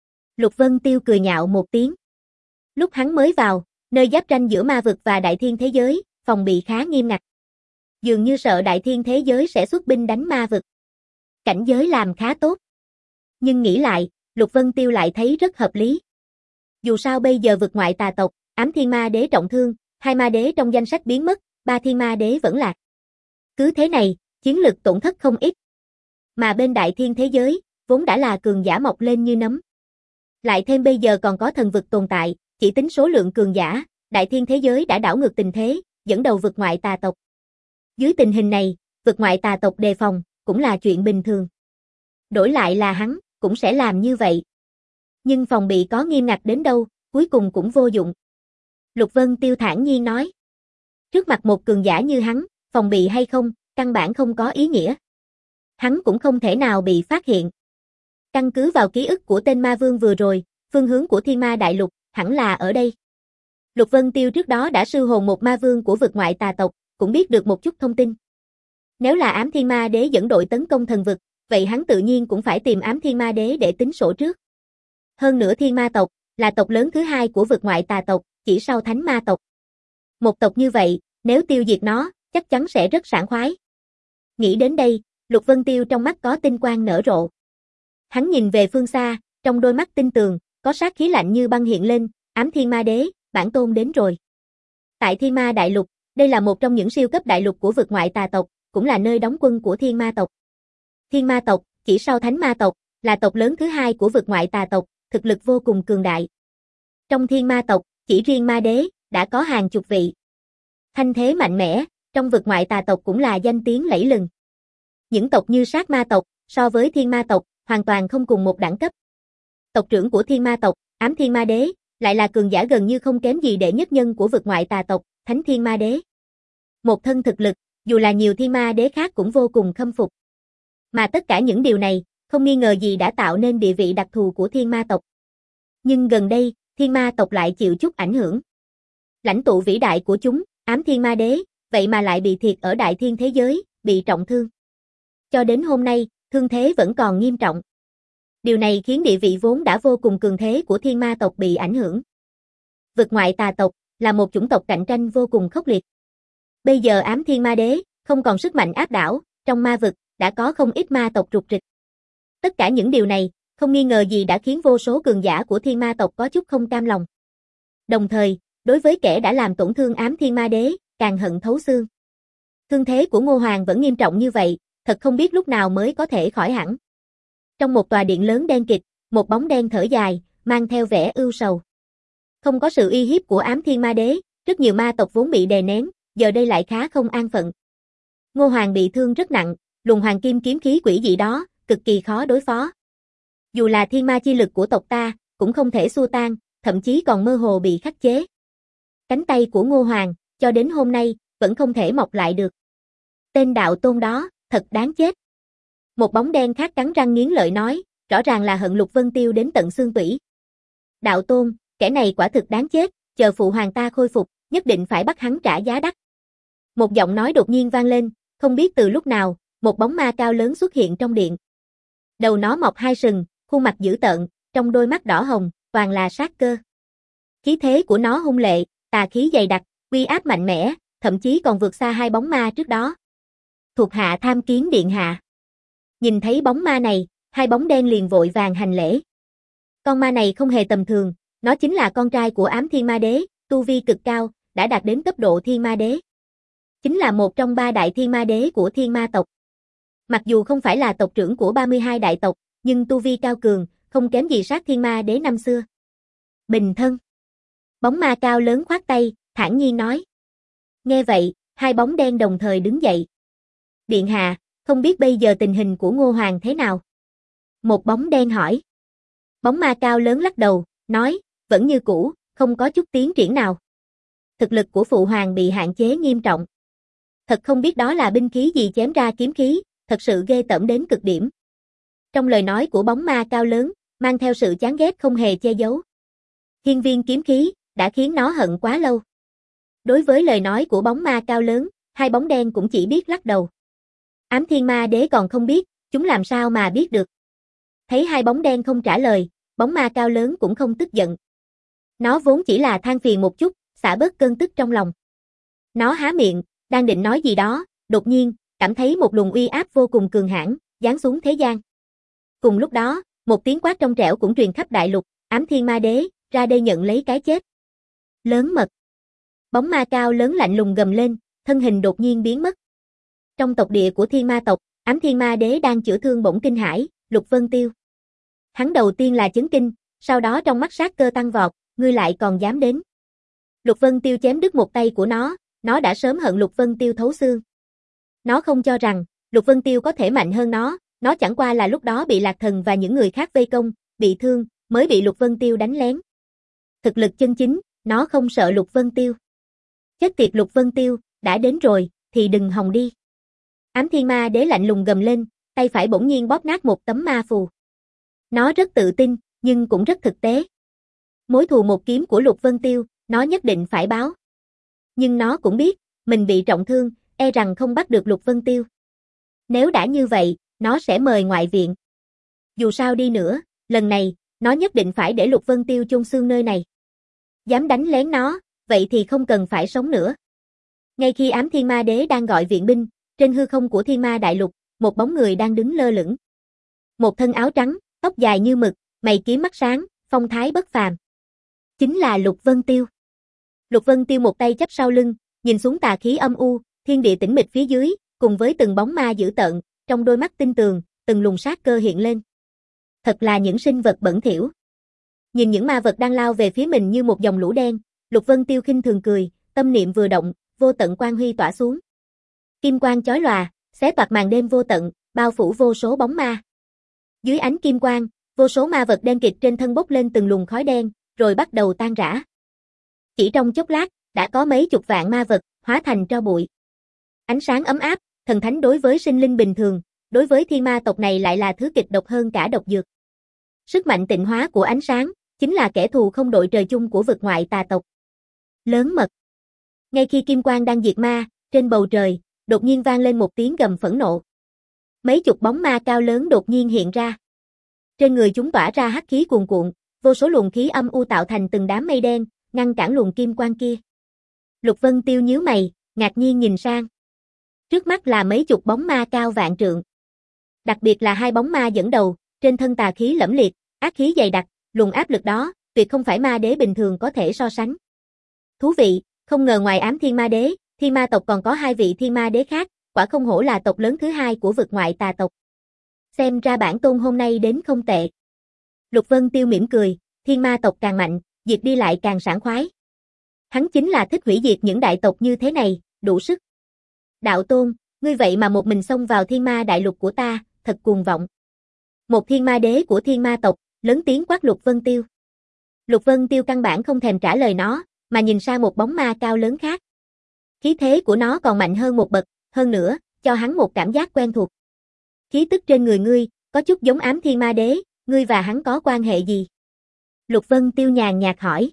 [SPEAKER 1] Lục Vân Tiêu cười nhạo một tiếng. Lúc hắn mới vào, nơi giáp ranh giữa ma vực và đại thiên thế giới, phòng bị khá nghiêm ngặt. Dường như sợ đại thiên thế giới sẽ xuất binh đánh ma vực. Cảnh giới làm khá tốt. Nhưng nghĩ lại, Lục Vân Tiêu lại thấy rất hợp lý. Dù sao bây giờ vực ngoại tà tộc, ám thiên ma đế trọng thương, hai ma đế trong danh sách biến mất, ba thiên ma đế vẫn lạc. Cứ thế này, chiến lực tổn thất không ít. Mà bên đại thiên thế giới, vốn đã là cường giả mọc lên như nấm. Lại thêm bây giờ còn có thần vực tồn tại, chỉ tính số lượng cường giả, đại thiên thế giới đã đảo ngược tình thế, dẫn đầu vực ngoại tà tộc. Dưới tình hình này, vực ngoại tà tộc đề phòng, cũng là chuyện bình thường. Đổi lại là hắn, cũng sẽ làm như vậy. Nhưng phòng bị có nghiêm ngặt đến đâu, cuối cùng cũng vô dụng. Lục Vân Tiêu thản nhiên nói. Trước mặt một cường giả như hắn, phòng bị hay không, căn bản không có ý nghĩa. Hắn cũng không thể nào bị phát hiện. Căn cứ vào ký ức của tên ma vương vừa rồi, phương hướng của Thiên Ma Đại Lục, hẳn là ở đây. Lục Vân Tiêu trước đó đã sư hồn một ma vương của vực ngoại tà tộc, cũng biết được một chút thông tin. Nếu là ám thiên ma đế dẫn đội tấn công thần vực, vậy hắn tự nhiên cũng phải tìm ám thiên ma đế để tính sổ trước. Hơn nữa thiên ma tộc, là tộc lớn thứ hai của vực ngoại tà tộc, chỉ sau thánh ma tộc. Một tộc như vậy, nếu tiêu diệt nó, chắc chắn sẽ rất sảng khoái. Nghĩ đến đây, Lục Vân Tiêu trong mắt có tinh quang nở rộ. Hắn nhìn về phương xa, trong đôi mắt tinh tường, có sát khí lạnh như băng hiện lên, ám thiên ma đế, bản tôn đến rồi. Tại Thiên Ma Đại Lục, đây là một trong những siêu cấp đại lục của vực ngoại tà tộc, cũng là nơi đóng quân của thiên ma tộc. Thiên ma tộc, chỉ sau thánh ma tộc, là tộc lớn thứ hai của vực ngoại tà tộc, thực lực vô cùng cường đại. Trong thiên ma tộc, chỉ riêng ma đế, đã có hàng chục vị. Thanh thế mạnh mẽ, trong vực ngoại tà tộc cũng là danh tiếng lẫy lừng. Những tộc như sát ma tộc, so với thiên ma tộc, hoàn toàn không cùng một đẳng cấp. Tộc trưởng của thiên ma tộc, ám thiên ma đế, lại là cường giả gần như không kém gì đệ nhất nhân của vực ngoại tà tộc, thánh thiên ma đế. Một thân thực lực, dù là nhiều thiên ma đế khác cũng vô cùng khâm phục. Mà tất cả những điều này, không nghi ngờ gì đã tạo nên địa vị đặc thù của thiên ma tộc. Nhưng gần đây, thiên ma tộc lại chịu chút ảnh hưởng. Lãnh tụ vĩ đại của chúng, ám thiên ma đế, vậy mà lại bị thiệt ở đại thiên thế giới, bị trọng thương. Cho đến hôm nay, thương thế vẫn còn nghiêm trọng. Điều này khiến địa vị vốn đã vô cùng cường thế của thiên ma tộc bị ảnh hưởng. Vực ngoại tà tộc, là một chủng tộc cạnh tranh vô cùng khốc liệt. Bây giờ ám thiên ma đế, không còn sức mạnh áp đảo, trong ma vực, đã có không ít ma tộc rục rịch. Tất cả những điều này, không nghi ngờ gì đã khiến vô số cường giả của thiên ma tộc có chút không cam lòng. Đồng thời, đối với kẻ đã làm tổn thương ám thiên ma đế, càng hận thấu xương. Thương thế của Ngô Hoàng vẫn nghiêm trọng như vậy, thật không biết lúc nào mới có thể khỏi hẳn. Trong một tòa điện lớn đen kịt, một bóng đen thở dài, mang theo vẻ ưu sầu. Không có sự uy hiếp của ám thiên ma đế, rất nhiều ma tộc vốn bị đè nén, giờ đây lại khá không an phận. Ngô Hoàng bị thương rất nặng, luồng hoàng kim kiếm khí quỷ dị đó, cực kỳ khó đối phó. Dù là thiên ma chi lực của tộc ta, cũng không thể xua tan, thậm chí còn mơ hồ bị khắc chế. Cánh tay của Ngô Hoàng, cho đến hôm nay, vẫn không thể mọc lại được. Tên đạo tôn đó, thật đáng chết. Một bóng đen khác cắn răng nghiến lợi nói, rõ ràng là hận Lục Vân Tiêu đến tận xương tủy. Đạo tôn, kẻ này quả thực đáng chết, chờ phụ hoàng ta khôi phục, nhất định phải bắt hắn trả giá đắt. Một giọng nói đột nhiên vang lên, không biết từ lúc nào, một bóng ma cao lớn xuất hiện trong điện. Đầu nó mọc hai sừng, khuôn mặt dữ tợn, trong đôi mắt đỏ hồng, toàn là sát cơ. Khí thế của nó hung lệ, tà khí dày đặc, uy áp mạnh mẽ, thậm chí còn vượt xa hai bóng ma trước đó. Thuộc hạ tham kiến điện hạ. Nhìn thấy bóng ma này, hai bóng đen liền vội vàng hành lễ. Con ma này không hề tầm thường, nó chính là con trai của Ám Thiên Ma Đế, tu vi cực cao, đã đạt đến cấp độ Thiên Ma Đế. Chính là một trong ba đại Thiên Ma Đế của Thiên Ma tộc. Mặc dù không phải là tộc trưởng của ba mươi hai đại tộc, nhưng tu vi cao cường, không kém gì Sát Thiên Ma Đế năm xưa. Bình thân. Bóng ma cao lớn khoát tay, thản nhiên nói. Nghe vậy, hai bóng đen đồng thời đứng dậy. Điện hạ, không biết bây giờ tình hình của Ngô Hoàng thế nào? Một bóng đen hỏi. Bóng ma cao lớn lắc đầu, nói, vẫn như cũ, không có chút tiến triển nào. Thực lực của Phụ Hoàng bị hạn chế nghiêm trọng. Thật không biết đó là binh khí gì chém ra kiếm khí, thật sự ghê tởm đến cực điểm. Trong lời nói của bóng ma cao lớn, mang theo sự chán ghét không hề che giấu. Hiên viên kiếm khí, đã khiến nó hận quá lâu. Đối với lời nói của bóng ma cao lớn, hai bóng đen cũng chỉ biết lắc đầu. Ám Thiên Ma Đế còn không biết, chúng làm sao mà biết được. Thấy hai bóng đen không trả lời, bóng ma cao lớn cũng không tức giận. Nó vốn chỉ là than phiền một chút, xả bớt cơn tức trong lòng. Nó há miệng, đang định nói gì đó, đột nhiên, cảm thấy một luồng uy áp vô cùng cường hãn, giáng xuống thế gian. Cùng lúc đó, một tiếng quát trong trẻo cũng truyền khắp đại lục, Ám Thiên Ma Đế, ra đây nhận lấy cái chết. Lớn mật. Bóng ma cao lớn lạnh lùng gầm lên, thân hình đột nhiên biến mất. Trong tộc địa của Thiên Ma tộc, Ám Thiên Ma Đế đang chữa thương bỗng kinh hãi, Lục Vân Tiêu. Hắn đầu tiên là chấn kinh, sau đó trong mắt sát cơ tăng vọt, ngươi lại còn dám đến. Lục Vân Tiêu chém đứt một tay của nó, nó đã sớm hận Lục Vân Tiêu thấu xương. Nó không cho rằng, Lục Vân Tiêu có thể mạnh hơn nó, nó chẳng qua là lúc đó bị Lạc Thần và những người khác vây công, bị thương, mới bị Lục Vân Tiêu đánh lén. Thực lực chân chính, nó không sợ Lục Vân Tiêu. Chết tiệt Lục Vân Tiêu, đã đến rồi, thì đừng hòng đi. Ám Thiên Ma Đế lạnh lùng gầm lên, tay phải bỗng nhiên bóp nát một tấm ma phù. Nó rất tự tin, nhưng cũng rất thực tế. Mối thù một kiếm của Lục Vân Tiêu, nó nhất định phải báo. Nhưng nó cũng biết, mình bị trọng thương, e rằng không bắt được Lục Vân Tiêu. Nếu đã như vậy, nó sẽ mời ngoại viện. Dù sao đi nữa, lần này, nó nhất định phải để Lục Vân Tiêu chôn xương nơi này. Dám đánh lén nó, vậy thì không cần phải sống nữa. Ngay khi Ám Thiên Ma Đế đang gọi viện binh, trên hư không của Thiên Ma Đại Lục, một bóng người đang đứng lơ lửng. Một thân áo trắng, tóc dài như mực, mày kiếm mắt sáng, phong thái bất phàm. Chính là Lục Vân Tiêu. Lục Vân Tiêu một tay chắp sau lưng, nhìn xuống tà khí âm u, thiên địa tĩnh mịch phía dưới, cùng với từng bóng ma dữ tợn, trong đôi mắt tinh tường, từng luồng sát cơ hiện lên. Thật là những sinh vật bẩn thỉu. Nhìn những ma vật đang lao về phía mình như một dòng lũ đen, Lục Vân Tiêu khinh thường cười, tâm niệm vừa động, vô tận quang huy tỏa xuống. Kim quang chói lòa, xé toạc màn đêm vô tận, bao phủ vô số bóng ma. Dưới ánh kim quang, vô số ma vật đen kịt trên thân bốc lên từng luồng khói đen, rồi bắt đầu tan rã. Chỉ trong chốc lát, đã có mấy chục vạn ma vật hóa thành tro bụi. Ánh sáng ấm áp, thần thánh đối với sinh linh bình thường, đối với thiên ma tộc này lại là thứ kịch độc hơn cả độc dược. Sức mạnh tịnh hóa của ánh sáng, chính là kẻ thù không đội trời chung của vực ngoại tà tộc. Lớn mật. Ngay khi kim quang đang diệt ma, trên bầu trời, đột nhiên vang lên một tiếng gầm phẫn nộ. Mấy chục bóng ma cao lớn đột nhiên hiện ra. Trên người chúng tỏa ra hắc khí cuồn cuộn, vô số luồng khí âm u tạo thành từng đám mây đen, ngăn cản luồng kim quang kia. Lục Vân Tiêu nhíu mày, ngạc nhiên nhìn sang. Trước mắt là mấy chục bóng ma cao vạn trượng. Đặc biệt là hai bóng ma dẫn đầu, trên thân tà khí lẫm liệt, ác khí dày đặc, luồng áp lực đó, tuyệt không phải ma đế bình thường có thể so sánh. Thú vị, không ngờ ngoài Ám Thiên Ma Đế, Thiên Ma tộc còn có hai vị Thiên Ma Đế khác, quả không hổ là tộc lớn thứ hai của vực ngoại tà tộc. Xem ra bản tôn hôm nay đến không tệ. Lục Vân Tiêu mỉm cười, Thiên Ma tộc càng mạnh, diệt đi lại càng sảng khoái. Hắn chính là thích hủy diệt những đại tộc như thế này, đủ sức. Đạo tôn, ngươi vậy mà một mình xông vào Thiên Ma Đại Lục của ta, thật cuồng vọng. Một Thiên Ma Đế của Thiên Ma tộc, lớn tiếng quát Lục Vân Tiêu. Lục Vân Tiêu căn bản không thèm trả lời nó, mà nhìn sang một bóng ma cao lớn khác. Khí thế của nó còn mạnh hơn một bậc, hơn nữa, cho hắn một cảm giác quen thuộc. Khí tức trên người ngươi, có chút giống Ám Thiên Ma Đế, ngươi và hắn có quan hệ gì? Lục Vân Tiêu nhàn nhạt hỏi.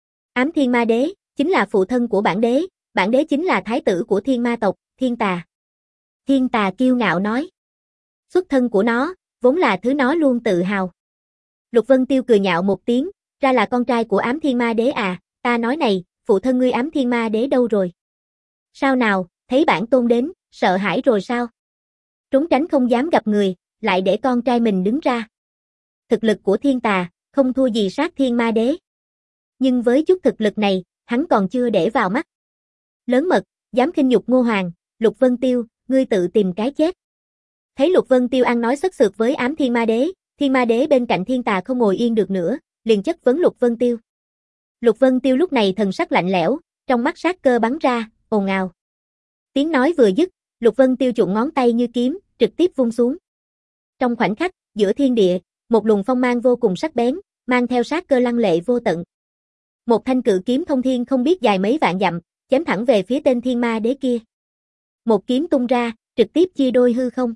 [SPEAKER 1] Ám Thiên Ma Đế, chính là phụ thân của bản đế, bản đế chính là thái tử của Thiên Ma tộc, Thiên Tà. Thiên Tà kiêu ngạo nói. Xuất thân của nó, vốn là thứ nó luôn tự hào. Lục Vân Tiêu cười nhạo một tiếng, ra là con trai của Ám Thiên Ma Đế à, ta nói này, phụ thân ngươi Ám Thiên Ma Đế đâu rồi? Sao nào, thấy bản tôn đến, sợ hãi rồi sao? Trốn tránh không dám gặp người, lại để con trai mình đứng ra. Thực lực của thiên tà, không thua gì Sát Thiên Ma Đế. Nhưng với chút thực lực này, hắn còn chưa để vào mắt. Lớn mật, dám khinh nhục Ngô Hoàng, Lục Vân Tiêu, ngươi tự tìm cái chết. Thấy Lục Vân Tiêu ăn nói sất sượt với Ám Thiên Ma Đế, Thiên Ma Đế bên cạnh thiên tà không ngồi yên được nữa, liền chất vấn Lục Vân Tiêu. Lục Vân Tiêu lúc này thần sắc lạnh lẽo, trong mắt sát cơ bắn ra, ồn ào. Tiếng nói vừa dứt, Lục Vân Tiêu trụng ngón tay như kiếm, trực tiếp vung xuống. Trong khoảnh khắc, giữa thiên địa, một luồng phong mang vô cùng sắc bén, mang theo sát cơ lăng lệ vô tận. Một thanh cự kiếm thông thiên không biết dài mấy vạn dặm, chém thẳng về phía tên Thiên Ma Đế kia. Một kiếm tung ra, trực tiếp chia đôi hư không.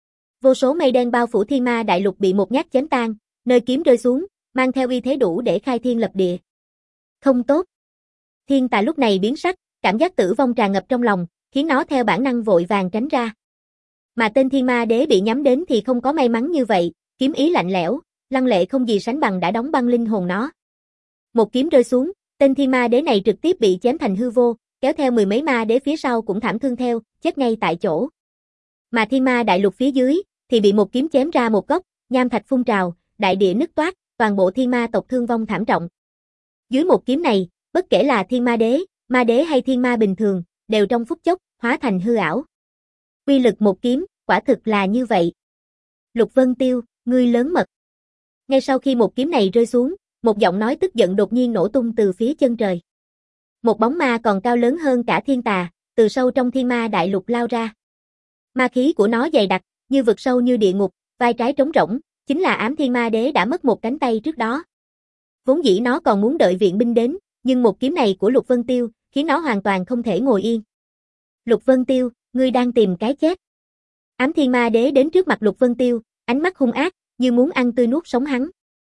[SPEAKER 1] Vô số mây đen bao phủ Thiên Ma đại lục bị một nhát chém tan, nơi kiếm rơi xuống, mang theo uy thế đủ để khai thiên lập địa. Không tốt. Thiên tà lúc này biến sắc, cảm giác tử vong tràn ngập trong lòng, khiến nó theo bản năng vội vàng tránh ra. Mà tên Thiên Ma Đế bị nhắm đến thì không có may mắn như vậy, kiếm ý lạnh lẽo, lăng lệ không gì sánh bằng đã đóng băng linh hồn nó. Một kiếm rơi xuống, tên Thiên Ma Đế này trực tiếp bị chém thành hư vô, kéo theo mười mấy ma đế phía sau cũng thảm thương theo, chết ngay tại chỗ. Mà Thiên Ma đại lục phía dưới thì bị một kiếm chém ra một góc, nham thạch phun trào, đại địa nứt toát, toàn bộ Thiên Ma tộc thương vong thảm trọng. Dưới một kiếm này, bất kể là Thiên Ma Đế, Ma Đế hay Thiên Ma bình thường, đều trong phút chốc hóa thành hư ảo. Uy lực một kiếm, quả thực là như vậy. Lục Vân Tiêu, ngươi lớn mật. Ngay sau khi một kiếm này rơi xuống, một giọng nói tức giận đột nhiên nổ tung từ phía chân trời. Một bóng ma còn cao lớn hơn cả thiên tà, từ sâu trong Thiên Ma đại lục lao ra. Ma khí của nó dày đặc, như vực sâu như địa ngục, vai trái trống rỗng, chính là Ám Thiên Ma Đế đã mất một cánh tay trước đó. Vốn dĩ nó còn muốn đợi viện binh đến, nhưng một kiếm này của Lục Vân Tiêu, khiến nó hoàn toàn không thể ngồi yên. Lục Vân Tiêu, ngươi đang tìm cái chết. Ám Thiên Ma Đế đến trước mặt Lục Vân Tiêu, ánh mắt hung ác, như muốn ăn tươi nuốt sống hắn.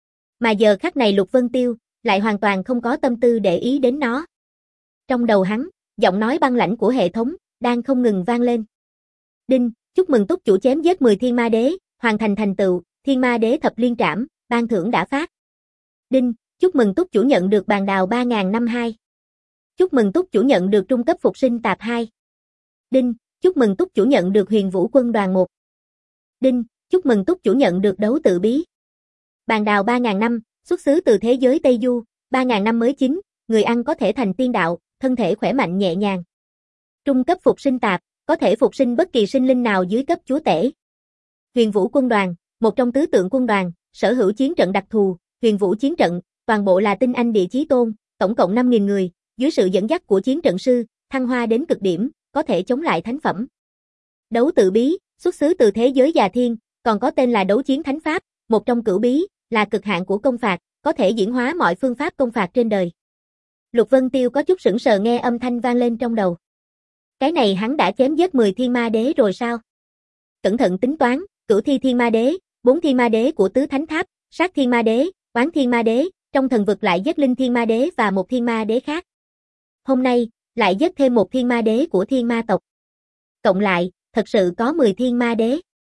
[SPEAKER 1] Mà giờ khắc này Lục Vân Tiêu, lại hoàn toàn không có tâm tư để ý đến nó. Trong đầu hắn, giọng nói băng lãnh của hệ thống, đang không ngừng vang lên. Đinh, chúc mừng túc chủ chém giết mười Thiên Ma Đế, hoàn thành thành tựu, Thiên Ma Đế thập liên trảm, ban thưởng đã phát. Đinh, chúc mừng túc chủ nhận được bàn đào ba nghìn năm hai. Chúc mừng túc chủ nhận được trung cấp phục sinh tạp hai. Đinh, chúc mừng túc chủ nhận được huyền vũ quân đoàn một. Đinh, chúc mừng túc chủ nhận được đấu tự bí. Bàn đào ba nghìn năm, xuất xứ từ thế giới Tây Du, ba nghìn năm mới chín, người ăn có thể thành tiên đạo, thân thể khỏe mạnh nhẹ nhàng. Trung cấp phục sinh tạp, có thể phục sinh bất kỳ sinh linh nào dưới cấp chúa tể. Huyền vũ quân đoàn, một trong tứ tượng quân đoàn, sở hữu chiến trận đặc thù, huyền vũ chiến trận, toàn bộ là tinh anh địa chí tôn, tổng cộng năm nghìn người, dưới sự dẫn dắt của chiến trận sư, thăng hoa đến cực điểm, có thể chống lại thánh phẩm. Đấu tự bí, xuất xứ từ thế giới già thiên, còn có tên là đấu chiến thánh pháp, một trong cửu bí, là cực hạn của công phạt, có thể diễn hóa mọi phương pháp công phạt trên đời. Lục Vân Tiêu có chút sững sờ nghe âm thanh vang lên trong đầu. Cái này hắn đã chém giết mười Thiên Ma Đế rồi sao? Cẩn thận tính toán, cửu thi Thiên Ma Đế, bốn Thiên Ma Đế của tứ thánh tháp, Sát Thiên Ma Đế, Oán Thiên Ma Đế, trong thần vực lại giết Linh Thiên Ma Đế và một Thiên Ma Đế khác. Hôm nay, lại giết thêm một Thiên Ma Đế của Thiên Ma tộc. Cộng lại, thật sự có mười Thiên Ma Đế.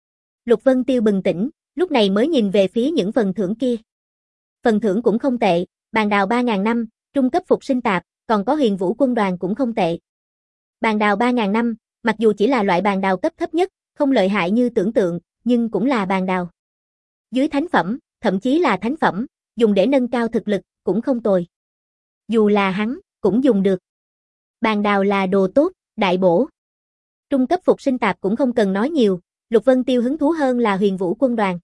[SPEAKER 1] Lục Vân Tiêu bừng tỉnh, lúc này mới nhìn về phía những phần thưởng kia. Phần thưởng cũng không tệ, bàn đào ba nghìn năm, trung cấp phục sinh tạp, còn có huyền vũ quân đoàn cũng không tệ. Bàn đào ba nghìn năm, mặc dù chỉ là loại bàn đào cấp thấp nhất, không lợi hại như tưởng tượng, nhưng cũng là bàn đào. Dưới thánh phẩm, thậm chí là thánh phẩm, dùng để nâng cao thực lực, cũng không tồi. Dù là hắn, cũng dùng được. Bàn đào là đồ tốt, đại bổ. Trung cấp phục sinh tạp cũng không cần nói nhiều, Lục Vân Tiêu hứng thú hơn là huyền vũ quân đoàn.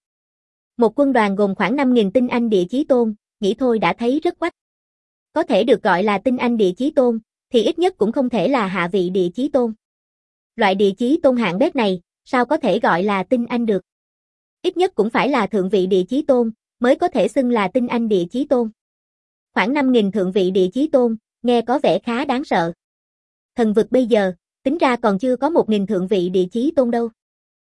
[SPEAKER 1] Một quân đoàn gồm khoảng năm nghìn tinh anh địa chí tôn, nghĩ thôi đã thấy rất quách. Có thể được gọi là tinh anh địa chí tôn, thì ít nhất cũng không thể là hạ vị địa chí tôn. Loại địa chí tôn hạng bét này, sao có thể gọi là tinh anh được? Ít nhất cũng phải là thượng vị địa chí tôn, mới có thể xưng là tinh anh địa chí tôn. Khoảng năm nghìn thượng vị địa chí tôn, nghe có vẻ khá đáng sợ. Thần vực bây giờ, tính ra còn chưa có một nghìn thượng vị địa chí tôn đâu.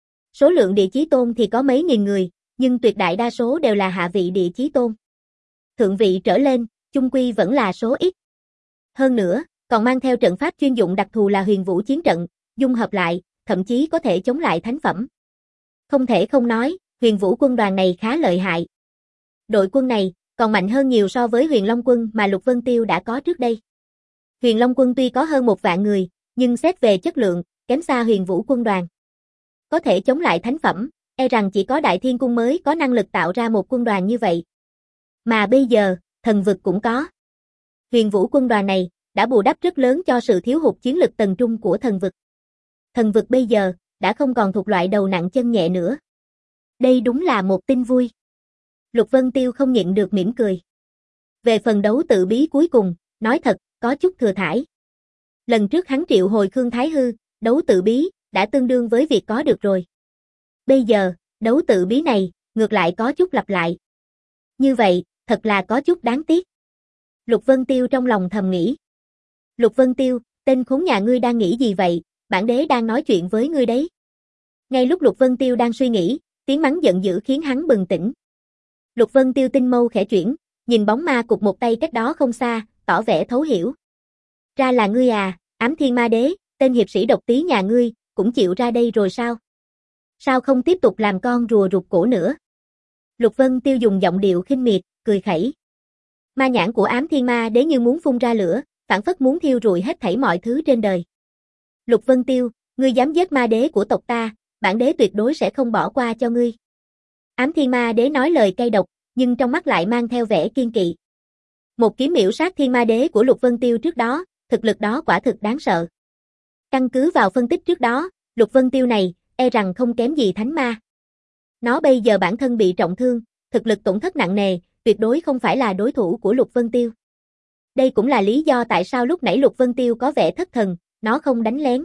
[SPEAKER 1] Số lượng địa chí tôn thì có mấy nghìn người, nhưng tuyệt đại đa số đều là hạ vị địa chí tôn. Thượng vị trở lên, chung quy vẫn là số ít. Hơn nữa, còn mang theo trận pháp chuyên dụng đặc thù là huyền vũ chiến trận, dung hợp lại, thậm chí có thể chống lại thánh phẩm. Không thể không nói, huyền vũ quân đoàn này khá lợi hại. Đội quân này, còn mạnh hơn nhiều so với Huyền Long quân mà Lục Vân Tiêu đã có trước đây. Huyền Long quân tuy có hơn một vạn người, nhưng xét về chất lượng, kém xa Huyền Vũ quân đoàn. Có thể chống lại thánh phẩm, e rằng chỉ có Đại Thiên cung mới có năng lực tạo ra một quân đoàn như vậy. Mà bây giờ, thần vực cũng có. Huyền Vũ quân đoàn này đã bù đắp rất lớn cho sự thiếu hụt chiến lực tầng trung của thần vực. Thần vực bây giờ đã không còn thuộc loại đầu nặng chân nhẹ nữa. Đây đúng là một tin vui. Lục Vân Tiêu không nhịn được mỉm cười. Về phần đấu tự bí cuối cùng, nói thật, có chút thừa thãi. Lần trước hắn triệu hồi Khương Thái Hư, đấu tự bí, đã tương đương với việc có được rồi. Bây giờ, đấu tự bí này, ngược lại có chút lặp lại. Như vậy, thật là có chút đáng tiếc. Lục Vân Tiêu trong lòng thầm nghĩ. Lục Vân Tiêu, tên khốn nhà ngươi đang nghĩ gì vậy, bản đế đang nói chuyện với ngươi đấy. Ngay lúc Lục Vân Tiêu đang suy nghĩ, tiếng mắng giận dữ khiến hắn bừng tỉnh. Lục Vân Tiêu tinh mâu khẽ chuyển, nhìn bóng ma cục một tay cách đó không xa, tỏ vẻ thấu hiểu. Ra là ngươi à, Ám Thiên Ma Đế, tên hiệp sĩ độc tí nhà ngươi, cũng chịu ra đây rồi sao? Sao không tiếp tục làm con rùa rụt cổ nữa? Lục Vân Tiêu dùng giọng điệu khinh miệt, cười khẩy. Ma nhãn của Ám Thiên Ma Đế như muốn phun ra lửa, phảng phất muốn thiêu rụi hết thảy mọi thứ trên đời. Lục Vân Tiêu, ngươi dám giết ma đế của tộc ta, bản đế tuyệt đối sẽ không bỏ qua cho ngươi. Ám Thiên Ma Đế nói lời cay độc, nhưng trong mắt lại mang theo vẻ kiên kỵ. Một kiếm miểu sát Thiên Ma Đế của Lục Vân Tiêu trước đó, thực lực đó quả thực đáng sợ. Căn cứ vào phân tích trước đó, Lục Vân Tiêu này, e rằng không kém gì thánh ma. Nó bây giờ bản thân bị trọng thương, thực lực tổn thất nặng nề, tuyệt đối không phải là đối thủ của Lục Vân Tiêu. Đây cũng là lý do tại sao lúc nãy Lục Vân Tiêu có vẻ thất thần, nó không đánh lén.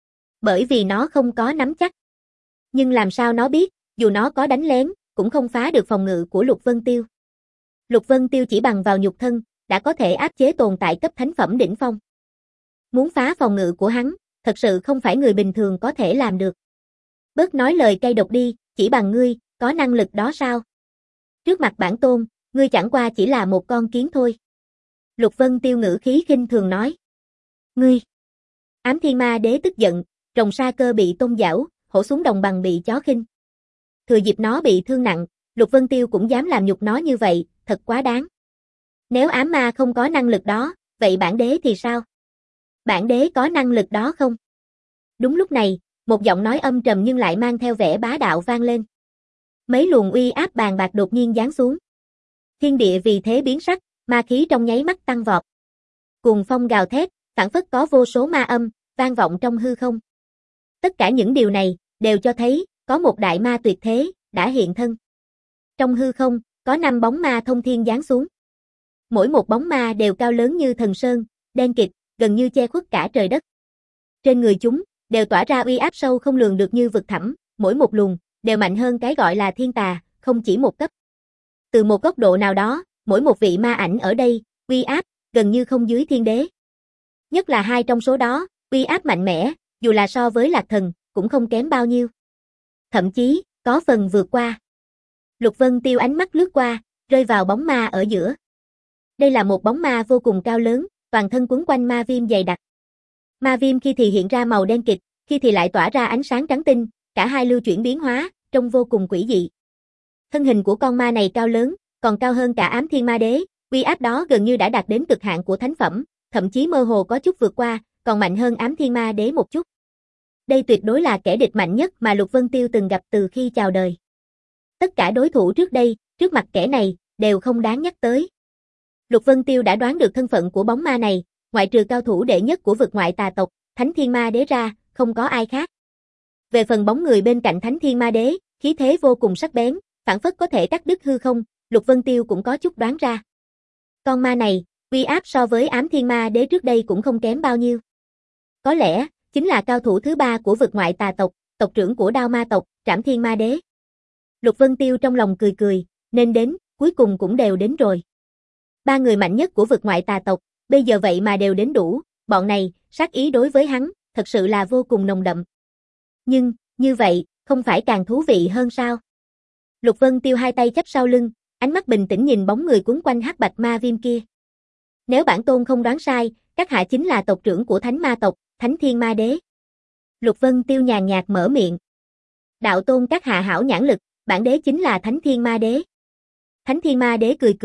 [SPEAKER 1] Bởi vì nó không có nắm chắc. Nhưng làm sao nó biết, dù nó có đánh lén, cũng không phá được phòng ngự của Lục Vân Tiêu. Lục Vân Tiêu chỉ bằng vào nhục thân, đã có thể áp chế tồn tại cấp thánh phẩm đỉnh phong. Muốn phá phòng ngự của hắn, thật sự không phải người bình thường có thể làm được. Bớt nói lời cay độc đi, chỉ bằng ngươi, có năng lực đó sao? Trước mặt bản tôn, ngươi chẳng qua chỉ là một con kiến thôi. Lục Vân Tiêu ngữ khí khinh thường nói. Ngươi! Ám Thiên Ma Đế tức giận, rồng sa cơ bị tôn giảo, hổ xuống đồng bằng bị chó khinh. Thừa dịp nó bị thương nặng, Lục Vân Tiêu cũng dám làm nhục nó như vậy, thật quá đáng. Nếu ám ma không có năng lực đó, vậy bản đế thì sao? Bản đế có năng lực đó không? Đúng lúc này, một giọng nói âm trầm nhưng lại mang theo vẻ bá đạo vang lên. Mấy luồng uy áp bàn bạc đột nhiên giáng xuống. Thiên địa vì thế biến sắc, ma khí trong nháy mắt tăng vọt. Cuồng phong gào thét, phảng phất có vô số ma âm, vang vọng trong hư không. Tất cả những điều này, đều cho thấy, có một đại ma tuyệt thế, đã hiện thân. Trong hư không, có năm bóng ma thông thiên giáng xuống. Mỗi một bóng ma đều cao lớn như thần sơn, đen kịt, gần như che khuất cả trời đất. Trên người chúng, đều tỏa ra uy áp sâu không lường được như vực thẳm, mỗi một luồng, đều mạnh hơn cái gọi là thiên tà, không chỉ một cấp. Từ một góc độ nào đó, mỗi một vị ma ảnh ở đây, uy áp, gần như không dưới thiên đế. Nhất là hai trong số đó, uy áp mạnh mẽ, dù là so với Lạc Thần, cũng không kém bao nhiêu. Thậm chí, có phần vượt qua. Lục Vân Tiêu ánh mắt lướt qua, rơi vào bóng ma ở giữa. Đây là một bóng ma vô cùng cao lớn, toàn thân quấn quanh ma viêm dày đặc. Ma viêm khi thì hiện ra màu đen kịt, khi thì lại tỏa ra ánh sáng trắng tinh, cả hai lưu chuyển biến hóa, trông vô cùng quỷ dị. Thân hình của con ma này cao lớn, còn cao hơn cả Ám Thiên Ma Đế, uy áp đó gần như đã đạt đến cực hạn của thánh phẩm, thậm chí mơ hồ có chút vượt qua, còn mạnh hơn Ám Thiên Ma Đế một chút. Đây tuyệt đối là kẻ địch mạnh nhất mà Lục Vân Tiêu từng gặp từ khi chào đời. Tất cả đối thủ trước đây, trước mặt kẻ này, đều không đáng nhắc tới. Lục Vân Tiêu đã đoán được thân phận của bóng ma này, ngoại trừ cao thủ đệ nhất của vực ngoại tà tộc, Thánh Thiên Ma Đế ra, không có ai khác. Về phần bóng người bên cạnh Thánh Thiên Ma Đế, khí thế vô cùng sắc bén, phảng phất có thể cắt đứt hư không, Lục Vân Tiêu cũng có chút đoán ra. Con ma này, uy áp so với Ám Thiên Ma Đế trước đây cũng không kém bao nhiêu. Có lẽ, chính là cao thủ thứ ba của vực ngoại tà tộc, tộc trưởng của Đao Ma tộc, Trảm Thiên Ma Đế. Lục Vân Tiêu trong lòng cười cười, nên đến, cuối cùng cũng đều đến rồi. Ba người mạnh nhất của vực ngoại tà tộc, bây giờ vậy mà đều đến đủ, bọn này, sát ý đối với hắn, thật sự là vô cùng nồng đậm. Nhưng, như vậy, không phải càng thú vị hơn sao? Lục Vân Tiêu hai tay chắp sau lưng, ánh mắt bình tĩnh nhìn bóng người cuốn quanh hắc bạch ma viêm kia. Nếu bản tôn không đoán sai, các hạ chính là tộc trưởng của Thánh Ma tộc, Thánh Thiên Ma Đế. Lục Vân Tiêu nhàn nhạt mở miệng. Đạo tôn các hạ hảo nhãn lực, bản đế chính là Thánh Thiên Ma Đế. Thánh Thiên Ma Đế cười cười,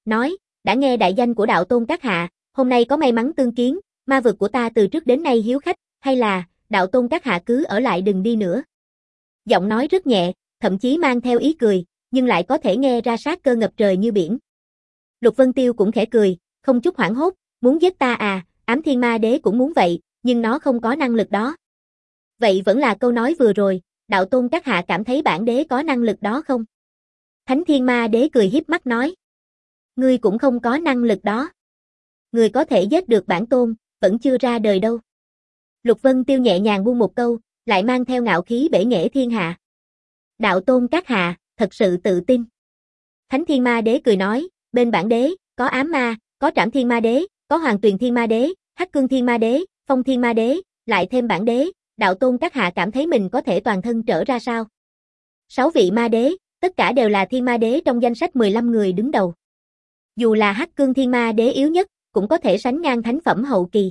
[SPEAKER 1] nói, đã nghe đại danh của đạo tôn các hạ, hôm nay có may mắn tương kiến, ma vực của ta từ trước đến nay hiếu khách, hay là, đạo tôn các hạ cứ ở lại đừng đi nữa. Giọng nói rất nhẹ, thậm chí mang theo ý cười, nhưng lại có thể nghe ra sát cơ ngập trời như biển. Lục Vân Tiêu cũng khẽ cười, không chút hoảng hốt, muốn giết ta à, Ám Thiên Ma Đế cũng muốn vậy, nhưng nó không có năng lực đó. Vậy vẫn là câu nói vừa rồi, đạo tôn các hạ cảm thấy bản đế có năng lực đó không? Thánh Thiên Ma Đế cười hiếp mắt nói. Ngươi cũng không có năng lực đó. Ngươi có thể giết được bản tôn, vẫn chưa ra đời đâu. Lục Vân Tiêu nhẹ nhàng buông một câu, lại mang theo ngạo khí bể nghệ thiên hạ. Đạo tôn các hạ, thật sự tự tin. Thánh Thiên Ma Đế cười nói, bên bản đế, có ám ma, có Trảm Thiên Ma Đế, có Hoàng Tuyền Thiên Ma Đế, Hắc Cương Thiên Ma Đế, Phong Thiên Ma Đế, lại thêm bản đế, đạo tôn các hạ cảm thấy mình có thể toàn thân trở ra sao? Sáu vị ma đế, tất cả đều là thiên ma đế trong danh sách mười lăm người đứng đầu. Dù là Hắc Cương Thiên Ma Đế yếu nhất, cũng có thể sánh ngang thánh phẩm hậu kỳ.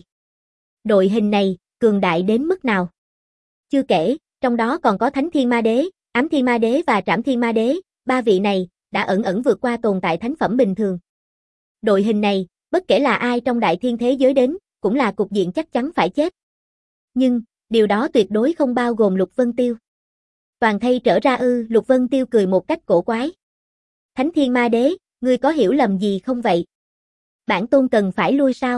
[SPEAKER 1] Đội hình này, cường đại đến mức nào? Chưa kể, trong đó còn có Thánh Thiên Ma Đế, Ám Thiên Ma Đế và Trảm Thiên Ma Đế, ba vị này, đã ẩn ẩn vượt qua tồn tại thánh phẩm bình thường. Đội hình này, bất kể là ai trong đại thiên thế giới đến, cũng là cục diện chắc chắn phải chết. Nhưng, điều đó tuyệt đối không bao gồm Lục Vân Tiêu. Toàn thây trở ra ư, Lục Vân Tiêu cười một cách cổ quái. Thánh Thiên Ma Đế, ngươi có hiểu lầm gì không vậy? Bản tôn cần phải lui sao?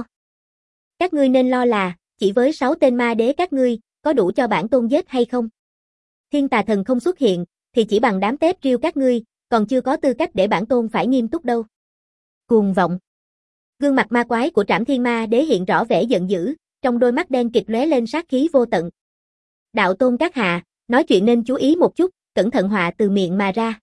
[SPEAKER 1] Các ngươi nên lo là, chỉ với sáu tên ma đế các ngươi, có đủ cho bản tôn giết hay không? Thiên Tà Thần không xuất hiện, thì chỉ bằng đám tép riêu các ngươi, còn chưa có tư cách để bản tôn phải nghiêm túc đâu. Cuồng vọng. Gương mặt ma quái của Trảm Thiên Ma Đế hiện rõ vẻ giận dữ, trong đôi mắt đen kịt lóe lên sát khí vô tận. Đạo tôn các hạ, nói chuyện nên chú ý một chút, cẩn thận họa từ miệng mà ra.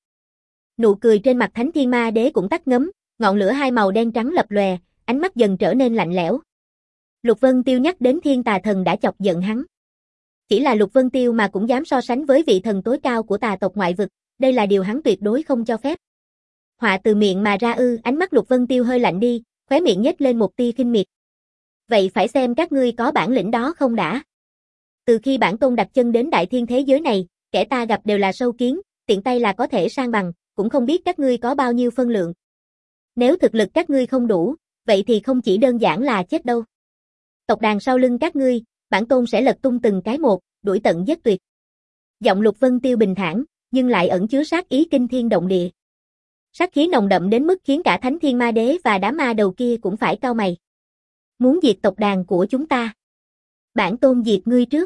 [SPEAKER 1] Nụ cười trên mặt Thánh Thiên Ma Đế cũng tắt ngấm, ngọn lửa hai màu đen trắng lập lòe, ánh mắt dần trở nên lạnh lẽo. Lục Vân Tiêu nhắc đến Thiên Tà Thần đã chọc giận hắn. Chỉ là Lục Vân Tiêu mà cũng dám so sánh với vị thần tối cao của tà tộc ngoại vực, đây là điều hắn tuyệt đối không cho phép. Họa từ miệng mà ra ư, ánh mắt Lục Vân Tiêu hơi lạnh đi, khóe miệng nhếch lên một tia khinh miệt. Vậy phải xem các ngươi có bản lĩnh đó không đã. Từ khi bản tôn đặt chân đến đại thiên thế giới này, kẻ ta gặp đều là sâu kiến, tiện tay là có thể san bằng, cũng không biết các ngươi có bao nhiêu phân lượng. Nếu thực lực các ngươi không đủ, vậy thì không chỉ đơn giản là chết đâu. Tộc đàn sau lưng các ngươi, bản tôn sẽ lật tung từng cái một, đuổi tận giết tuyệt. Giọng Lục Vân Tiêu bình thản, nhưng lại ẩn chứa sát ý kinh thiên động địa. Sát khí nồng đậm đến mức khiến cả Thánh Thiên Ma Đế và đám ma đầu kia cũng phải cau mày. Muốn diệt tộc đàn của chúng ta. Bản tôn diệt ngươi trước.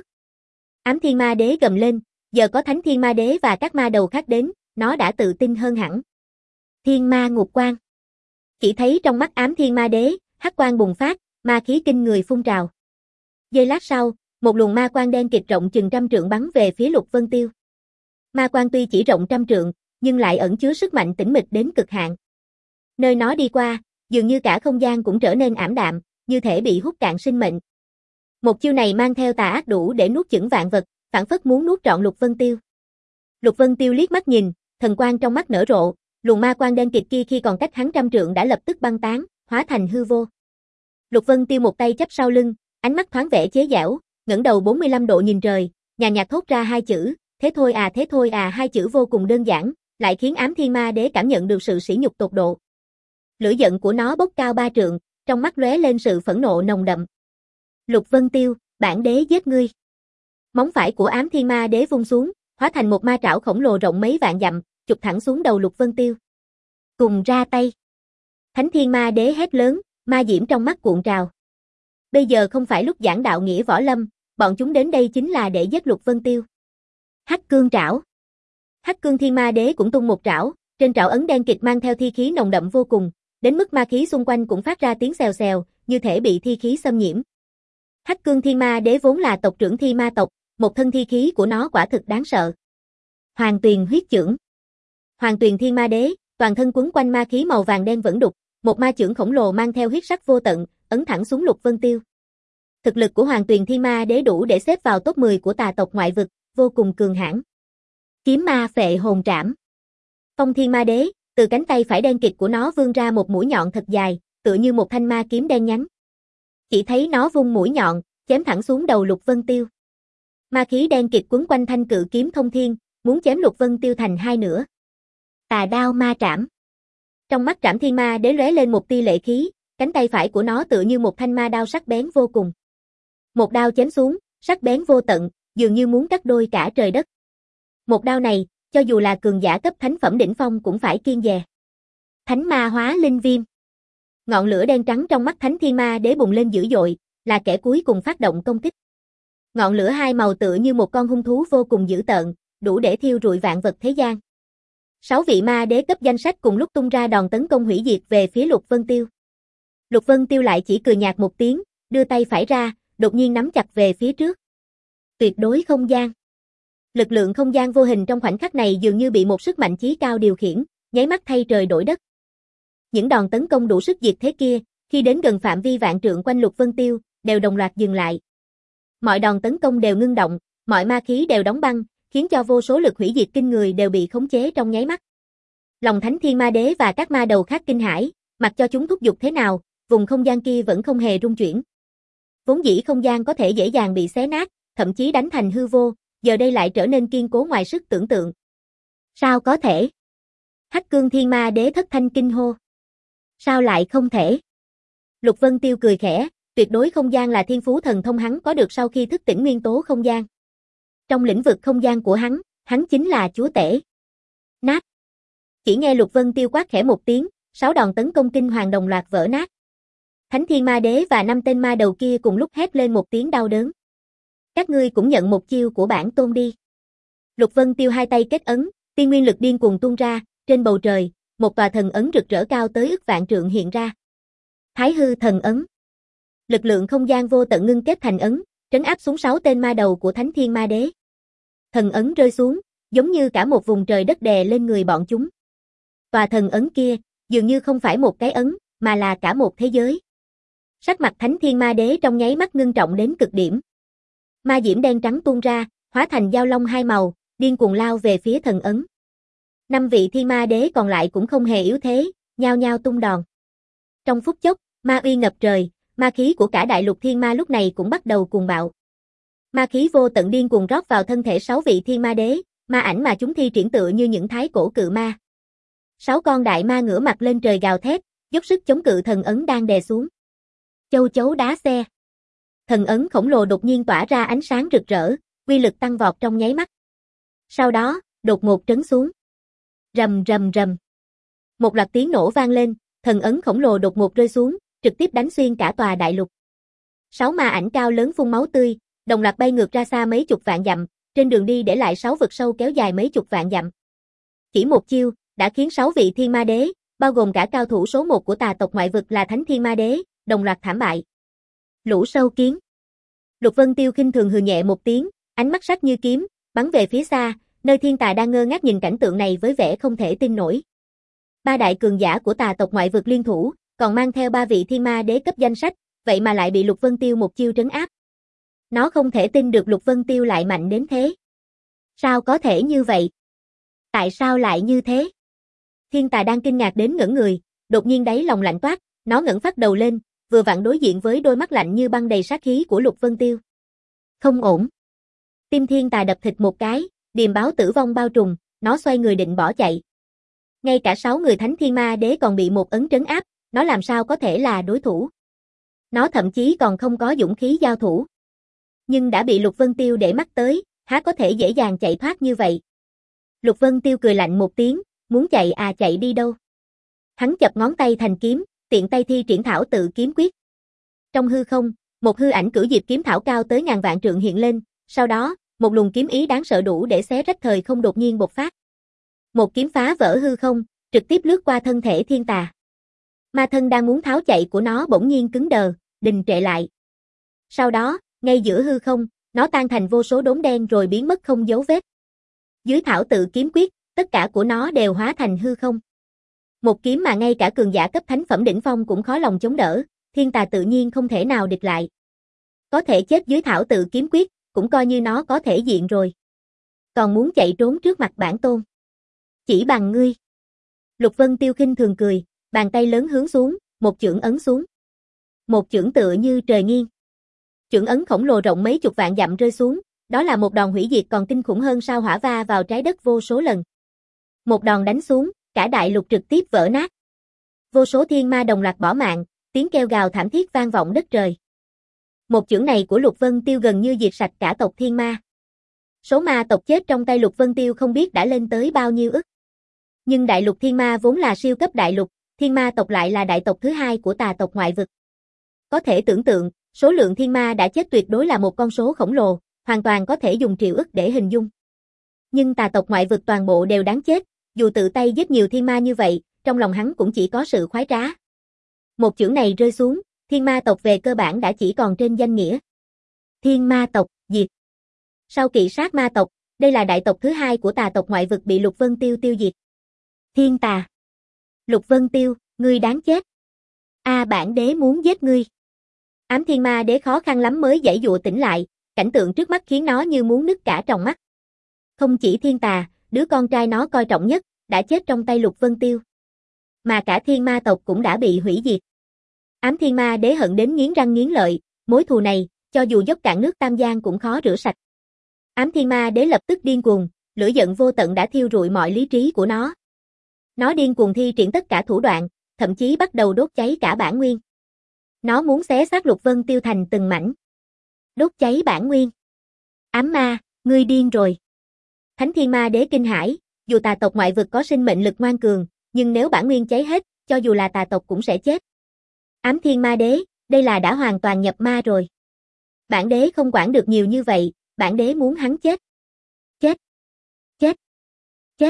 [SPEAKER 1] Ám Thiên Ma Đế gầm lên, giờ có Thánh Thiên Ma Đế và các ma đầu khác đến, nó đã tự tin hơn hẳn. Thiên Ma Ngục Quang. Chỉ thấy trong mắt Ám Thiên Ma Đế, hắc quang bùng phát, ma khí kinh người phun trào. Giây lát sau, một luồng ma quang đen kịt rộng chừng trăm trượng bắn về phía Lục Vân Tiêu. Ma quang tuy chỉ rộng trăm trượng, nhưng lại ẩn chứa sức mạnh tĩnh mịch đến cực hạn. Nơi nó đi qua, dường như cả không gian cũng trở nên ảm đạm, như thể bị hút cạn sinh mệnh. Một chiêu này mang theo tà ác đủ để nuốt chửng vạn vật, phảng phất muốn nuốt trọn Lục Vân Tiêu. Lục Vân Tiêu liếc mắt nhìn, thần quang trong mắt nở rộ, luồng ma quang đen kịt kia khi còn cách hắn trăm trượng đã lập tức băng tán, hóa thành hư vô. Lục Vân Tiêu một tay chắp sau lưng, ánh mắt thoáng vẻ chế giễu, ngẩng đầu bốn mươi lăm độ nhìn trời, nhàn nhạt thốt ra hai chữ, thế thôi à thế thôi à, hai chữ vô cùng đơn giản, lại khiến Ám Thiên Ma Đế cảm nhận được sự sỉ nhục tột độ. Lửa giận của nó bốc cao ba trượng, trong mắt lóe lên sự phẫn nộ nồng đậm. Lục Vân Tiêu, bản đế giết ngươi. Móng phải của Ám Thiên Ma Đế vung xuống, hóa thành một ma trảo khổng lồ rộng mấy vạn dặm, chụp thẳng xuống đầu Lục Vân Tiêu. Cùng ra tay. Thánh Thiên Ma Đế hét lớn, ma diễm trong mắt cuộn trào. Bây giờ không phải lúc giảng đạo nghĩa võ lâm, bọn chúng đến đây chính là để giết Lục Vân Tiêu. Hắc Cương Trảo. Hắc Cương Thiên Ma Đế cũng tung một trảo, trên trảo ấn đen kịt mang theo thi khí nồng đậm vô cùng, đến mức ma khí xung quanh cũng phát ra tiếng xèo xèo, như thể bị thi khí xâm nhiễm. Hắc Cương Thiên Ma Đế vốn là tộc trưởng thi ma tộc, một thân thi khí của nó quả thực đáng sợ. Hoàng Tuyền huyết chưởng. Hoàng Tuyền Thiên Ma Đế, toàn thân quấn quanh ma khí màu vàng đen vẫn đục, một ma chưởng khổng lồ mang theo huyết sắc vô tận, ấn thẳng xuống Lục Vân Tiêu. Thực lực của Hoàng Tuyền Thiên Ma Đế đủ để xếp vào top mười của tà tộc ngoại vực, vô cùng cường hãn. Kiếm ma phệ hồn trảm. Phong Thiên Ma Đế, từ cánh tay phải đen kịt của nó vươn ra một mũi nhọn thật dài, tựa như một thanh ma kiếm đen nhánh. Chỉ thấy nó vung mũi nhọn, chém thẳng xuống đầu Lục Vân Tiêu. Ma khí đen kịt quấn quanh thanh cự kiếm thông thiên, muốn chém Lục Vân Tiêu thành hai nửa. Tà đao ma trảm. Trong mắt Trảm Thiên Ma Đế lóe lên một tia lệ khí, cánh tay phải của nó tựa như một thanh ma đao sắc bén vô cùng. Một đao chém xuống, sắc bén vô tận, dường như muốn cắt đôi cả trời đất. Một đao này, cho dù là cường giả cấp thánh phẩm đỉnh phong cũng phải kiêng dè. Thánh ma hóa linh viêm. Ngọn lửa đen trắng trong mắt Thánh Thiên Ma Đế bùng lên dữ dội, là kẻ cuối cùng phát động công kích. Ngọn lửa hai màu tựa như một con hung thú vô cùng dữ tợn, đủ để thiêu rụi vạn vật thế gian. Sáu vị ma đế cấp danh sách cùng lúc tung ra đòn tấn công hủy diệt về phía Lục Vân Tiêu. Lục Vân Tiêu lại chỉ cười nhạt một tiếng, đưa tay phải ra, đột nhiên nắm chặt về phía trước. Tuyệt đối không gian. Lực lượng không gian vô hình trong khoảnh khắc này dường như bị một sức mạnh chí cao điều khiển, nháy mắt thay trời đổi đất. Những đòn tấn công đủ sức diệt thế kia, khi đến gần phạm vi vạn trượng quanh Lục Vân Tiêu, đều đồng loạt dừng lại. Mọi đòn tấn công đều ngưng động, mọi ma khí đều đóng băng, khiến cho vô số lực hủy diệt kinh người đều bị khống chế trong nháy mắt. Lòng Thánh Thiên Ma Đế và các ma đầu khác kinh hãi, mặc cho chúng thúc giục thế nào, vùng không gian kia vẫn không hề rung chuyển. Vốn dĩ không gian có thể dễ dàng bị xé nát, thậm chí đánh thành hư vô, giờ đây lại trở nên kiên cố ngoài sức tưởng tượng. Sao có thể? Hắc Cương Thiên Ma Đế thất thanh kinh hô. Sao lại không thể? Lục Vân Tiêu cười khẽ, tuyệt đối không gian là thiên phú thần thông hắn có được sau khi thức tỉnh nguyên tố không gian. Trong lĩnh vực không gian của hắn, hắn chính là chúa tể. Nát. Chỉ nghe Lục Vân Tiêu quát khẽ một tiếng, sáu đòn tấn công kinh hoàng đồng loạt vỡ nát. Thánh Thiên Ma Đế và năm tên ma đầu kia cùng lúc hét lên một tiếng đau đớn. Các ngươi cũng nhận một chiêu của bản tôn đi. Lục Vân Tiêu hai tay kết ấn, tiên nguyên lực điên cuồng tuôn ra, trên bầu trời, một tòa thần ấn rực rỡ cao tới ức vạn trượng hiện ra. Thái Hư thần ấn. Lực lượng không gian vô tận ngưng kết thành ấn, trấn áp xuống sáu tên ma đầu của Thánh Thiên Ma Đế. Thần ấn rơi xuống, giống như cả một vùng trời đất đè lên người bọn chúng. Tòa thần ấn kia, dường như không phải một cái ấn, mà là cả một thế giới. Sắc mặt Thánh Thiên Ma Đế trong nháy mắt ngưng trọng đến cực điểm. Ma diễm đen trắng tuôn ra, hóa thành dao long hai màu, điên cuồng lao về phía thần ấn. Năm vị Thiên Ma Đế còn lại cũng không hề yếu thế, nhao nhao tung đòn. Trong phút chốc, ma uy ngập trời, ma khí của cả đại lục thiên ma lúc này cũng bắt đầu cuồng bạo. Ma khí vô tận điên cuồng rót vào thân thể sáu vị Thiên Ma Đế, ma ảnh mà chúng thi triển tựa như những thái cổ cự ma. Sáu con đại ma ngửa mặt lên trời gào thét, dốc sức chống cự thần ấn đang đè xuống. Châu chấu đá xe. Thần ấn khổng lồ đột nhiên tỏa ra ánh sáng rực rỡ, uy lực tăng vọt trong nháy mắt. Sau đó, đột ngột trấn xuống. Rầm rầm rầm. Một loạt tiếng nổ vang lên, thần ấn khổng lồ đột ngột rơi xuống, trực tiếp đánh xuyên cả tòa đại lục. Sáu ma ảnh cao lớn phun máu tươi, đồng loạt bay ngược ra xa mấy chục vạn dặm, trên đường đi để lại sáu vực sâu kéo dài mấy chục vạn dặm. Chỉ một chiêu, đã khiến sáu vị Thiên Ma Đế, bao gồm cả cao thủ số một của tà tộc ngoại vực là Thánh Thiên Ma Đế, đồng loạt thảm bại. Lũ sâu kiến. Lục Vân Tiêu khinh thường hừ nhẹ một tiếng, ánh mắt sắc như kiếm, bắn về phía xa, nơi thiên tà đang ngơ ngác nhìn cảnh tượng này với vẻ không thể tin nổi. Ba đại cường giả của tà tộc ngoại vực liên thủ, còn mang theo ba vị Thiên Ma Đế cấp danh sách, vậy mà lại bị Lục Vân Tiêu một chiêu trấn áp. Nó không thể tin được Lục Vân Tiêu lại mạnh đến thế. Sao có thể như vậy? Tại sao lại như thế? Thiên tà đang kinh ngạc đến ngẩn người, đột nhiên đáy lòng lạnh toát, nó ngẩng phát đầu lên, vừa vặn đối diện với đôi mắt lạnh như băng đầy sát khí của Lục Vân Tiêu. Không ổn. Tim thiên tà đập thịt một cái, điềm báo tử vong bao trùm, nó xoay người định bỏ chạy. Ngay cả sáu người Thánh Thiên Ma Đế còn bị một ấn trấn áp, nó làm sao có thể là đối thủ. Nó thậm chí còn không có dũng khí giao thủ. Nhưng đã bị Lục Vân Tiêu để mắt tới, há có thể dễ dàng chạy thoát như vậy. Lục Vân Tiêu cười lạnh một tiếng, muốn chạy à chạy đi đâu. Hắn chập ngón tay thành kiếm, tiện tay thi triển thảo tự kiếm quyết. Trong hư không, một hư ảnh cửu diệp kiếm thảo cao tới ngàn vạn trượng hiện lên, sau đó, một luồng kiếm ý đáng sợ đủ để xé rách thời không đột nhiên bộc phát. Một kiếm phá vỡ hư không, trực tiếp lướt qua thân thể thiên tà. Ma thân đang muốn tháo chạy của nó bỗng nhiên cứng đờ, đình trệ lại. Sau đó, ngay giữa hư không, nó tan thành vô số đốm đen rồi biến mất không dấu vết. Dưới thảo tự kiếm quyết, tất cả của nó đều hóa thành hư không. Một kiếm mà ngay cả cường giả cấp thánh phẩm đỉnh phong cũng khó lòng chống đỡ, thiên tà tự nhiên không thể nào địch lại. Có thể chết dưới thảo tự kiếm quyết, cũng coi như nó có thể diện rồi. Còn muốn chạy trốn trước mặt bản tôn. Chỉ bằng ngươi. Lục Vân Tiêu khinh thường cười, bàn tay lớn hướng xuống, một chưởng ấn xuống. Một chưởng tựa như trời nghiêng. Chưởng ấn khổng lồ rộng mấy chục vạn dặm rơi xuống, đó là một đòn hủy diệt còn kinh khủng hơn sao hỏa va vào trái đất vô số lần. Một đòn đánh xuống, cả đại lục trực tiếp vỡ nát. Vô số thiên ma đồng loạt bỏ mạng, tiếng kêu gào thảm thiết vang vọng đất trời. Một chưởng này của Lục Vân Tiêu gần như diệt sạch cả tộc thiên ma. Số ma tộc chết trong tay Lục Vân Tiêu không biết đã lên tới bao nhiêu ức. Nhưng đại lục thiên ma vốn là siêu cấp đại lục, thiên ma tộc lại là đại tộc thứ hai của tà tộc ngoại vực. Có thể tưởng tượng, số lượng thiên ma đã chết tuyệt đối là một con số khổng lồ, hoàn toàn có thể dùng triệu ức để hình dung. Nhưng tà tộc ngoại vực toàn bộ đều đáng chết, dù tự tay giết nhiều thiên ma như vậy, trong lòng hắn cũng chỉ có sự khoái trá. Một chưởng này rơi xuống, thiên ma tộc về cơ bản đã chỉ còn trên danh nghĩa. Thiên ma tộc, diệt. Sau kỵ sát ma tộc, đây là đại tộc thứ hai của tà tộc ngoại vực bị Lục Vân Tiêu tiêu diệt. Thiên tà. Lục Vân Tiêu, ngươi đáng chết. A à, bản đế muốn giết ngươi. Ám thiên ma đế khó khăn lắm mới giãy dụa tỉnh lại, cảnh tượng trước mắt khiến nó như muốn nứt cả tròng mắt. Không chỉ thiên tà, đứa con trai nó coi trọng nhất, đã chết trong tay Lục Vân Tiêu. Mà cả thiên ma tộc cũng đã bị hủy diệt. Ám thiên ma đế hận đến nghiến răng nghiến lợi, mối thù này, cho dù dốc cạn nước Tam Giang cũng khó rửa sạch. Ám thiên ma đế lập tức điên cuồng, lửa giận vô tận đã thiêu rụi mọi lý trí của nó. Nó điên cuồng thi triển tất cả thủ đoạn, thậm chí bắt đầu đốt cháy cả bản nguyên. Nó muốn xé xác Lục Vân Tiêu thành từng mảnh. Đốt cháy bản nguyên. Ám ma, ngươi điên rồi. Thánh thiên ma đế kinh hãi, dù tà tộc ngoại vực có sinh mệnh lực ngoan cường, nhưng nếu bản nguyên cháy hết, cho dù là tà tộc cũng sẽ chết. Ám thiên ma đế, đây là đã hoàn toàn nhập ma rồi. Bản đế không quản được nhiều như vậy, bản đế muốn hắn chết. Chết. Chết. Chết.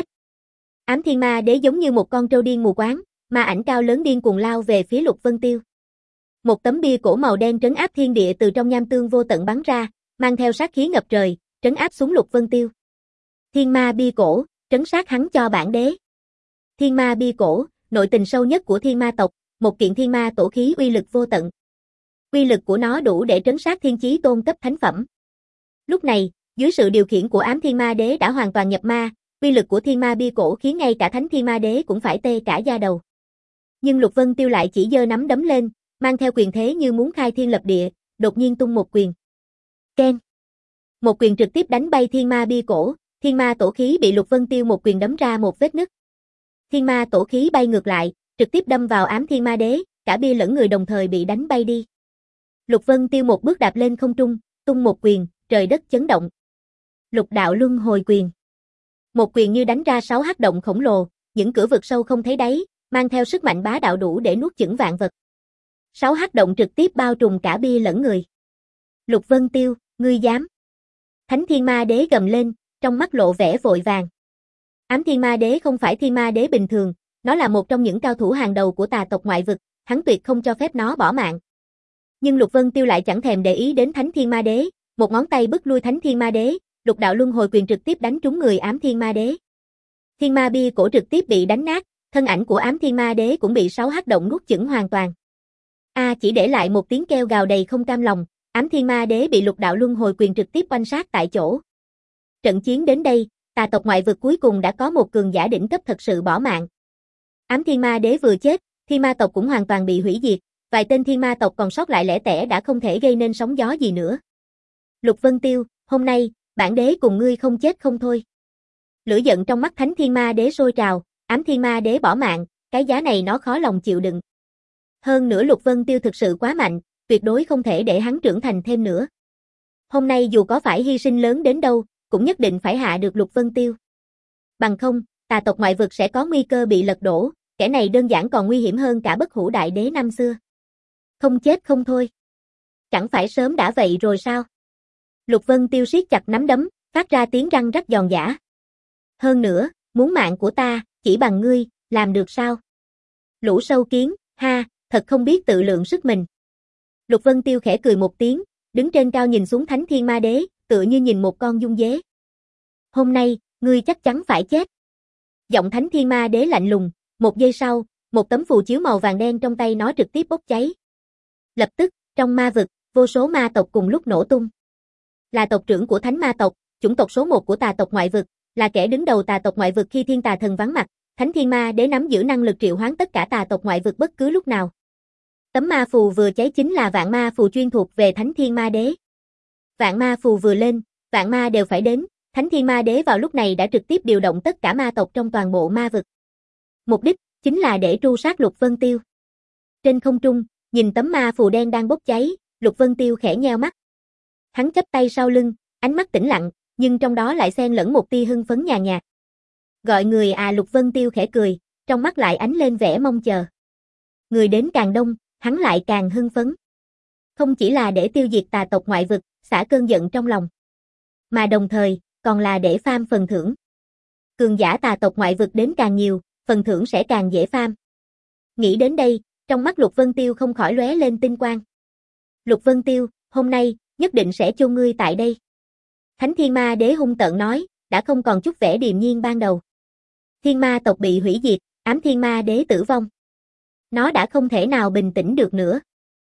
[SPEAKER 1] Ám thiên ma đế giống như một con trâu điên mù quáng, ma ảnh cao lớn điên cuồng lao về phía Lục Vân Tiêu. Một tấm bia cổ màu đen trấn áp thiên địa từ trong nham tương vô tận bắn ra, mang theo sát khí ngập trời, trấn áp xuống Lục Vân Tiêu. Thiên ma bia cổ, trấn sát hắn cho bản đế. Thiên ma bia cổ, nội tình sâu nhất của thiên ma tộc, một kiện thiên ma tổ khí uy lực vô tận. Uy lực của nó đủ để trấn sát thiên chí tôn cấp thánh phẩm. Lúc này, dưới sự điều khiển của ám thiên ma đế đã hoàn toàn nhập ma, uy lực của thiên ma bia cổ khiến ngay cả thánh thiên ma đế cũng phải tê cả da đầu. Nhưng Lục Vân Tiêu lại chỉ giơ nắm đấm lên, mang theo quyền thế như muốn khai thiên lập địa, đột nhiên tung một quyền. Keng. Một quyền trực tiếp đánh bay thiên ma bia cổ, thiên ma tổ khí bị Lục Vân Tiêu một quyền đấm ra một vết nứt. Thiên ma tổ khí bay ngược lại, trực tiếp đâm vào ám thiên ma đế, cả bia lẫn người đồng thời bị đánh bay đi. Lục Vân Tiêu một bước đạp lên không trung, tung một quyền, trời đất chấn động. Lục đạo luân hồi quyền. Một quyền như đánh ra sáu hắc động khổng lồ, những cửa vực sâu không thấy đáy, mang theo sức mạnh bá đạo đủ để nuốt chửng vạn vật. Sáu hắc động trực tiếp bao trùm cả bia lẫn người. Lục Vân Tiêu, ngươi dám? Thánh thiên ma đế gầm lên, trong mắt lộ vẻ vội vàng. Ám thiên ma đế không phải thiên ma đế bình thường, nó là một trong những cao thủ hàng đầu của tà tộc ngoại vực, hắn tuyệt không cho phép nó bỏ mạng. Nhưng Lục Vân Tiêu lại chẳng thèm để ý đến thánh thiên ma đế, một ngón tay bức lui thánh thiên ma đế, lục đạo luân hồi quyền trực tiếp đánh trúng người ám thiên ma đế. Thiên ma bia cổ trực tiếp bị đánh nát, thân ảnh của ám thiên ma đế cũng bị sáu hắc động nuốt chửng hoàn toàn. A à, chỉ để lại một tiếng kêu gào đầy không cam lòng, ám thiên ma đế bị lục đạo luân hồi quyền trực tiếp oanh sát tại chỗ. Trận chiến đến đây, tà tộc ngoại vực cuối cùng đã có một cường giả đỉnh cấp thật sự bỏ mạng. Ám thiên ma đế vừa chết, thiên ma tộc cũng hoàn toàn bị hủy diệt, vài tên thiên ma tộc còn sót lại lẻ tẻ đã không thể gây nên sóng gió gì nữa. Lục Vân Tiêu, hôm nay, bản đế cùng ngươi không chết không thôi. Lửa giận trong mắt thánh thiên ma đế sôi trào, ám thiên ma đế bỏ mạng, cái giá này nó khó lòng chịu đựng. Hơn nữa Lục Vân Tiêu thực sự quá mạnh, tuyệt đối không thể để hắn trưởng thành thêm nữa. Hôm nay dù có phải hy sinh lớn đến đâu, cũng nhất định phải hạ được Lục Vân Tiêu. Bằng không, tà tộc ngoại vực sẽ có nguy cơ bị lật đổ, kẻ này đơn giản còn nguy hiểm hơn cả Bất Hủ đại đế năm xưa. Không chết không thôi. Chẳng phải sớm đã vậy rồi sao? Lục Vân Tiêu siết chặt nắm đấm, phát ra tiếng răng rắc giòn giã. Hơn nữa, muốn mạng của ta, chỉ bằng ngươi, làm được sao? Lũ sâu kiến, ha, thật không biết tự lượng sức mình. Lục Vân Tiêu khẽ cười một tiếng, đứng trên cao nhìn xuống thánh thiên ma đế, tựa như nhìn một con dung dế. Hôm nay, ngươi chắc chắn phải chết. Giọng thánh thiên ma đế lạnh lùng, một giây sau, một tấm phù chiếu màu vàng đen trong tay nó trực tiếp bốc cháy. Lập tức, trong ma vực, vô số ma tộc cùng lúc nổ tung. Là tộc trưởng của thánh ma tộc, chủng tộc số một của tà tộc ngoại vực, là kẻ đứng đầu tà tộc ngoại vực khi thiên tà thần vắng mặt, thánh thiên ma đế nắm giữ năng lực triệu hoán tất cả tà tộc ngoại vực bất cứ lúc nào. Tấm ma phù vừa cháy chính là vạn ma phù chuyên thuộc về thánh thiên ma đế. Vạn ma phù vừa lên, vạn ma đều phải đến, thánh thiên ma đế vào lúc này đã trực tiếp điều động tất cả ma tộc trong toàn bộ ma vực. Mục đích, Chính là để tru sát Lục Vân Tiêu. Trên không trung, nhìn tấm ma phù đen đang bốc cháy, Lục Vân Tiêu khẽ nheo mắt. Hắn chắp tay sau lưng, ánh mắt tĩnh lặng, nhưng trong đó lại xen lẫn một tia hưng phấn nhàn nhạt. Gọi người à, Lục Vân Tiêu khẽ cười, trong mắt lại ánh lên vẻ mong chờ. Người đến càng đông, hắn lại càng hưng phấn. Không chỉ là để tiêu diệt tà tộc ngoại vực, xả cơn giận trong lòng, mà đồng thời, còn là để farm phần thưởng. Cường giả tà tộc ngoại vực đến càng nhiều, phần thưởng sẽ càng dễ farm. Nghĩ đến đây, trong mắt Lục Vân Tiêu không khỏi lóe lên tinh quang. Lục Vân Tiêu, hôm nay, nhất định sẽ chôn ngươi tại đây. Thánh Thiên Ma Đế hung tợn nói, đã không còn chút vẻ điềm nhiên ban đầu. Thiên ma tộc bị hủy diệt, Ám Thiên Ma Đế tử vong. Nó đã không thể nào bình tĩnh được nữa.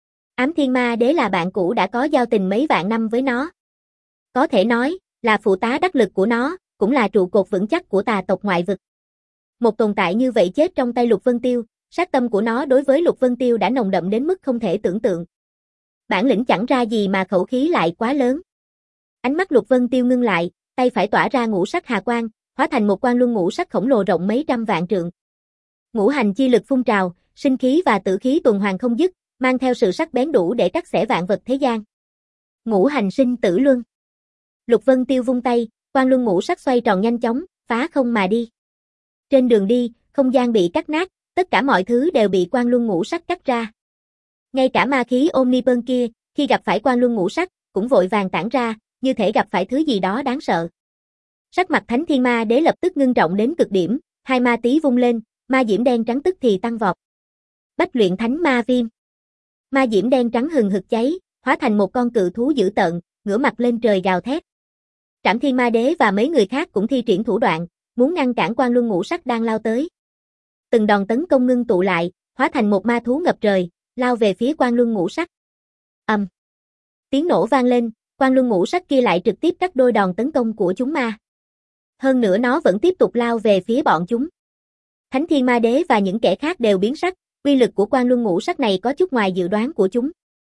[SPEAKER 1] Ám Thiên Ma Đế là bạn cũ đã có giao tình mấy vạn năm với nó. Có thể nói, là phụ tá đắc lực của nó, cũng là trụ cột vững chắc của tà tộc ngoại vực. Một tồn tại như vậy chết trong tay Lục Vân Tiêu, sát tâm của nó đối với Lục Vân Tiêu đã nồng đậm đến mức không thể tưởng tượng. Bản lĩnh chẳng ra gì mà khẩu khí lại quá lớn. Ánh mắt Lục Vân Tiêu ngưng lại, tay phải tỏa ra ngũ sắc hà quang, hóa thành một quang luân ngũ sắc khổng lồ rộng mấy trăm vạn trượng. Ngũ hành chi lực phun trào, sinh khí và tử khí tuần hoàn không dứt, mang theo sự sắc bén đủ để cắt xẻ vạn vật thế gian. Ngũ hành sinh tử luân. Lục Vân Tiêu vung tay, quang luân ngũ sắc xoay tròn nhanh chóng, phá không mà đi. Trên đường đi, không gian bị cắt nát, tất cả mọi thứ đều bị quang luân ngũ sắc cắt ra. Ngay cả ma khí Omniburn kia, khi gặp phải quang luân ngũ sắc, cũng vội vàng tản ra, như thể gặp phải thứ gì đó đáng sợ. Sắc mặt Thánh Thiên Ma Đế lập tức ngưng trọng đến cực điểm, hai ma tí vung lên, ma diễm đen trắng tức thì tăng vọt. Bách luyện thánh ma viêm. Ma diễm đen trắng hừng hực cháy, hóa thành một con cự thú dữ tợn, ngửa mặt lên trời gào thét. Trảm Thiên Ma Đế và mấy người khác cũng thi triển thủ đoạn, muốn ngăn cản quang luân ngũ sắc đang lao tới. Từng đòn tấn công ngưng tụ lại, hóa thành một ma thú ngập trời, lao về phía quang luân ngũ sắc. Ầm. Um. Tiếng nổ vang lên, quang luân ngũ sắc kia lại trực tiếp cắt đôi đòn tấn công của chúng ma. Hơn nữa nó vẫn tiếp tục lao về phía bọn chúng. Thánh Thiên Ma Đế và những kẻ khác đều biến sắc, uy lực của quang luân ngũ sắc này có chút ngoài dự đoán của chúng.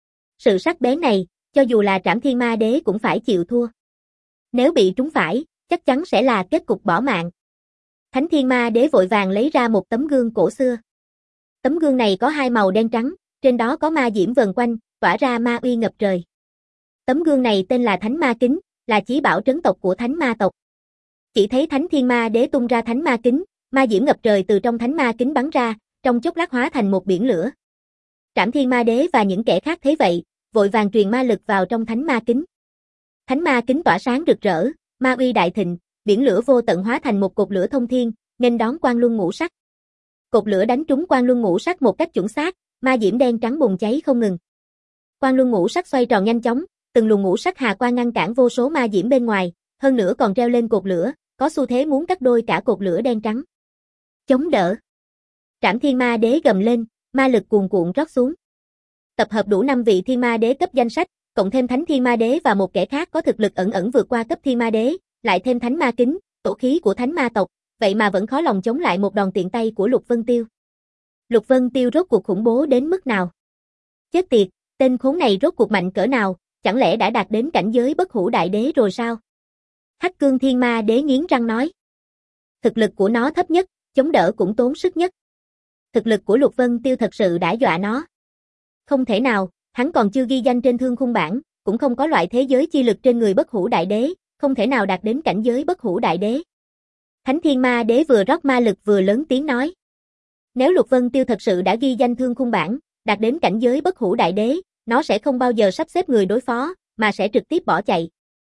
[SPEAKER 1] Sự sắc bén này, cho dù là Trảm Thiên Ma Đế cũng phải chịu thua. Nếu bị trúng phải, chắc chắn sẽ là kết cục bỏ mạng. Thánh Thiên Ma Đế vội vàng lấy ra một tấm gương cổ xưa. Tấm gương này có hai màu đen trắng, trên đó có ma diễm vần quanh, tỏa ra ma uy ngập trời. Tấm gương này tên là Thánh Ma Kính, là chí bảo trấn tộc của Thánh Ma tộc. Chỉ thấy Thánh Thiên Ma Đế tung ra Thánh Ma Kính, ma diễm ngập trời từ trong Thánh Ma Kính bắn ra, trong chốc lát hóa thành một biển lửa. Trảm Thiên Ma Đế và những kẻ khác thấy vậy, vội vàng truyền ma lực vào trong Thánh Ma Kính. Thánh Ma Kính tỏa sáng rực rỡ, ma uy đại thịnh, biển lửa vô tận hóa thành một cột lửa thông thiên, nghênh đón quang luân ngũ sắc. Cột lửa đánh trúng quang luân ngũ sắc một cách chuẩn xác, ma diễm đen trắng bùng cháy không ngừng. Quang luân ngũ sắc xoay tròn nhanh chóng, từng luồng ngũ sắc hà quang ngăn cản vô số ma diễm bên ngoài, hơn nữa còn treo lên cột lửa, có xu thế muốn cắt đôi cả cột lửa đen trắng. Chống đỡ. Trảm Thiên Ma Đế gầm lên, ma lực cuồn cuộn rót xuống. Tập hợp đủ năm vị Thiên Ma Đế cấp danh sách, cộng thêm Thánh Thiên Ma Đế và một kẻ khác có thực lực ẩn ẩn vượt qua cấp Thiên Ma Đế, lại thêm Thánh Ma Kính, tổ khí của Thánh Ma tộc, vậy mà vẫn khó lòng chống lại một đòn tiện tay của Lục Vân Tiêu. Lục Vân Tiêu rốt cuộc khủng bố đến mức nào? Chết tiệt, tên khốn này rốt cuộc mạnh cỡ nào, chẳng lẽ đã đạt đến cảnh giới bất hủ đại đế rồi sao? Hắc Cương Thiên Ma Đế nghiến răng nói. Thực lực của nó thấp nhất, chống đỡ cũng tốn sức nhất. Thực lực của Lục Vân Tiêu thật sự đã dọa nó. Không thể nào, hắn còn chưa ghi danh trên thương khung bảng, cũng không có loại thế giới chi lực trên người bất hủ đại đế, không thể nào đạt đến cảnh giới bất hủ đại đế. Thánh Thiên Ma Đế vừa rót ma lực vừa lớn tiếng nói. Nếu Lục Vân Tiêu thật sự đã ghi danh thương khung bảng, đạt đến cảnh giới bất hủ đại đế, nó sẽ không bao giờ sắp xếp người đối phó, mà sẽ trực tiếp bỏ chạy.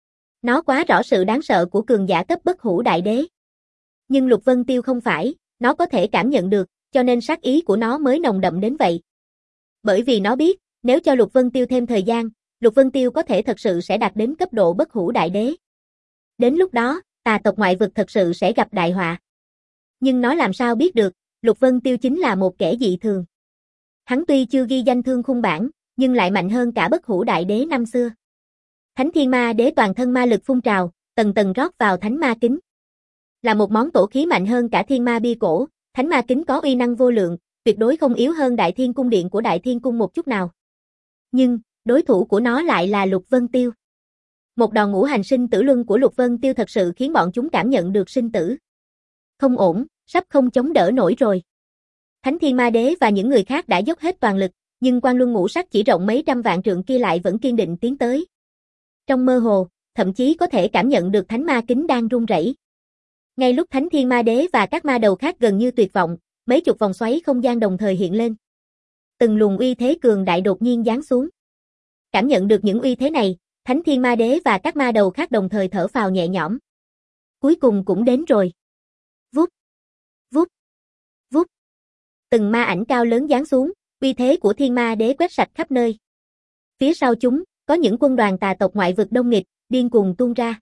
[SPEAKER 1] Nó quá rõ sự đáng sợ của cường giả cấp bất hủ đại đế. Nhưng Lục Vân Tiêu không phải, nó có thể cảm nhận được, cho nên sát ý của nó mới nồng đậm đến vậy. Bởi vì nó biết, nếu cho Lục Vân Tiêu thêm thời gian, Lục Vân Tiêu có thể thật sự sẽ đạt đến cấp độ bất hủ đại đế. Đến lúc đó, tà tộc ngoại vực thật sự sẽ gặp đại họa. Nhưng nó làm sao biết được, Lục Vân Tiêu chính là một kẻ dị thường. Hắn tuy chưa ghi danh thương khung bảng, nhưng lại mạnh hơn cả bất hủ đại đế năm xưa. Thánh Thiên Ma Đế toàn thân ma lực phun trào, tầng tầng rót vào Thánh Ma Kính. Là một món tổ khí mạnh hơn cả Thiên Ma Bia cổ, Thánh Ma Kính có uy năng vô lượng, tuyệt đối không yếu hơn Đại Thiên Cung Điện của Đại Thiên Cung một chút nào. Nhưng, đối thủ của nó lại là Lục Vân Tiêu. Một đòn ngũ hành sinh tử luân của Lục Vân Tiêu thật sự khiến bọn chúng cảm nhận được sinh tử. Không ổn, sắp không chống đỡ nổi rồi. Thánh Thiên Ma Đế và những người khác đã dốc hết toàn lực, nhưng Quang Luân Ngũ Sắc chỉ rộng mấy trăm vạn trượng kia lại vẫn kiên định tiến tới. Trong mơ hồ, thậm chí có thể cảm nhận được Thánh Ma Kính đang rung rẩy. Ngay lúc Thánh Thiên Ma Đế và các ma đầu khác gần như tuyệt vọng, mấy chục vòng xoáy không gian đồng thời hiện lên. Từng luồng uy thế cường đại đột nhiên giáng xuống. Cảm nhận được những uy thế này, Thánh Thiên Ma Đế và các ma đầu khác đồng thời thở phào nhẹ nhõm. Cuối cùng cũng đến rồi. Vút, vút, vút. Từng ma ảnh cao lớn giáng xuống, uy thế của Thiên Ma Đế quét sạch khắp nơi. Phía sau chúng, có những quân đoàn tà tộc ngoại vực đông nghịch, điên cuồng tuôn ra.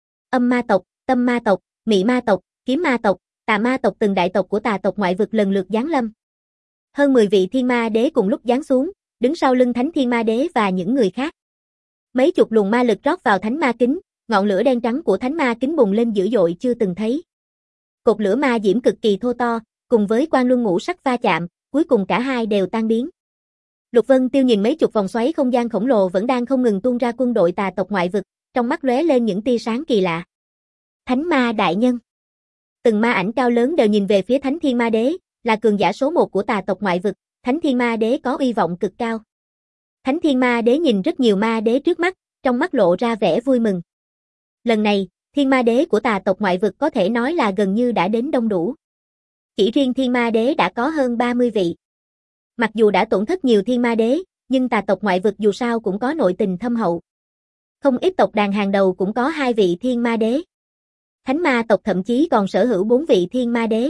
[SPEAKER 1] Âm ma tộc, tâm ma tộc, mị ma tộc, kiếm ma tộc, tà ma tộc, từng đại tộc của tà tộc ngoại vực lần lượt giáng lâm. Hơn mười vị Thiên Ma Đế cùng lúc giáng xuống, đứng sau lưng Thánh Thiên Ma Đế và những người khác. Mấy chục luồng ma lực rót vào Thánh Ma Kính, ngọn lửa đen trắng của Thánh Ma Kính bùng lên dữ dội chưa từng thấy. Cột lửa ma diễm cực kỳ thô to, cùng với Quang Luân Ngũ Sắc va chạm, cuối cùng cả hai đều tan biến. Lục Vân Tiêu nhìn mấy chục vòng xoáy không gian khổng lồ vẫn đang không ngừng tuôn ra quân đội tà tộc ngoại vực, trong mắt lóe lên những tia sáng kỳ lạ. Thánh Ma đại nhân. Từng ma ảnh cao lớn đều nhìn về phía Thánh Thiên Ma Đế, là cường giả số một của tà tộc ngoại vực, Thánh Thiên Ma Đế có uy vọng cực cao. Thánh Thiên Ma Đế nhìn rất nhiều ma đế trước mắt, trong mắt lộ ra vẻ vui mừng. Lần này, Thiên Ma Đế của tà tộc ngoại vực có thể nói là gần như đã đến đông đủ. Chỉ riêng Thiên Ma Đế đã có hơn ba mươi vị. Mặc dù đã tổn thất nhiều Thiên Ma Đế, nhưng tà tộc ngoại vực dù sao cũng có nội tình thâm hậu. Không ít tộc đàn hàng đầu cũng có hai vị Thiên Ma Đế. Thánh Ma tộc thậm chí còn sở hữu bốn vị Thiên Ma Đế.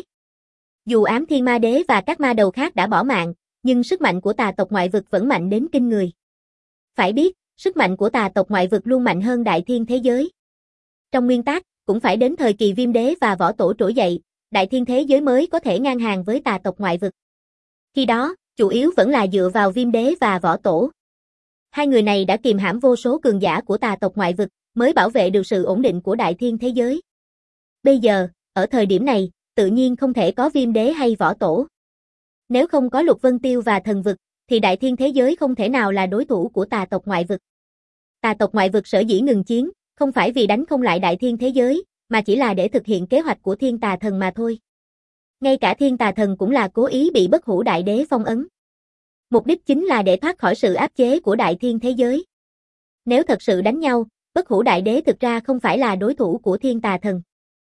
[SPEAKER 1] Dù Ám Thiên Ma Đế và các ma đầu khác đã bỏ mạng, nhưng sức mạnh của tà tộc ngoại vực vẫn mạnh đến kinh người. Phải biết, sức mạnh của tà tộc ngoại vực luôn mạnh hơn đại thiên thế giới. Trong nguyên tắc, cũng phải đến thời kỳ Viêm Đế và Võ Tổ trỗi dậy, đại thiên thế giới mới có thể ngang hàng với tà tộc ngoại vực. Khi đó, chủ yếu vẫn là dựa vào Viêm Đế và Võ Tổ. Hai người này đã kìm hãm vô số cường giả của tà tộc ngoại vực, mới bảo vệ được sự ổn định của đại thiên thế giới. Bây giờ, ở thời điểm này, tự nhiên không thể có Viêm Đế hay Võ Tổ. Nếu không có Lục Vân Tiêu và thần vực, thì đại thiên thế giới không thể nào là đối thủ của tà tộc ngoại vực. Tà tộc ngoại vực sở dĩ ngừng chiến, không phải vì đánh không lại đại thiên thế giới, mà chỉ là để thực hiện kế hoạch của thiên tà thần mà thôi. Ngay cả thiên tà thần cũng là cố ý bị bất hủ đại đế phong ấn. Mục đích chính là để thoát khỏi sự áp chế của đại thiên thế giới. Nếu thật sự đánh nhau, bất hủ đại đế thực ra không phải là đối thủ của thiên tà thần.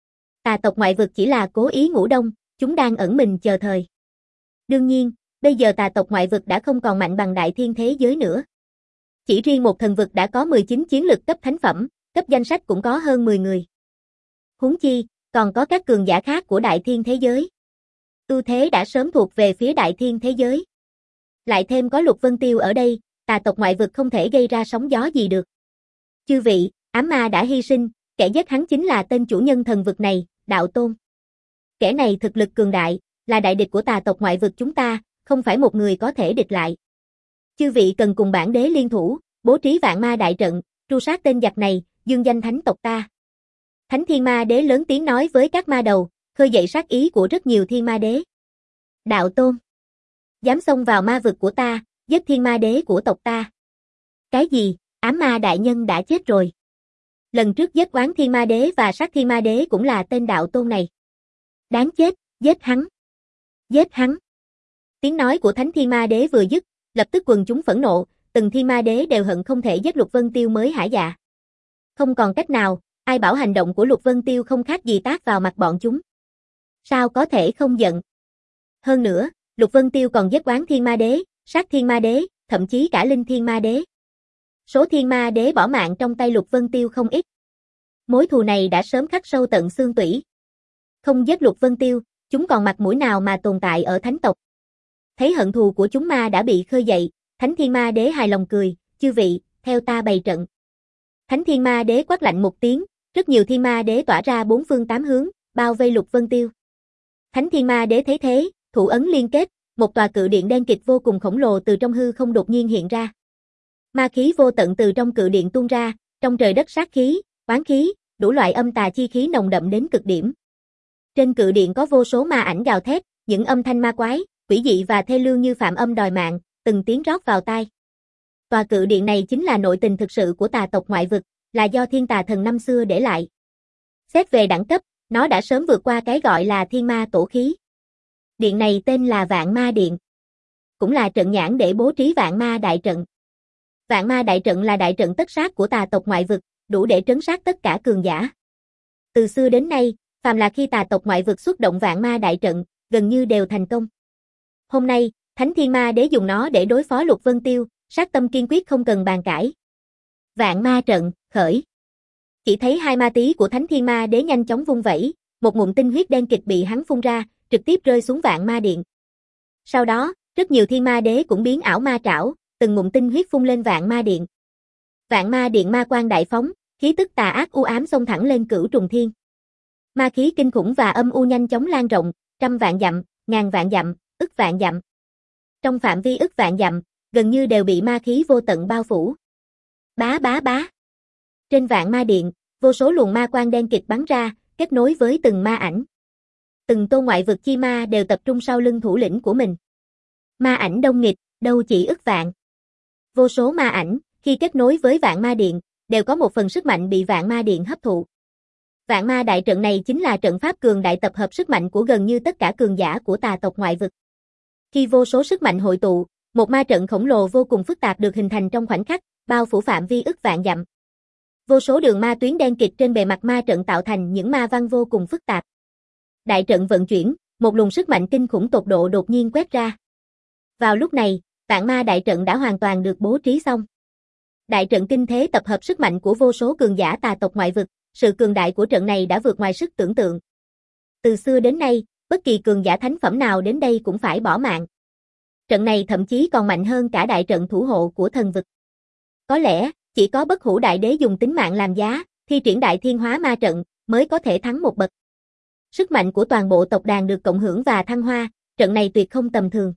[SPEAKER 1] Tà tộc ngoại vực chỉ là cố ý ngủ đông, chúng đang ẩn mình chờ thời. Đương nhiên, bây giờ tà tộc ngoại vực đã không còn mạnh bằng đại thiên thế giới nữa. Chỉ riêng một thần vực đã có mười chín chiến lực cấp thánh phẩm, cấp danh sách cũng có hơn mười người. Huống chi, còn có các cường giả khác của đại thiên thế giới. Ưu thế đã sớm thuộc về phía đại thiên thế giới. Lại thêm có Lục Vân Tiêu ở đây, tà tộc ngoại vực không thể gây ra sóng gió gì được. Chư vị, ám ma đã hy sinh, kẻ giết hắn chính là tên chủ nhân thần vực này, Đạo Tôn. Kẻ này thực lực cường đại, là đại địch của tà tộc ngoại vực chúng ta, không phải một người có thể địch lại. Chư vị cần cùng bản đế liên thủ, bố trí vạn ma đại trận, tru sát tên giặc này, dương danh thánh tộc ta. Thánh Thiên Ma Đế lớn tiếng nói với các ma đầu, khơi dậy sát ý của rất nhiều Thiên Ma Đế. Đạo Tôn, dám xông vào ma vực của ta, giết Thiên Ma Đế của tộc ta. Cái gì, ám ma đại nhân đã chết rồi. Lần trước giết oán Thiên Ma Đế và sát Thiên Ma Đế cũng là tên Đạo Tôn này. Đáng chết, giết hắn. Giết hắn. Tiếng nói của Thánh Thiên Ma Đế vừa dứt, lập tức quần chúng phẫn nộ, từng Thiên Ma Đế đều hận không thể giết Lục Vân Tiêu mới hả dạ. Không còn cách nào, ai bảo hành động của Lục Vân Tiêu không khác gì tát vào mặt bọn chúng. Sao có thể không giận? Hơn nữa, Lục Vân Tiêu còn giết oán Thiên Ma Đế, sát Thiên Ma Đế, thậm chí cả Linh Thiên Ma Đế. Số Thiên Ma Đế bỏ mạng trong tay Lục Vân Tiêu không ít. Mối thù này đã sớm khắc sâu tận xương tủy. Không giết Lục Vân Tiêu, chúng còn mặt mũi nào mà tồn tại ở thánh tộc. Thấy hận thù của chúng ma đã bị khơi dậy, Thánh Thiên Ma Đế hài lòng cười, chư vị, theo ta bày trận. Thánh Thiên Ma Đế quát lạnh một tiếng, rất nhiều Thiên Ma Đế tỏa ra bốn phương tám hướng, bao vây Lục Vân Tiêu. Thánh Thiên Ma Đế thấy thế, thủ ấn liên kết, một tòa cự điện đen kịt vô cùng khổng lồ từ trong hư không đột nhiên hiện ra. Ma khí vô tận từ trong cự điện tuôn ra, trong trời đất sát khí, oán khí, đủ loại âm tà chi khí nồng đậm đến cực điểm. Trên cự điện có vô số ma ảnh gào thét, những âm thanh ma quái, quỷ dị và thê lương như phạm âm đòi mạng, từng tiếng rót vào tai. Tòa cự điện này chính là nội tình thực sự của tà tộc ngoại vực, là do thiên tà thần năm xưa để lại. Xét về đẳng cấp, nó đã sớm vượt qua cái gọi là thiên ma tổ khí. Điện này tên là Vạn Ma Điện, cũng là trận nhãn để bố trí Vạn Ma Đại Trận. Vạn Ma Đại Trận là đại trận tất sát của tà tộc ngoại vực, đủ để trấn sát tất cả cường giả. Từ xưa đến nay, phàm là khi tà tộc ngoại vực xuất động Vạn Ma Đại Trận, gần như đều thành công. Hôm nay, Thánh Thiên Ma Đế dùng nó để đối phó Lục Vân Tiêu, sát tâm kiên quyết không cần bàn cãi. Vạn Ma Trận, khởi. Chỉ thấy hai ma tí của Thánh Thiên Ma Đế nhanh chóng vung vẩy, một ngụm tinh huyết đen kịch bị hắn phun ra, trực tiếp rơi xuống Vạn Ma Điện. Sau đó, rất nhiều Thiên Ma Đế cũng biến ảo ma trảo, từng ngụm tinh huyết phun lên Vạn Ma Điện. Vạn Ma Điện ma quang đại phóng, khí tức tà ác u ám xông thẳng lên Cửu Trùng Thiên. Ma khí kinh khủng và âm u nhanh chóng lan rộng, trăm vạn dặm, ngàn vạn dặm, ức vạn dặm. Trong phạm vi ức vạn dặm, gần như đều bị ma khí vô tận bao phủ. Bá bá bá. Trên Vạn Ma Điện, vô số luồng ma quang đen kịt bắn ra, kết nối với từng ma ảnh. Từng tôn ngoại vực chi ma đều tập trung sau lưng thủ lĩnh của mình. Ma ảnh đông nghịt, đâu chỉ ức vạn. Vô số ma ảnh, khi kết nối với Vạn Ma Điện, đều có một phần sức mạnh bị Vạn Ma Điện hấp thụ. Vạn Ma Đại Trận này chính là trận pháp cường đại tập hợp sức mạnh của gần như tất cả cường giả của tà tộc ngoại vực. Khi vô số sức mạnh hội tụ, một ma trận khổng lồ vô cùng phức tạp được hình thành trong khoảnh khắc, bao phủ phạm vi ức vạn dặm. Vô số đường ma tuyến đen kịt trên bề mặt ma trận tạo thành những ma văn vô cùng phức tạp. Đại trận vận chuyển, một luồng sức mạnh kinh khủng tột độ đột nhiên quét ra. Vào lúc này, Vạn Ma Đại Trận đã hoàn toàn được bố trí xong. Đại trận kinh thế tập hợp sức mạnh của vô số cường giả tà tộc ngoại vực, sự cường đại của trận này đã vượt ngoài sức tưởng tượng. Từ xưa đến nay, bất kỳ cường giả thánh phẩm nào đến đây cũng phải bỏ mạng. Trận này thậm chí còn mạnh hơn cả đại trận thủ hộ của thần vực. Có lẽ, chỉ có Bất Hủ Đại Đế dùng tính mạng làm giá, thi triển Đại Thiên Hóa Ma Trận, mới có thể thắng một bậc. Sức mạnh của toàn bộ tộc đàn được cộng hưởng và thăng hoa, trận này tuyệt không tầm thường.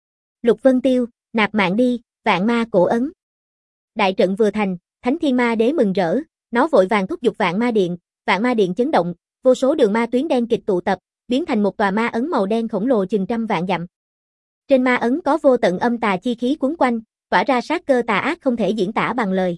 [SPEAKER 1] Lục Vân Tiêu, nạp mạng đi, Vạn Ma Cổ Ấn. Đại trận vừa thành, Thánh Thiên Ma Đế mừng rỡ, nó vội vàng thúc giục Vạn Ma Điện, Vạn Ma Điện chấn động, vô số đường ma tuyến đen kịch tụ tập, biến thành một tòa ma ấn màu đen khổng lồ chừng trăm vạn dặm. Trên ma ấn có vô tận âm tà chi khí quấn quanh, tỏa ra sát cơ tà ác không thể diễn tả bằng lời.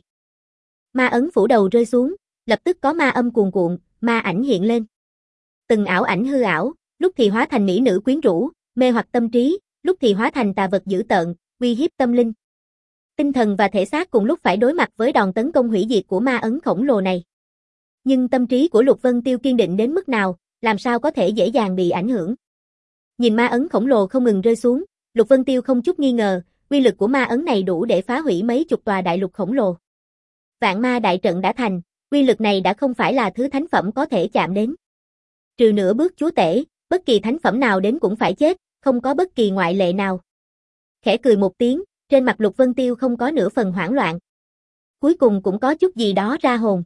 [SPEAKER 1] Ma ấn phủ đầu rơi xuống, lập tức có ma âm cuồn cuộn, ma ảnh hiện lên. Từng ảo ảnh hư ảo, lúc thì hóa thành mỹ nữ quyến rũ, mê hoặc tâm trí, lúc thì hóa thành tà vật dữ tợn, uy hiếp tâm linh. Tinh thần và thể xác cùng lúc phải đối mặt với đòn tấn công hủy diệt của ma ấn khổng lồ này. Nhưng tâm trí của Lục Vân Tiêu kiên định đến mức nào, làm sao có thể dễ dàng bị ảnh hưởng. Nhìn ma ấn khổng lồ không ngừng rơi xuống, Lục Vân Tiêu không chút nghi ngờ, uy lực của ma ấn này đủ để phá hủy mấy chục tòa đại lục khổng lồ. Vạn Ma Đại Trận đã thành, uy lực này đã không phải là thứ thánh phẩm có thể chạm đến. Trừ nửa bước chúa tể, bất kỳ thánh phẩm nào đến cũng phải chết, không có bất kỳ ngoại lệ nào. Khẽ cười một tiếng, trên mặt Lục Vân Tiêu không có nửa phần hoảng loạn. Cuối cùng cũng có chút gì đó ra hồn.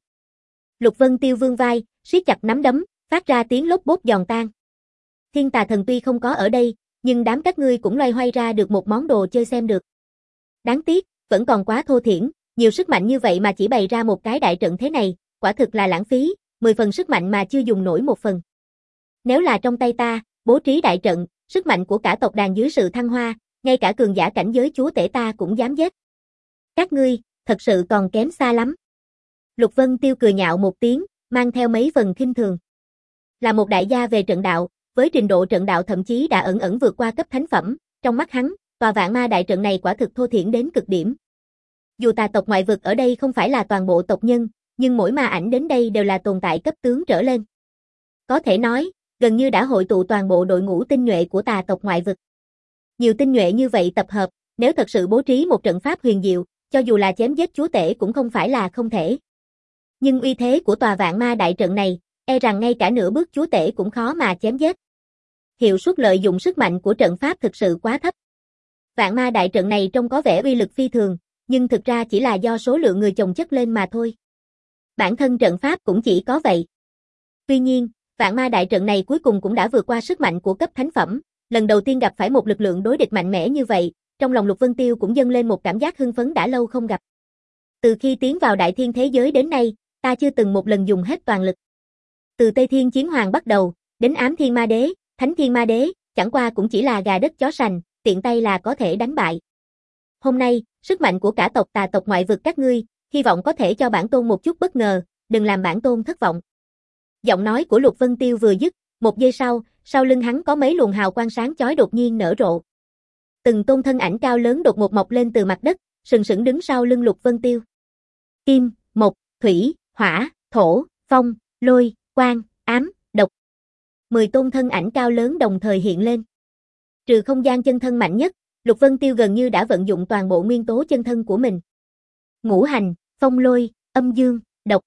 [SPEAKER 1] Lục Vân Tiêu vươn vai, siết chặt nắm đấm, phát ra tiếng lốp bốp giòn tan. Thiên Tà Thần tuy không có ở đây, nhưng đám các ngươi cũng loay hoay ra được một món đồ chơi xem được. Đáng tiếc, vẫn còn quá thô thiển, nhiều sức mạnh như vậy mà chỉ bày ra một cái đại trận thế này, quả thực là lãng phí, mười phần sức mạnh mà chưa dùng nổi một phần. Nếu là trong tay ta, bố trí đại trận, sức mạnh của cả tộc đàn dưới sự thăng hoa, ngay cả cường giả cảnh giới chúa tể ta cũng dám giết. Các ngươi, thật sự còn kém xa lắm. Lục Vân Tiêu cười nhạo một tiếng, mang theo mấy phần khinh thường. Là một đại gia về trận đạo, với trình độ trận đạo thậm chí đã ẩn ẩn vượt qua cấp thánh phẩm, trong mắt hắn, tòa Vạn Ma Đại Trận này quả thực thô thiển đến cực điểm. Dù tà tộc ngoại vực ở đây không phải là toàn bộ tộc nhân, nhưng mỗi ma ảnh đến đây đều là tồn tại cấp tướng trở lên. Có thể nói, gần như đã hội tụ toàn bộ đội ngũ tinh nhuệ của tà tộc ngoại vực. Nhiều tinh nhuệ như vậy tập hợp, nếu thật sự bố trí một trận pháp huyền diệu, cho dù là chém giết chúa tể cũng không phải là không thể. Nhưng uy thế của tòa Vạn Ma Đại Trận này, e rằng ngay cả nửa bước chúa tể cũng khó mà chém giết. Hiệu suất lợi dụng sức mạnh của trận pháp thực sự quá thấp. Vạn Ma Đại Trận này trông có vẻ uy lực phi thường, nhưng thực ra chỉ là do số lượng người chồng chất lên mà thôi. Bản thân trận pháp cũng chỉ có vậy. Tuy nhiên, Vạn Ma Đại Trận này cuối cùng cũng đã vượt qua sức mạnh của cấp thánh phẩm, lần đầu tiên gặp phải một lực lượng đối địch mạnh mẽ như vậy, trong lòng Lục Vân Tiêu cũng dâng lên một cảm giác hưng phấn đã lâu không gặp. Từ khi tiến vào đại thiên thế giới đến nay, ta chưa từng một lần dùng hết toàn lực. Từ Tây Thiên Chiến Hoàng bắt đầu, đến Ám Thiên Ma Đế, Thánh Thiên Ma Đế, chẳng qua cũng chỉ là gà đất chó sành, tiện tay là có thể đánh bại. Hôm nay, sức mạnh của cả tộc tà tộc ngoại vực các ngươi, hy vọng có thể cho bản tôn một chút bất ngờ, đừng làm bản tôn thất vọng. Giọng nói của Lục Vân Tiêu vừa dứt, một giây sau, sau lưng hắn có mấy luồng hào quang sáng chói đột nhiên nở rộ. Từng tôn thân ảnh cao lớn đột ngột mọc lên từ mặt đất, sừng sững đứng sau lưng Lục Vân Tiêu. Kim, mộc, thủy, hỏa, thổ, phong, lôi, quang, ám, độc. Mười tôn thân ảnh cao lớn đồng thời hiện lên. Trừ không gian chân thân mạnh nhất, Lục Vân Tiêu gần như đã vận dụng toàn bộ nguyên tố chân thân của mình. Ngũ hành, phong lôi, âm dương, độc.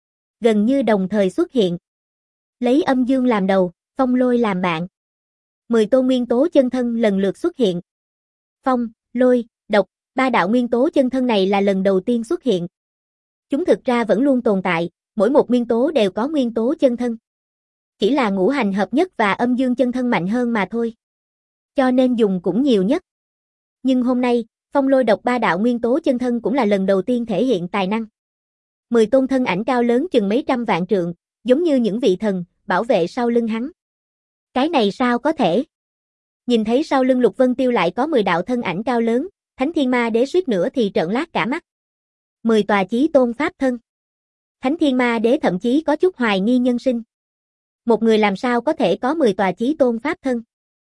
[SPEAKER 1] Gần như đồng thời xuất hiện. Lấy âm dương làm đầu, phong lôi làm bạn. Mười tôn nguyên tố chân thân lần lượt xuất hiện. Phong, lôi, độc, ba đạo nguyên tố chân thân này là lần đầu tiên xuất hiện. Chúng thực ra vẫn luôn tồn tại, mỗi một nguyên tố đều có nguyên tố chân thân. Chỉ là ngũ hành hợp nhất và âm dương chân thân mạnh hơn mà thôi. Cho nên dùng cũng nhiều nhất. Nhưng hôm nay, phong lôi độc ba đạo nguyên tố chân thân cũng là lần đầu tiên thể hiện tài năng. Mười tôn thân ảnh cao lớn chừng mấy trăm vạn trượng, giống như những vị thần, bảo vệ sau lưng hắn. Cái này sao có thể? Nhìn thấy sau lưng Lục Vân Tiêu lại có mười đạo thân ảnh cao lớn, Thánh Thiên Ma Đế suýt nữa thì trợn lác cả mắt. Mười tòa chí tôn pháp thân. Thánh Thiên Ma Đế thậm chí có chút hoài nghi nhân sinh. Một người làm sao có thể có mười tòa chí tôn pháp thân?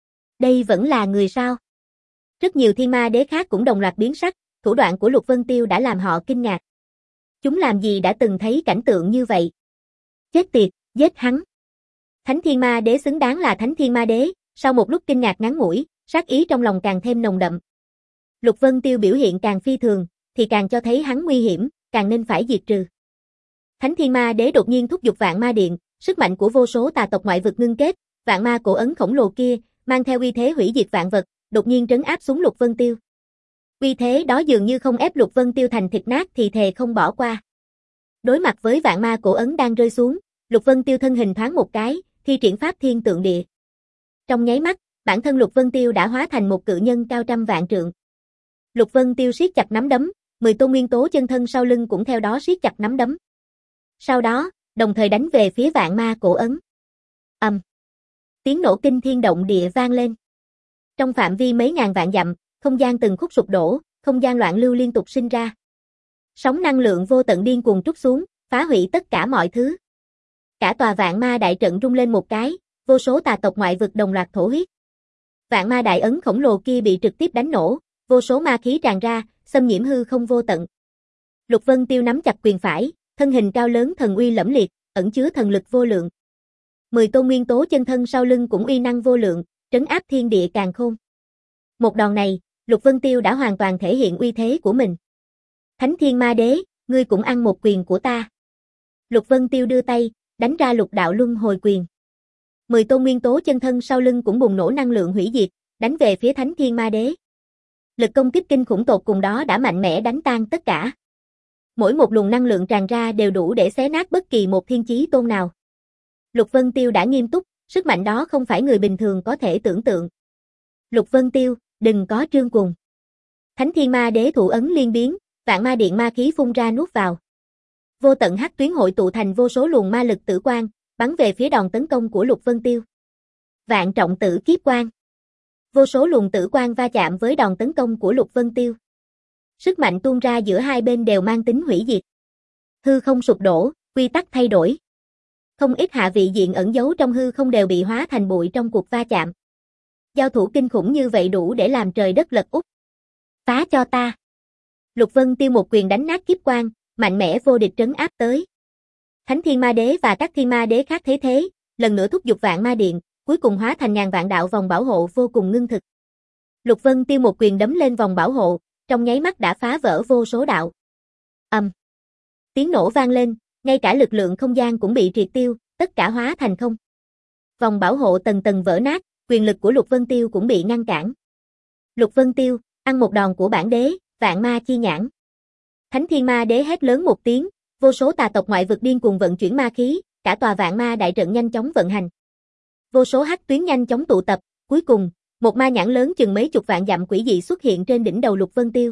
[SPEAKER 1] Đây vẫn là người sao? Rất nhiều Thiên Ma Đế khác cũng đồng loạt biến sắc, thủ đoạn của Lục Vân Tiêu đã làm họ kinh ngạc. Chúng làm gì đã từng thấy cảnh tượng như vậy? Chết tiệt, giết hắn. Thánh Thiên Ma Đế xứng đáng là Thánh Thiên Ma Đế, sau một lúc kinh ngạc ngắn ngủi, sát ý trong lòng càng thêm nồng đậm. Lục Vân Tiêu biểu hiện càng phi thường, thì càng cho thấy hắn nguy hiểm, càng nên phải diệt trừ. Thánh Thiên Ma Đế đột nhiên thúc giục Vạn Ma Điện, sức mạnh của vô số tà tộc ngoại vực ngưng kết, vạn ma cổ ấn khổng lồ kia, mang theo uy thế hủy diệt vạn vật, đột nhiên trấn áp xuống Lục Vân Tiêu. Uy thế đó dường như không ép Lục Vân Tiêu thành thịt nát thì thề không bỏ qua. Đối mặt với vạn ma cổ ấn đang rơi xuống, Lục Vân Tiêu thân hình thoáng một cái, thi triển pháp thiên tượng địa. Trong nháy mắt, bản thân Lục Vân Tiêu đã hóa thành một cự nhân cao trăm vạn trượng. Lục Vân Tiêu siết chặt nắm đấm, mười tôn nguyên tố chân thân sau lưng cũng theo đó siết chặt nắm đấm. Sau đó, đồng thời đánh về phía vạn ma cổ ấn. Ầm. Um. Tiếng nổ kinh thiên động địa vang lên. Trong phạm vi mấy ngàn vạn dặm, không gian từng khúc sụp đổ, không gian loạn lưu liên tục sinh ra. Sóng năng lượng vô tận điên cuồng trút xuống, phá hủy tất cả mọi thứ. Cả tòa vạn ma đại trận rung lên một cái, vô số tà tộc ngoại vực đồng loạt thổ huyết. Vạn ma đại ấn khổng lồ kia bị trực tiếp đánh nổ, vô số ma khí tràn ra, xâm nhiễm hư không vô tận. Lục Vân Tiêu nắm chặt quyền phải, thân hình cao lớn thần uy lẫm liệt, ẩn chứa thần lực vô lượng. Mười tôn nguyên tố chân thân sau lưng cũng uy năng vô lượng, trấn áp thiên địa càn khôn. Một đòn này, Lục Vân Tiêu đã hoàn toàn thể hiện uy thế của mình. Thánh Thiên Ma Đế, ngươi cũng ăn một quyền của ta. Lục Vân Tiêu đưa tay, đánh ra lục đạo luân hồi quyền. Mười tôn nguyên tố chân thân sau lưng cũng bùng nổ năng lượng hủy diệt, đánh về phía Thánh Thiên Ma Đế. Lực công kích kinh khủng tột cùng đó đã mạnh mẽ đánh tan tất cả. Mỗi một luồng năng lượng tràn ra đều đủ để xé nát bất kỳ một thiên chí tôn nào. Lục Vân Tiêu đã nghiêm túc, sức mạnh đó không phải người bình thường có thể tưởng tượng. Lục Vân Tiêu, đừng có trương cuồng. Thánh Thiên Ma Đế thủ ấn liên biến, vạn ma điện ma khí phun ra nuốt vào. Vô tận hắc tuyến hội tụ thành vô số luồng ma lực tử quang, bắn về phía đòn tấn công của Lục Vân Tiêu. Vạn trọng tử kiếp quang. Vô số luồng tử quang va chạm với đòn tấn công của Lục Vân Tiêu. Sức mạnh tuôn ra giữa hai bên đều mang tính hủy diệt. Hư không sụp đổ, quy tắc thay đổi. Không ít hạ vị diện ẩn giấu trong hư không đều bị hóa thành bụi trong cuộc va chạm. Giao thủ kinh khủng như vậy đủ để làm trời đất lật úp. Phá cho ta. Lục Vân Tiêu một quyền đánh nát kiếp quang, mạnh mẽ vô địch trấn áp tới. Thánh Thiên Ma Đế và các Thiên Ma Đế khác thấy thế, lần nữa thúc giục vạn ma điện, cuối cùng hóa thành ngàn vạn đạo vòng bảo hộ vô cùng ngưng thực. Lục Vân Tiêu một quyền đấm lên vòng bảo hộ, trong nháy mắt đã phá vỡ vô số đạo. Ầm. Um. Tiếng nổ vang lên, ngay cả lực lượng không gian cũng bị triệt tiêu, tất cả hóa thành không. Vòng bảo hộ tầng tầng vỡ nát, quyền lực của Lục Vân Tiêu cũng bị ngăn cản. Lục Vân Tiêu, ăn một đòn của bản đế, vạn ma chi nhãn. Thánh Thiên Ma Đế hét lớn một tiếng, vô số tà tộc ngoại vực điên cuồng vận chuyển ma khí, cả tòa vạn ma đại trận nhanh chóng vận hành. Vô số hắc tuyến nhanh chóng tụ tập, cuối cùng, một ma nhãn lớn chừng mấy chục vạn dặm quỷ dị xuất hiện trên đỉnh đầu Lục Vân Tiêu.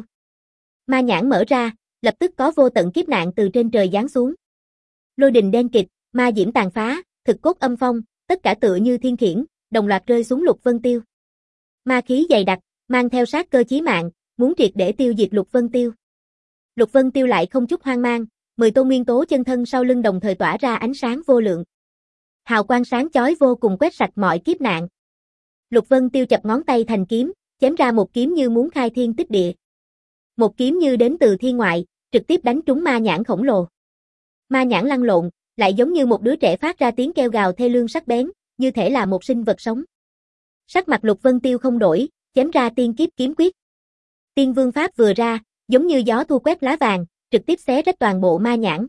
[SPEAKER 1] Ma nhãn mở ra, lập tức có vô tận kiếp nạn từ trên trời giáng xuống. Lôi đình đen kịt, ma diễm tàn phá, thực cốt âm phong, tất cả tựa như thiên khiển, đồng loạt rơi xuống Lục Vân Tiêu. Ma khí dày đặc, mang theo sát cơ chí mạng, muốn triệt để tiêu diệt Lục Vân Tiêu. Lục Vân Tiêu lại không chút hoang mang, mười tôn nguyên tố chân thân sau lưng đồng thời tỏa ra ánh sáng vô lượng. Hào quang sáng chói vô cùng quét sạch mọi kiếp nạn. Lục Vân Tiêu chập ngón tay thành kiếm, chém ra một kiếm như muốn khai thiên tích địa. Một kiếm như đến từ thiên ngoại, trực tiếp đánh trúng ma nhãn khổng lồ. Ma nhãn lăn lộn, lại giống như một đứa trẻ phát ra tiếng kêu gào thê lương sắc bén, như thể là một sinh vật sống. Sắc mặt Lục Vân Tiêu không đổi, chém ra tiên kiếp kiếm quyết. Tiên vương pháp vừa ra, giống như gió thu quét lá vàng, trực tiếp xé rách toàn bộ ma nhãn.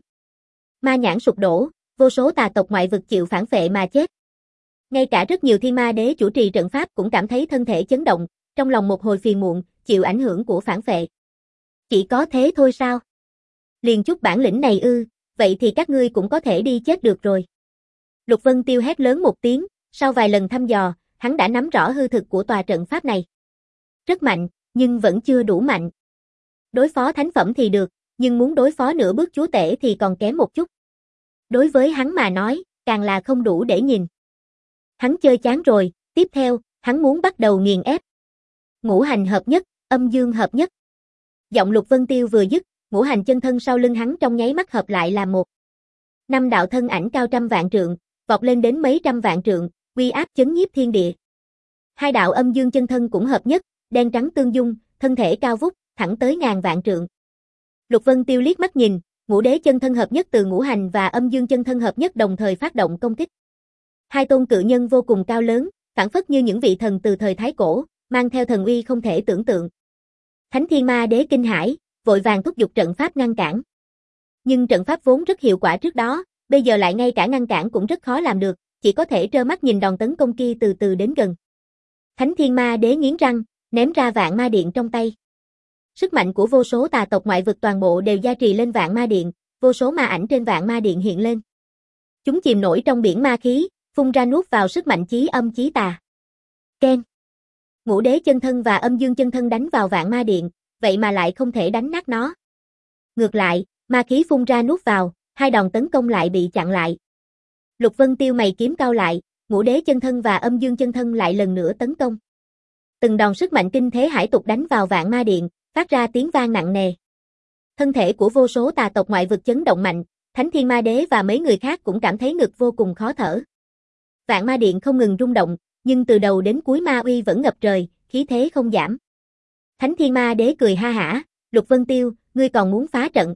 [SPEAKER 1] Ma nhãn sụp đổ, vô số tà tộc ngoại vực chịu phản phệ mà chết. Ngay cả rất nhiều thiên ma đế chủ trì trận pháp cũng cảm thấy thân thể chấn động, trong lòng một hồi phiền muộn, chịu ảnh hưởng của phản phệ. Chỉ có thế thôi sao? Liền chút bản lĩnh này ư, vậy thì các ngươi cũng có thể đi chết được rồi. Lục Vân Tiêu hét lớn một tiếng, sau vài lần thăm dò, hắn đã nắm rõ hư thực của tòa trận pháp này. Rất mạnh, nhưng vẫn chưa đủ mạnh. Đối phó thánh phẩm thì được, nhưng muốn đối phó nửa bước chúa tể thì còn kém một chút. Đối với hắn mà nói, càng là không đủ để nhìn. Hắn chơi chán rồi, tiếp theo, hắn muốn bắt đầu nghiền ép. Ngũ hành hợp nhất, âm dương hợp nhất. Giọng Lục Vân Tiêu vừa dứt, ngũ hành chân thân sau lưng hắn trong nháy mắt hợp lại là một. Năm đạo thân ảnh cao trăm vạn trượng, vọt lên đến mấy trăm vạn trượng, uy áp chấn nhiếp thiên địa. Hai đạo âm dương chân thân cũng hợp nhất, đen trắng tương dung, thân thể cao vút, thẳng tới ngàn vạn trượng. Lục Vân Tiêu liếc mắt nhìn, ngũ đế chân thân hợp nhất từ ngũ hành và âm dương chân thân hợp nhất đồng thời phát động công kích. Hai tôn cự nhân vô cùng cao lớn, phảng phất như những vị thần từ thời Thái Cổ, mang theo thần uy không thể tưởng tượng. Thánh Thiên Ma Đế kinh hãi, vội vàng thúc giục trận pháp ngăn cản. Nhưng trận pháp vốn rất hiệu quả trước đó, bây giờ lại ngay cả ngăn cản cũng rất khó làm được, chỉ có thể trơ mắt nhìn đòn tấn công kia từ từ đến gần. Thánh Thiên Ma Đế nghiến răng, ném ra vạn ma điện trong tay. Sức mạnh của vô số tà tộc ngoại vực toàn bộ đều gia trì lên vạn ma điện, vô số ma ảnh trên vạn ma điện hiện lên. Chúng chìm nổi trong biển ma khí, phun ra nuốt vào sức mạnh chí âm chí tà. Ken. Ngũ đế chân thân và âm dương chân thân đánh vào vạn ma điện, vậy mà lại không thể đánh nát nó. Ngược lại, ma khí phun ra nuốt vào, hai đòn tấn công lại bị chặn lại. Lục Vân Tiêu mày kiếm cao lại, ngũ đế chân thân và âm dương chân thân lại lần nữa tấn công. Từng đòn sức mạnh kinh thế hải tục đánh vào vạn ma điện, phát ra tiếng vang nặng nề. Thân thể của vô số tà tộc ngoại vực chấn động mạnh, Thánh Thiên Ma Đế và mấy người khác cũng cảm thấy ngực vô cùng khó thở. Vạn ma điện không ngừng rung động, nhưng từ đầu đến cuối ma uy vẫn ngập trời, khí thế không giảm. Thánh Thiên Ma Đế cười ha hả, Lục Vân Tiêu, ngươi còn muốn phá trận.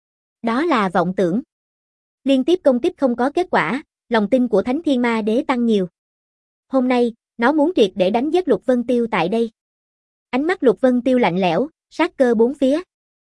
[SPEAKER 1] Đó là vọng tưởng. Liên tiếp công kích không có kết quả, lòng tin của Thánh Thiên Ma Đế tăng nhiều. Hôm nay, nó muốn triệt để đánh giết Lục Vân Tiêu tại đây. Ánh mắt Lục Vân Tiêu lạnh lẽo, sát cơ bốn phía.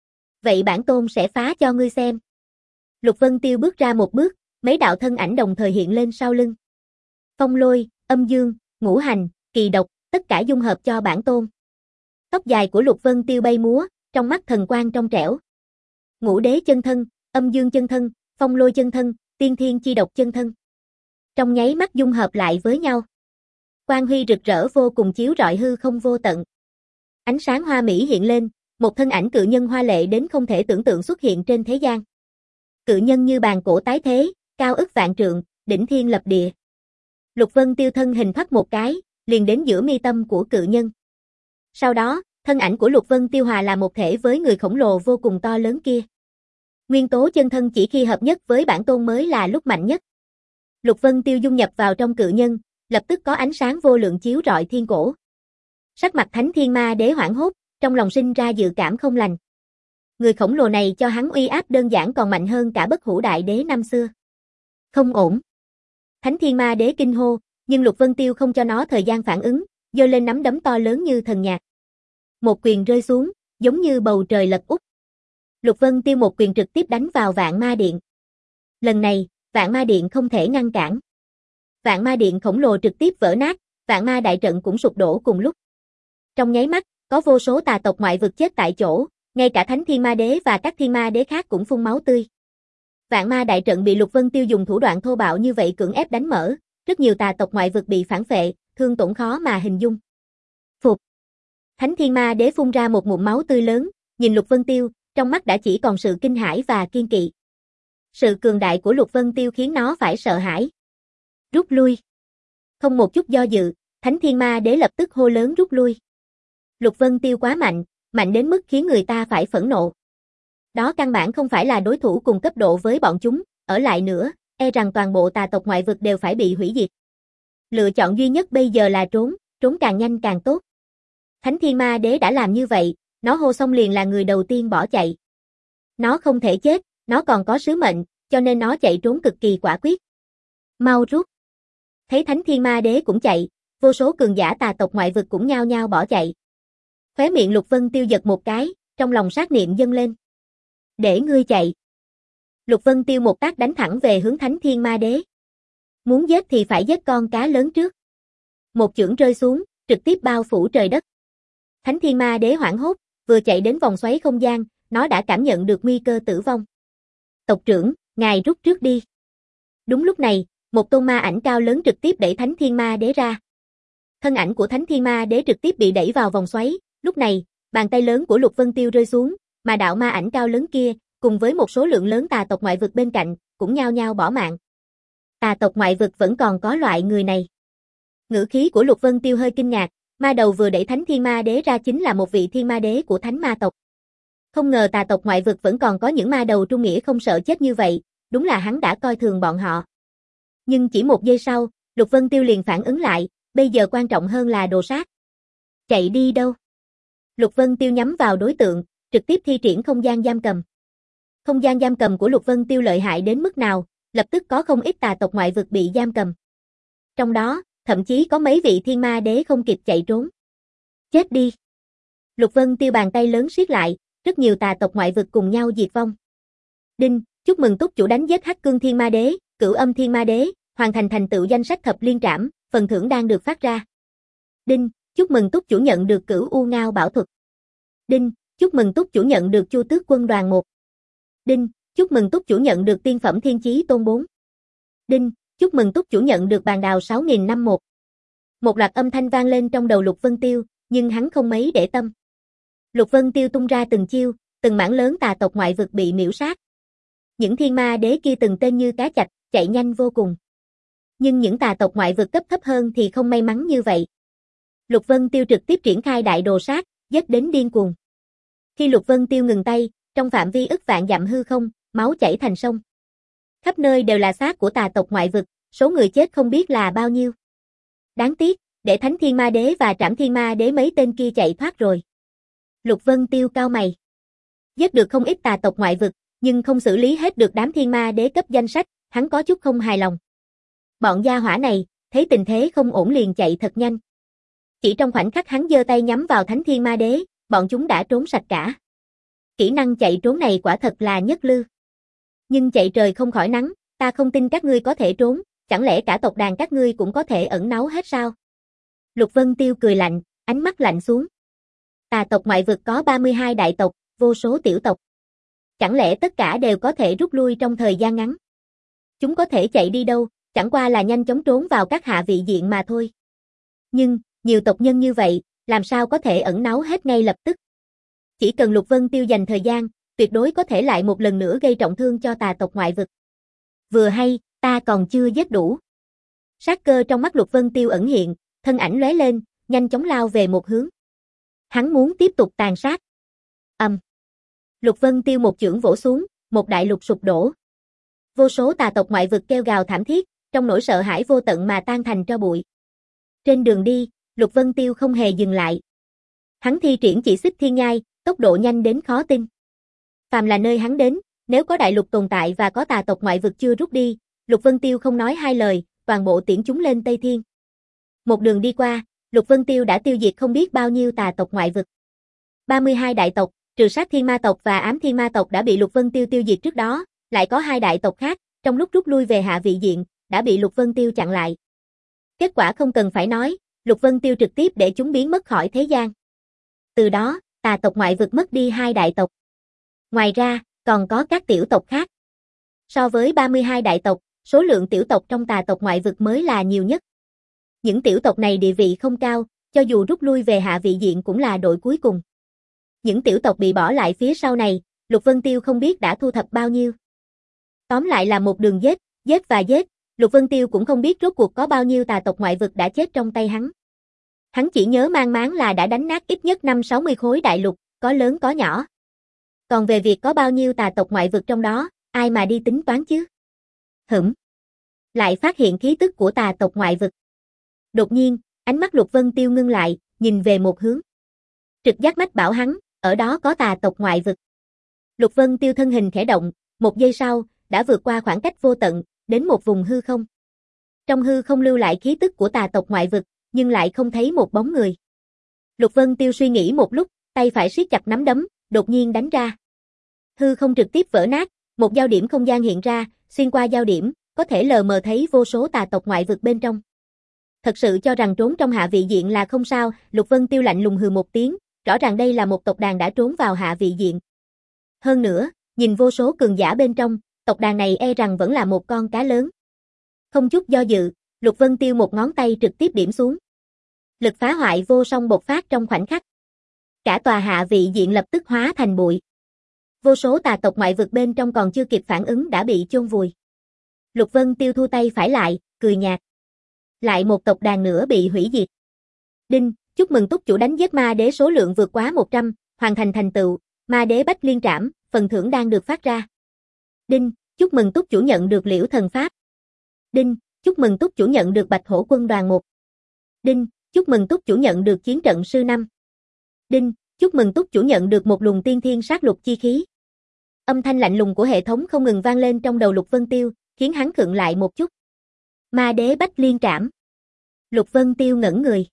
[SPEAKER 1] Vậy bản tôn sẽ phá cho ngươi xem. Lục Vân Tiêu bước ra một bước, mấy đạo thân ảnh đồng thời hiện lên sau lưng. Phong lôi, âm dương, ngũ hành, kỳ độc, tất cả dung hợp cho bản tôn. Tóc dài của Lục Vân Tiêu bay múa, trong mắt thần quang trong trẻo. Ngũ đế chân thân, âm dương chân thân, phong lôi chân thân, tiên thiên chi độc chân thân. Trong nháy mắt dung hợp lại với nhau. Quang huy rực rỡ vô cùng chiếu rọi hư không vô tận. Ánh sáng hoa mỹ hiện lên, một thân ảnh cự nhân hoa lệ đến không thể tưởng tượng xuất hiện trên thế gian. Cự nhân như bàn cổ tái thế, cao ức vạn trượng, đỉnh thiên lập địa. Lục Vân Tiêu thân hình thoát một cái, liền đến giữa mi tâm của cự nhân. Sau đó, thân ảnh của Lục Vân Tiêu hòa là một thể với người khổng lồ vô cùng to lớn kia. Nguyên tố chân thân chỉ khi hợp nhất với bản tôn mới là lúc mạnh nhất. Lục Vân Tiêu dung nhập vào trong cự nhân, lập tức có ánh sáng vô lượng chiếu rọi thiên cổ. Sắc mặt Thánh Thiên Ma Đế hoảng hốt, trong lòng sinh ra dự cảm không lành. Người khổng lồ này cho hắn uy áp đơn giản còn mạnh hơn cả Bất Hủ Đại Đế năm xưa. Không ổn. Thánh Thiên Ma Đế kinh hô, nhưng Lục Vân Tiêu không cho nó thời gian phản ứng, giơ lên nắm đấm to lớn như thần nhạc. Một quyền rơi xuống, giống như bầu trời lật úp. Lục Vân Tiêu một quyền trực tiếp đánh vào Vạn Ma Điện. Lần này, Vạn Ma Điện không thể ngăn cản. Vạn Ma Điện khổng lồ trực tiếp vỡ nát, Vạn Ma Đại trận cũng sụp đổ cùng lúc. Trong nháy mắt, có vô số tà tộc ngoại vực chết tại chỗ, ngay cả Thánh Thiên Ma Đế và các Thiên Ma Đế khác cũng phun máu tươi. Vạn Ma Đại trận bị Lục Vân Tiêu dùng thủ đoạn thô bạo như vậy cưỡng ép đánh mở, rất nhiều tà tộc ngoại vực bị phản phệ, thương tổn khó mà hình dung. Phục. Thánh Thiên Ma Đế phun ra một ngụm máu tươi lớn, nhìn Lục Vân Tiêu, trong mắt đã chỉ còn sự kinh hãi và kiên kỵ. Sự cường đại của Lục Vân Tiêu khiến nó phải sợ hãi. Rút lui. Không một chút do dự, Thánh Thiên Ma Đế lập tức hô lớn rút lui. Lục Vân Tiêu quá mạnh, mạnh đến mức khiến người ta phải phẫn nộ. Đó căn bản không phải là đối thủ cùng cấp độ với bọn chúng, ở lại nữa, e rằng toàn bộ tà tộc ngoại vực đều phải bị hủy diệt. Lựa chọn duy nhất bây giờ là trốn, trốn càng nhanh càng tốt. Thánh Thiên Ma Đế đã làm như vậy, nó hô xong liền là người đầu tiên bỏ chạy. Nó không thể chết, nó còn có sứ mệnh, cho nên nó chạy trốn cực kỳ quả quyết. Mau rút. Thấy Thánh Thiên Ma Đế cũng chạy, vô số cường giả tà tộc ngoại vực cũng nhao nhao bỏ chạy. Khóe miệng Lục Vân Tiêu giật một cái, trong lòng sát niệm dâng lên. Để ngươi chạy. Lục Vân Tiêu một tác đánh thẳng về hướng Thánh Thiên Ma Đế. Muốn giết thì phải giết con cá lớn trước. Một chưởng rơi xuống, trực tiếp bao phủ trời đất. Thánh Thiên Ma Đế hoảng hốt, vừa chạy đến vòng xoáy không gian, nó đã cảm nhận được nguy cơ tử vong. Tộc trưởng, ngài rút trước đi. Đúng lúc này, một tôn ma ảnh cao lớn trực tiếp đẩy Thánh Thiên Ma Đế ra. Thân ảnh của Thánh Thiên Ma Đế trực tiếp bị đẩy vào vòng xoáy, lúc này, bàn tay lớn của Lục Vân Tiêu rơi xuống, mà đạo ma ảnh cao lớn kia, cùng với một số lượng lớn tà tộc ngoại vực bên cạnh, cũng nhao nhao bỏ mạng. Tà tộc ngoại vực vẫn còn có loại người này. Ngữ khí của Lục Vân Tiêu hơi kinh ngạc, ma đầu vừa đẩy Thánh Thiên Ma Đế ra chính là một vị thiên ma đế của Thánh Ma tộc. Không ngờ tà tộc ngoại vực vẫn còn có những ma đầu trung nghĩa không sợ chết như vậy, đúng là hắn đã coi thường bọn họ. Nhưng chỉ một giây sau, Lục Vân Tiêu liền phản ứng lại, bây giờ quan trọng hơn là đồ sát. Chạy đi đâu? Lục Vân Tiêu nhắm vào đối tượng, trực tiếp thi triển không gian giam cầm. Không gian giam cầm của Lục Vân Tiêu lợi hại đến mức nào, lập tức có không ít tà tộc ngoại vực bị giam cầm. Trong đó, thậm chí có mấy vị thiên ma đế không kịp chạy trốn. Chết đi! Lục Vân Tiêu bàn tay lớn siết lại, rất nhiều tà tộc ngoại vực cùng nhau diệt vong. Đinh, chúc mừng túc chủ đánh giết Hắc Cương Thiên Ma Đế, Cửu Âm Thiên Ma Đế, hoàn thành thành tựu danh sách thập liên trảm, phần thưởng đang được phát ra. Đinh, chúc mừng túc chủ nhận được Cửu U Ngao bảo thuật. Đinh, chúc mừng túc chủ nhận được Chu Tước Quân đoàn một. Đinh, chúc mừng túc chủ nhận được Tiên Phẩm Thiên Chí Tôn bốn. Đinh, chúc mừng túc chủ nhận được Bàn Đào sáu nghìn năm một. Một loạt âm thanh vang lên trong đầu Lục Vân Tiêu, nhưng hắn không mấy để tâm. Lục Vân Tiêu tung ra từng chiêu, từng mảng lớn tà tộc ngoại vực bị miễu sát. Những thiên ma đế kia từng tên như cá chạch, chạy nhanh vô cùng. Nhưng những tà tộc ngoại vực cấp thấp hơn thì không may mắn như vậy. Lục Vân Tiêu trực tiếp triển khai đại đồ sát, giết đến điên cuồng. Khi Lục Vân Tiêu ngừng tay, trong phạm vi ức vạn dặm hư không, máu chảy thành sông. Khắp nơi đều là xác của tà tộc ngoại vực, số người chết không biết là bao nhiêu. Đáng tiếc, để Thánh Thiên Ma Đế và Trảm Thiên Ma Đế mấy tên kia chạy thoát rồi. Lục Vân Tiêu cau mày. Giết được không ít tà tộc ngoại vực, nhưng không xử lý hết được đám thiên ma đế cấp danh sách, hắn có chút không hài lòng. Bọn gia hỏa này, thấy tình thế không ổn liền chạy thật nhanh. Chỉ trong khoảnh khắc hắn giơ tay nhắm vào Thánh Thiên Ma Đế, bọn chúng đã trốn sạch cả. Kỹ năng chạy trốn này quả thật là nhất lưu. Nhưng chạy trời không khỏi nắng, ta không tin các ngươi có thể trốn, chẳng lẽ cả tộc đàn các ngươi cũng có thể ẩn náu hết sao? Lục Vân Tiêu cười lạnh, ánh mắt lạnh xuống. Tà tộc ngoại vực có ba mươi hai đại tộc, vô số tiểu tộc. Chẳng lẽ tất cả đều có thể rút lui trong thời gian ngắn? Chúng có thể chạy đi đâu, chẳng qua là nhanh chóng trốn vào các hạ vị diện mà thôi. Nhưng, nhiều tộc nhân như vậy, làm sao có thể ẩn náu hết ngay lập tức? Chỉ cần Lục Vân Tiêu dành thời gian, tuyệt đối có thể lại một lần nữa gây trọng thương cho tà tộc ngoại vực. Vừa hay, ta còn chưa giết đủ. Sát cơ trong mắt Lục Vân Tiêu ẩn hiện, thân ảnh lóe lên, nhanh chóng lao về một hướng. Hắn muốn tiếp tục tàn sát. Ầm. Um. Lục Vân Tiêu một chưởng vỗ xuống, một đại lục sụp đổ. Vô số tà tộc ngoại vực kêu gào thảm thiết, trong nỗi sợ hãi vô tận mà tan thành tro bụi. Trên đường đi, Lục Vân Tiêu không hề dừng lại. Hắn thi triển chỉ xích thiên nhai, tốc độ nhanh đến khó tin. Phàm là nơi hắn đến, nếu có đại lục tồn tại và có tà tộc ngoại vực chưa rút đi, Lục Vân Tiêu không nói hai lời, toàn bộ tiễn chúng lên Tây Thiên. Một đường đi qua, Lục Vân Tiêu đã tiêu diệt không biết bao nhiêu tà tộc ngoại vực. ba mươi hai đại tộc, trừ sát thiên ma tộc và ám thiên ma tộc đã bị Lục Vân Tiêu tiêu diệt trước đó, lại có hai đại tộc khác, trong lúc rút lui về hạ vị diện, đã bị Lục Vân Tiêu chặn lại. Kết quả không cần phải nói, Lục Vân Tiêu trực tiếp để chúng biến mất khỏi thế gian. Từ đó, tà tộc ngoại vực mất đi hai đại tộc. Ngoài ra, còn có các tiểu tộc khác. So với ba mươi hai đại tộc, số lượng tiểu tộc trong tà tộc ngoại vực mới là nhiều nhất. Những tiểu tộc này địa vị không cao, cho dù rút lui về hạ vị diện cũng là đội cuối cùng. Những tiểu tộc bị bỏ lại phía sau này, Lục Vân Tiêu không biết đã thu thập bao nhiêu. Tóm lại là một đường giết, giết và giết, Lục Vân Tiêu cũng không biết rốt cuộc có bao nhiêu tà tộc ngoại vực đã chết trong tay hắn. Hắn chỉ nhớ mang máng là đã đánh nát ít nhất năm sáu mươi khối đại lục, có lớn có nhỏ. Còn về việc có bao nhiêu tà tộc ngoại vực trong đó, ai mà đi tính toán chứ? Hửm. lại phát hiện khí tức của tà tộc ngoại vực. Đột nhiên, ánh mắt Lục Vân Tiêu ngưng lại, nhìn về một hướng. Trực giác mách bảo hắn, ở đó có tà tộc ngoại vực. Lục Vân Tiêu thân hình khẽ động, một giây sau, đã vượt qua khoảng cách vô tận, đến một vùng hư không. Trong hư không lưu lại khí tức của tà tộc ngoại vực, nhưng lại không thấy một bóng người. Lục Vân Tiêu suy nghĩ một lúc, tay phải siết chặt nắm đấm, đột nhiên đánh ra. Hư không trực tiếp vỡ nát, một giao điểm không gian hiện ra, xuyên qua giao điểm, có thể lờ mờ thấy vô số tà tộc ngoại vực bên trong. Thật sự cho rằng trốn trong hạ vị diện là không sao, Lục Vân Tiêu lạnh lùng hừ một tiếng, rõ ràng đây là một tộc đàn đã trốn vào hạ vị diện. Hơn nữa, nhìn vô số cường giả bên trong, tộc đàn này e rằng vẫn là một con cá lớn. Không chút do dự, Lục Vân Tiêu một ngón tay trực tiếp điểm xuống. Lực phá hoại vô song bộc phát trong khoảnh khắc. Cả tòa hạ vị diện lập tức hóa thành bụi. Vô số tà tộc ngoại vực bên trong còn chưa kịp phản ứng đã bị chôn vùi. Lục Vân Tiêu thu tay phải lại, cười nhạt. Lại một tộc đàn nữa bị hủy diệt. Đinh, chúc mừng túc chủ đánh giết ma đế số lượng vượt quá một trăm, hoàn thành thành tựu, ma đế bách liên trảm, phần thưởng đang được phát ra. Đinh, chúc mừng túc chủ nhận được liễu thần pháp. Đinh, chúc mừng túc chủ nhận được bạch hổ quân đoàn một. Đinh, chúc mừng túc chủ nhận được chiến trận sư năm. Đinh, chúc mừng túc chủ nhận được một luồng tiên thiên sát lục chi khí. Âm thanh lạnh lùng của hệ thống không ngừng vang lên trong đầu Lục Vân Tiêu, khiến hắn khựng lại một chút. Ma đế bách liên trảm. Lục Vân Tiêu ngẩn người.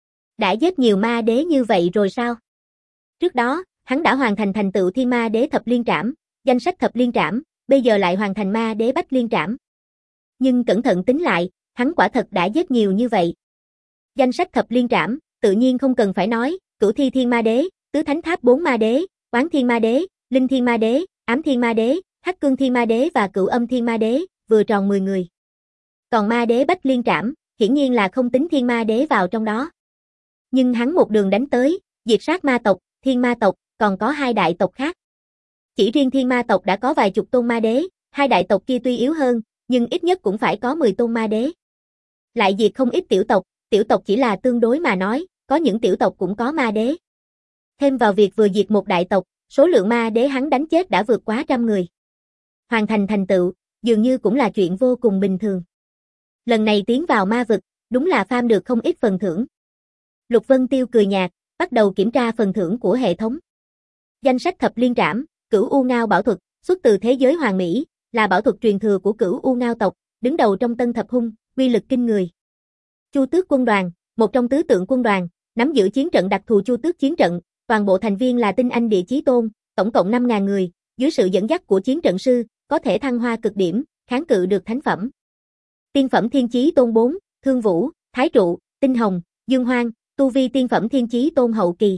[SPEAKER 1] Đã giết nhiều ma đế như vậy rồi sao? Trước đó, hắn đã hoàn thành thành tựu thiên ma đế thập liên trảm, danh sách thập liên trảm, bây giờ lại hoàn thành ma đế bách liên trảm. Nhưng cẩn thận tính lại, hắn quả thật đã giết nhiều như vậy. Danh sách thập liên trảm, tự nhiên không cần phải nói, cửu thi thiên ma đế, tứ thánh tháp bốn ma đế, oán thiên ma đế, linh thiên ma đế, ám thiên ma đế, hắc cương thiên ma đế và cửu âm thiên ma đế, vừa tròn mười người. Còn ma đế bách liên trảm, hiển nhiên là không tính thiên ma đế vào trong đó. Nhưng hắn một đường đánh tới, diệt sát ma tộc, thiên ma tộc, còn có hai đại tộc khác. Chỉ riêng thiên ma tộc đã có vài chục tôn ma đế, hai đại tộc kia tuy yếu hơn, nhưng ít nhất cũng phải có mười tôn ma đế. Lại diệt không ít tiểu tộc, tiểu tộc chỉ là tương đối mà nói, có những tiểu tộc cũng có ma đế. Thêm vào việc vừa diệt một đại tộc, số lượng ma đế hắn đánh chết đã vượt quá trăm người. Hoàn thành thành tựu, dường như cũng là chuyện vô cùng bình thường. Lần này tiến vào ma vực, đúng là farm được không ít phần thưởng. Lục Vân Tiêu cười nhạt, bắt đầu kiểm tra phần thưởng của hệ thống. Danh sách thập liên trảm, cửu U Ngao bảo thuật, xuất từ thế giới hoàng mỹ, là bảo thuật truyền thừa của cửu U Ngao tộc, đứng đầu trong Tân Thập Hung, uy lực kinh người. Chu Tước quân đoàn, một trong tứ tượng quân đoàn, nắm giữ chiến trận đặc thù Chu Tước chiến trận, toàn bộ thành viên là tinh anh địa chí tôn, tổng cộng năm nghìn người, dưới sự dẫn dắt của chiến trận sư, có thể thăng hoa cực điểm, kháng cự được thánh phẩm. Tiên phẩm thiên chí tôn bốn, Thương Vũ, Thái Trụ, Tinh Hồng, Dương Hoang, tu vi tiên phẩm thiên chí tôn hậu kỳ.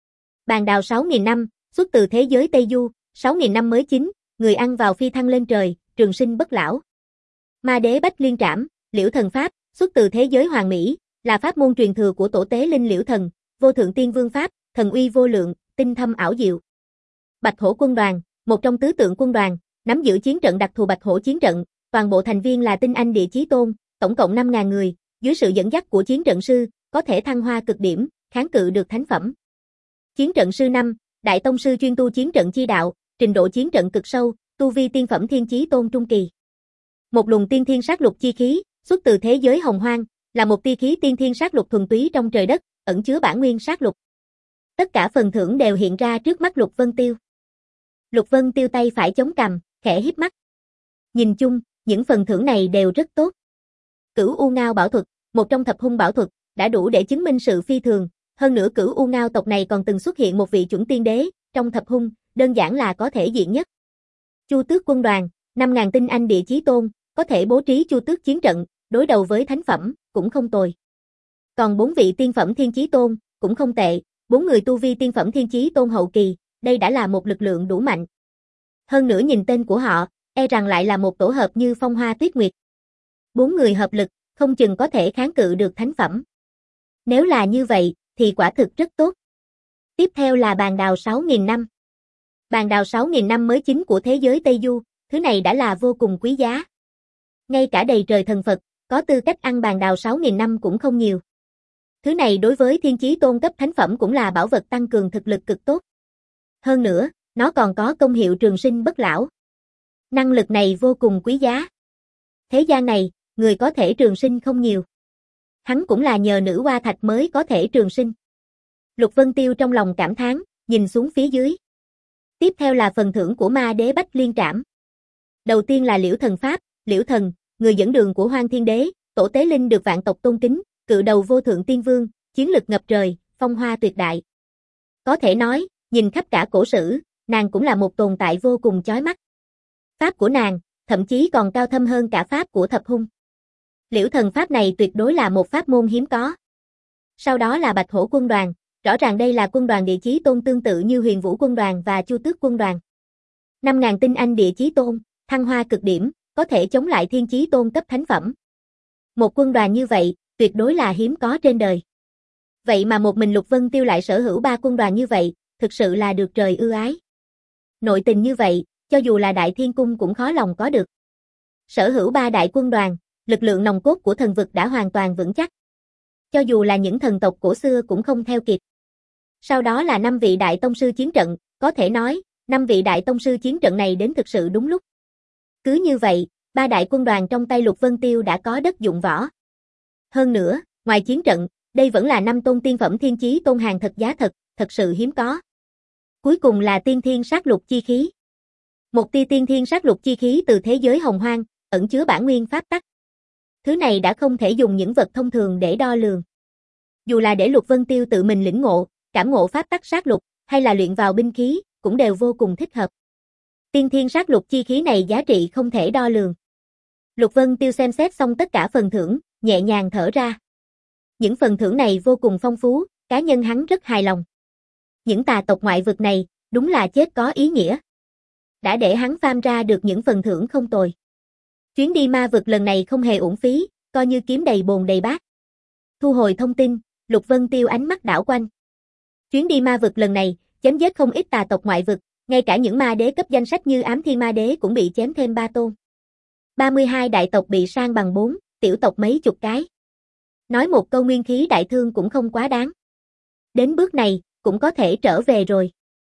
[SPEAKER 1] Bàn đào sáu nghìn năm, xuất từ thế giới Tây Du, sáu nghìn năm mới chín, người ăn vào phi thăng lên trời, trường sinh bất lão. Ma đế bách liên trảm, liễu thần pháp, xuất từ thế giới hoàng mỹ, là pháp môn truyền thừa của tổ tế linh liễu thần, vô thượng tiên vương pháp, thần uy vô lượng, tinh thâm ảo diệu. Bạch hổ quân đoàn, một trong tứ tượng quân đoàn, nắm giữ chiến trận đặc thù bạch hổ chiến trận, toàn bộ thành viên là tinh anh địa chí tôn, tổng cộng năm nghìn người, dưới sự dẫn dắt của chiến trận sư, có thể thăng hoa cực điểm, kháng cự được thánh phẩm. Chiến trận sư năm, đại tông sư chuyên tu chiến trận chi đạo, trình độ chiến trận cực sâu, tu vi tiên phẩm thiên chí tôn trung kỳ. Một luồng tiên thiên sát lục chi khí, xuất từ thế giới hồng hoang, là một tia khí tiên thiên sát lục thuần túy trong trời đất, ẩn chứa bản nguyên sát lục. Tất cả phần thưởng đều hiện ra trước mắt Lục Vân Tiêu. Lục Vân Tiêu tay phải chống cằm, khẽ híp mắt. Nhìn chung, những phần thưởng này đều rất tốt. Cửu U Ngao bảo thuật, một trong thập hung bảo thuật, đã đủ để chứng minh sự phi thường, hơn nữa Cửu U Ngao tộc này còn từng xuất hiện một vị chuẩn tiên đế, trong thập hung, đơn giản là có thể diện nhất. Chu Tước quân đoàn, năm nghìn tinh anh địa chí tôn, có thể bố trí Chu Tước chiến trận, đối đầu với thánh phẩm, cũng không tồi. Còn bốn vị tiên phẩm thiên chí tôn, cũng không tệ, bốn người tu vi tiên phẩm thiên chí tôn hậu kỳ, đây đã là một lực lượng đủ mạnh. Hơn nữa nhìn tên của họ, e rằng lại là một tổ hợp như Phong Hoa Tuyết Nguyệt. Bốn người hợp lực, không chừng có thể kháng cự được thánh phẩm. Nếu là như vậy, thì quả thực rất tốt. Tiếp theo là bàn đào sáu nghìn năm. Bàn đào sáu nghìn năm mới chín của thế giới Tây Du, thứ này đã là vô cùng quý giá. Ngay cả đầy trời thần Phật, có tư cách ăn bàn đào sáu nghìn năm cũng không nhiều. Thứ này đối với thiên chí tôn cấp thánh phẩm cũng là bảo vật tăng cường thực lực cực tốt. Hơn nữa, nó còn có công hiệu trường sinh bất lão. Năng lực này vô cùng quý giá. Thế gian này, người có thể trường sinh không nhiều. Hắn cũng là nhờ nữ hoa thạch mới có thể trường sinh. Lục Vân Tiêu trong lòng cảm thán, nhìn xuống phía dưới. Tiếp theo là phần thưởng của ma đế Bách Liên Trảm. Đầu tiên là Liễu Thần Pháp, Liễu Thần, người dẫn đường của Hoang Thiên Đế, tổ tế linh được vạn tộc tôn kính, cự đầu vô thượng tiên vương, chiến lực ngập trời, phong hoa tuyệt đại. Có thể nói, nhìn khắp cả cổ sử, nàng cũng là một tồn tại vô cùng chói mắt. Pháp của nàng, thậm chí còn cao thâm hơn cả pháp của Thập Hung. Liễu Thần Pháp này tuyệt đối là một pháp môn hiếm có. Sau đó là Bạch Hổ quân đoàn, rõ ràng đây là quân đoàn địa chí tôn tương tự như Huyền Vũ quân đoàn và Chu Tước quân đoàn. năm nghìn tinh anh địa chí tôn, thăng hoa cực điểm, có thể chống lại thiên chí tôn cấp thánh phẩm. Một quân đoàn như vậy, tuyệt đối là hiếm có trên đời. Vậy mà một mình Lục Vân Tiêu lại sở hữu ba quân đoàn như vậy, thực sự là được trời ưu ái. Nội tình như vậy, cho dù là Đại Thiên Cung cũng khó lòng có được. Sở hữu ba đại quân đoàn, lực lượng nòng cốt của thần vực đã hoàn toàn vững chắc. Cho dù là những thần tộc cổ xưa cũng không theo kịp. Sau đó là năm vị đại tông sư chiến trận, có thể nói, năm vị đại tông sư chiến trận này đến thực sự đúng lúc. Cứ như vậy, ba đại quân đoàn trong tay Lục Vân Tiêu đã có đất dụng võ. Hơn nữa, ngoài chiến trận, đây vẫn là năm tôn tiên phẩm thiên chí tôn hàng thật giá thật, thật sự hiếm có. Cuối cùng là tiên thiên sát lục chi khí. Một tia tiên thiên sát lục chi khí từ thế giới hồng hoang, ẩn chứa bản nguyên pháp tắc. Thứ này đã không thể dùng những vật thông thường để đo lường. Dù là để Lục Vân Tiêu tự mình lĩnh ngộ, cảm ngộ pháp tắc sát lục, hay là luyện vào binh khí, cũng đều vô cùng thích hợp. Tiên thiên sát lục chi khí này giá trị không thể đo lường. Lục Vân Tiêu xem xét xong tất cả phần thưởng, nhẹ nhàng thở ra. Những phần thưởng này vô cùng phong phú, cá nhân hắn rất hài lòng. Những tà tộc ngoại vực này, đúng là chết có ý nghĩa. Đã để hắn farm ra được những phần thưởng không tồi. Chuyến đi ma vực lần này không hề uổng phí, coi như kiếm đầy bồn đầy bát. Thu hồi thông tin, Lục Vân Tiêu ánh mắt đảo quanh. Chuyến đi ma vực lần này, chém giết không ít tà tộc ngoại vực, ngay cả những ma đế cấp danh sách như Ám Thiên Ma Đế cũng bị chém thêm ba tôn. ba mươi hai đại tộc bị sang bằng bốn, tiểu tộc mấy chục cái. Nói một câu nguyên khí đại thương cũng không quá đáng. Đến bước này, cũng có thể trở về rồi.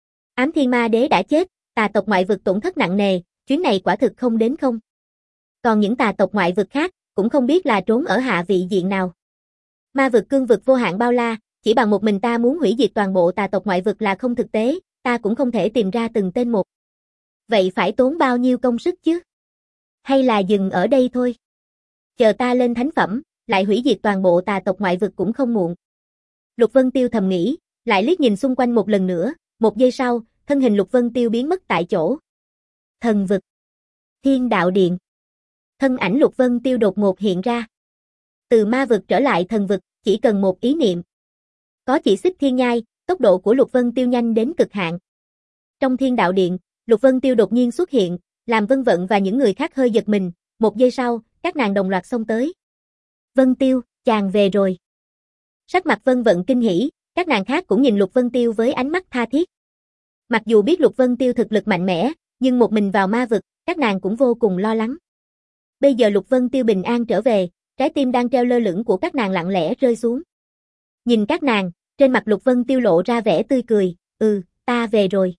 [SPEAKER 1] Ám Thiên Ma Đế đã chết, tà tộc ngoại vực tổn thất nặng nề, chuyến này quả thực không đến không. Còn những tà tộc ngoại vực khác, cũng không biết là trốn ở hạ vị diện nào. Ma vực cương vực vô hạn bao la, chỉ bằng một mình ta muốn hủy diệt toàn bộ tà tộc ngoại vực là không thực tế, ta cũng không thể tìm ra từng tên một. Vậy phải tốn bao nhiêu công sức chứ? Hay là dừng ở đây thôi? Chờ ta lên thánh phẩm, lại hủy diệt toàn bộ tà tộc ngoại vực cũng không muộn. Lục Vân Tiêu thầm nghĩ, lại liếc nhìn xung quanh một lần nữa, một giây sau, thân hình Lục Vân Tiêu biến mất tại chỗ. Thần vực. Thiên đạo điện. Thân ảnh Lục Vân Tiêu đột ngột hiện ra. Từ ma vực trở lại thần vực, chỉ cần một ý niệm. Có chỉ xích thiên nhai, tốc độ của Lục Vân Tiêu nhanh đến cực hạn. Trong thiên đạo điện, Lục Vân Tiêu đột nhiên xuất hiện, làm Vân Vận và những người khác hơi giật mình, một giây sau, các nàng đồng loạt xông tới. Vân Tiêu, chàng về rồi. Sắc mặt Vân Vận kinh hỉ, các nàng khác cũng nhìn Lục Vân Tiêu với ánh mắt tha thiết. Mặc dù biết Lục Vân Tiêu thực lực mạnh mẽ, nhưng một mình vào ma vực, các nàng cũng vô cùng lo lắng. Bây giờ Lục Vân Tiêu bình an trở về, trái tim đang treo lơ lửng của các nàng lặng lẽ rơi xuống. Nhìn các nàng, trên mặt Lục Vân Tiêu lộ ra vẻ tươi cười, ừ, ta về rồi.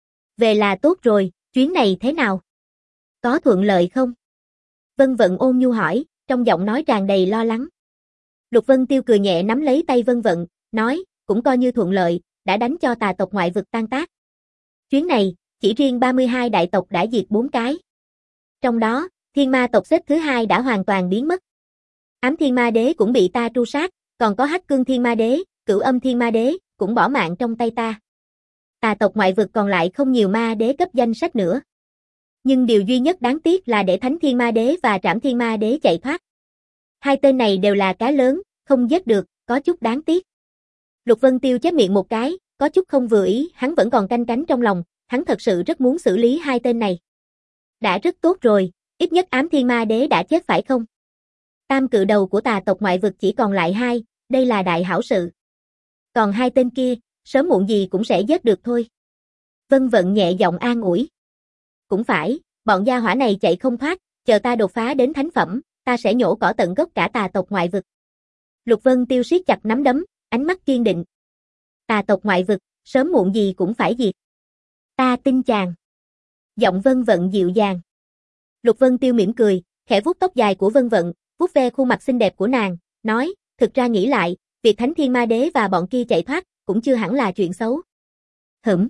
[SPEAKER 1] Về là tốt rồi, chuyến này thế nào? Có thuận lợi không? Vân Vận ôn nhu hỏi, trong giọng nói tràn đầy lo lắng. Lục Vân Tiêu cười nhẹ nắm lấy tay Vân Vận, nói, cũng coi như thuận lợi, đã đánh cho tà tộc ngoại vực tan tác. Chuyến này, chỉ riêng ba mươi hai đại tộc đã diệt bốn cái. Trong đó, Thiên Ma tộc xếp thứ hai đã hoàn toàn biến mất. Ám Thiên Ma Đế cũng bị ta tru sát, còn có Hắc Cương Thiên Ma Đế, Cửu Âm Thiên Ma Đế, cũng bỏ mạng trong tay ta. Tà tộc ngoại vực còn lại không nhiều ma đế cấp danh sách nữa. Nhưng điều duy nhất đáng tiếc là để Thánh Thiên Ma Đế và Trảm Thiên Ma Đế chạy thoát. Hai tên này đều là cá lớn, không giết được, có chút đáng tiếc. Lục Vân Tiêu chép miệng một cái, có chút không vừa ý, hắn vẫn còn canh cánh trong lòng, hắn thật sự rất muốn xử lý hai tên này. Đã rất tốt rồi, ít nhất Ám Thiên Ma Đế đã chết phải không? Tam cự đầu của tà tộc ngoại vực chỉ còn lại hai, đây là đại hảo sự. Còn hai tên kia, sớm muộn gì cũng sẽ giết được thôi. Vân Vận nhẹ giọng an ủi. Cũng phải, bọn gia hỏa này chạy không thoát, chờ ta đột phá đến thánh phẩm, ta sẽ nhổ cỏ tận gốc cả tà tộc ngoại vực. Lục Vân Tiêu siết chặt nắm đấm, ánh mắt kiên định. Tà tộc ngoại vực, sớm muộn gì cũng phải diệt. Ta tin chàng. Giọng Vân Vận dịu dàng. Lục Vân Tiêu mỉm cười, khẽ vuốt tóc dài của Vân Vận, vuốt ve khuôn mặt xinh đẹp của nàng, nói, thực ra nghĩ lại, việc Thánh Thiên Ma Đế và bọn kia chạy thoát, cũng chưa hẳn là chuyện xấu. Hửm.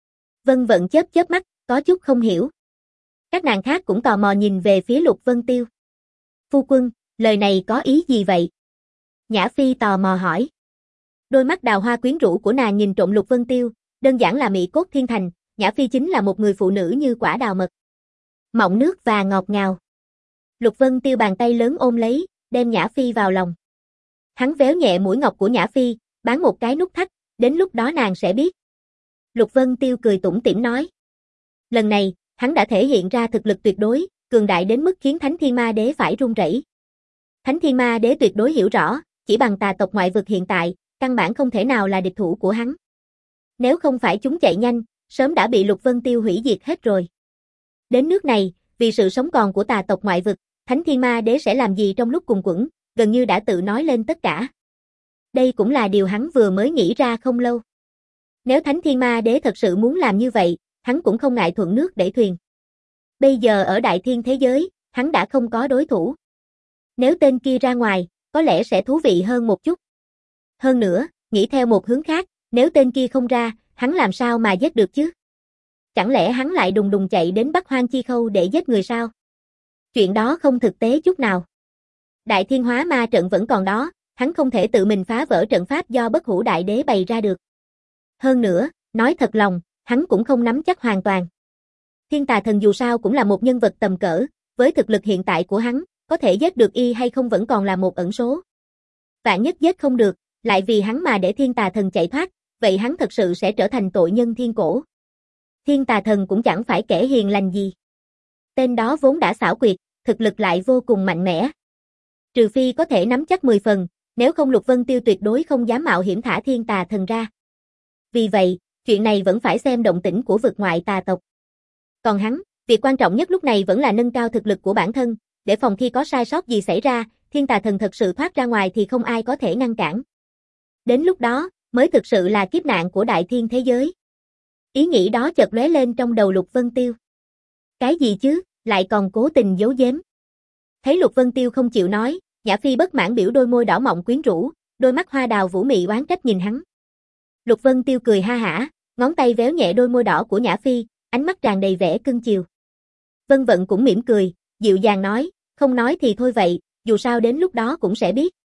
[SPEAKER 1] Vân Vận chớp chớp mắt, có chút không hiểu. Các nàng khác cũng tò mò nhìn về phía Lục Vân Tiêu. Phu quân, lời này có ý gì vậy? Nhã Phi tò mò hỏi. Đôi mắt đào hoa quyến rũ của nàng nhìn trộm Lục Vân Tiêu, đơn giản là mỹ cốt thiên thành, Nhã Phi chính là một người phụ nữ như quả đào mật. Mọng nước và ngọt ngào. Lục Vân Tiêu bàn tay lớn ôm lấy, đem Nhã Phi vào lòng. Hắn véo nhẹ mũi ngọc của Nhã Phi, bán một cái nút thắt, đến lúc đó nàng sẽ biết. Lục Vân Tiêu cười tủm tỉm nói. Lần này, hắn đã thể hiện ra thực lực tuyệt đối, cường đại đến mức khiến Thánh Thiên Ma Đế phải run rẩy. Thánh Thiên Ma Đế tuyệt đối hiểu rõ, chỉ bằng tà tộc ngoại vực hiện tại, căn bản không thể nào là địch thủ của hắn. Nếu không phải chúng chạy nhanh, sớm đã bị Lục Vân Tiêu hủy diệt hết rồi. Đến nước này, vì sự sống còn của tà tộc ngoại vực, Thánh Thiên Ma Đế sẽ làm gì trong lúc cùng quẫn, gần như đã tự nói lên tất cả. Đây cũng là điều hắn vừa mới nghĩ ra không lâu. Nếu Thánh Thiên Ma Đế thật sự muốn làm như vậy, hắn cũng không ngại thuận nước đẩy thuyền. Bây giờ ở đại thiên thế giới, hắn đã không có đối thủ. Nếu tên kia ra ngoài, có lẽ sẽ thú vị hơn một chút. Hơn nữa, nghĩ theo một hướng khác, nếu tên kia không ra, hắn làm sao mà giết được chứ? Chẳng lẽ hắn lại đùng đùng chạy đến Bắc Hoang Chi Khâu để giết người sao? Chuyện đó không thực tế chút nào. Đại thiên hóa ma trận vẫn còn đó, hắn không thể tự mình phá vỡ trận pháp do Bất Hủ Đại Đế bày ra được. Hơn nữa, nói thật lòng, hắn cũng không nắm chắc hoàn toàn. Thiên Tà Thần dù sao cũng là một nhân vật tầm cỡ, với thực lực hiện tại của hắn, có thể giết được y hay không vẫn còn là một ẩn số. Vạn nhất giết không được, lại vì hắn mà để Thiên Tà Thần chạy thoát, vậy hắn thật sự sẽ trở thành tội nhân thiên cổ. Thiên Tà Thần cũng chẳng phải kẻ hiền lành gì. Tên đó vốn đã xảo quyệt, thực lực lại vô cùng mạnh mẽ. Trừ phi có thể nắm chắc mười phần, nếu không Lục Vân Tiêu tuyệt đối không dám mạo hiểm thả Thiên Tà Thần ra. Vì vậy, chuyện này vẫn phải xem động tĩnh của vực ngoại tà tộc. Còn hắn, việc quan trọng nhất lúc này vẫn là nâng cao thực lực của bản thân, để phòng khi có sai sót gì xảy ra, Thiên Tà Thần thật sự thoát ra ngoài thì không ai có thể ngăn cản. Đến lúc đó, mới thực sự là kiếp nạn của đại thiên thế giới. Ý nghĩ đó chợt lóe lên trong đầu Lục Vân Tiêu. Cái gì chứ, lại còn cố tình giấu giếm. Thấy Lục Vân Tiêu không chịu nói, Nhã Phi bất mãn biểu đôi môi đỏ mọng quyến rũ, đôi mắt hoa đào vũ mị oán trách nhìn hắn. Lục Vân Tiêu cười ha hả, ngón tay véo nhẹ đôi môi đỏ của Nhã Phi, ánh mắt tràn đầy vẻ cưng chiều. Vân Vận cũng mỉm cười, dịu dàng nói, không nói thì thôi vậy, dù sao đến lúc đó cũng sẽ biết.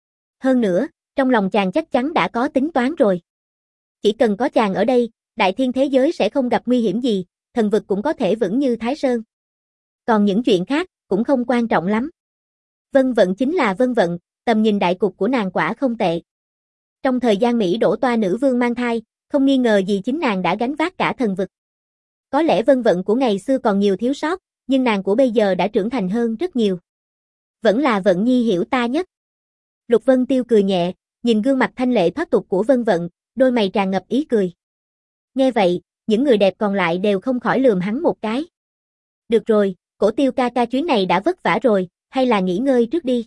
[SPEAKER 1] Hơn nữa, trong lòng chàng chắc chắn đã có tính toán rồi. Chỉ cần có chàng ở đây, đại thiên thế giới sẽ không gặp nguy hiểm gì, thần vực cũng có thể vững như Thái Sơn. Còn những chuyện khác, cũng không quan trọng lắm. Vân Vận chính là Vân Vận, tầm nhìn đại cục của nàng quả không tệ. Trong thời gian Mỹ đổ toa nữ vương mang thai, không nghi ngờ gì chính nàng đã gánh vác cả thần vực. Có lẽ Vân Vận của ngày xưa còn nhiều thiếu sót, nhưng nàng của bây giờ đã trưởng thành hơn rất nhiều. Vẫn là Vận Nhi hiểu ta nhất. Lục Vân Tiêu cười nhẹ, nhìn gương mặt thanh lệ thoát tục của Vân Vận, đôi mày tràn ngập ý cười. Nghe vậy, những người đẹp còn lại đều không khỏi lườm hắn một cái. Được rồi, Cổ Tiêu ca ca chuyến này đã vất vả rồi, hay là nghỉ ngơi trước đi.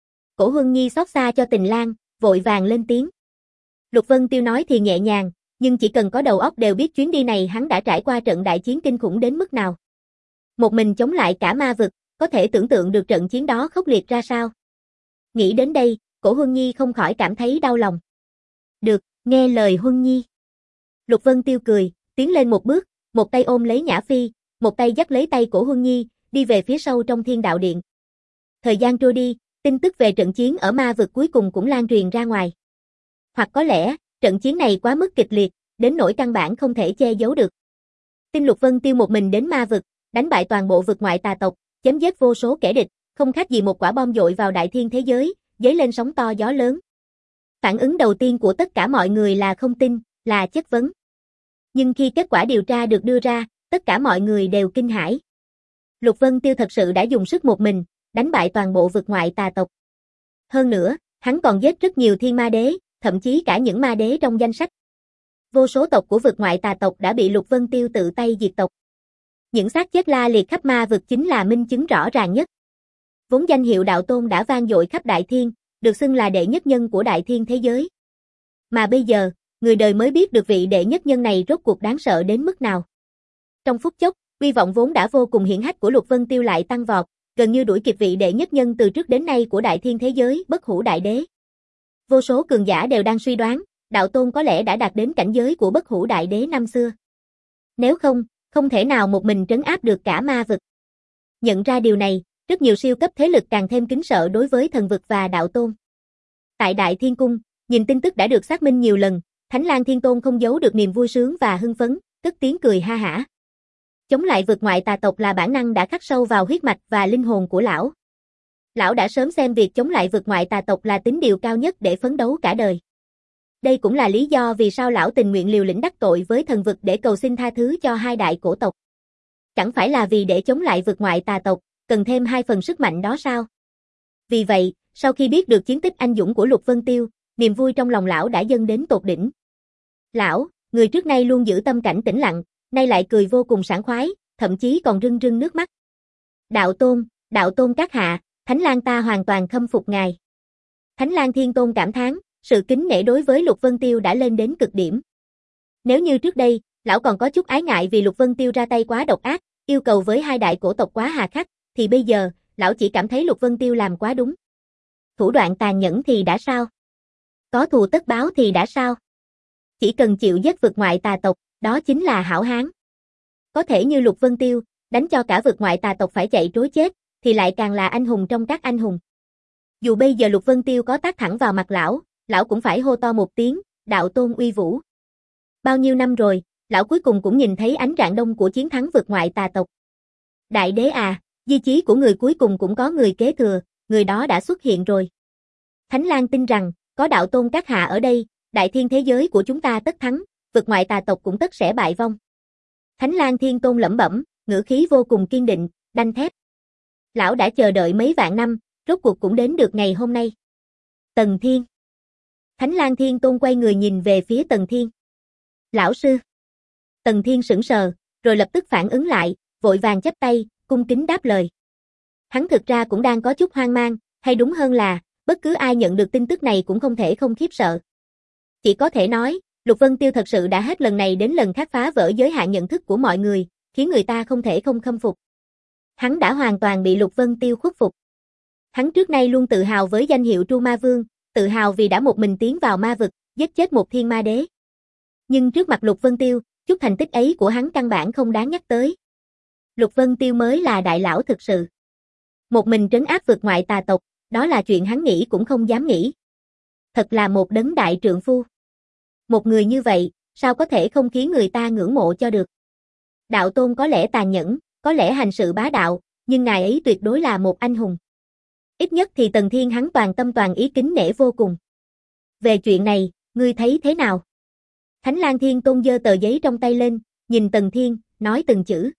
[SPEAKER 1] Cổ Huân Nhi xót xa cho Tình Lang, vội vàng lên tiếng. Lục Vân Tiêu nói thì nhẹ nhàng, nhưng chỉ cần có đầu óc đều biết chuyến đi này hắn đã trải qua trận đại chiến kinh khủng đến mức nào. Một mình chống lại cả ma vực, có thể tưởng tượng được trận chiến đó khốc liệt ra sao. Nghĩ đến đây, Cổ Huân Nhi không khỏi cảm thấy đau lòng. Được, nghe lời Huân Nhi. Lục Vân Tiêu cười, tiến lên một bước, một tay ôm lấy Nhã Phi, một tay dắt lấy tay Cổ Huân Nhi, đi về phía sâu trong Thiên Đạo Điện. Thời gian trôi đi, tin tức về trận chiến ở ma vực cuối cùng cũng lan truyền ra ngoài. Hoặc có lẽ, trận chiến này quá mức kịch liệt, đến nỗi căn bản không thể che giấu được. Tin Lục Vân Tiêu một mình đến ma vực, đánh bại toàn bộ vực ngoại tà tộc, chém giết vô số kẻ địch, không khác gì một quả bom dội vào đại thiên thế giới, dấy lên sóng to gió lớn. Phản ứng đầu tiên của tất cả mọi người là không tin, là chất vấn. Nhưng khi kết quả điều tra được đưa ra, tất cả mọi người đều kinh hãi. Lục Vân Tiêu thật sự đã dùng sức một mình, đánh bại toàn bộ vực ngoại tà tộc. Hơn nữa, hắn còn giết rất nhiều thiên ma đế, thậm chí cả những ma đế trong danh sách. Vô số tộc của vực ngoại tà tộc đã bị Lục Vân Tiêu tự tay diệt tộc. Những xác chết la liệt khắp ma vực chính là minh chứng rõ ràng nhất. Vốn danh hiệu đạo tôn đã vang dội khắp đại thiên, được xưng là đệ nhất nhân của đại thiên thế giới. Mà bây giờ, người đời mới biết được vị đệ nhất nhân này rốt cuộc đáng sợ đến mức nào. Trong phút chốc, uy vọng vốn đã vô cùng hiển hách của Lục Vân Tiêu lại tăng vọt, gần như đuổi kịp vị đệ nhất nhân từ trước đến nay của đại thiên thế giới, Bất Hủ Đại Đế. Vô số cường giả đều đang suy đoán, đạo tôn có lẽ đã đạt đến cảnh giới của Bất Hủ Đại Đế năm xưa. Nếu không, không thể nào một mình trấn áp được cả ma vực. Nhận ra điều này, rất nhiều siêu cấp thế lực càng thêm kính sợ đối với thần vực và đạo tôn. Tại Đại Thiên Cung, nhìn tin tức đã được xác minh nhiều lần, Thánh Lang Thiên Tôn không giấu được niềm vui sướng và hưng phấn, cất tiếng cười ha hả. Chống lại vực ngoại tà tộc là bản năng đã khắc sâu vào huyết mạch và linh hồn của lão. Lão đã sớm xem việc chống lại vực ngoại tà tộc là tín điều cao nhất để phấn đấu cả đời. Đây cũng là lý do vì sao lão tình nguyện liều lĩnh đắc tội với thần vực để cầu xin tha thứ cho hai đại cổ tộc. Chẳng phải là vì để chống lại vực ngoại tà tộc, cần thêm hai phần sức mạnh đó sao? Vì vậy, sau khi biết được chiến tích anh dũng của Lục Vân Tiêu, niềm vui trong lòng lão đã dâng đến tột đỉnh. Lão, người trước nay luôn giữ tâm cảnh tĩnh lặng, nay lại cười vô cùng sảng khoái, thậm chí còn rưng rưng nước mắt. Đạo tôn, đạo tôn các hạ, Thánh Lang ta hoàn toàn khâm phục ngài. Thánh Lang Thiên Tôn cảm thán, sự kính nể đối với Lục Vân Tiêu đã lên đến cực điểm. Nếu như trước đây, lão còn có chút ái ngại vì Lục Vân Tiêu ra tay quá độc ác, yêu cầu với hai đại cổ tộc quá hà khắc, thì bây giờ, lão chỉ cảm thấy Lục Vân Tiêu làm quá đúng. Thủ đoạn tàn nhẫn thì đã sao? Có thù tất báo thì đã sao? Chỉ cần chịu giết vực ngoại tà tộc, đó chính là hảo hán. Có thể như Lục Vân Tiêu, đánh cho cả vực ngoại tà tộc phải chạy trối chết, thì lại càng là anh hùng trong các anh hùng. Dù bây giờ Lục Vân Tiêu có tát thẳng vào mặt lão, lão cũng phải hô to một tiếng, đạo tôn uy vũ. Bao nhiêu năm rồi, lão cuối cùng cũng nhìn thấy ánh rạng đông của chiến thắng vực ngoại tà tộc. Đại đế à, di chí của người cuối cùng cũng có người kế thừa, người đó đã xuất hiện rồi. Thánh Lang tin rằng, có đạo tôn các hạ ở đây, đại thiên thế giới của chúng ta tất thắng, vực ngoại tà tộc cũng tất sẽ bại vong. Thánh Lang Thiên Tôn lẩm bẩm, ngữ khí vô cùng kiên định, đanh thép. Lão đã chờ đợi mấy vạn năm, rốt cuộc cũng đến được ngày hôm nay. Tần Thiên. Thánh Lang Thiên Tôn quay người nhìn về phía Tần Thiên. Lão sư. Tần Thiên sững sờ, rồi lập tức phản ứng lại, vội vàng chắp tay, cung kính đáp lời. Hắn thực ra cũng đang có chút hoang mang, hay đúng hơn là, bất cứ ai nhận được tin tức này cũng không thể không khiếp sợ. Chỉ có thể nói, Lục Vân Tiêu thật sự đã hết lần này đến lần khác phá vỡ giới hạn nhận thức của mọi người, khiến người ta không thể không khâm phục. Hắn đã hoàn toàn bị Lục Vân Tiêu khuất phục. Hắn trước nay luôn tự hào với danh hiệu Tru Ma Vương, tự hào vì đã một mình tiến vào ma vực, giết chết một thiên ma đế. Nhưng trước mặt Lục Vân Tiêu, chút thành tích ấy của hắn căn bản không đáng nhắc tới. Lục Vân Tiêu mới là đại lão thực sự. Một mình trấn áp vực ngoại tà tộc, đó là chuyện hắn nghĩ cũng không dám nghĩ. Thật là một đấng đại trượng phu. Một người như vậy, sao có thể không khiến người ta ngưỡng mộ cho được. Đạo tôn có lẽ tàn nhẫn, có lẽ hành sự bá đạo, nhưng ngài ấy tuyệt đối là một anh hùng. Ít nhất thì Tần Thiên hắn toàn tâm toàn ý kính nể vô cùng. Về chuyện này, ngươi thấy thế nào? Thánh Lang Thiên Tôn giơ tờ giấy trong tay lên, nhìn Tần Thiên, nói từng chữ.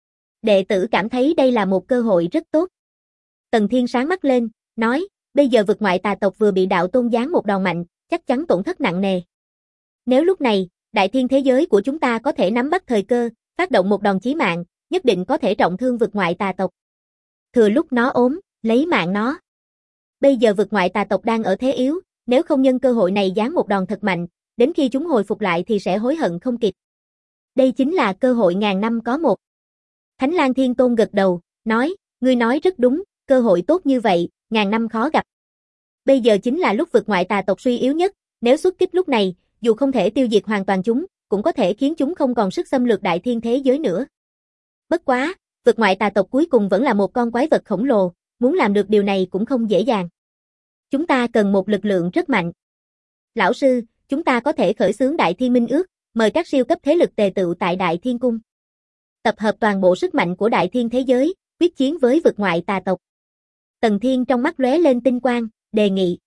[SPEAKER 1] Đệ tử cảm thấy đây là một cơ hội rất tốt. Tần Thiên sáng mắt lên, nói, bây giờ vực ngoại tà tộc vừa bị đạo tôn giáng một đòn mạnh, chắc chắn tổn thất nặng nề. Nếu lúc này, đại thiên thế giới của chúng ta có thể nắm bắt thời cơ, phát động một đòn chí mạng, nhất định có thể trọng thương vực ngoại tà tộc. Thừa lúc nó ốm, lấy mạng nó. Bây giờ vực ngoại tà tộc đang ở thế yếu, nếu không nhân cơ hội này giáng một đòn thật mạnh, đến khi chúng hồi phục lại thì sẽ hối hận không kịp. Đây chính là cơ hội ngàn năm có một. Thánh Lang Thiên Tôn gật đầu, nói, ngươi nói rất đúng, cơ hội tốt như vậy, ngàn năm khó gặp. Bây giờ chính là lúc vực ngoại tà tộc suy yếu nhất, nếu xuất kích lúc này, dù không thể tiêu diệt hoàn toàn chúng, cũng có thể khiến chúng không còn sức xâm lược đại thiên thế giới nữa. Bất quá, vực ngoại tà tộc cuối cùng vẫn là một con quái vật khổng lồ, muốn làm được điều này cũng không dễ dàng. Chúng ta cần một lực lượng rất mạnh. Lão sư, chúng ta có thể khởi xướng Đại Thiên Minh Ước, mời các siêu cấp thế lực tề tựu tại Đại Thiên Cung. Tập hợp toàn bộ sức mạnh của đại thiên thế giới, quyết chiến với vực ngoại tà tộc. Tần Thiên trong mắt lóe lên tinh quang, đề nghị.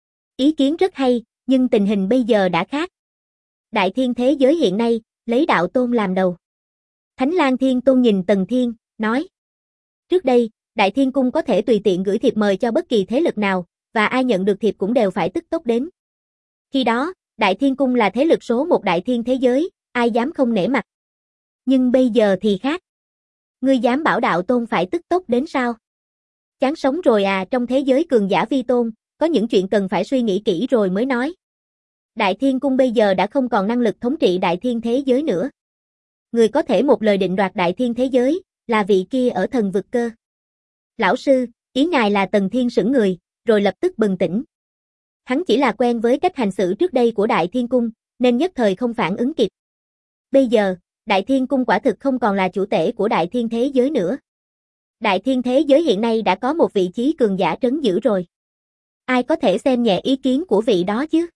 [SPEAKER 1] Ý kiến rất hay, nhưng tình hình bây giờ đã khác. Đại thiên thế giới hiện nay, lấy đạo tôn làm đầu. Thánh Lang Thiên Tôn nhìn Tần Thiên, nói. Trước đây, Đại Thiên Cung có thể tùy tiện gửi thiệp mời cho bất kỳ thế lực nào, và ai nhận được thiệp cũng đều phải tức tốc đến. Khi đó, Đại Thiên Cung là thế lực số một đại thiên thế giới, ai dám không nể mặt. Nhưng bây giờ thì khác. Ngươi dám bảo đạo tôn phải tức tốc đến sao? Chán sống rồi à, trong thế giới cường giả vi tôn, có những chuyện cần phải suy nghĩ kỹ rồi mới nói. Đại Thiên Cung bây giờ đã không còn năng lực thống trị đại thiên thế giới nữa. Người có thể một lời định đoạt đại thiên thế giới, là vị kia ở thần vực cơ. Lão sư, ý ngài là Tần Thiên sững người, rồi lập tức bừng tỉnh. Hắn chỉ là quen với cách hành xử trước đây của Đại Thiên Cung, nên nhất thời không phản ứng kịp. Bây giờ, Đại Thiên Cung quả thực không còn là chủ tể của Đại Thiên thế giới nữa. Đại Thiên thế giới hiện nay đã có một vị trí cường giả trấn giữ rồi. Ai có thể xem nhẹ ý kiến của vị đó chứ?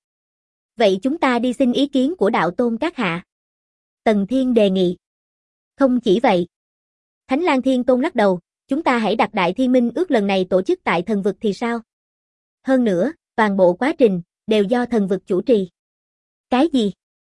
[SPEAKER 1] Vậy chúng ta đi xin ý kiến của đạo tôn các hạ. Tần Thiên đề nghị. Không chỉ vậy. Thánh Lang Thiên Tôn lắc đầu, chúng ta hãy đặt Đại Thiên Minh ước lần này tổ chức tại thần vực thì sao? Hơn nữa, toàn bộ quá trình, đều do thần vực chủ trì. Cái gì?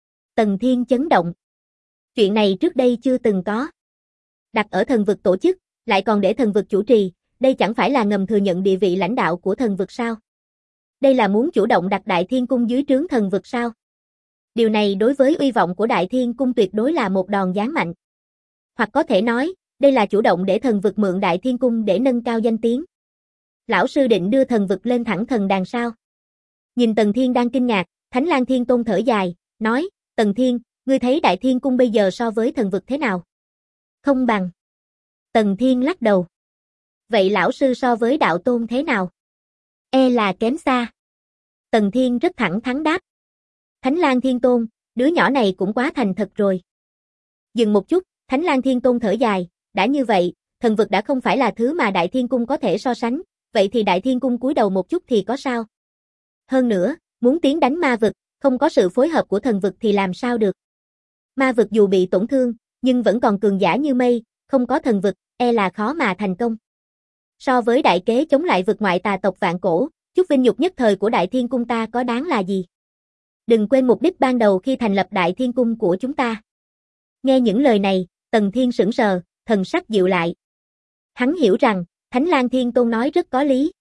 [SPEAKER 1] Tần Thiên chấn động. Chuyện này trước đây chưa từng có. Đặt ở thần vực tổ chức, lại còn để thần vực chủ trì, đây chẳng phải là ngầm thừa nhận địa vị lãnh đạo của thần vực sao? Đây là muốn chủ động đặt Đại Thiên Cung dưới trướng thần vực sao? Điều này đối với uy vọng của Đại Thiên Cung tuyệt đối là một đòn giáng mạnh. Hoặc có thể nói, đây là chủ động để thần vực mượn Đại Thiên Cung để nâng cao danh tiếng. Lão sư định đưa thần vực lên thẳng thần đàn sao? Nhìn Tần Thiên đang kinh ngạc, Thánh Lang Thiên Tôn thở dài, nói, Tần Thiên, ngươi thấy Đại Thiên Cung bây giờ so với thần vực thế nào? Không bằng. Tần Thiên lắc đầu. Vậy lão sư so với đạo tôn thế nào? E là kém xa. Tần Thiên rất thẳng thắn đáp. Thánh Lang Thiên Tôn, đứa nhỏ này cũng quá thành thật rồi. Dừng một chút, Thánh Lang Thiên Tôn thở dài, đã như vậy, thần vực đã không phải là thứ mà Đại Thiên Cung có thể so sánh, vậy thì Đại Thiên Cung cúi đầu một chút thì có sao? Hơn nữa, muốn tiến đánh ma vực, không có sự phối hợp của thần vực thì làm sao được? Ma vực dù bị tổn thương, nhưng vẫn còn cường giả như mây, không có thần vực, e là khó mà thành công. So với đại kế chống lại vực ngoại tà tộc vạn cổ, chút vinh nhục nhất thời của Đại Thiên Cung ta có đáng là gì? Đừng quên mục đích ban đầu khi thành lập Đại Thiên Cung của chúng ta. Nghe những lời này, Tần Thiên sững sờ, thần sắc dịu lại. Hắn hiểu rằng, Thánh Lang Thiên Tôn nói rất có lý.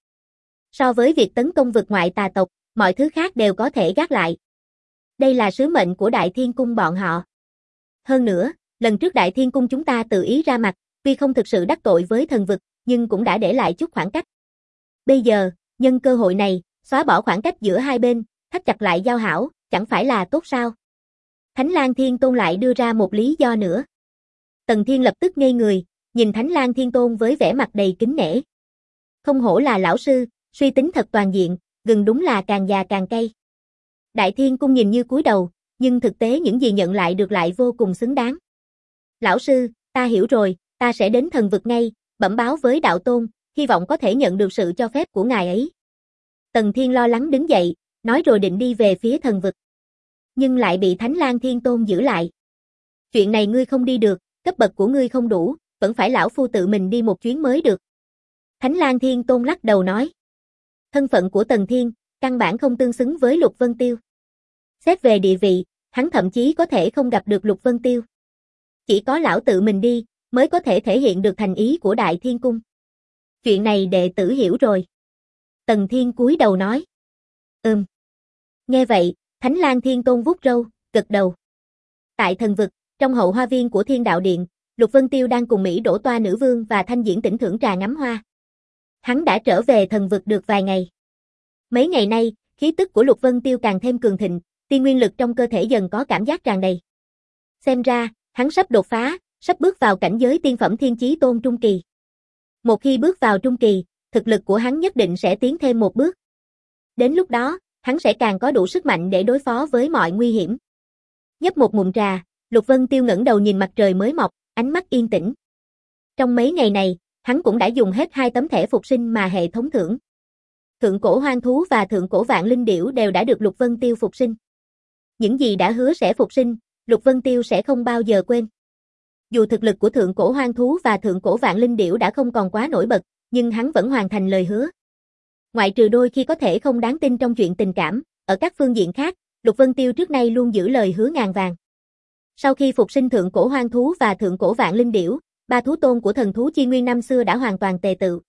[SPEAKER 1] So với việc tấn công vực ngoại tà tộc, mọi thứ khác đều có thể gác lại. Đây là sứ mệnh của Đại Thiên Cung bọn họ. Hơn nữa, lần trước Đại Thiên Cung chúng ta tự ý ra mặt, tuy không thực sự đắc tội với thần vực, nhưng cũng đã để lại chút khoảng cách. Bây giờ, nhân cơ hội này, xóa bỏ khoảng cách giữa hai bên, thắt chặt lại giao hảo, chẳng phải là tốt sao? Thánh Lang Thiên Tôn lại đưa ra một lý do nữa. Tần Thiên lập tức ngây người, nhìn Thánh Lang Thiên Tôn với vẻ mặt đầy kính nể. Không hổ là lão sư, suy tính thật toàn diện, gừng đúng là càng già càng cay. Đại Thiên Cung nhìn như cúi đầu, nhưng thực tế những gì nhận lại được lại vô cùng xứng đáng. Lão sư, ta hiểu rồi, ta sẽ đến thần vực ngay, bẩm báo với đạo tôn, hy vọng có thể nhận được sự cho phép của ngài ấy. Tần Thiên lo lắng đứng dậy, nói rồi định đi về phía thần vực. Nhưng lại bị Thánh Lang Thiên Tôn giữ lại. Chuyện này ngươi không đi được, cấp bậc của ngươi không đủ, vẫn phải lão phu tự mình đi một chuyến mới được. Thánh Lang Thiên Tôn lắc đầu nói. Thân phận của Tần Thiên, căn bản không tương xứng với Lục Vân Tiêu. Xét về địa vị, hắn thậm chí có thể không gặp được Lục Vân Tiêu. Chỉ có lão tự mình đi, mới có thể thể hiện được thành ý của Đại Thiên Cung. Chuyện này đệ tử hiểu rồi. Tần Thiên cúi đầu nói. Ừm. Nghe vậy, Thánh Lang Thiên Tôn vuốt râu, gật đầu. Tại thần vực, trong hậu hoa viên của Thiên Đạo Điện, Lục Vân Tiêu đang cùng Mỹ Đỗ Toa Nữ Vương và Thanh Diễn Tĩnh thưởng trà ngắm hoa. Hắn đã trở về thần vực được vài ngày. Mấy ngày nay, khí tức của Lục Vân Tiêu càng thêm cường thịnh, tiên nguyên lực trong cơ thể dần có cảm giác tràn đầy. Xem ra, hắn sắp đột phá, sắp bước vào cảnh giới tiên phẩm Thiên Chí Tôn trung kỳ. Một khi bước vào trung kỳ, thực lực của hắn nhất định sẽ tiến thêm một bước. Đến lúc đó, hắn sẽ càng có đủ sức mạnh để đối phó với mọi nguy hiểm. Nhấp một ngụm trà, Lục Vân Tiêu ngẩng đầu nhìn mặt trời mới mọc, ánh mắt yên tĩnh. Trong mấy ngày này, hắn cũng đã dùng hết hai tấm thẻ phục sinh mà hệ thống thưởng. Thượng cổ hoang thú và thượng cổ vạn linh điểu đều đã được Lục Vân Tiêu phục sinh. Những gì đã hứa sẽ phục sinh, Lục Vân Tiêu sẽ không bao giờ quên. Dù thực lực của thượng cổ hoang thú và thượng cổ vạn linh điểu đã không còn quá nổi bật, nhưng hắn vẫn hoàn thành lời hứa. Ngoại trừ đôi khi có thể không đáng tin trong chuyện tình cảm, ở các phương diện khác, Lục Vân Tiêu trước nay luôn giữ lời hứa ngàn vàng. Sau khi phục sinh thượng cổ hoang thú và thượng cổ vạn linh điểu, ba thú tôn của thần thú chi nguyên năm xưa đã hoàn toàn tề tựu.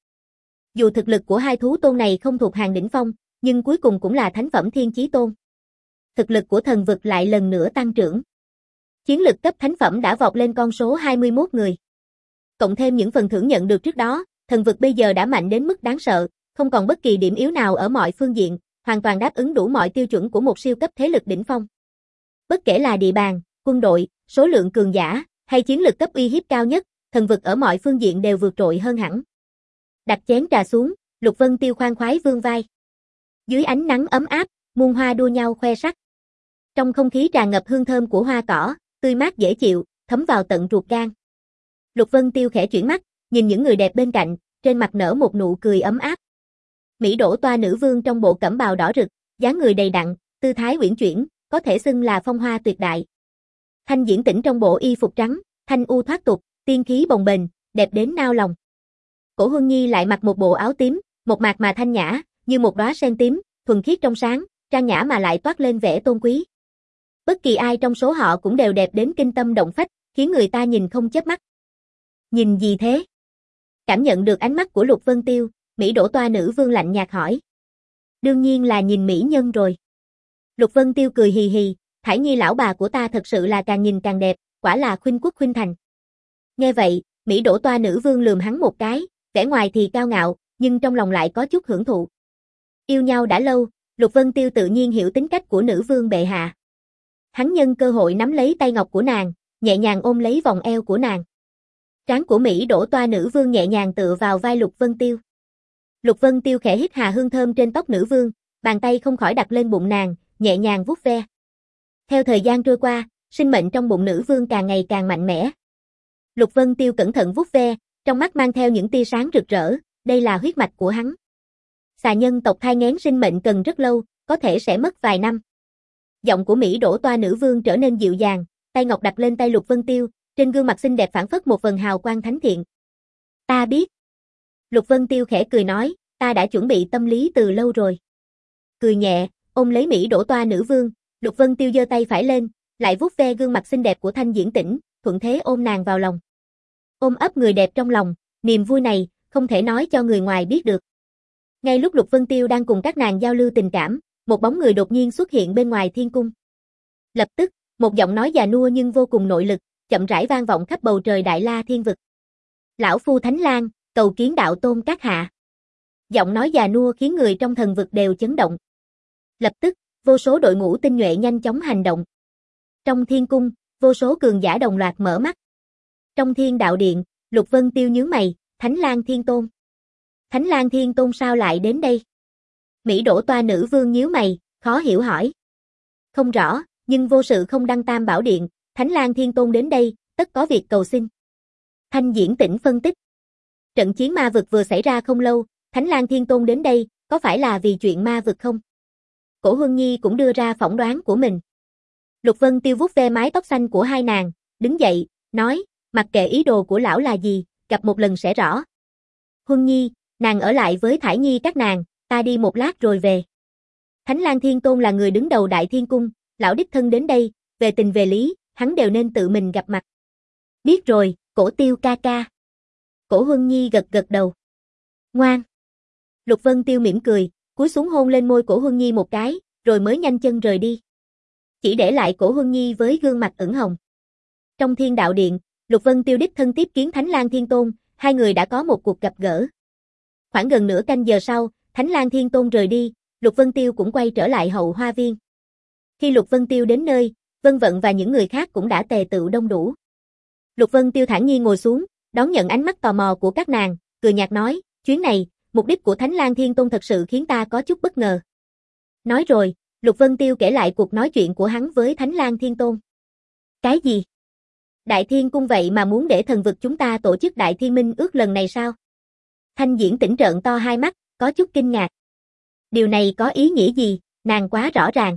[SPEAKER 1] Dù thực lực của hai thú tôn này không thuộc hàng đỉnh phong, nhưng cuối cùng cũng là thánh phẩm Thiên Chí Tôn. Thực lực của thần vực lại lần nữa tăng trưởng. Chiến lực cấp thánh phẩm đã vọt lên con số hai mươi mốt người. Cộng thêm những phần thưởng nhận được trước đó, thần vực bây giờ đã mạnh đến mức đáng sợ, không còn bất kỳ điểm yếu nào ở mọi phương diện, hoàn toàn đáp ứng đủ mọi tiêu chuẩn của một siêu cấp thế lực đỉnh phong. Bất kể là địa bàn, quân đội, số lượng cường giả, hay chiến lực cấp uy hiếp cao nhất, thần vực ở mọi phương diện đều vượt trội hơn hẳn. Đặt chén trà xuống, Lục Vân Tiêu khoan khoái vươn vai. Dưới ánh nắng ấm áp, muôn hoa đua nhau khoe sắc. Trong không khí tràn ngập hương thơm của hoa cỏ, tươi mát dễ chịu, thấm vào tận ruột gan. Lục Vân Tiêu khẽ chuyển mắt, nhìn những người đẹp bên cạnh, trên mặt nở một nụ cười ấm áp. Mỹ Đỗ Toa nữ vương trong bộ cẩm bào đỏ rực, dáng người đầy đặn, tư thái uyển chuyển, có thể xưng là phong hoa tuyệt đại. Thanh Diễn Tĩnh trong bộ y phục trắng, thanh u thoát tục, tiên khí bồng bềnh, đẹp đến nao lòng. Cổ Huân Nhi lại mặc một bộ áo tím, một mạc mà thanh nhã, như một đóa sen tím, thuần khiết trong sáng, trang nhã mà lại toát lên vẻ tôn quý. Bất kỳ ai trong số họ cũng đều đẹp đến kinh tâm động phách, khiến người ta nhìn không chớp mắt. Nhìn gì thế? Cảm nhận được ánh mắt của Lục Vân Tiêu, Mỹ Đỗ Toa nữ vương lạnh nhạt hỏi. Đương nhiên là nhìn mỹ nhân rồi. Lục Vân Tiêu cười hì hì, Thải Nhi lão bà của ta thật sự là càng nhìn càng đẹp, quả là khuynh quốc khuynh thành. Nghe vậy, Mỹ Đỗ Toa nữ vương lườm hắn một cái, vẻ ngoài thì cao ngạo, nhưng trong lòng lại có chút hưởng thụ. Yêu nhau đã lâu, Lục Vân Tiêu tự nhiên hiểu tính cách của nữ vương bệ hạ. Hắn nhân cơ hội nắm lấy tay ngọc của nàng, nhẹ nhàng ôm lấy vòng eo của nàng. Trán của Mỹ Đỗ Toa nữ vương nhẹ nhàng tựa vào vai Lục Vân Tiêu. Lục Vân Tiêu khẽ hít hà hương thơm trên tóc nữ vương, bàn tay không khỏi đặt lên bụng nàng, nhẹ nhàng vuốt ve. Theo thời gian trôi qua, sinh mệnh trong bụng nữ vương càng ngày càng mạnh mẽ. Lục Vân Tiêu cẩn thận vuốt ve, trong mắt mang theo những tia sáng rực rỡ, đây là huyết mạch của hắn. Xà nhân tộc thai nghén sinh mệnh cần rất lâu, có thể sẽ mất vài năm. Giọng của Mỹ Đỗ Toa nữ vương trở nên dịu dàng, tay ngọc đặt lên tay Lục Vân Tiêu, trên gương mặt xinh đẹp phảng phất một vầng hào quang thánh thiện. Ta biết. Lục Vân Tiêu khẽ cười nói, ta đã chuẩn bị tâm lý từ lâu rồi. Cười nhẹ, ôm lấy Mỹ Đỗ Toa nữ vương, Lục Vân Tiêu giơ tay phải lên, lại vuốt ve gương mặt xinh đẹp của Thanh Diễn Tĩnh, thuận thế ôm nàng vào lòng. Ôm ấp người đẹp trong lòng, niềm vui này không thể nói cho người ngoài biết được. Ngay lúc Lục Vân Tiêu đang cùng các nàng giao lưu tình cảm, một bóng người đột nhiên xuất hiện bên ngoài thiên cung. Lập tức, một giọng nói già nua nhưng vô cùng nội lực, chậm rãi vang vọng khắp bầu trời Đại La Thiên vực. Lão phu Thánh Lang, cầu kiến đạo tôn các hạ. Giọng nói già nua khiến người trong thần vực đều chấn động. Lập tức, vô số đội ngũ tinh nhuệ nhanh chóng hành động. Trong thiên cung, vô số cường giả đồng loạt mở mắt. Trong thiên đạo điện, Lục Vân Tiêu nhướng mày, Thánh Lang Thiên Tôn. Thánh Lang Thiên Tôn sao lại đến đây? Mỹ Đỗ Toa nữ vương nhíu mày, khó hiểu hỏi. Không rõ, nhưng vô sự không đăng tam bảo điện, Thánh Lang Thiên Tôn đến đây, tất có việc cầu xin. Thanh Diễn Tĩnh phân tích. Trận chiến ma vực vừa xảy ra không lâu, Thánh Lang Thiên Tôn đến đây, có phải là vì chuyện ma vực không? Cổ Huân Nhi cũng đưa ra phỏng đoán của mình. Lục Vân Tiêu vuốt ve mái tóc xanh của hai nàng, đứng dậy, nói, mặc kệ ý đồ của lão là gì, gặp một lần sẽ rõ. Huân Nhi, nàng ở lại với Thải Nhi các nàng, ta đi một lát rồi về. Thánh Lang Thiên Tôn là người đứng đầu Đại Thiên Cung, lão đích thân đến đây, về tình về lý, hắn đều nên tự mình gặp mặt. Biết rồi, Cổ Tiêu ca ca. Cổ Huân Nhi gật gật đầu. Ngoan. Lục Vân Tiêu mỉm cười, cúi xuống hôn lên môi Cổ Huân Nhi một cái, rồi mới nhanh chân rời đi. Chỉ để lại Cổ Huân Nhi với gương mặt ửng hồng. Trong thiên đạo điện, Lục Vân Tiêu đích thân tiếp kiến Thánh Lang Thiên Tôn, hai người đã có một cuộc gặp gỡ. Khoảng gần nửa canh giờ sau, Thánh Lang Thiên Tôn rời đi, Lục Vân Tiêu cũng quay trở lại hậu hoa viên. Khi Lục Vân Tiêu đến nơi, Vân Vận và những người khác cũng đã tề tựu đông đủ. Lục Vân Tiêu thản nhiên ngồi xuống, đón nhận ánh mắt tò mò của các nàng, cười nhạt nói, chuyến này, mục đích của Thánh Lang Thiên Tôn thật sự khiến ta có chút bất ngờ. Nói rồi, Lục Vân Tiêu kể lại cuộc nói chuyện của hắn với Thánh Lang Thiên Tôn. Cái gì? Đại Thiên Cung vậy mà muốn để thần vực chúng ta tổ chức Đại Thiên Minh ước lần này sao? Thanh Diễn Tĩnh trợn to hai mắt, có chút kinh ngạc. Điều này có ý nghĩa gì, nàng quá rõ ràng.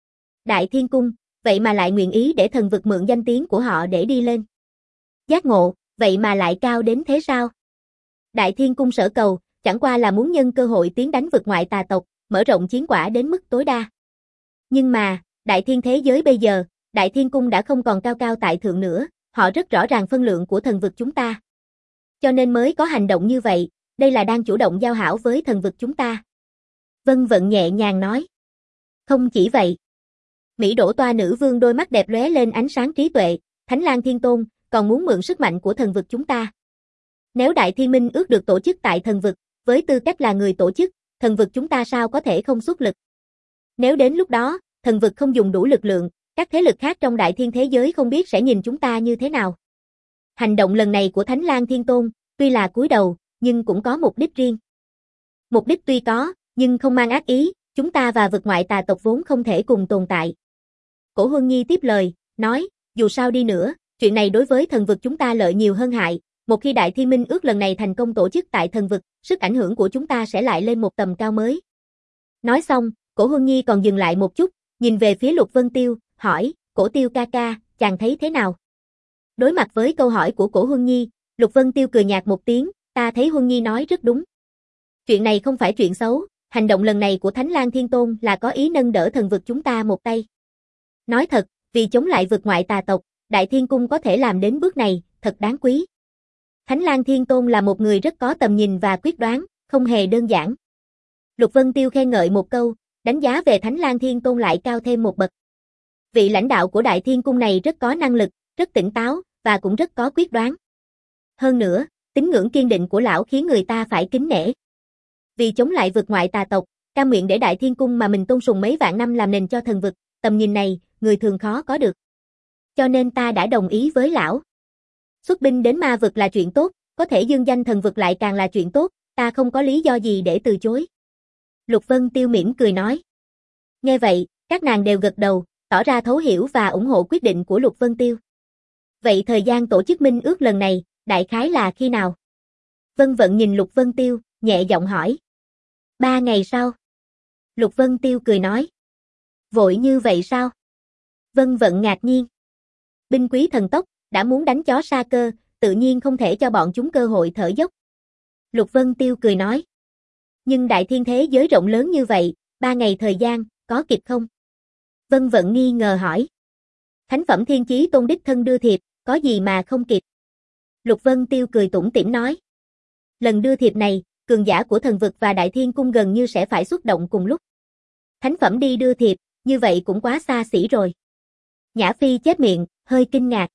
[SPEAKER 1] Đại Thiên Cung, vậy mà lại nguyện ý để thần vực mượn danh tiếng của họ để đi lên. Giác ngộ, vậy mà lại cao đến thế sao? Đại Thiên Cung sở cầu, chẳng qua là muốn nhân cơ hội tiến đánh vực ngoại tà tộc, mở rộng chiến quả đến mức tối đa. Nhưng mà, Đại Thiên thế giới bây giờ, Đại Thiên Cung đã không còn cao cao tại thượng nữa, họ rất rõ ràng phân lượng của thần vực chúng ta. Cho nên mới có hành động như vậy, đây là đang chủ động giao hảo với thần vực chúng ta. Vân Vận nhẹ nhàng nói. Không chỉ vậy. Mỹ Đỗ Toa nữ vương đôi mắt đẹp lóe lên ánh sáng trí tuệ, Thánh Lang Thiên Tôn, còn muốn mượn sức mạnh của thần vực chúng ta. Nếu Đại Thiên Minh ước được tổ chức tại thần vực, với tư cách là người tổ chức, thần vực chúng ta sao có thể không xuất lực. Nếu đến lúc đó, thần vực không dùng đủ lực lượng, các thế lực khác trong Đại Thiên thế giới không biết sẽ nhìn chúng ta như thế nào. Hành động lần này của Thánh Lang Thiên Tôn, tuy là cúi đầu, nhưng cũng có mục đích riêng. Mục đích tuy có, nhưng không mang ác ý, chúng ta và vực ngoại tà tộc vốn không thể cùng tồn tại. Cổ Huân Nhi tiếp lời, nói, dù sao đi nữa, chuyện này đối với thần vực chúng ta lợi nhiều hơn hại, một khi Đại Thiên Minh ước lần này thành công tổ chức tại thần vực, sức ảnh hưởng của chúng ta sẽ lại lên một tầm cao mới. Nói xong, Cổ Huân Nhi còn dừng lại một chút, nhìn về phía Lục Vân Tiêu, hỏi, Cổ Tiêu ca ca, chàng thấy thế nào? Đối mặt với câu hỏi của Cổ Huân Nhi, Lục Vân Tiêu cười nhạt một tiếng, ta thấy Huân Nhi nói rất đúng. Chuyện này không phải chuyện xấu, hành động lần này của Thánh Lang Thiên Tôn là có ý nâng đỡ thần vực chúng ta một tay. Nói thật, vì chống lại vực ngoại tà tộc, Đại Thiên Cung có thể làm đến bước này, thật đáng quý. Thánh Lang Thiên Tôn là một người rất có tầm nhìn và quyết đoán, không hề đơn giản. Lục Vân Tiêu khen ngợi một câu, đánh giá về Thánh Lang Thiên Tôn lại cao thêm một bậc. Vị lãnh đạo của Đại Thiên Cung này rất có năng lực, rất tỉnh táo, và cũng rất có quyết đoán. Hơn nữa, tín ngưỡng kiên định của lão khiến người ta phải kính nể. Vì chống lại vực ngoại tà tộc, cam nguyện để Đại Thiên Cung mà mình tôn sùng mấy vạn năm làm nền cho thần vực, tầm nhìn này, người thường khó có được. Cho nên ta đã đồng ý với lão. Xuất binh đến ma vực là chuyện tốt, có thể dương danh thần vực lại càng là chuyện tốt, ta không có lý do gì để từ chối. Lục Vân Tiêu mỉm cười nói. Nghe vậy, các nàng đều gật đầu, tỏ ra thấu hiểu và ủng hộ quyết định của Lục Vân Tiêu. Vậy thời gian tổ chức minh ước lần này, đại khái là khi nào? Vân Vận nhìn Lục Vân Tiêu, nhẹ giọng hỏi. Ba ngày sau. Lục Vân Tiêu cười nói. Vội như vậy sao? Vân Vận ngạc nhiên. Binh quý thần tốc, đã muốn đánh chó sa cơ, tự nhiên không thể cho bọn chúng cơ hội thở dốc. Lục Vân Tiêu cười nói. Nhưng đại thiên thế giới rộng lớn như vậy, ba ngày thời gian, có kịp không? Vân Vận nghi ngờ hỏi. Thánh phẩm thiên chí tôn đích thân đưa thiệp, có gì mà không kịp? Lục Vân Tiêu cười tủm tỉm nói. Lần đưa thiệp này, cường giả của thần vực và Đại Thiên Cung gần như sẽ phải xuất động cùng lúc. Thánh phẩm đi đưa thiệp, như vậy cũng quá xa xỉ rồi. Nhã Phi chép miệng, hơi kinh ngạc.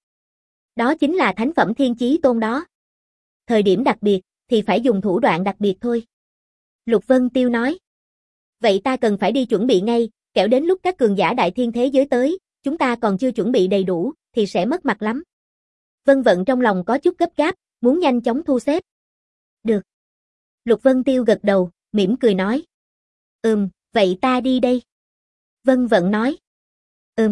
[SPEAKER 1] Đó chính là thánh phẩm thiên chí tôn đó. Thời điểm đặc biệt, thì phải dùng thủ đoạn đặc biệt thôi. Lục Vân Tiêu nói. Vậy ta cần phải đi chuẩn bị ngay, kẻo đến lúc các cường giả đại thiên thế giới tới, chúng ta còn chưa chuẩn bị đầy đủ, thì sẽ mất mặt lắm. Vân Vận trong lòng có chút gấp gáp, muốn nhanh chóng thu xếp. Được. Lục Vân Tiêu gật đầu, mỉm cười nói. Ừm, vậy ta đi đây. Vân Vận nói. Ừm.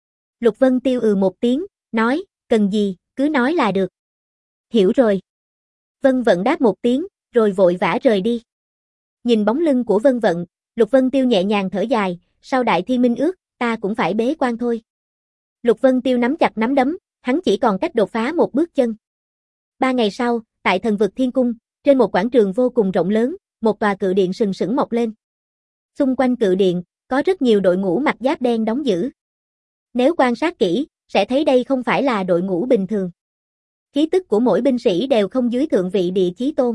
[SPEAKER 1] Lục Vân Tiêu ừ một tiếng, nói, cần gì, cứ nói là được. Hiểu rồi. Vân Vận đáp một tiếng, rồi vội vã rời đi. Nhìn bóng lưng của Vân Vận, Lục Vân Tiêu nhẹ nhàng thở dài, sau đại thiên minh ước, ta cũng phải bế quan thôi. Lục Vân Tiêu nắm chặt nắm đấm, hắn chỉ còn cách đột phá một bước chân. Ba ngày sau, tại thần vực Thiên Cung, trên một quảng trường vô cùng rộng lớn, một tòa cự điện sừng sững mọc lên. Xung quanh cự điện, có rất nhiều đội ngũ mặc giáp đen đóng giữ. Nếu quan sát kỹ, sẽ thấy đây không phải là đội ngũ bình thường. Khí tức của mỗi binh sĩ đều không dưới thượng vị địa chí tôn.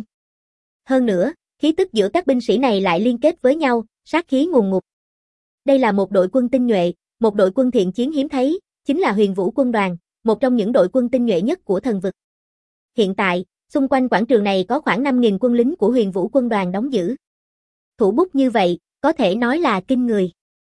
[SPEAKER 1] Hơn nữa, khí tức giữa các binh sĩ này lại liên kết với nhau, sát khí ngùn ngụt. Đây là một đội quân tinh nhuệ, một đội quân thiện chiến hiếm thấy, chính là Huyền Vũ quân đoàn, một trong những đội quân tinh nhuệ nhất của thần vực. Hiện tại, xung quanh quảng trường này có khoảng năm nghìn quân lính của Huyền Vũ quân đoàn đóng giữ. Thủ bút như vậy, có thể nói là kinh người.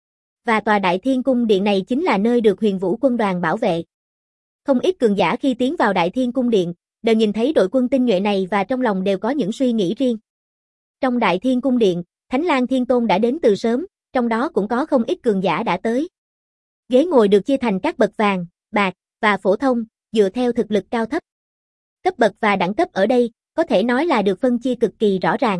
[SPEAKER 1] Và tòa Đại Thiên Cung Điện này chính là nơi được Huyền Vũ quân đoàn bảo vệ. Không ít cường giả khi tiến vào Đại Thiên Cung Điện, đều nhìn thấy đội quân tinh nhuệ này và trong lòng đều có những suy nghĩ riêng. Trong Đại Thiên Cung Điện, Thánh Lang Thiên Tôn đã đến từ sớm, trong đó cũng có không ít cường giả đã tới. Ghế ngồi được chia thành các bậc vàng, bạc và phổ thông, dựa theo thực lực cao thấp. Cấp bậc và đẳng cấp ở đây, có thể nói là được phân chia cực kỳ rõ ràng.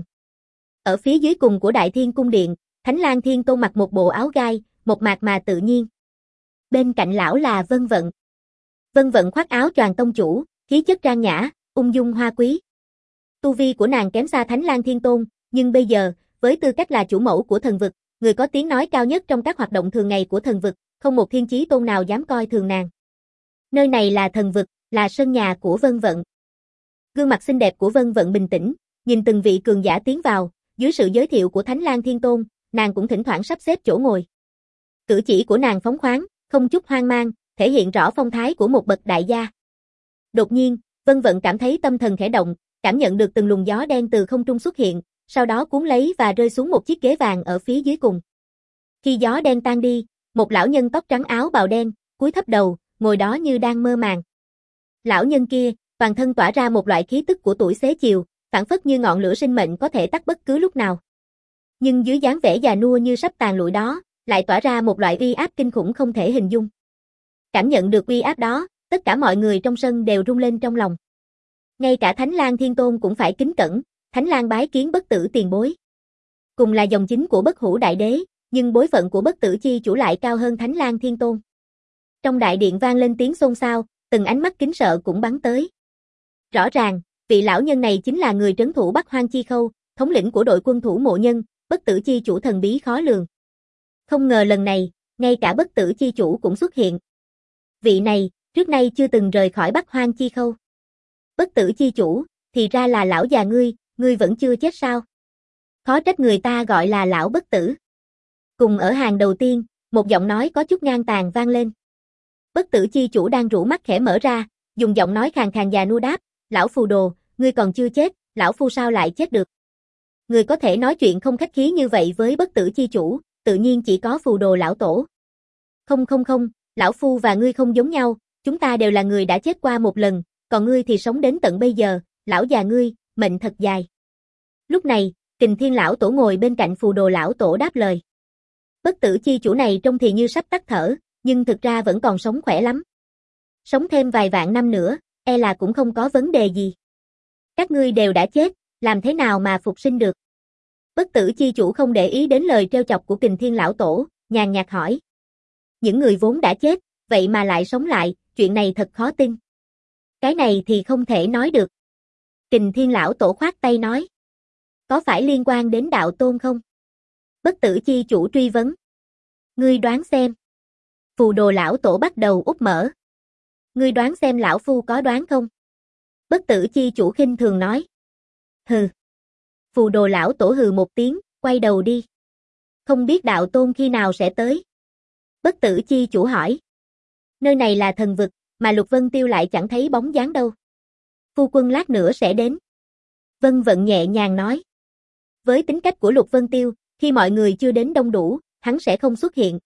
[SPEAKER 1] Ở phía dưới cùng của Đại Thiên Cung Điện, Thánh Lang Thiên Tôn mặc một bộ áo gai, một mạc mà tự nhiên. Bên cạnh lão là Vân Vận. Vân Vận khoác áo choàng tông chủ, khí chất trang nhã, ung dung hoa quý. Tu vi của nàng kém xa Thánh Lang Thiên Tôn, nhưng bây giờ, với tư cách là chủ mẫu của thần vực, người có tiếng nói cao nhất trong các hoạt động thường ngày của thần vực, không một thiên chí tôn nào dám coi thường nàng. Nơi này là thần vực, là sân nhà của Vân Vận. Gương mặt xinh đẹp của Vân Vận bình tĩnh, nhìn từng vị cường giả tiến vào, dưới sự giới thiệu của Thánh Lang Thiên Tôn, nàng cũng thỉnh thoảng sắp xếp chỗ ngồi. Cử chỉ của nàng phóng khoáng, không chút hoang mang, thể hiện rõ phong thái của một bậc đại gia. Đột nhiên, Vân Vận cảm thấy tâm thần khẽ động, cảm nhận được từng luồng gió đen từ không trung xuất hiện, sau đó cuốn lấy và rơi xuống một chiếc ghế vàng ở phía dưới cùng. Khi gió đen tan đi, một lão nhân tóc trắng áo bào đen, cúi thấp đầu, ngồi đó như đang mơ màng. Lão nhân kia, toàn thân tỏa ra một loại khí tức của tuổi xế chiều, phảng phất như ngọn lửa sinh mệnh có thể tắt bất cứ lúc nào. Nhưng dưới dáng vẻ già nua như sắp tàn lụi đó, lại tỏa ra một loại uy áp kinh khủng không thể hình dung. Cảm nhận được uy áp đó, tất cả mọi người trong sân đều rung lên trong lòng. Ngay cả Thánh Lang Thiên Tôn cũng phải kính cẩn, Thánh Lang bái kiến Bất Tử tiền bối. Cùng là dòng chính của Bất Hủ Đại Đế, nhưng bối phận của Bất Tử chi chủ lại cao hơn Thánh Lang Thiên Tôn. Trong đại điện vang lên tiếng xôn xao, từng ánh mắt kính sợ cũng bắn tới. Rõ ràng, vị lão nhân này chính là người trấn thủ Bắc Hoang Chi Khâu, thống lĩnh của đội quân thủ mộ nhân, Bất Tử chi chủ thần bí khó lường. Không ngờ lần này, ngay cả Bất Tử chi chủ cũng xuất hiện. Vị này, trước nay chưa từng rời khỏi Bắc Hoang Chi Khâu. Bất Tử chi chủ, thì ra là lão già ngươi, ngươi vẫn chưa chết sao? Khó trách người ta gọi là lão bất tử. Cùng ở hàng đầu tiên, một giọng nói có chút ngang tàn vang lên. Bất Tử chi chủ đang rũ mắt khẽ mở ra, dùng giọng nói khàn khàn già nua đáp, lão phù đồ, ngươi còn chưa chết, lão phu sao lại chết được? Người có thể nói chuyện không khách khí như vậy với Bất Tử chi chủ, tự nhiên chỉ có phù đồ lão tổ. Không không không, lão phu và ngươi không giống nhau, chúng ta đều là người đã chết qua một lần, còn ngươi thì sống đến tận bây giờ, lão già ngươi, mệnh thật dài. Lúc này, Kình Thiên lão tổ ngồi bên cạnh phù đồ lão tổ đáp lời. Bất Tử chi chủ này trông thì như sắp tắt thở, nhưng thực ra vẫn còn sống khỏe lắm. Sống thêm vài vạn năm nữa, e là cũng không có vấn đề gì. Các ngươi đều đã chết, làm thế nào mà phục sinh được? Bất Tử chi chủ không để ý đến lời trêu chọc của Kình Thiên lão tổ, nhàn nhạt hỏi. Những người vốn đã chết, vậy mà lại sống lại, chuyện này thật khó tin. Cái này thì không thể nói được. Kình Thiên lão tổ khoát tay nói. Có phải liên quan đến đạo tôn không? Bất Tử chi chủ truy vấn. Ngươi đoán xem. Phù đồ lão tổ bắt đầu úp mở. Ngươi đoán xem lão phu có đoán không? Bất Tử chi chủ khinh thường nói. Hừ. Phù đồ lão tổ hừ một tiếng, quay đầu đi. Không biết đạo tôn khi nào sẽ tới? Bất Tử chi chủ hỏi. Nơi này là thần vực, mà Lục Vân Tiêu lại chẳng thấy bóng dáng đâu. Phu quân lát nữa sẽ đến. Vân Vận nhẹ nhàng nói. Với tính cách của Lục Vân Tiêu, khi mọi người chưa đến đông đủ, hắn sẽ không xuất hiện.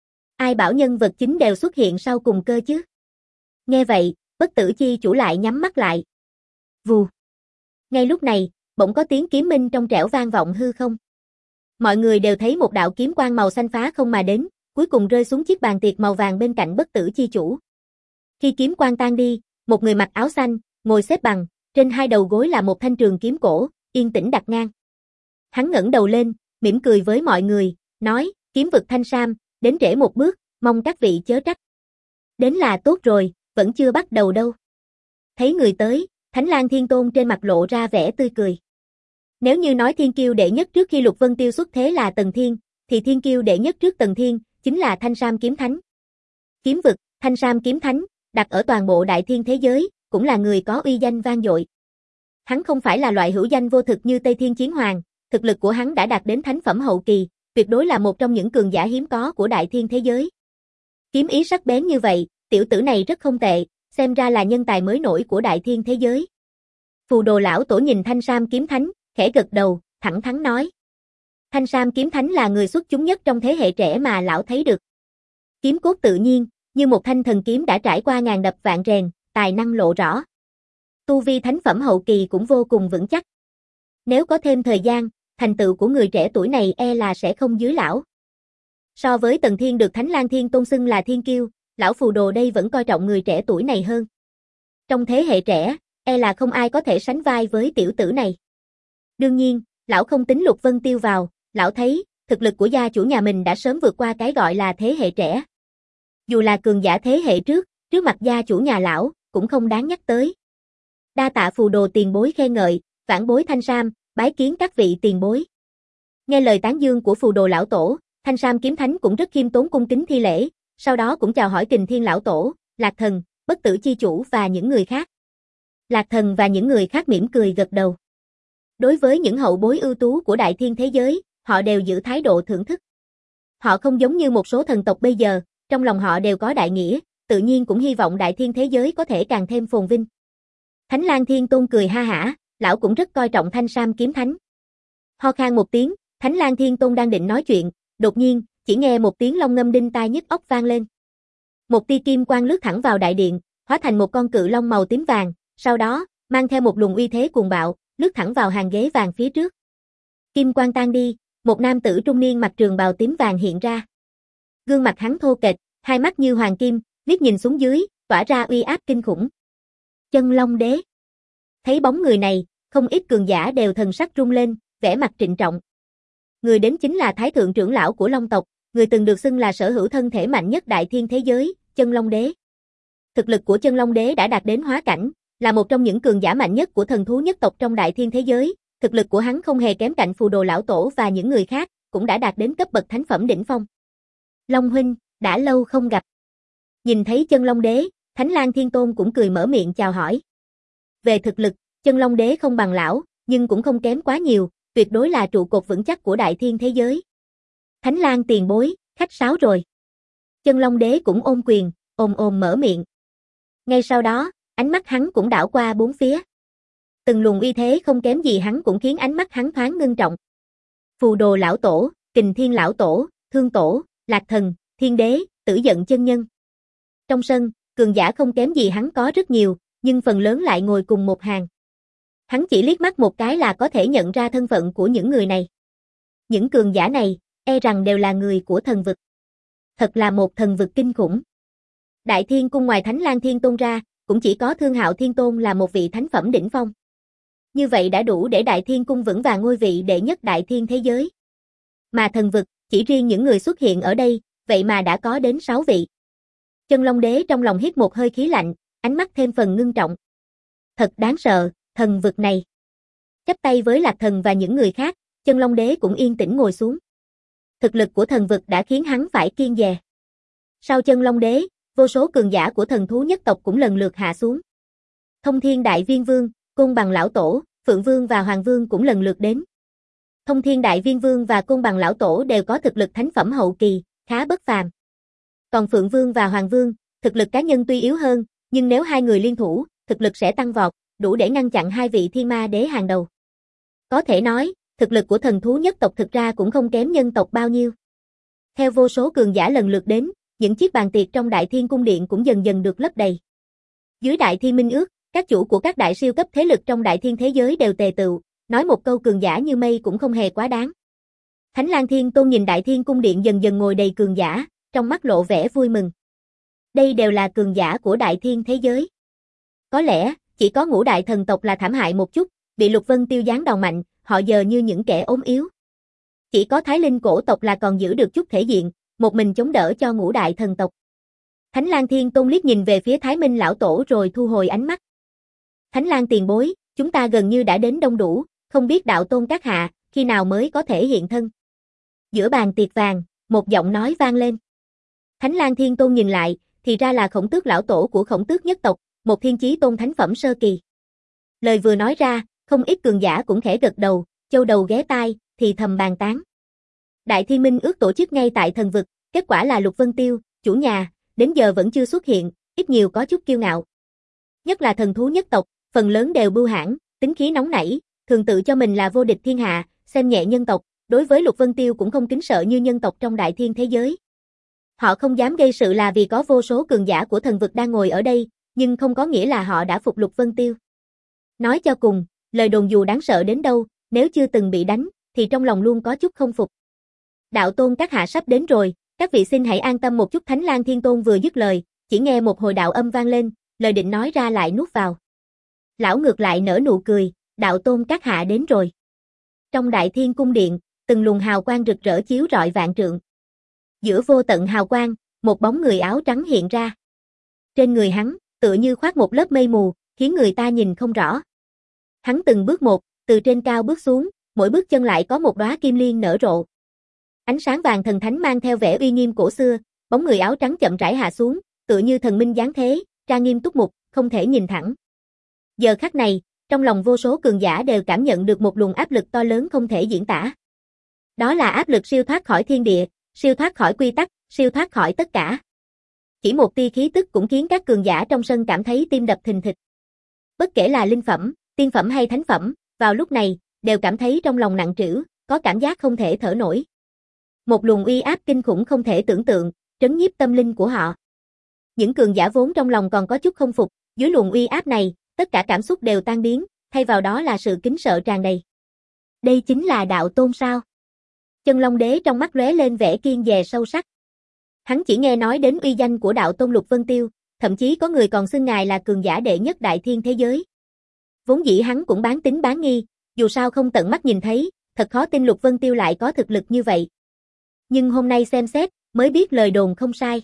[SPEAKER 1] Ai bảo nhân vật chính đều xuất hiện sau cùng cơ chứ? Nghe vậy, Bất Tử chi chủ lại nhắm mắt lại. Vù. Ngay lúc này, bỗng có tiếng kiếm minh trong trẻo vang vọng hư không. Mọi người đều thấy một đạo kiếm quang màu xanh phá không mà đến, cuối cùng rơi xuống chiếc bàn tiệc màu vàng bên cạnh Bất Tử chi chủ. Khi kiếm quang tan đi, một người mặc áo xanh, ngồi xếp bằng, trên hai đầu gối là một thanh trường kiếm cổ, yên tĩnh đặt ngang. Hắn ngẩng đầu lên, mỉm cười với mọi người, nói, kiếm vực Thanh Sam, đến trễ một bước, mong các vị chớ trách. Đến là tốt rồi, vẫn chưa bắt đầu đâu. Thấy người tới, Thánh Lang Thiên Tôn trên mặt lộ ra vẻ tươi cười. Nếu như nói thiên kiêu đệ nhất trước khi Lục Vân Tiêu xuất thế là Tần Thiên, thì thiên kiêu đệ nhất trước Tần Thiên, chính là Thanh Sam kiếm thánh. Kiếm vực, Thanh Sam kiếm thánh, đặt ở toàn bộ đại thiên thế giới, cũng là người có uy danh vang dội. Hắn không phải là loại hữu danh vô thực như Tây Thiên Chiến Hoàng, thực lực của hắn đã đạt đến thánh phẩm hậu kỳ, tuyệt đối là một trong những cường giả hiếm có của đại thiên thế giới. Kiếm ý sắc bén như vậy, tiểu tử này rất không tệ, xem ra là nhân tài mới nổi của đại thiên thế giới. Phù đồ lão tổ nhìn Thanh Sam kiếm thánh, khẽ gật đầu, thẳng thắn nói. Thanh Sam kiếm thánh là người xuất chúng nhất trong thế hệ trẻ mà lão thấy được. Kiếm cốt tự nhiên, như một thanh thần kiếm đã trải qua ngàn đập vạn rèn, tài năng lộ rõ. Tu vi thánh phẩm hậu kỳ cũng vô cùng vững chắc. Nếu có thêm thời gian, thành tựu của người trẻ tuổi này e là sẽ không dưới lão. So với Tần Thiên được Thánh Lang Thiên Tôn xưng là thiên kiêu, lão phù đồ đây vẫn coi trọng người trẻ tuổi này hơn. Trong thế hệ trẻ, e là không ai có thể sánh vai với tiểu tử này. Đương nhiên, lão không tính Lục Vân Tiêu vào, lão thấy, thực lực của gia chủ nhà mình đã sớm vượt qua cái gọi là thế hệ trẻ. Dù là cường giả thế hệ trước, trước mặt gia chủ nhà lão, cũng không đáng nhắc tới. Đa tạ phù đồ tiền bối khen ngợi, vãn bối Thanh Sam, bái kiến các vị tiền bối. Nghe lời tán dương của phù đồ lão tổ, Thanh Sam kiếm thánh cũng rất khiêm tốn cung kính thi lễ, sau đó cũng chào hỏi Kình Thiên lão tổ, Lạc Thần, Bất Tử chi chủ và những người khác. Lạc Thần và những người khác mỉm cười gật đầu. Đối với những hậu bối ưu tú của đại thiên thế giới, họ đều giữ thái độ thưởng thức. Họ không giống như một số thần tộc bây giờ, trong lòng họ đều có đại nghĩa, tự nhiên cũng hy vọng đại thiên thế giới có thể càng thêm phồn vinh. Thánh Lang Thiên Tôn cười ha hả, lão cũng rất coi trọng Thanh Sam kiếm thánh. Ho khan một tiếng, Thánh Lang Thiên Tôn đang định nói chuyện, đột nhiên, chỉ nghe một tiếng long ngâm đinh tai nhức óc vang lên. Một tia kim quang lướt thẳng vào đại điện, hóa thành một con cự long màu tím vàng, sau đó, mang theo một luồng uy thế cuồng bạo, lướt thẳng vào hàng ghế vàng phía trước. Kim quang tan đi, một nam tử trung niên mặc trường bào tím vàng hiện ra. Gương mặt hắn thô kệch, hai mắt như hoàng kim, liếc nhìn xuống dưới, tỏa ra uy áp kinh khủng. Chân Long Đế. Thấy bóng người này, không ít cường giả đều thần sắc rung lên, vẻ mặt trịnh trọng. Người đến chính là Thái thượng trưởng lão của Long tộc, người từng được xưng là sở hữu thân thể mạnh nhất đại thiên thế giới, Chân Long Đế. Thực lực của Chân Long Đế đã đạt đến hóa cảnh, là một trong những cường giả mạnh nhất của thần thú nhất tộc trong đại thiên thế giới, thực lực của hắn không hề kém cạnh Phù Đồ lão tổ và những người khác, cũng đã đạt đến cấp bậc thánh phẩm đỉnh phong. Long huynh, đã lâu không gặp. Nhìn thấy Chân Long Đế, Thánh Lang Thiên Tôn cũng cười mở miệng chào hỏi. Về thực lực, Chân Long Đế không bằng lão, nhưng cũng không kém quá nhiều, tuyệt đối là trụ cột vững chắc của đại thiên thế giới. Thánh Lang tiền bối, khách sáo rồi. Chân Long Đế cũng ôm quyền, ồm ồm mở miệng. Ngay sau đó, ánh mắt hắn cũng đảo qua bốn phía. Từng luồng uy thế không kém gì hắn cũng khiến ánh mắt hắn thoáng ngưng trọng. Phù Đồ lão tổ, Kình Thiên lão tổ, Thương tổ, Lạc thần, Thiên đế, Tử Giận chân nhân. Trong sân, cường giả không kém gì hắn có rất nhiều, nhưng phần lớn lại ngồi cùng một hàng. Hắn chỉ liếc mắt một cái là có thể nhận ra thân phận của những người này. Những cường giả này, e rằng đều là người của thần vực. Thật là một thần vực kinh khủng. Đại Thiên cung ngoài Thánh Lang Thiên Tôn ra, cũng chỉ có Thương Hạo Thiên Tôn là một vị thánh phẩm đỉnh phong. Như vậy đã đủ để Đại Thiên cung vững vàng ngôi vị đệ nhất đại thiên thế giới. Mà thần vực, chỉ riêng những người xuất hiện ở đây, vậy mà đã có đến sáu vị. Chân Long Đế trong lòng hít một hơi khí lạnh, ánh mắt thêm phần ngưng trọng. Thật đáng sợ, thần vực này. Chắp tay với Lạc thần và những người khác, Chân Long Đế cũng yên tĩnh ngồi xuống. Thực lực của thần vực đã khiến hắn phải kiêng dè. Sau Chân Long Đế, vô số cường giả của thần thú nhất tộc cũng lần lượt hạ xuống. Thông Thiên Đại Viên Vương, Côn Bằng lão tổ, Phượng Vương và Hoàng Vương cũng lần lượt đến. Thông Thiên Đại Viên Vương và Côn Bằng lão tổ đều có thực lực thánh phẩm hậu kỳ, khá bất phàm. Còn Phượng Vương và Hoàng Vương, thực lực cá nhân tuy yếu hơn, nhưng nếu hai người liên thủ, thực lực sẽ tăng vọt, đủ để ngăn chặn hai vị thiên ma đế hàng đầu. Có thể nói, thực lực của thần thú nhất tộc thực ra cũng không kém nhân tộc bao nhiêu. Theo vô số cường giả lần lượt đến, những chiếc bàn tiệc trong Đại Thiên cung điện cũng dần dần được lấp đầy. Dưới Đại Thiên Minh ước, các chủ của các đại siêu cấp thế lực trong đại thiên thế giới đều tề tựu, nói một câu cường giả như mây cũng không hề quá đáng. Thánh Lang Thiên Tôn nhìn Đại Thiên cung điện dần dần ngồi đầy cường giả, trong mắt lộ vẻ vui mừng. Đây đều là cường giả của đại thiên thế giới. Có lẽ, chỉ có ngũ đại thần tộc là thảm hại một chút, bị Lục Vân Tiêu giáng đòn mạnh, họ giờ như những kẻ ốm yếu. Chỉ có Thái Linh cổ tộc là còn giữ được chút thể diện, một mình chống đỡ cho ngũ đại thần tộc. Thánh Lang Thiên Tôn liếc nhìn về phía Thái Minh lão tổ rồi thu hồi ánh mắt. Thánh Lang tiền bối, chúng ta gần như đã đến đông đủ, không biết đạo tôn các hạ, khi nào mới có thể hiện thân. Giữa bàn tiệc vàng, một giọng nói vang lên. Thánh Lang Thiên Tôn nhìn lại, thì ra là Khổng Tước lão tổ của Khổng Tước nhất tộc, một thiên chí tôn thánh phẩm sơ kỳ. Lời vừa nói ra, không ít cường giả cũng khẽ gật đầu, châu đầu ghé tai, thì thầm bàn tán. Đại Thiên Minh ước tổ chức ngay tại thần vực, kết quả là Lục Vân Tiêu, chủ nhà, đến giờ vẫn chưa xuất hiện, ít nhiều có chút kiêu ngạo. Nhất là thần thú nhất tộc, phần lớn đều bưu hãn, tính khí nóng nảy, thường tự cho mình là vô địch thiên hạ, xem nhẹ nhân tộc, đối với Lục Vân Tiêu cũng không kính sợ như nhân tộc trong đại thiên thế giới. Họ không dám gây sự là vì có vô số cường giả của thần vực đang ngồi ở đây, nhưng không có nghĩa là họ đã phục Lục Vân Tiêu. Nói cho cùng, lời đồn dù đáng sợ đến đâu, nếu chưa từng bị đánh, thì trong lòng luôn có chút không phục. Đạo tôn các hạ sắp đến rồi, các vị xin hãy an tâm một chút. Thánh Lang Thiên Tôn vừa dứt lời, chỉ nghe một hồi đạo âm vang lên, lời định nói ra lại nuốt vào. Lão ngược lại nở nụ cười, đạo tôn các hạ đến rồi. Trong Đại Thiên cung điện, từng luồng hào quang rực rỡ chiếu rọi vạn trượng. Giữa vô tận hào quang, một bóng người áo trắng hiện ra. Trên người hắn, tựa như khoác một lớp mây mù, khiến người ta nhìn không rõ. Hắn từng bước một, từ trên cao bước xuống, mỗi bước chân lại có một đóa kim liên nở rộ. Ánh sáng vàng thần thánh mang theo vẻ uy nghiêm cổ xưa, bóng người áo trắng chậm rãi hạ xuống, tựa như thần minh giáng thế, ra nghiêm túc mục, không thể nhìn thẳng. Giờ khắc này, trong lòng vô số cường giả đều cảm nhận được một luồng áp lực to lớn không thể diễn tả. Đó là áp lực siêu thoát khỏi thiên địa, siêu thoát khỏi quy tắc, siêu thoát khỏi tất cả. Chỉ một tia khí tức cũng khiến các cường giả trong sân cảm thấy tim đập thình thịch. Bất kể là linh phẩm, tiên phẩm hay thánh phẩm, vào lúc này, đều cảm thấy trong lòng nặng trĩu, có cảm giác không thể thở nổi. Một luồng uy áp kinh khủng không thể tưởng tượng, trấn nhiếp tâm linh của họ. Những cường giả vốn trong lòng còn có chút không phục, dưới luồng uy áp này, tất cả cảm xúc đều tan biến, thay vào đó là sự kính sợ tràn đầy. Đây chính là đạo tôn sao? Chân Long Đế trong mắt lóe lên vẻ kiên dè sâu sắc. Hắn chỉ nghe nói đến uy danh của đạo tôn Lục Vân Tiêu, thậm chí có người còn xưng ngài là cường giả đệ nhất đại thiên thế giới. Vốn dĩ hắn cũng bán tín bán nghi, dù sao không tận mắt nhìn thấy, thật khó tin Lục Vân Tiêu lại có thực lực như vậy. Nhưng hôm nay xem xét, mới biết lời đồn không sai.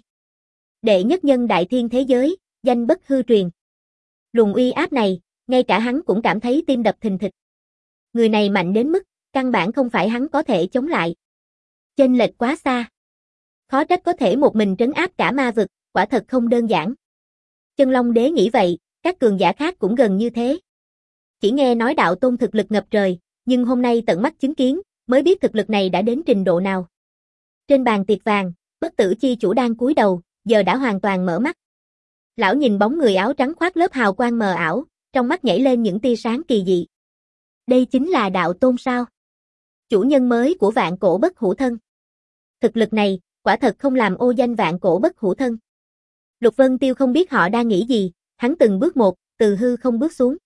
[SPEAKER 1] Đệ nhất nhân đại thiên thế giới, danh bất hư truyền. Luồng uy áp này, ngay cả hắn cũng cảm thấy tim đập thình thịch. Người này mạnh đến mức, căn bản không phải hắn có thể chống lại. Chênh lệch quá xa. Khó trách có thể một mình trấn áp cả ma vực, quả thật không đơn giản. Chân Long Đế nghĩ vậy, các cường giả khác cũng gần như thế. Chỉ nghe nói đạo tôn thực lực ngập trời, nhưng hôm nay tận mắt chứng kiến, mới biết thực lực này đã đến trình độ nào. Trên bàn tiệc vàng, Bất Tử Chi Chủ đang cúi đầu, giờ đã hoàn toàn mở mắt. Lão nhìn bóng người áo trắng khoác lớp hào quang mờ ảo, trong mắt nhảy lên những tia sáng kỳ dị. Đây chính là đạo tôn sao? Chủ nhân mới của vạn cổ bất hủ thân. Thực lực này, quả thật không làm ô danh vạn cổ bất hủ thân. Lục Vân Tiêu không biết họ đang nghĩ gì, hắn từng bước một, từ hư không bước xuống.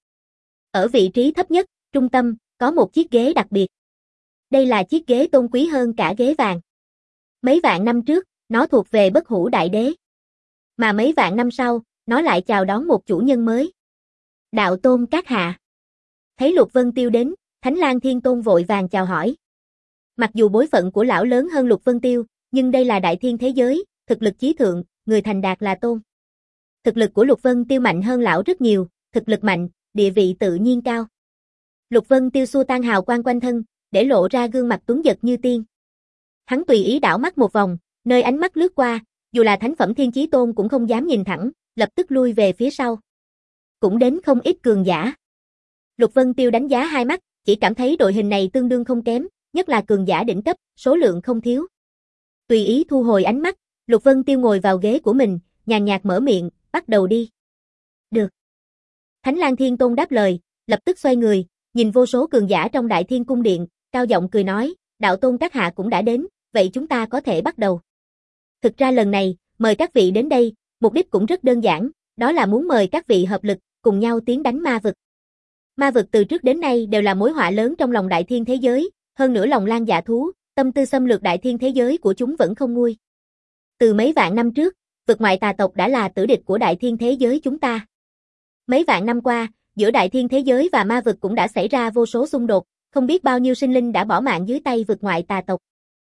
[SPEAKER 1] Ở vị trí thấp nhất, trung tâm, có một chiếc ghế đặc biệt. Đây là chiếc ghế tôn quý hơn cả ghế vàng. Mấy vạn năm trước, nó thuộc về bất hủ đại đế. Mà mấy vạn năm sau, nó lại chào đón một chủ nhân mới. Đạo tôn các hạ. Thấy Lục Vân Tiêu đến, Thánh Lang Thiên Tôn vội vàng chào hỏi. Mặc dù bối phận của lão lớn hơn Lục Vân Tiêu, nhưng đây là đại thiên thế giới, thực lực chí thượng, người thành đạt là tôn. Thực lực của Lục Vân Tiêu mạnh hơn lão rất nhiều, thực lực mạnh, địa vị tự nhiên cao. Lục Vân Tiêu xua tan hào quang quanh thân, để lộ ra gương mặt tuấn giật như tiên. Hắn tùy ý đảo mắt một vòng, nơi ánh mắt lướt qua, dù là thánh phẩm Thiên Chí Tôn cũng không dám nhìn thẳng, lập tức lui về phía sau. Cũng đến không ít cường giả. Lục Vân Tiêu đánh giá hai mắt, chỉ cảm thấy đội hình này tương đương không kém, nhất là cường giả đỉnh cấp, số lượng không thiếu. Tùy ý thu hồi ánh mắt, Lục Vân Tiêu ngồi vào ghế của mình, nhàn nhạt mở miệng, bắt đầu đi. Được. Thánh Lang Thiên Tôn đáp lời, lập tức xoay người, nhìn vô số cường giả trong Đại Thiên Cung Điện, cao giọng cười nói, đạo tôn các hạ cũng đã đến, vậy chúng ta có thể bắt đầu. Thực ra lần này, mời các vị đến đây, mục đích cũng rất đơn giản, đó là muốn mời các vị hợp lực, cùng nhau tiến đánh ma vực. Ma vực từ trước đến nay đều là mối họa lớn trong lòng đại thiên thế giới, hơn nữa lòng lang dạ thú, tâm tư xâm lược đại thiên thế giới của chúng vẫn không nguôi. Từ mấy vạn năm trước, vực ngoại tà tộc đã là tử địch của đại thiên thế giới chúng ta. Mấy vạn năm qua, giữa đại thiên thế giới và ma vực cũng đã xảy ra vô số xung đột, không biết bao nhiêu sinh linh đã bỏ mạng dưới tay vực ngoại tà tộc.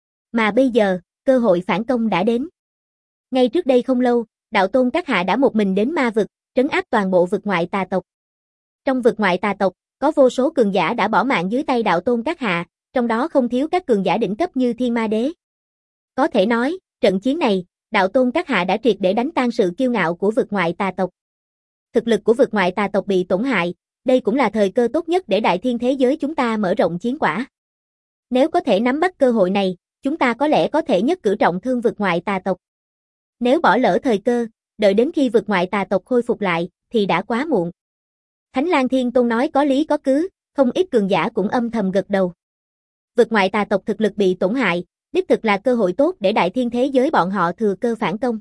[SPEAKER 1] Mà bây giờ, cơ hội phản công đã đến. Ngay trước đây không lâu, đạo tôn các hạ đã một mình đến ma vực, trấn áp toàn bộ vực ngoại tà tộc. Trong vực ngoại tà tộc, có vô số cường giả đã bỏ mạng dưới tay đạo tôn các hạ, trong đó không thiếu các cường giả đỉnh cấp như Thiên Ma Đế. Có thể nói, trận chiến này, đạo tôn các hạ đã triệt để đánh tan sự kiêu ngạo của vực ngoại tà tộc. Thực lực của vực ngoại tà tộc bị tổn hại, đây cũng là thời cơ tốt nhất để đại thiên thế giới chúng ta mở rộng chiến quả. Nếu có thể nắm bắt cơ hội này, chúng ta có lẽ có thể nhất cử trọng thương vực ngoại tà tộc. Nếu bỏ lỡ thời cơ, đợi đến khi vực ngoại tà tộc khôi phục lại, thì đã quá muộn. Thánh Lang Thiên Tôn nói có lý có cứ, không ít cường giả cũng âm thầm gật đầu. Vực ngoại tà tộc thực lực bị tổn hại, đích thực là cơ hội tốt để đại thiên thế giới bọn họ thừa cơ phản công.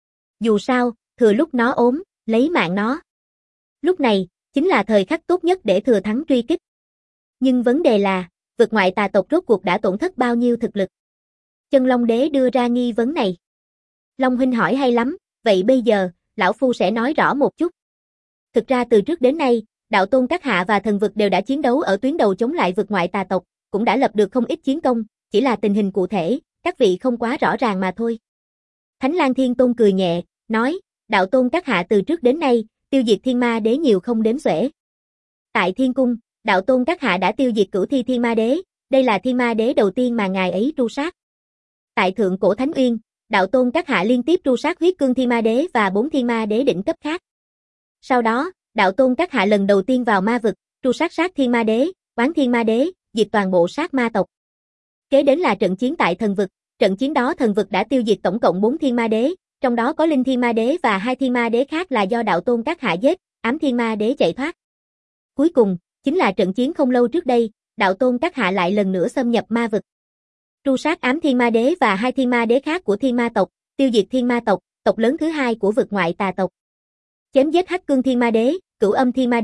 [SPEAKER 1] Dù sao, thừa lúc nó ốm, lấy mạng nó. Lúc này, chính là thời khắc tốt nhất để thừa thắng truy kích. Nhưng vấn đề là, vực ngoại tà tộc rốt cuộc đã tổn thất bao nhiêu thực lực? Chân Long Đế đưa ra nghi vấn này. Long huynh hỏi hay lắm, vậy bây giờ, lão phu sẽ nói rõ một chút. Thực ra từ trước đến nay, đạo tôn các hạ và thần vực đều đã chiến đấu ở tuyến đầu chống lại vực ngoại tà tộc, cũng đã lập được không ít chiến công, chỉ là tình hình cụ thể, các vị không quá rõ ràng mà thôi. Thánh Lang Thiên Tôn cười nhẹ, nói, đạo tôn các hạ từ trước đến nay, tiêu diệt Thiên Ma Đế nhiều không đếm xuể. Tại Thiên Cung, đạo tôn các hạ đã tiêu diệt Cửu Thi Thiên Ma Đế, đây là Thiên Ma Đế đầu tiên mà ngài ấy tru sát. Tại Thượng Cổ Thánh Uyên, đạo tôn các hạ liên tiếp tru sát Huyết Cương Thiên Ma Đế và bốn Thiên Ma Đế đỉnh cấp khác. Sau đó, đạo tôn các hạ lần đầu tiên vào ma vực, tru sát sát Thiên Ma Đế, Oán Thiên Ma Đế, diệt toàn bộ sát ma tộc. Kế đến là trận chiến tại thần vực, trận chiến đó thần vực đã tiêu diệt tổng cộng bốn Thiên Ma Đế, trong đó có Linh Thiên Ma Đế và hai Thiên Ma Đế khác là do đạo tôn các hạ giết, Ám Thiên Ma Đế chạy thoát. Cuối cùng, chính là trận chiến không lâu trước đây, đạo tôn các hạ lại lần nữa xâm nhập ma vực. Tru sát Ám Thiên Ma Đế và hai Thiên Ma Đế khác của Thiên Ma tộc, tiêu diệt Thiên Ma tộc, tộc lớn thứ hai của vực ngoại tà tộc. Chém giết Hắc Cương Thiên Ma Đế, Cửu Âm Thiên Ma Đế,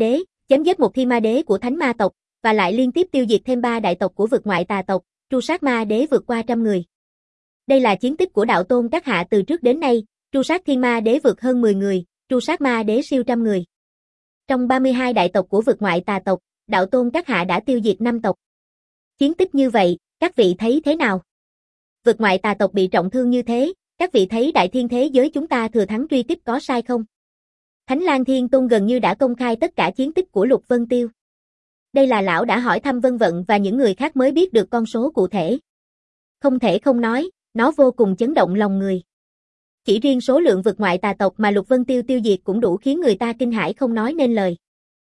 [SPEAKER 1] chém giết một thi ma đế của thánh ma tộc, và lại liên tiếp tiêu diệt thêm ba đại tộc của vực ngoại tà tộc, tru sát ma đế vượt qua trăm người. Đây là chiến tích của đạo tôn các hạ từ trước đến nay, tru sát thiên ma đế vượt hơn mười người, tru sát ma đế siêu trăm người. Trong ba mươi hai đại tộc của vực ngoại tà tộc, đạo tôn các hạ đã tiêu diệt năm tộc. Chiến tích như vậy, các vị thấy thế nào? Vực ngoại tà tộc bị trọng thương như thế, các vị thấy đại thiên thế giới chúng ta thừa thắng truy kích có sai không? Thánh Lang Thiên Tôn gần như đã công khai tất cả chiến tích của Lục Vân Tiêu. Đây là lão đã hỏi thăm Vân Vận và những người khác mới biết được con số cụ thể. Không thể không nói, nó vô cùng chấn động lòng người. Chỉ riêng số lượng vực ngoại tà tộc mà Lục Vân Tiêu tiêu diệt cũng đủ khiến người ta kinh hãi không nói nên lời.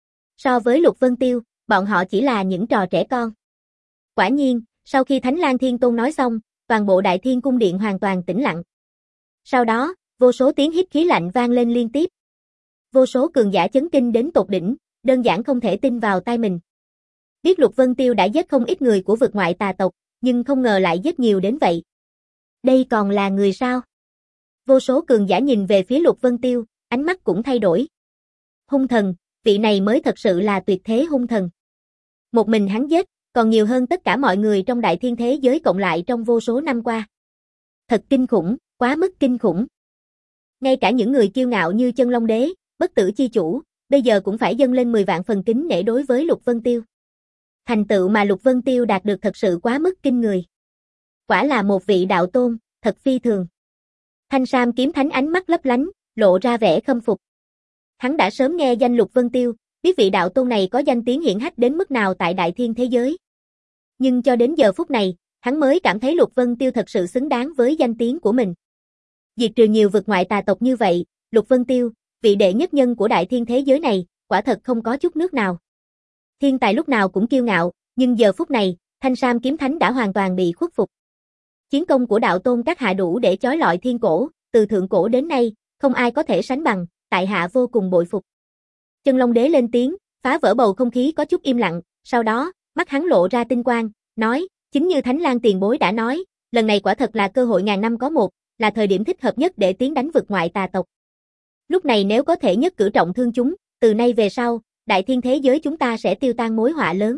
[SPEAKER 1] So với Lục Vân Tiêu, bọn họ chỉ là những trò trẻ con. Quả nhiên, sau khi Thánh Lang Thiên Tôn nói xong, toàn bộ Đại Thiên Cung Điện hoàn toàn tĩnh lặng. Sau đó, vô số tiếng hít khí lạnh vang lên liên tiếp. Vô số cường giả chấn kinh đến tột đỉnh, đơn giản không thể tin vào tai mình. Biết Lục Vân Tiêu đã giết không ít người của vực ngoại tà tộc, nhưng không ngờ lại giết nhiều đến vậy. Đây còn là người sao? Vô số cường giả nhìn về phía Lục Vân Tiêu, ánh mắt cũng thay đổi. Hung thần, vị này mới thật sự là tuyệt thế hung thần. Một mình hắn giết, còn nhiều hơn tất cả mọi người trong đại thiên thế giới cộng lại trong vô số năm qua. Thật kinh khủng, quá mức kinh khủng. Ngay cả những người kiêu ngạo như Chân Long Đế, Bất Tử Chi Chủ, bây giờ cũng phải dâng lên mười vạn phần kính nể đối với Lục Vân Tiêu. Thành tựu mà Lục Vân Tiêu đạt được thật sự quá mức kinh người. Quả là một vị đạo tôn, thật phi thường. Thanh Sam Kiếm Thánh ánh mắt lấp lánh, lộ ra vẻ khâm phục. Hắn đã sớm nghe danh Lục Vân Tiêu, biết vị đạo tôn này có danh tiếng hiển hách đến mức nào tại đại thiên thế giới. Nhưng cho đến giờ phút này, hắn mới cảm thấy Lục Vân Tiêu thật sự xứng đáng với danh tiếng của mình. Diệt trừ nhiều vực ngoại tà tộc như vậy, Lục Vân Tiêu, vị đệ nhất nhân của đại thiên thế giới này, quả thật không có chút nước nào. Thiên tài lúc nào cũng kiêu ngạo, nhưng giờ phút này, Thanh Sam Kiếm Thánh đã hoàn toàn bị khuất phục. Chiến công của đạo tôn các hạ đủ để chói lọi thiên cổ, từ thượng cổ đến nay, không ai có thể sánh bằng, tại hạ vô cùng bội phục. Chân Long Đế lên tiếng, phá vỡ bầu không khí có chút im lặng, sau đó, mắt hắn lộ ra tinh quang, nói, chính như Thánh Lang tiền bối đã nói, lần này quả thật là cơ hội ngàn năm có một, là thời điểm thích hợp nhất để tiến đánh vực ngoại tà tộc. Lúc này nếu có thể nhất cử trọng thương chúng, từ nay về sau, đại thiên thế giới chúng ta sẽ tiêu tan mối họa lớn.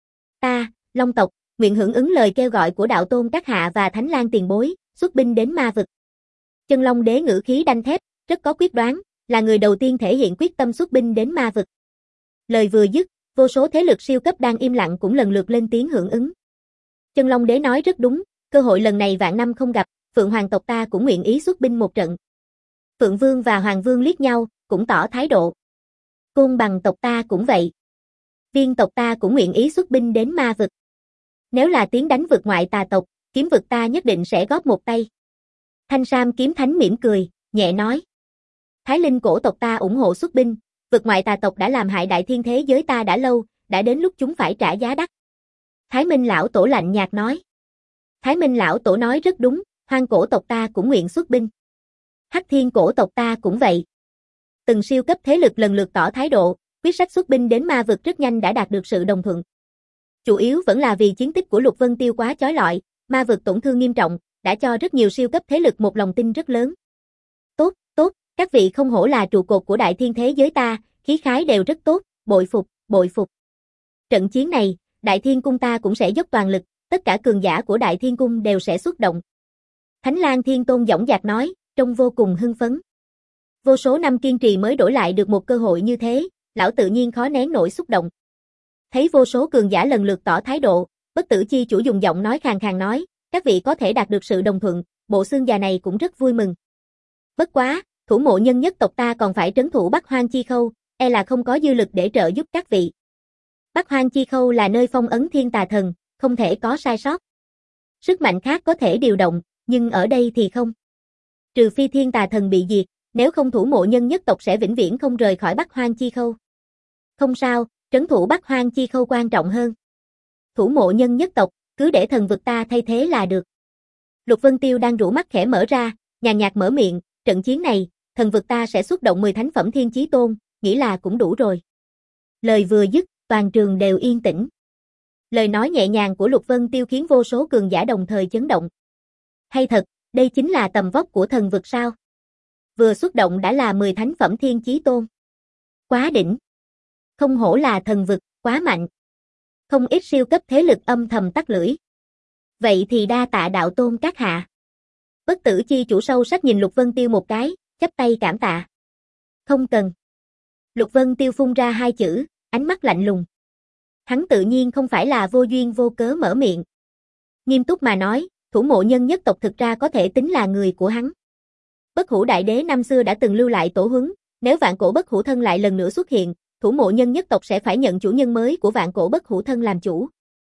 [SPEAKER 1] Ta, Long tộc, nguyện hưởng ứng lời kêu gọi của đạo tôn các hạ và Thánh Lang tiền bối, xuất binh đến ma vực. Chân Long Đế ngữ khí đanh thép, rất có quyết đoán, là người đầu tiên thể hiện quyết tâm xuất binh đến ma vực. Lời vừa dứt, vô số thế lực siêu cấp đang im lặng cũng lần lượt lên tiếng hưởng ứng. Chân Long Đế nói rất đúng, cơ hội lần này vạn năm không gặp, Phượng Hoàng tộc ta cũng nguyện ý xuất binh một trận. Phượng Vương và Hoàng Vương liếc nhau, cũng tỏ thái độ. Côn Bằng tộc ta cũng vậy. Viên tộc ta cũng nguyện ý xuất binh đến ma vực. Nếu là tiến đánh vực ngoại tà tộc, kiếm vực ta nhất định sẽ góp một tay. Thanh Sam Kiếm Thánh mỉm cười, nhẹ nói. Thái Linh cổ tộc ta ủng hộ xuất binh, vực ngoại tà tộc đã làm hại đại thiên thế giới ta đã lâu, đã đến lúc chúng phải trả giá đắt. Thái Minh lão tổ lạnh nhạt nói. Thái Minh lão tổ nói rất đúng, Hoang cổ tộc ta cũng nguyện xuất binh. Hắc Thiên cổ tộc ta cũng vậy. Từng siêu cấp thế lực lần lượt tỏ thái độ, quyết sách xuất binh đến ma vực rất nhanh đã đạt được sự đồng thuận. Chủ yếu vẫn là vì chiến tích của Lục Vân Tiêu quá chói lọi, ma vực tổn thương nghiêm trọng, đã cho rất nhiều siêu cấp thế lực một lòng tin rất lớn. Tốt, tốt, các vị không hổ là trụ cột của đại thiên thế giới ta, khí khái đều rất tốt, bội phục, bội phục. Trận chiến này, đại thiên cung ta cũng sẽ dốc toàn lực, tất cả cường giả của đại thiên cung đều sẽ xuất động. Thánh Lang Thiên Tôn dõng dạc nói, trông vô cùng hưng phấn. Vô số năm kiên trì mới đổi lại được một cơ hội như thế, lão tự nhiên khó nén nổi xúc động. Thấy vô số cường giả lần lượt tỏ thái độ, Bất Tử Chi Chủ dùng giọng nói khàn khàn nói, các vị có thể đạt được sự đồng thuận, bộ xương già này cũng rất vui mừng. Bất quá, thủ mộ nhân nhất tộc ta còn phải trấn thủ Bắc Hoang Chi Khâu, e là không có dư lực để trợ giúp các vị. Bắc Hoang Chi Khâu là nơi phong ấn thiên tà thần, không thể có sai sót. Sức mạnh khác có thể điều động, nhưng ở đây thì không. Trừ phi thiên tà thần bị diệt, nếu không thủ mộ nhân nhất tộc sẽ vĩnh viễn không rời khỏi Bắc Hoang Chi Khâu. Không sao, trấn thủ Bắc Hoang Chi Khâu quan trọng hơn. Thủ mộ nhân nhất tộc, cứ để thần vực ta thay thế là được. Lục Vân Tiêu đang rũ mắt khẽ mở ra, nhàn nhạt mở miệng, trận chiến này, thần vực ta sẽ xuất động mười thánh phẩm thiên chí tôn, nghĩ là cũng đủ rồi. Lời vừa dứt, toàn trường đều yên tĩnh. Lời nói nhẹ nhàng của Lục Vân Tiêu khiến vô số cường giả đồng thời chấn động. Hay thật, đây chính là tầm vóc của thần vực sao? Vừa xuất động đã là mười thánh phẩm thiên chí tôn. Quá đỉnh. Không hổ là thần vực, quá mạnh. Không ít siêu cấp thế lực âm thầm tắt lưỡi. Vậy thì đa tạ đạo tôn các hạ. Bất tử chi chủ sâu sắc nhìn Lục Vân Tiêu một cái, chắp tay cảm tạ. Không cần. Lục Vân Tiêu phun ra hai chữ, ánh mắt lạnh lùng. Hắn tự nhiên không phải là vô duyên vô cớ mở miệng. Nghiêm túc mà nói, thủ mộ nhân nhất tộc thực ra có thể tính là người của hắn. Bất hủ đại đế năm xưa đã từng lưu lại tổ huấn, nếu vạn cổ bất hủ thân lại lần nữa xuất hiện, thủ mộ nhân nhất tộc sẽ phải nhận chủ nhân mới của vạn cổ bất hủ thân làm chủ.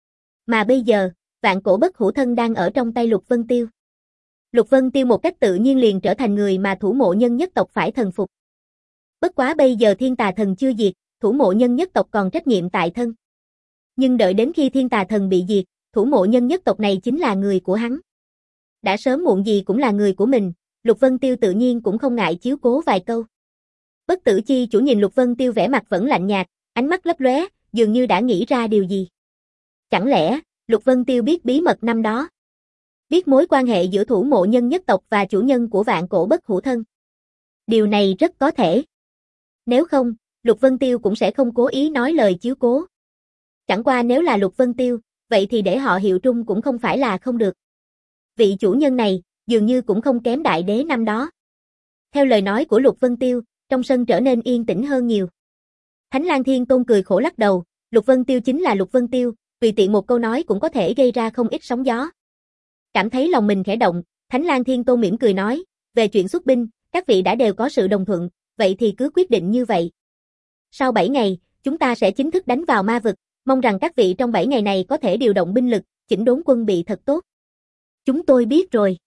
[SPEAKER 1] Mà bây giờ, vạn cổ bất hủ thân đang ở trong tay Lục Vân Tiêu. Lục Vân Tiêu một cách tự nhiên liền trở thành người mà thủ mộ nhân nhất tộc phải thần phục. Bất quá bây giờ thiên tà thần chưa diệt, thủ mộ nhân nhất tộc còn trách nhiệm tại thân. Nhưng đợi đến khi thiên tà thần bị diệt, thủ mộ nhân nhất tộc này chính là người của hắn. Đã sớm muộn gì cũng là người của mình, Lục Vân Tiêu tự nhiên cũng không ngại chiếu cố vài câu. Bất tử chi chủ nhìn Lục Vân Tiêu vẻ mặt vẫn lạnh nhạt, ánh mắt lấp lóe, dường như đã nghĩ ra điều gì. Chẳng lẽ, Lục Vân Tiêu biết bí mật năm đó? Biết mối quan hệ giữa thủ mộ nhân nhất tộc và chủ nhân của vạn cổ bất hủ thân? Điều này rất có thể. Nếu không, Lục Vân Tiêu cũng sẽ không cố ý nói lời chiếu cố. Chẳng qua nếu là Lục Vân Tiêu, vậy thì để họ hiệu trung cũng không phải là không được. Vị chủ nhân này, dường như cũng không kém đại đế năm đó. Theo lời nói của Lục Vân Tiêu, trong sân trở nên yên tĩnh hơn nhiều. Thánh Lang Thiên Tôn cười khổ lắc đầu, Lục Vân Tiêu chính là Lục Vân Tiêu, tùy tiện một câu nói cũng có thể gây ra không ít sóng gió. Cảm thấy lòng mình khẽ động, Thánh Lang Thiên Tôn mỉm cười nói, về chuyện xuất binh, các vị đã đều có sự đồng thuận, vậy thì cứ quyết định như vậy. Sau bảy ngày, chúng ta sẽ chính thức đánh vào ma vực, mong rằng các vị trong bảy ngày này có thể điều động binh lực, chỉnh đốn quân bị thật tốt. Chúng tôi biết rồi.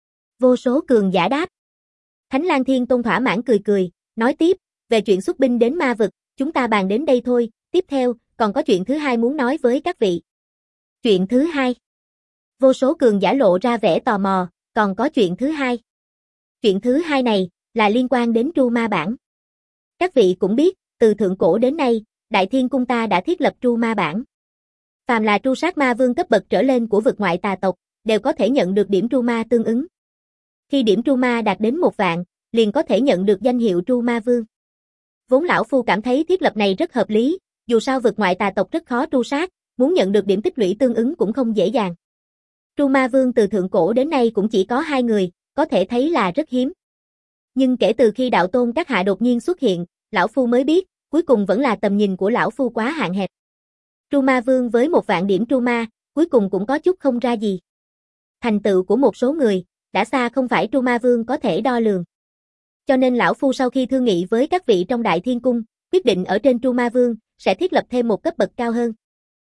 [SPEAKER 1] Vô số cường giả đáp. Thánh Lang Thiên Tôn thỏa mãn cười cười, nói tiếp, về chuyện xuất binh đến ma vực, chúng ta bàn đến đây thôi, tiếp theo, còn có chuyện thứ hai muốn nói với các vị. Chuyện thứ hai. Vô số cường giả lộ ra vẻ tò mò, còn có chuyện thứ hai. Chuyện thứ hai này, là liên quan đến Tru Ma Bản. Các vị cũng biết, từ thượng cổ đến nay, Đại Thiên Cung ta đã thiết lập Tru Ma Bản. Phàm là tru sát ma vương cấp bậc trở lên của vực ngoại tà tộc, đều có thể nhận được điểm Tru Ma tương ứng. Khi điểm Tru Ma đạt đến một vạn, liền có thể nhận được danh hiệu Tru Ma Vương. Vốn lão phu cảm thấy thiết lập này rất hợp lý, dù sao vực ngoại tà tộc rất khó tru sát, muốn nhận được điểm tích lũy tương ứng cũng không dễ dàng. Tru Ma Vương từ thượng cổ đến nay cũng chỉ có hai người, có thể thấy là rất hiếm. Nhưng kể từ khi đạo tôn các hạ đột nhiên xuất hiện, lão phu mới biết, cuối cùng vẫn là tầm nhìn của lão phu quá hạn hẹp. Tru Ma Vương với một vạn điểm Tru Ma, cuối cùng cũng có chút không ra gì. Thành tựu của một số người, đã xa không phải Tru Ma Vương có thể đo lường. Cho nên lão phu sau khi thương nghị với các vị trong Đại Thiên Cung, quyết định ở trên Tru Ma Vương, sẽ thiết lập thêm một cấp bậc cao hơn.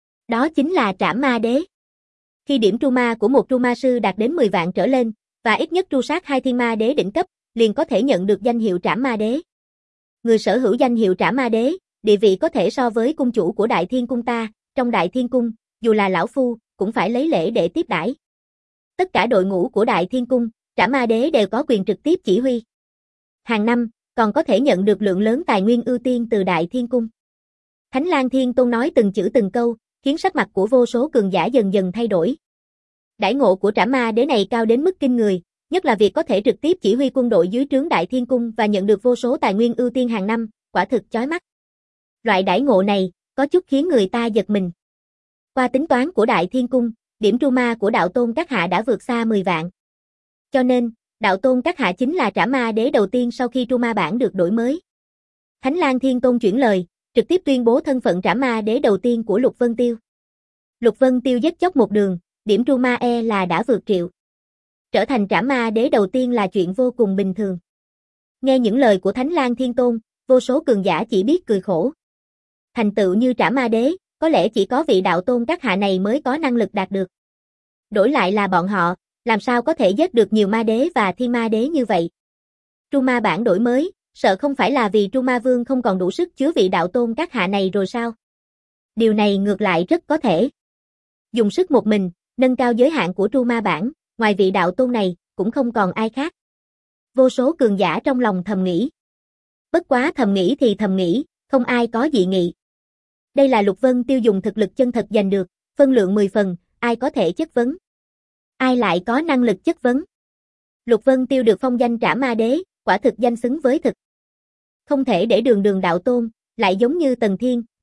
[SPEAKER 1] Đó chính là Trảm Ma Đế. Khi điểm Tru Ma của một Tru Ma Sư đạt đến mười vạn trở lên, và ít nhất tru sát hai Thiên Ma Đế đỉnh cấp, liền có thể nhận được danh hiệu Trảm Ma Đế. Người sở hữu danh hiệu Trảm Ma Đế, địa vị có thể so với cung chủ của Đại Thiên Cung ta, trong Đại Thiên Cung, dù là lão phu, cũng phải lấy lễ để tiếp đãi. Tất cả đội ngũ của Đại Thiên Cung, Trảm Ma Đế đều có quyền trực tiếp chỉ huy. Hàng năm, còn có thể nhận được lượng lớn tài nguyên ưu tiên từ Đại Thiên Cung. Thánh Lang Thiên Tôn nói từng chữ từng câu, khiến sắc mặt của vô số cường giả dần dần thay đổi. Đãi ngộ của Trảm Ma Đế này cao đến mức kinh người, nhất là việc có thể trực tiếp chỉ huy quân đội dưới trướng Đại Thiên Cung và nhận được vô số tài nguyên ưu tiên hàng năm, quả thực chói mắt. Loại đãi ngộ này, có chút khiến người ta giật mình. Qua tính toán của Đại Thiên Cung, điểm Tru Ma của đạo tôn các hạ đã vượt xa mười vạn. Cho nên, đạo tôn các hạ chính là Trảm Ma Đế đầu tiên sau khi Tru Ma Bản được đổi mới. Thánh Lang Thiên Tôn chuyển lời, trực tiếp tuyên bố thân phận Trảm Ma Đế đầu tiên của Lục Vân Tiêu. Lục Vân Tiêu giết chóc một đường, điểm Tru Ma e là đã vượt triệu. Trở thành Trảm Ma Đế đầu tiên là chuyện vô cùng bình thường. Nghe những lời của Thánh Lang Thiên Tôn, vô số cường giả chỉ biết cười khổ. Thành tựu như Trảm Ma Đế, có lẽ chỉ có vị đạo tôn các hạ này mới có năng lực đạt được. Đổi lại là bọn họ, làm sao có thể giết được nhiều ma đế và thiên ma đế như vậy? Tru Ma Bản đổi mới, sợ không phải là vì Tru Ma Vương không còn đủ sức chứa vị đạo tôn các hạ này rồi sao? Điều này ngược lại rất có thể. Dùng sức một mình, nâng cao giới hạn của Tru Ma Bản, ngoài vị đạo tôn này, cũng không còn ai khác. Vô số cường giả trong lòng thầm nghĩ. Bất quá thầm nghĩ thì thầm nghĩ, không ai có dị nghị. Đây là Lục Vân Tiêu dùng thực lực chân thật giành được, phân lượng mười phần, ai có thể chất vấn? Ai lại có năng lực chất vấn? Lục Vân Tiêu được phong danh Trảm Ma Đế, quả thực danh xứng với thực. Không thể để đường đường đạo tôn, lại giống như Tần Thiên,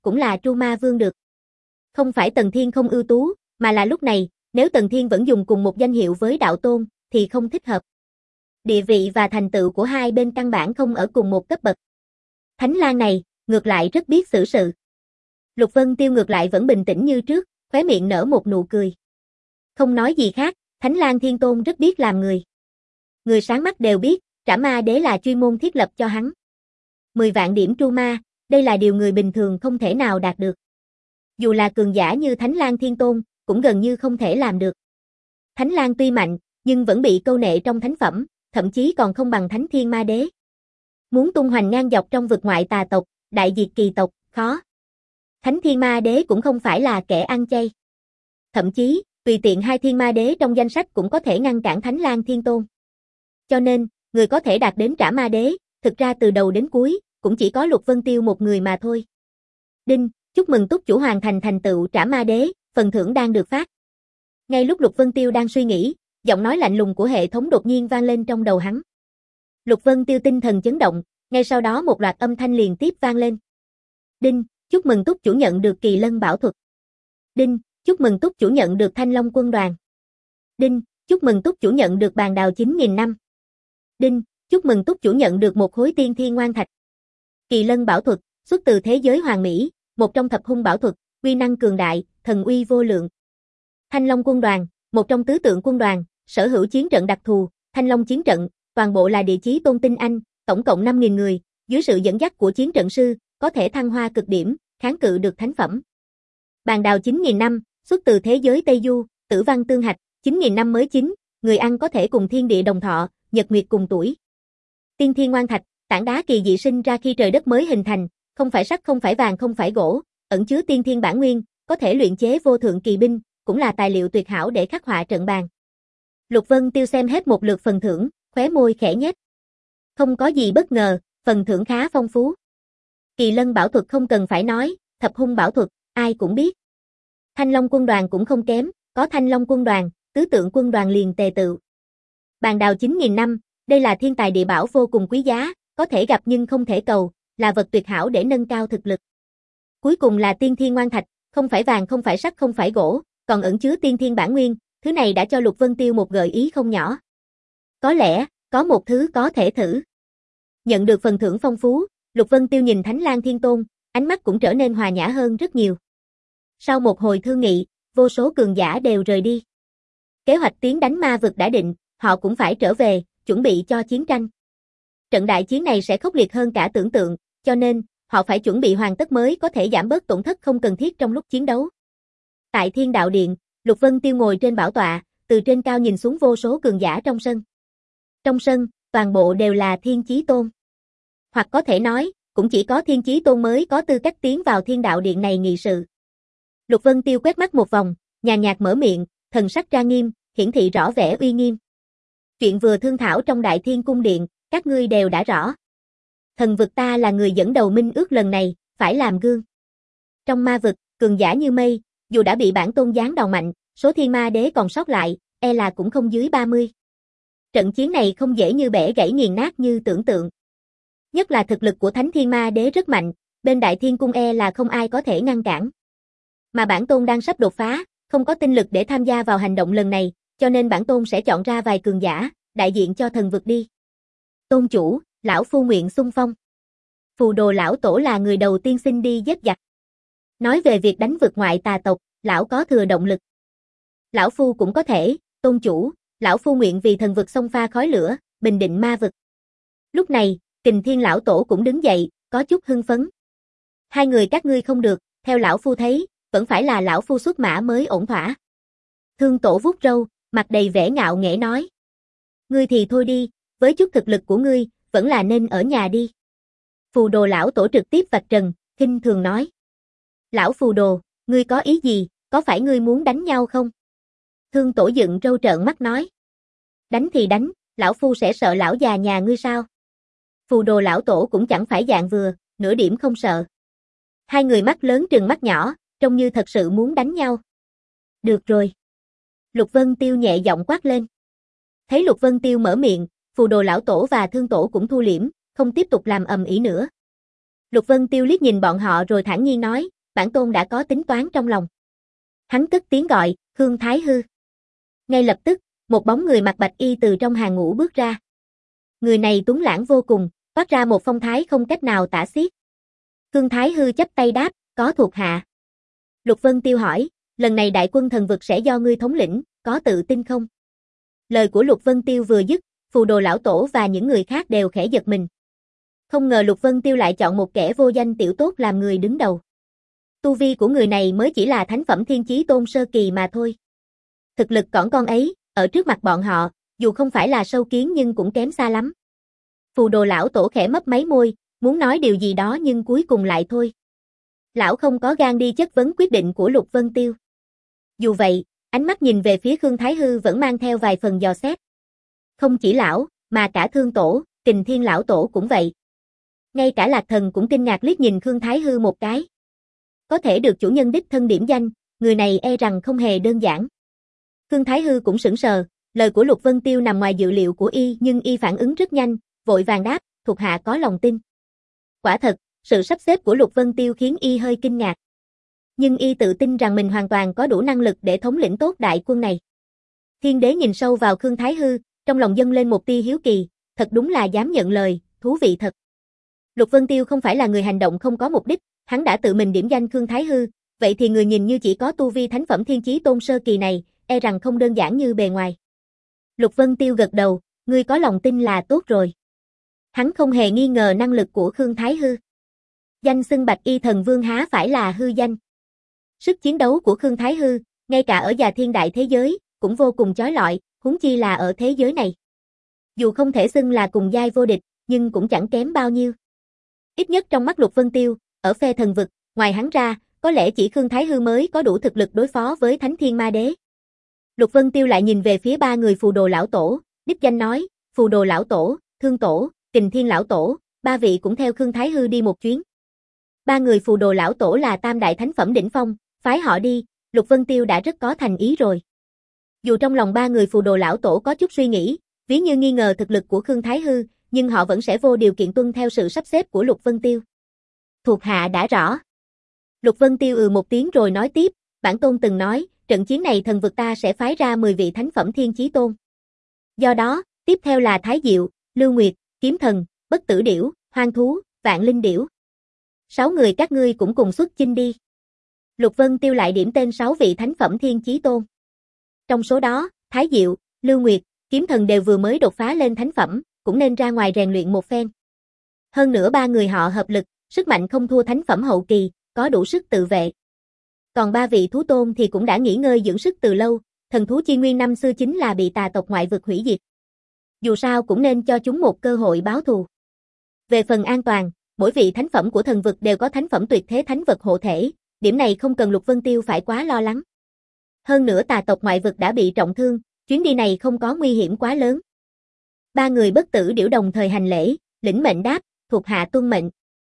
[SPEAKER 1] cũng là Tru Ma Vương được. Không phải Tần Thiên không ưu tú, mà là lúc này, nếu Tần Thiên vẫn dùng cùng một danh hiệu với đạo tôn, thì không thích hợp. Địa vị và thành tựu của hai bên căn bản không ở cùng một cấp bậc. Thánh Lang này, ngược lại rất biết xử sự. Lục Vân Tiêu ngược lại vẫn bình tĩnh như trước, khóe miệng nở một nụ cười. Không nói gì khác, Thánh Lang Thiên Tôn rất biết làm người. Người sáng mắt đều biết, Trảm Ma Đế là chuyên môn thiết lập cho hắn. mười vạn điểm tru ma, đây là điều người bình thường không thể nào đạt được. Dù là cường giả như Thánh Lang Thiên Tôn, cũng gần như không thể làm được. Thánh Lang tuy mạnh, nhưng vẫn bị câu nệ trong thánh phẩm, thậm chí còn không bằng Thánh Thiên Ma Đế. Muốn tung hoành ngang dọc trong vực ngoại tà tộc, đại diệt kỳ tộc, khó. Thánh Thiên Ma Đế cũng không phải là kẻ ăn chay. Thậm chí, tùy tiện hai Thiên Ma Đế trong danh sách cũng có thể ngăn cản Thánh Lang Thiên Tôn. Cho nên, người có thể đạt đến Trảm Ma Đế, thực ra từ đầu đến cuối, cũng chỉ có Lục Vân Tiêu một người mà thôi. Đinh, chúc mừng túc chủ hoàn thành thành tựu Trảm Ma Đế, phần thưởng đang được phát. Ngay lúc Lục Vân Tiêu đang suy nghĩ, giọng nói lạnh lùng của hệ thống đột nhiên vang lên trong đầu hắn. Lục Vân Tiêu tinh thần chấn động, ngay sau đó một loạt âm thanh liền tiếp vang lên. Đinh, chúc mừng túc chủ nhận được Kỳ Lân Bảo Thuật. Đinh, chúc mừng túc chủ nhận được Thanh Long Quân Đoàn. Đinh, chúc mừng túc chủ nhận được Bàn Đào chín nghìn năm. Đinh, chúc mừng túc chủ nhận được một khối tiên thiên ngoan thạch. Kỳ Lân Bảo Thuật, xuất từ thế giới Hoàng Mỹ, một trong thập hung bảo thuật, uy năng cường đại, thần uy vô lượng. Thanh Long Quân Đoàn, một trong tứ tượng quân đoàn, sở hữu chiến trận đặc thù, Thanh Long chiến trận, toàn bộ là địa chí tôn tinh anh, tổng cộng năm nghìn người, dưới sự dẫn dắt của chiến trận sư, có thể thăng hoa cực điểm, kháng cự được thánh phẩm. Bàn Đào chín nghìn năm, xuất từ thế giới Tây Du, tử văn tương hạch, chín nghìn năm mới chín, người ăn có thể cùng thiên địa đồng thọ, nhật nguyệt cùng tuổi. Tiên thiên ngoan thạch, tảng đá kỳ dị sinh ra khi trời đất mới hình thành, không phải sắt không phải vàng không phải gỗ, ẩn chứa tiên thiên bản nguyên, có thể luyện chế vô thượng kỳ binh, cũng là tài liệu tuyệt hảo để khắc họa trận bàn. Lục Vân Tiêu xem hết một lượt phần thưởng, khóe môi khẽ nhếch. Không có gì bất ngờ, phần thưởng khá phong phú. Kỳ Lân Bảo Thuật không cần phải nói, thập hung bảo thuật, ai cũng biết. Thanh Long Quân Đoàn cũng không kém, có Thanh Long Quân Đoàn, tứ tượng quân đoàn liền tề tựu. Bàn Đào chín nghìn năm, đây là thiên tài địa bảo vô cùng quý giá, có thể gặp nhưng không thể cầu, là vật tuyệt hảo để nâng cao thực lực. Cuối cùng là tiên thiên ngoan thạch, không phải vàng không phải sắt không phải gỗ, còn ẩn chứa tiên thiên bản nguyên, thứ này đã cho Lục Vân Tiêu một gợi ý không nhỏ. Có lẽ, có một thứ có thể thử. Nhận được phần thưởng phong phú, Lục Vân Tiêu nhìn Thánh Lang Thiên Tôn, ánh mắt cũng trở nên hòa nhã hơn rất nhiều. Sau một hồi thương nghị, vô số cường giả đều rời đi. Kế hoạch tiến đánh ma vực đã định, họ cũng phải trở về, chuẩn bị cho chiến tranh. Trận đại chiến này sẽ khốc liệt hơn cả tưởng tượng, cho nên, họ phải chuẩn bị hoàn tất mới có thể giảm bớt tổn thất không cần thiết trong lúc chiến đấu. Tại Thiên Đạo Điện, Lục Vân Tiêu ngồi trên bảo tọa, từ trên cao nhìn xuống vô số cường giả trong sân. Trong sân, toàn bộ đều là Thiên Chí Tôn. Hoặc có thể nói, cũng chỉ có Thiên Chí Tôn mới có tư cách tiến vào Thiên Đạo Điện này nghị sự. Lục Vân Tiêu quét mắt một vòng, nhàn nhạt mở miệng, thần sắc trang nghiêm, hiển thị rõ vẻ uy nghiêm. Chuyện vừa thương thảo trong Đại Thiên Cung Điện, các ngươi đều đã rõ. Thần vực ta là người dẫn đầu minh ước lần này, phải làm gương. Trong ma vực, cường giả như mây, dù đã bị bản tôn giáng đòn mạnh, số thiên ma đế còn sót lại, e là cũng không dưới ba mươi. Trận chiến này không dễ như bẻ gãy nghiền nát như tưởng tượng. Nhất là thực lực của Thánh Thiên Ma Đế rất mạnh, bên Đại Thiên Cung e là không ai có thể ngăn cản. Mà bản tôn đang sắp đột phá, không có tinh lực để tham gia vào hành động lần này, cho nên bản tôn sẽ chọn ra vài cường giả, đại diện cho thần vực đi. Tôn chủ, lão phu nguyện xung phong. Phù Đồ lão tổ là người đầu tiên xin đi giết giặc. Nói về việc đánh vực ngoại tà tộc, lão có thừa động lực. Lão phu cũng có thể, tôn chủ, lão phu nguyện vì thần vực xông pha khói lửa, bình định ma vực. Lúc này, Kình Thiên lão tổ cũng đứng dậy, có chút hưng phấn. Hai người các ngươi không được, theo lão phu thấy, vẫn phải là lão phu xuất mã mới ổn thỏa. Thương tổ vuốt râu, mặt đầy vẻ ngạo nghễ nói. Ngươi thì thôi đi, với chút thực lực của ngươi, vẫn là nên ở nhà đi. Phù Đồ lão tổ trực tiếp vạch trần, khinh thường nói. Lão Phù Đồ, ngươi có ý gì, có phải ngươi muốn đánh nhau không? Thương tổ dựng râu trợn mắt nói. Đánh thì đánh, lão phu sẽ sợ lão già nhà ngươi sao? Phù Đồ lão tổ cũng chẳng phải dạng vừa, nửa điểm không sợ. Hai người mắt lớn trừng mắt nhỏ, trông như thật sự muốn đánh nhau. Được rồi. Lục Vân Tiêu nhẹ giọng quát lên. Thấy Lục Vân Tiêu mở miệng, Phù Đồ lão tổ và Thương tổ cũng thu liễm, không tiếp tục làm ầm ĩ nữa. Lục Vân Tiêu liếc nhìn bọn họ rồi thản nhiên nói, bản tôn đã có tính toán trong lòng. Hắn cất tiếng gọi, Khương Thái Hư. Ngay lập tức, một bóng người mặc bạch y từ trong hàng ngũ bước ra. Người này tuấn lãng vô cùng, toát ra một phong thái không cách nào tả xiết. Khương Thái Hư chắp tay đáp, có thuộc hạ. Lục Vân Tiêu hỏi, lần này đại quân thần vực sẽ do ngươi thống lĩnh, có tự tin không? Lời của Lục Vân Tiêu vừa dứt, Phù Đồ lão tổ và những người khác đều khẽ giật mình. Không ngờ Lục Vân Tiêu lại chọn một kẻ vô danh tiểu tốt làm người đứng đầu. Tu vi của người này mới chỉ là thánh phẩm Thiên Chí Tôn sơ kỳ mà thôi. Thực lực cỏn con ấy, ở trước mặt bọn họ, dù không phải là sâu kiến nhưng cũng kém xa lắm. Phù Đồ lão tổ khẽ mấp máy môi, muốn nói điều gì đó nhưng cuối cùng lại thôi. Lão không có gan đi chất vấn quyết định của Lục Vân Tiêu. Dù vậy, ánh mắt nhìn về phía Khương Thái Hư vẫn mang theo vài phần dò xét. Không chỉ lão, mà cả Thương Tổ, Kình Thiên lão tổ cũng vậy. Ngay cả Lạc Thần cũng kinh ngạc liếc nhìn Khương Thái Hư một cái. Có thể được chủ nhân đích thân điểm danh, người này e rằng không hề đơn giản. Khương Thái Hư cũng sững sờ, lời của Lục Vân Tiêu nằm ngoài dự liệu của y nhưng y phản ứng rất nhanh, vội vàng đáp, thuộc hạ có lòng tin. Quả thật, sự sắp xếp của Lục Vân Tiêu khiến y hơi kinh ngạc. Nhưng y tự tin rằng mình hoàn toàn có đủ năng lực để thống lĩnh tốt đại quân này. Thiên đế nhìn sâu vào Khương Thái Hư, trong lòng dâng lên một tia hiếu kỳ, thật đúng là dám nhận lời, thú vị thật. Lục Vân Tiêu không phải là người hành động không có mục đích, hắn đã tự mình điểm danh Khương Thái Hư, vậy thì người nhìn như chỉ có tu vi thánh phẩm Thiên Chí Tôn sơ kỳ này, e rằng không đơn giản như bề ngoài. Lục Vân Tiêu gật đầu, ngươi có lòng tin là tốt rồi. Hắn không hề nghi ngờ năng lực của Khương Thái Hư. Danh xưng Bạch Y Thần Vương há phải là hư danh. Sức chiến đấu của Khương Thái Hư, ngay cả ở Già Thiên Đại thế giới, cũng vô cùng chói lọi, huống chi là ở thế giới này. Dù không thể xưng là cùng giai vô địch, nhưng cũng chẳng kém bao nhiêu. Ít nhất trong mắt Lục Vân Tiêu, ở phe thần vực, ngoài hắn ra, có lẽ chỉ Khương Thái Hư mới có đủ thực lực đối phó với Thánh Thiên Ma Đế. Lục Vân Tiêu lại nhìn về phía ba người Phù Đồ lão tổ, đích danh nói, Phù Đồ lão tổ, Thương Tổ, Kình Thiên lão tổ, ba vị cũng theo Khương Thái Hư đi một chuyến. Ba người Phù Đồ lão tổ là tam đại thánh phẩm đỉnh phong, phái họ đi, Lục Vân Tiêu đã rất có thành ý rồi. Dù trong lòng ba người Phù Đồ lão tổ có chút suy nghĩ, ví như nghi ngờ thực lực của Khương Thái Hư, nhưng họ vẫn sẽ vô điều kiện tuân theo sự sắp xếp của Lục Vân Tiêu. Thuộc hạ đã rõ. Lục Vân Tiêu ừ một tiếng rồi nói tiếp, bản tôn từng nói, trận chiến này thần vực ta sẽ phái ra mười vị thánh phẩm Thiên Chí Tôn. Do đó, tiếp theo là Thái Diệu, Lưu Nguyệt, Kiếm Thần, Bất Tử Điểu, Hoang Thú, Vạn Linh Điểu. Sáu người các ngươi cũng cùng xuất chinh đi. Lục Vân Tiêu lại điểm tên sáu vị thánh phẩm Thiên Chí Tôn. Trong số đó, Thái Diệu, Lưu Nguyệt, Kiếm Thần đều vừa mới đột phá lên thánh phẩm, cũng nên ra ngoài rèn luyện một phen. Hơn nữa ba người họ hợp lực, sức mạnh không thua thánh phẩm hậu kỳ, có đủ sức tự vệ. Còn ba vị thú tôn thì cũng đã nghỉ ngơi dưỡng sức từ lâu, thần thú chi nguyên năm xưa chính là bị tà tộc ngoại vực hủy diệt. Dù sao cũng nên cho chúng một cơ hội báo thù. Về phần an toàn, mỗi vị thánh phẩm của thần vực đều có thánh phẩm tuyệt thế thánh vật hộ thể, điểm này không cần Lục Vân Tiêu phải quá lo lắng. Hơn nữa tà tộc ngoại vực đã bị trọng thương, chuyến đi này không có nguy hiểm quá lớn. Ba người Bất Tử Điểu đồng thời hành lễ, lĩnh mệnh đáp, thuộc hạ tuân mệnh.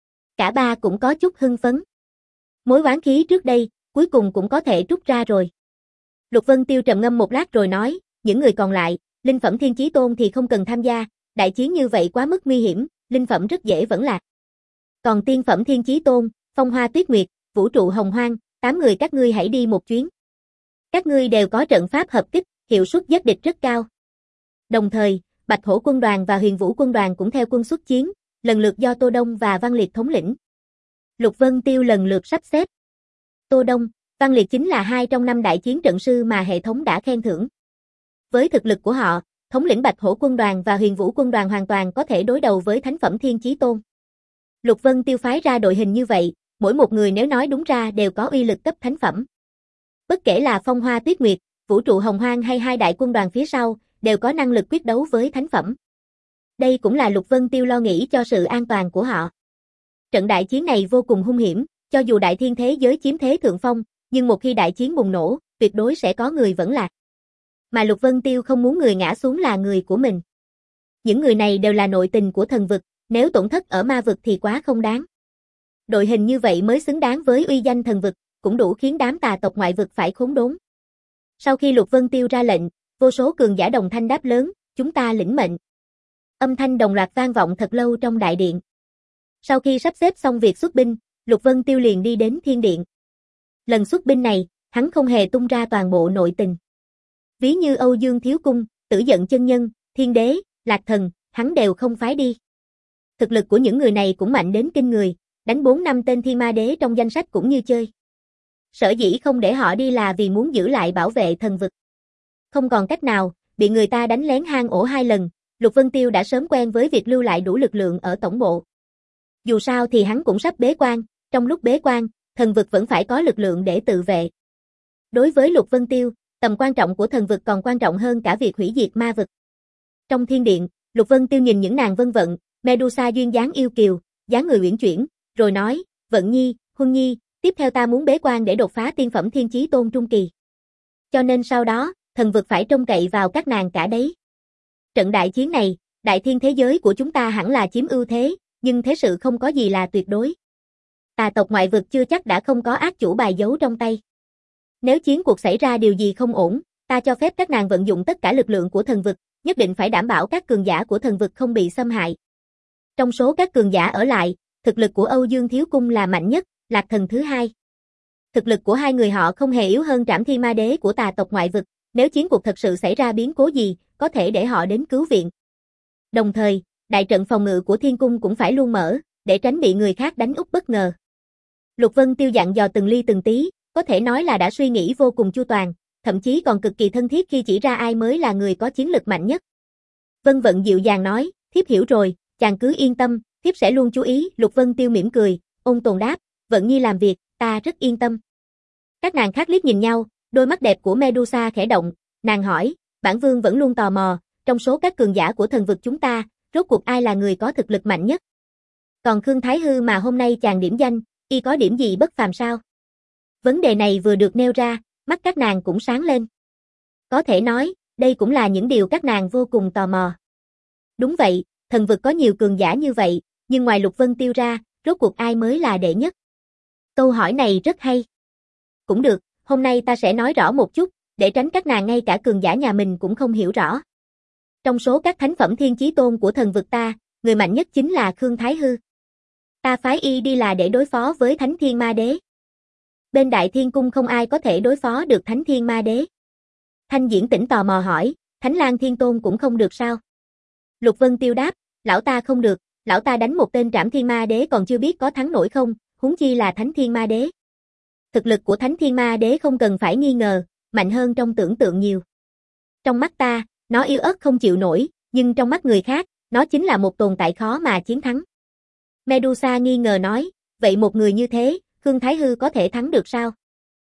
[SPEAKER 1] Cả ba cũng có chút hưng phấn. Mối oán khí trước đây, cuối cùng cũng có thể trút ra rồi. Lục Vân Tiêu trầm ngâm một lát rồi nói, những người còn lại, linh phẩm Thiên Chí Tôn thì không cần tham gia, đại chiến như vậy quá mức nguy hiểm, linh phẩm rất dễ vẫn lạc. Còn tiên phẩm Thiên Chí Tôn, Phong Hoa Tuyết Nguyệt, Vũ Trụ Hồng Hoang, tám người các ngươi hãy đi một chuyến. Các ngươi đều có trận pháp hợp kích, hiệu suất giết địch rất cao. Đồng thời, Bạch Hổ quân đoàn và Huyền Vũ quân đoàn cũng theo quân xuất chiến, lần lượt do Tô Đông và Văn Liệt thống lĩnh. Lục Vân Tiêu lần lượt sắp xếp. Tô Đông, Văn Liệt chính là hai trong năm đại chiến trận sư mà hệ thống đã khen thưởng. Với thực lực của họ, thống lĩnh Bạch Hổ quân đoàn và Huyền Vũ quân đoàn hoàn toàn có thể đối đầu với thánh phẩm Thiên Chí Tôn. Lục Vân Tiêu phái ra đội hình như vậy, mỗi một người nếu nói đúng ra đều có uy lực cấp thánh phẩm. Bất kể là Phong Hoa Tuyết Nguyệt, Vũ Trụ Hồng Hoang hay hai đại quân đoàn phía sau, đều có năng lực quyết đấu với thánh phẩm. Đây cũng là Lục Vân Tiêu lo nghĩ cho sự an toàn của họ. Trận đại chiến này vô cùng hung hiểm, cho dù đại thiên thế giới chiếm thế thượng phong, nhưng một khi đại chiến bùng nổ, tuyệt đối sẽ có người vẫn lạc. Mà Lục Vân Tiêu không muốn người ngã xuống là người của mình. Những người này đều là nội tình của thần vực, nếu tổn thất ở ma vực thì quá không đáng. Đội hình như vậy mới xứng đáng với uy danh thần vực, cũng đủ khiến đám tà tộc ngoại vực phải khốn đốn. Sau khi Lục Vân Tiêu ra lệnh, vô số cường giả đồng thanh đáp lớn, chúng ta lĩnh mệnh. Âm thanh đồng loạt vang vọng thật lâu trong đại điện. Sau khi sắp xếp xong việc xuất binh, Lục Vân Tiêu liền đi đến thiên điện. Lần xuất binh này, hắn không hề tung ra toàn bộ nội tình. Ví như Âu Dương Thiếu Cung, Tử Dận Chân Nhân, Thiên Đế, Lạc Thần, hắn đều không phái đi. Thực lực của những người này cũng mạnh đến kinh người, đánh bốn năm tên Thiên Ma Đế trong danh sách cũng như chơi. Sở dĩ không để họ đi là vì muốn giữ lại bảo vệ thần vực. Không còn cách nào, bị người ta đánh lén hang ổ hai lần, Lục Vân Tiêu đã sớm quen với việc lưu lại đủ lực lượng ở tổng bộ. Dù sao thì hắn cũng sắp bế quan, trong lúc bế quan, thần vực vẫn phải có lực lượng để tự vệ. Đối với Lục Vân Tiêu, tầm quan trọng của thần vực còn quan trọng hơn cả việc hủy diệt ma vực. Trong thiên điện, Lục Vân Tiêu nhìn những nàng vân vận, Medusa duyên dáng yêu kiều, dáng người uyển chuyển, rồi nói, Vận Nhi, Huân Nhi, tiếp theo ta muốn bế quan để đột phá tiên phẩm Thiên Chí Tôn trung kỳ. Cho nên sau đó, thần vực phải trông cậy vào các nàng cả đấy. Trận đại chiến này, đại thiên thế giới của chúng ta hẳn là chiếm ưu thế, nhưng thế sự không có gì là tuyệt đối. Tà tộc ngoại vực chưa chắc đã không có ác chủ bài giấu trong tay. Nếu chiến cuộc xảy ra điều gì không ổn, ta cho phép các nàng vận dụng tất cả lực lượng của thần vực, nhất định phải đảm bảo các cường giả của thần vực không bị xâm hại. Trong số các cường giả ở lại, thực lực của Âu Dương Thiếu Cung là mạnh nhất, Lạc Thần thứ hai. Thực lực của hai người họ không hề yếu hơn Trảm Thiên Ma Đế của tà tộc ngoại vực, nếu chiến cuộc thật sự xảy ra biến cố gì, có thể để họ đến cứu viện. Đồng thời, đại trận phòng ngự của Thiên Cung cũng phải luôn mở, để tránh bị người khác đánh úp bất ngờ. Lục Vân Tiêu dặn dò từng ly từng tí, có thể nói là đã suy nghĩ vô cùng chu toàn, thậm chí còn cực kỳ thân thiết khi chỉ ra ai mới là người có chiến lực mạnh nhất. Vân Vận dịu dàng nói, thiếp hiểu rồi, chàng cứ yên tâm, thiếp sẽ luôn chú ý. Lục Vân Tiêu mỉm cười, ôn tồn đáp, Vận Nhi làm việc, ta rất yên tâm. Các nàng khác liếc nhìn nhau, đôi mắt đẹp của Medusa khẽ động, nàng hỏi, bản vương vẫn luôn tò mò, trong số các cường giả của thần vực chúng ta, rốt cuộc ai là người có thực lực mạnh nhất? Còn Khương Thái Hư mà hôm nay chàng điểm danh, y có điểm gì bất phàm sao? Vấn đề này vừa được nêu ra, mắt các nàng cũng sáng lên. Có thể nói, đây cũng là những điều các nàng vô cùng tò mò. Đúng vậy, thần vực có nhiều cường giả như vậy, nhưng ngoài Lục Vân Tiêu ra, rốt cuộc ai mới là đệ nhất? Câu hỏi này rất hay. Cũng được, hôm nay ta sẽ nói rõ một chút, để tránh các nàng ngay cả cường giả nhà mình cũng không hiểu rõ. Trong số các thánh phẩm Thiên Chí Tôn của thần vực ta, người mạnh nhất chính là Khương Thái Hư. Ta phái y đi là để đối phó với Thánh Thiên Ma Đế. Bên Đại Thiên Cung không ai có thể đối phó được Thánh Thiên Ma Đế. Thanh Diễn Tĩnh tò mò hỏi, Thánh Lang Thiên Tôn cũng không được sao? Lục Vân Tiêu đáp, lão ta không được, lão ta đánh một tên Trảm Thiên Ma Đế còn chưa biết có thắng nổi không, huống chi là Thánh Thiên Ma Đế. Thực lực của Thánh Thiên Ma Đế không cần phải nghi ngờ, mạnh hơn trong tưởng tượng nhiều. Trong mắt ta, nó yếu ớt không chịu nổi, nhưng trong mắt người khác, nó chính là một tồn tại khó mà chiến thắng. Medusa nghi ngờ nói, vậy một người như thế, Khương Thái Hư có thể thắng được sao?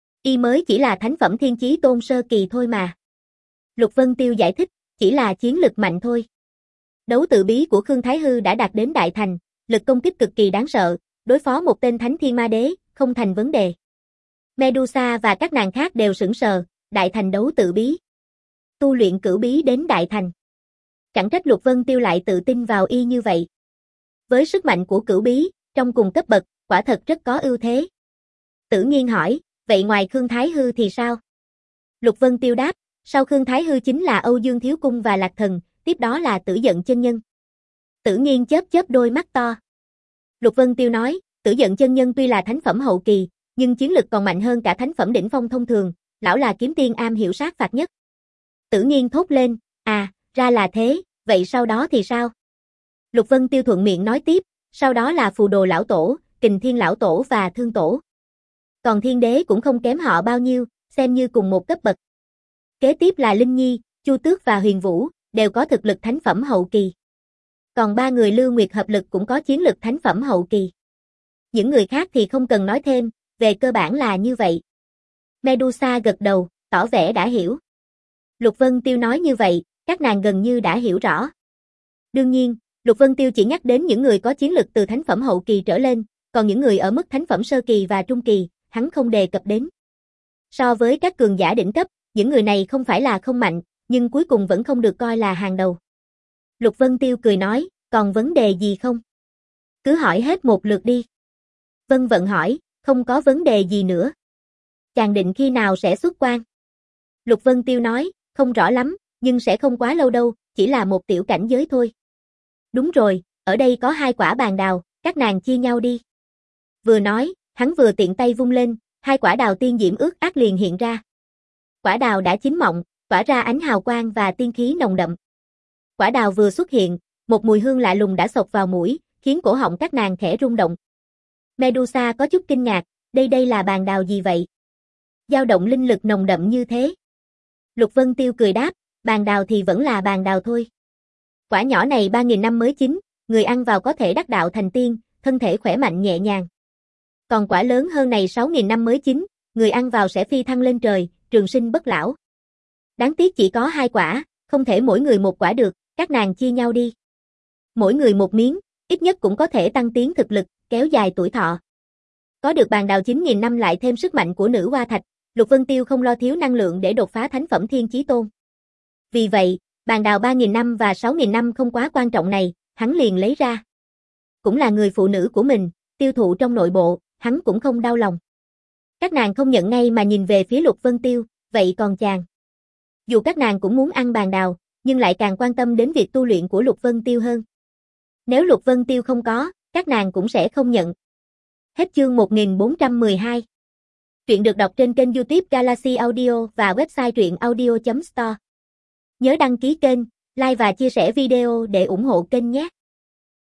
[SPEAKER 1] Y mới chỉ là thánh phẩm Thiên Chí Tôn sơ kỳ thôi mà. Lục Vân Tiêu giải thích, chỉ là chiến lực mạnh thôi. Đấu tự bí của Khương Thái Hư đã đạt đến đại thành, lực công kích cực kỳ đáng sợ, đối phó một tên Thánh Thiên Ma Đế, không thành vấn đề. Medusa và các nàng khác đều sững sờ, đại thành đấu tự bí. Tu luyện cửu bí đến đại thành. Chẳng trách Lục Vân Tiêu lại tự tin vào y như vậy. Với sức mạnh của cửu bí, trong cùng cấp bậc, quả thật rất có ưu thế. Tử Nghiên hỏi, vậy ngoài Khương Thái Hư thì sao? Lục Vân Tiêu đáp, sau Khương Thái Hư chính là Âu Dương Thiếu Cung và Lạc Thần, tiếp đó là Tử Dận Chân Nhân. Tử Nghiên chớp chớp đôi mắt to. Lục Vân Tiêu nói, Tử Dận Chân Nhân tuy là thánh phẩm hậu kỳ, nhưng chiến lực còn mạnh hơn cả thánh phẩm đỉnh phong thông thường, lão là kiếm tiên am hiểu sát phạt nhất. Tử Nghiên thốt lên, à, ra là thế, vậy sau đó thì sao? Lục Vân Tiêu thuận miệng nói tiếp, sau đó là Phù Đồ Lão Tổ, Kình Thiên Lão Tổ và Thương Tổ. Còn Thiên Đế cũng không kém họ bao nhiêu, xem như cùng một cấp bậc. Kế tiếp là Linh Nhi, Chu Tước và Huyền Vũ, đều có thực lực thánh phẩm hậu kỳ. Còn ba người Lưu Nguyệt hợp lực cũng có chiến lực thánh phẩm hậu kỳ. Những người khác thì không cần nói thêm, về cơ bản là như vậy. Medusa gật đầu, tỏ vẻ đã hiểu. Lục Vân Tiêu nói như vậy, các nàng gần như đã hiểu rõ. Đương nhiên, Lục Vân Tiêu chỉ nhắc đến những người có chiến lực từ thánh phẩm hậu kỳ trở lên, còn những người ở mức thánh phẩm sơ kỳ và trung kỳ, hắn không đề cập đến. So với các cường giả đỉnh cấp, những người này không phải là không mạnh, nhưng cuối cùng vẫn không được coi là hàng đầu. Lục Vân Tiêu cười nói, còn vấn đề gì không? Cứ hỏi hết một lượt đi. Vân Vận hỏi, không có vấn đề gì nữa. Chàng định khi nào sẽ xuất quan? Lục Vân Tiêu nói, không rõ lắm, nhưng sẽ không quá lâu đâu, chỉ là một tiểu cảnh giới thôi. Đúng rồi, ở đây có hai quả bàn đào, các nàng chia nhau đi. Vừa nói, hắn vừa tiện tay vung lên, hai quả đào tiên diễm ướt át liền hiện ra. Quả đào đã chín mọng, tỏa ra ánh hào quang và tiên khí nồng đậm. Quả đào vừa xuất hiện, một mùi hương lạ lùng đã xộc vào mũi, khiến cổ họng các nàng khẽ rung động. Medusa có chút kinh ngạc, đây đây là bàn đào gì vậy? Dao động linh lực nồng đậm như thế. Lục Vân Tiêu cười đáp, bàn đào thì vẫn là bàn đào thôi. Quả nhỏ này ba nghìn năm mới chín, người ăn vào có thể đắc đạo thành tiên, thân thể khỏe mạnh nhẹ nhàng. Còn quả lớn hơn này sáu nghìn năm mới chín, người ăn vào sẽ phi thăng lên trời, trường sinh bất lão. Đáng tiếc chỉ có hai quả, không thể mỗi người một quả được, các nàng chia nhau đi. Mỗi người một miếng, ít nhất cũng có thể tăng tiến thực lực, kéo dài tuổi thọ. Có được bàn đào chín nghìn năm lại thêm sức mạnh của nữ hoa thạch, Lục Vân Tiêu không lo thiếu năng lượng để đột phá thánh phẩm thiên chí tôn. Vì vậy, bàn đào ba nghìn năm và sáu nghìn năm không quá quan trọng này, hắn liền lấy ra. Cũng là người phụ nữ của mình, tiêu thụ trong nội bộ, hắn cũng không đau lòng. Các nàng không nhận ngay mà nhìn về phía Lục Vân Tiêu, vậy còn chàng? Dù các nàng cũng muốn ăn bàn đào, nhưng lại càng quan tâm đến việc tu luyện của Lục Vân Tiêu hơn. Nếu Lục Vân Tiêu không có, các nàng cũng sẽ không nhận. Hết chương một nghìn bốn trăm mười hai. Truyện được đọc trên kênh YouTube Galaxy Audio và website truyện audio chấm store. Nhớ đăng ký kênh, like và chia sẻ video để ủng hộ kênh nhé.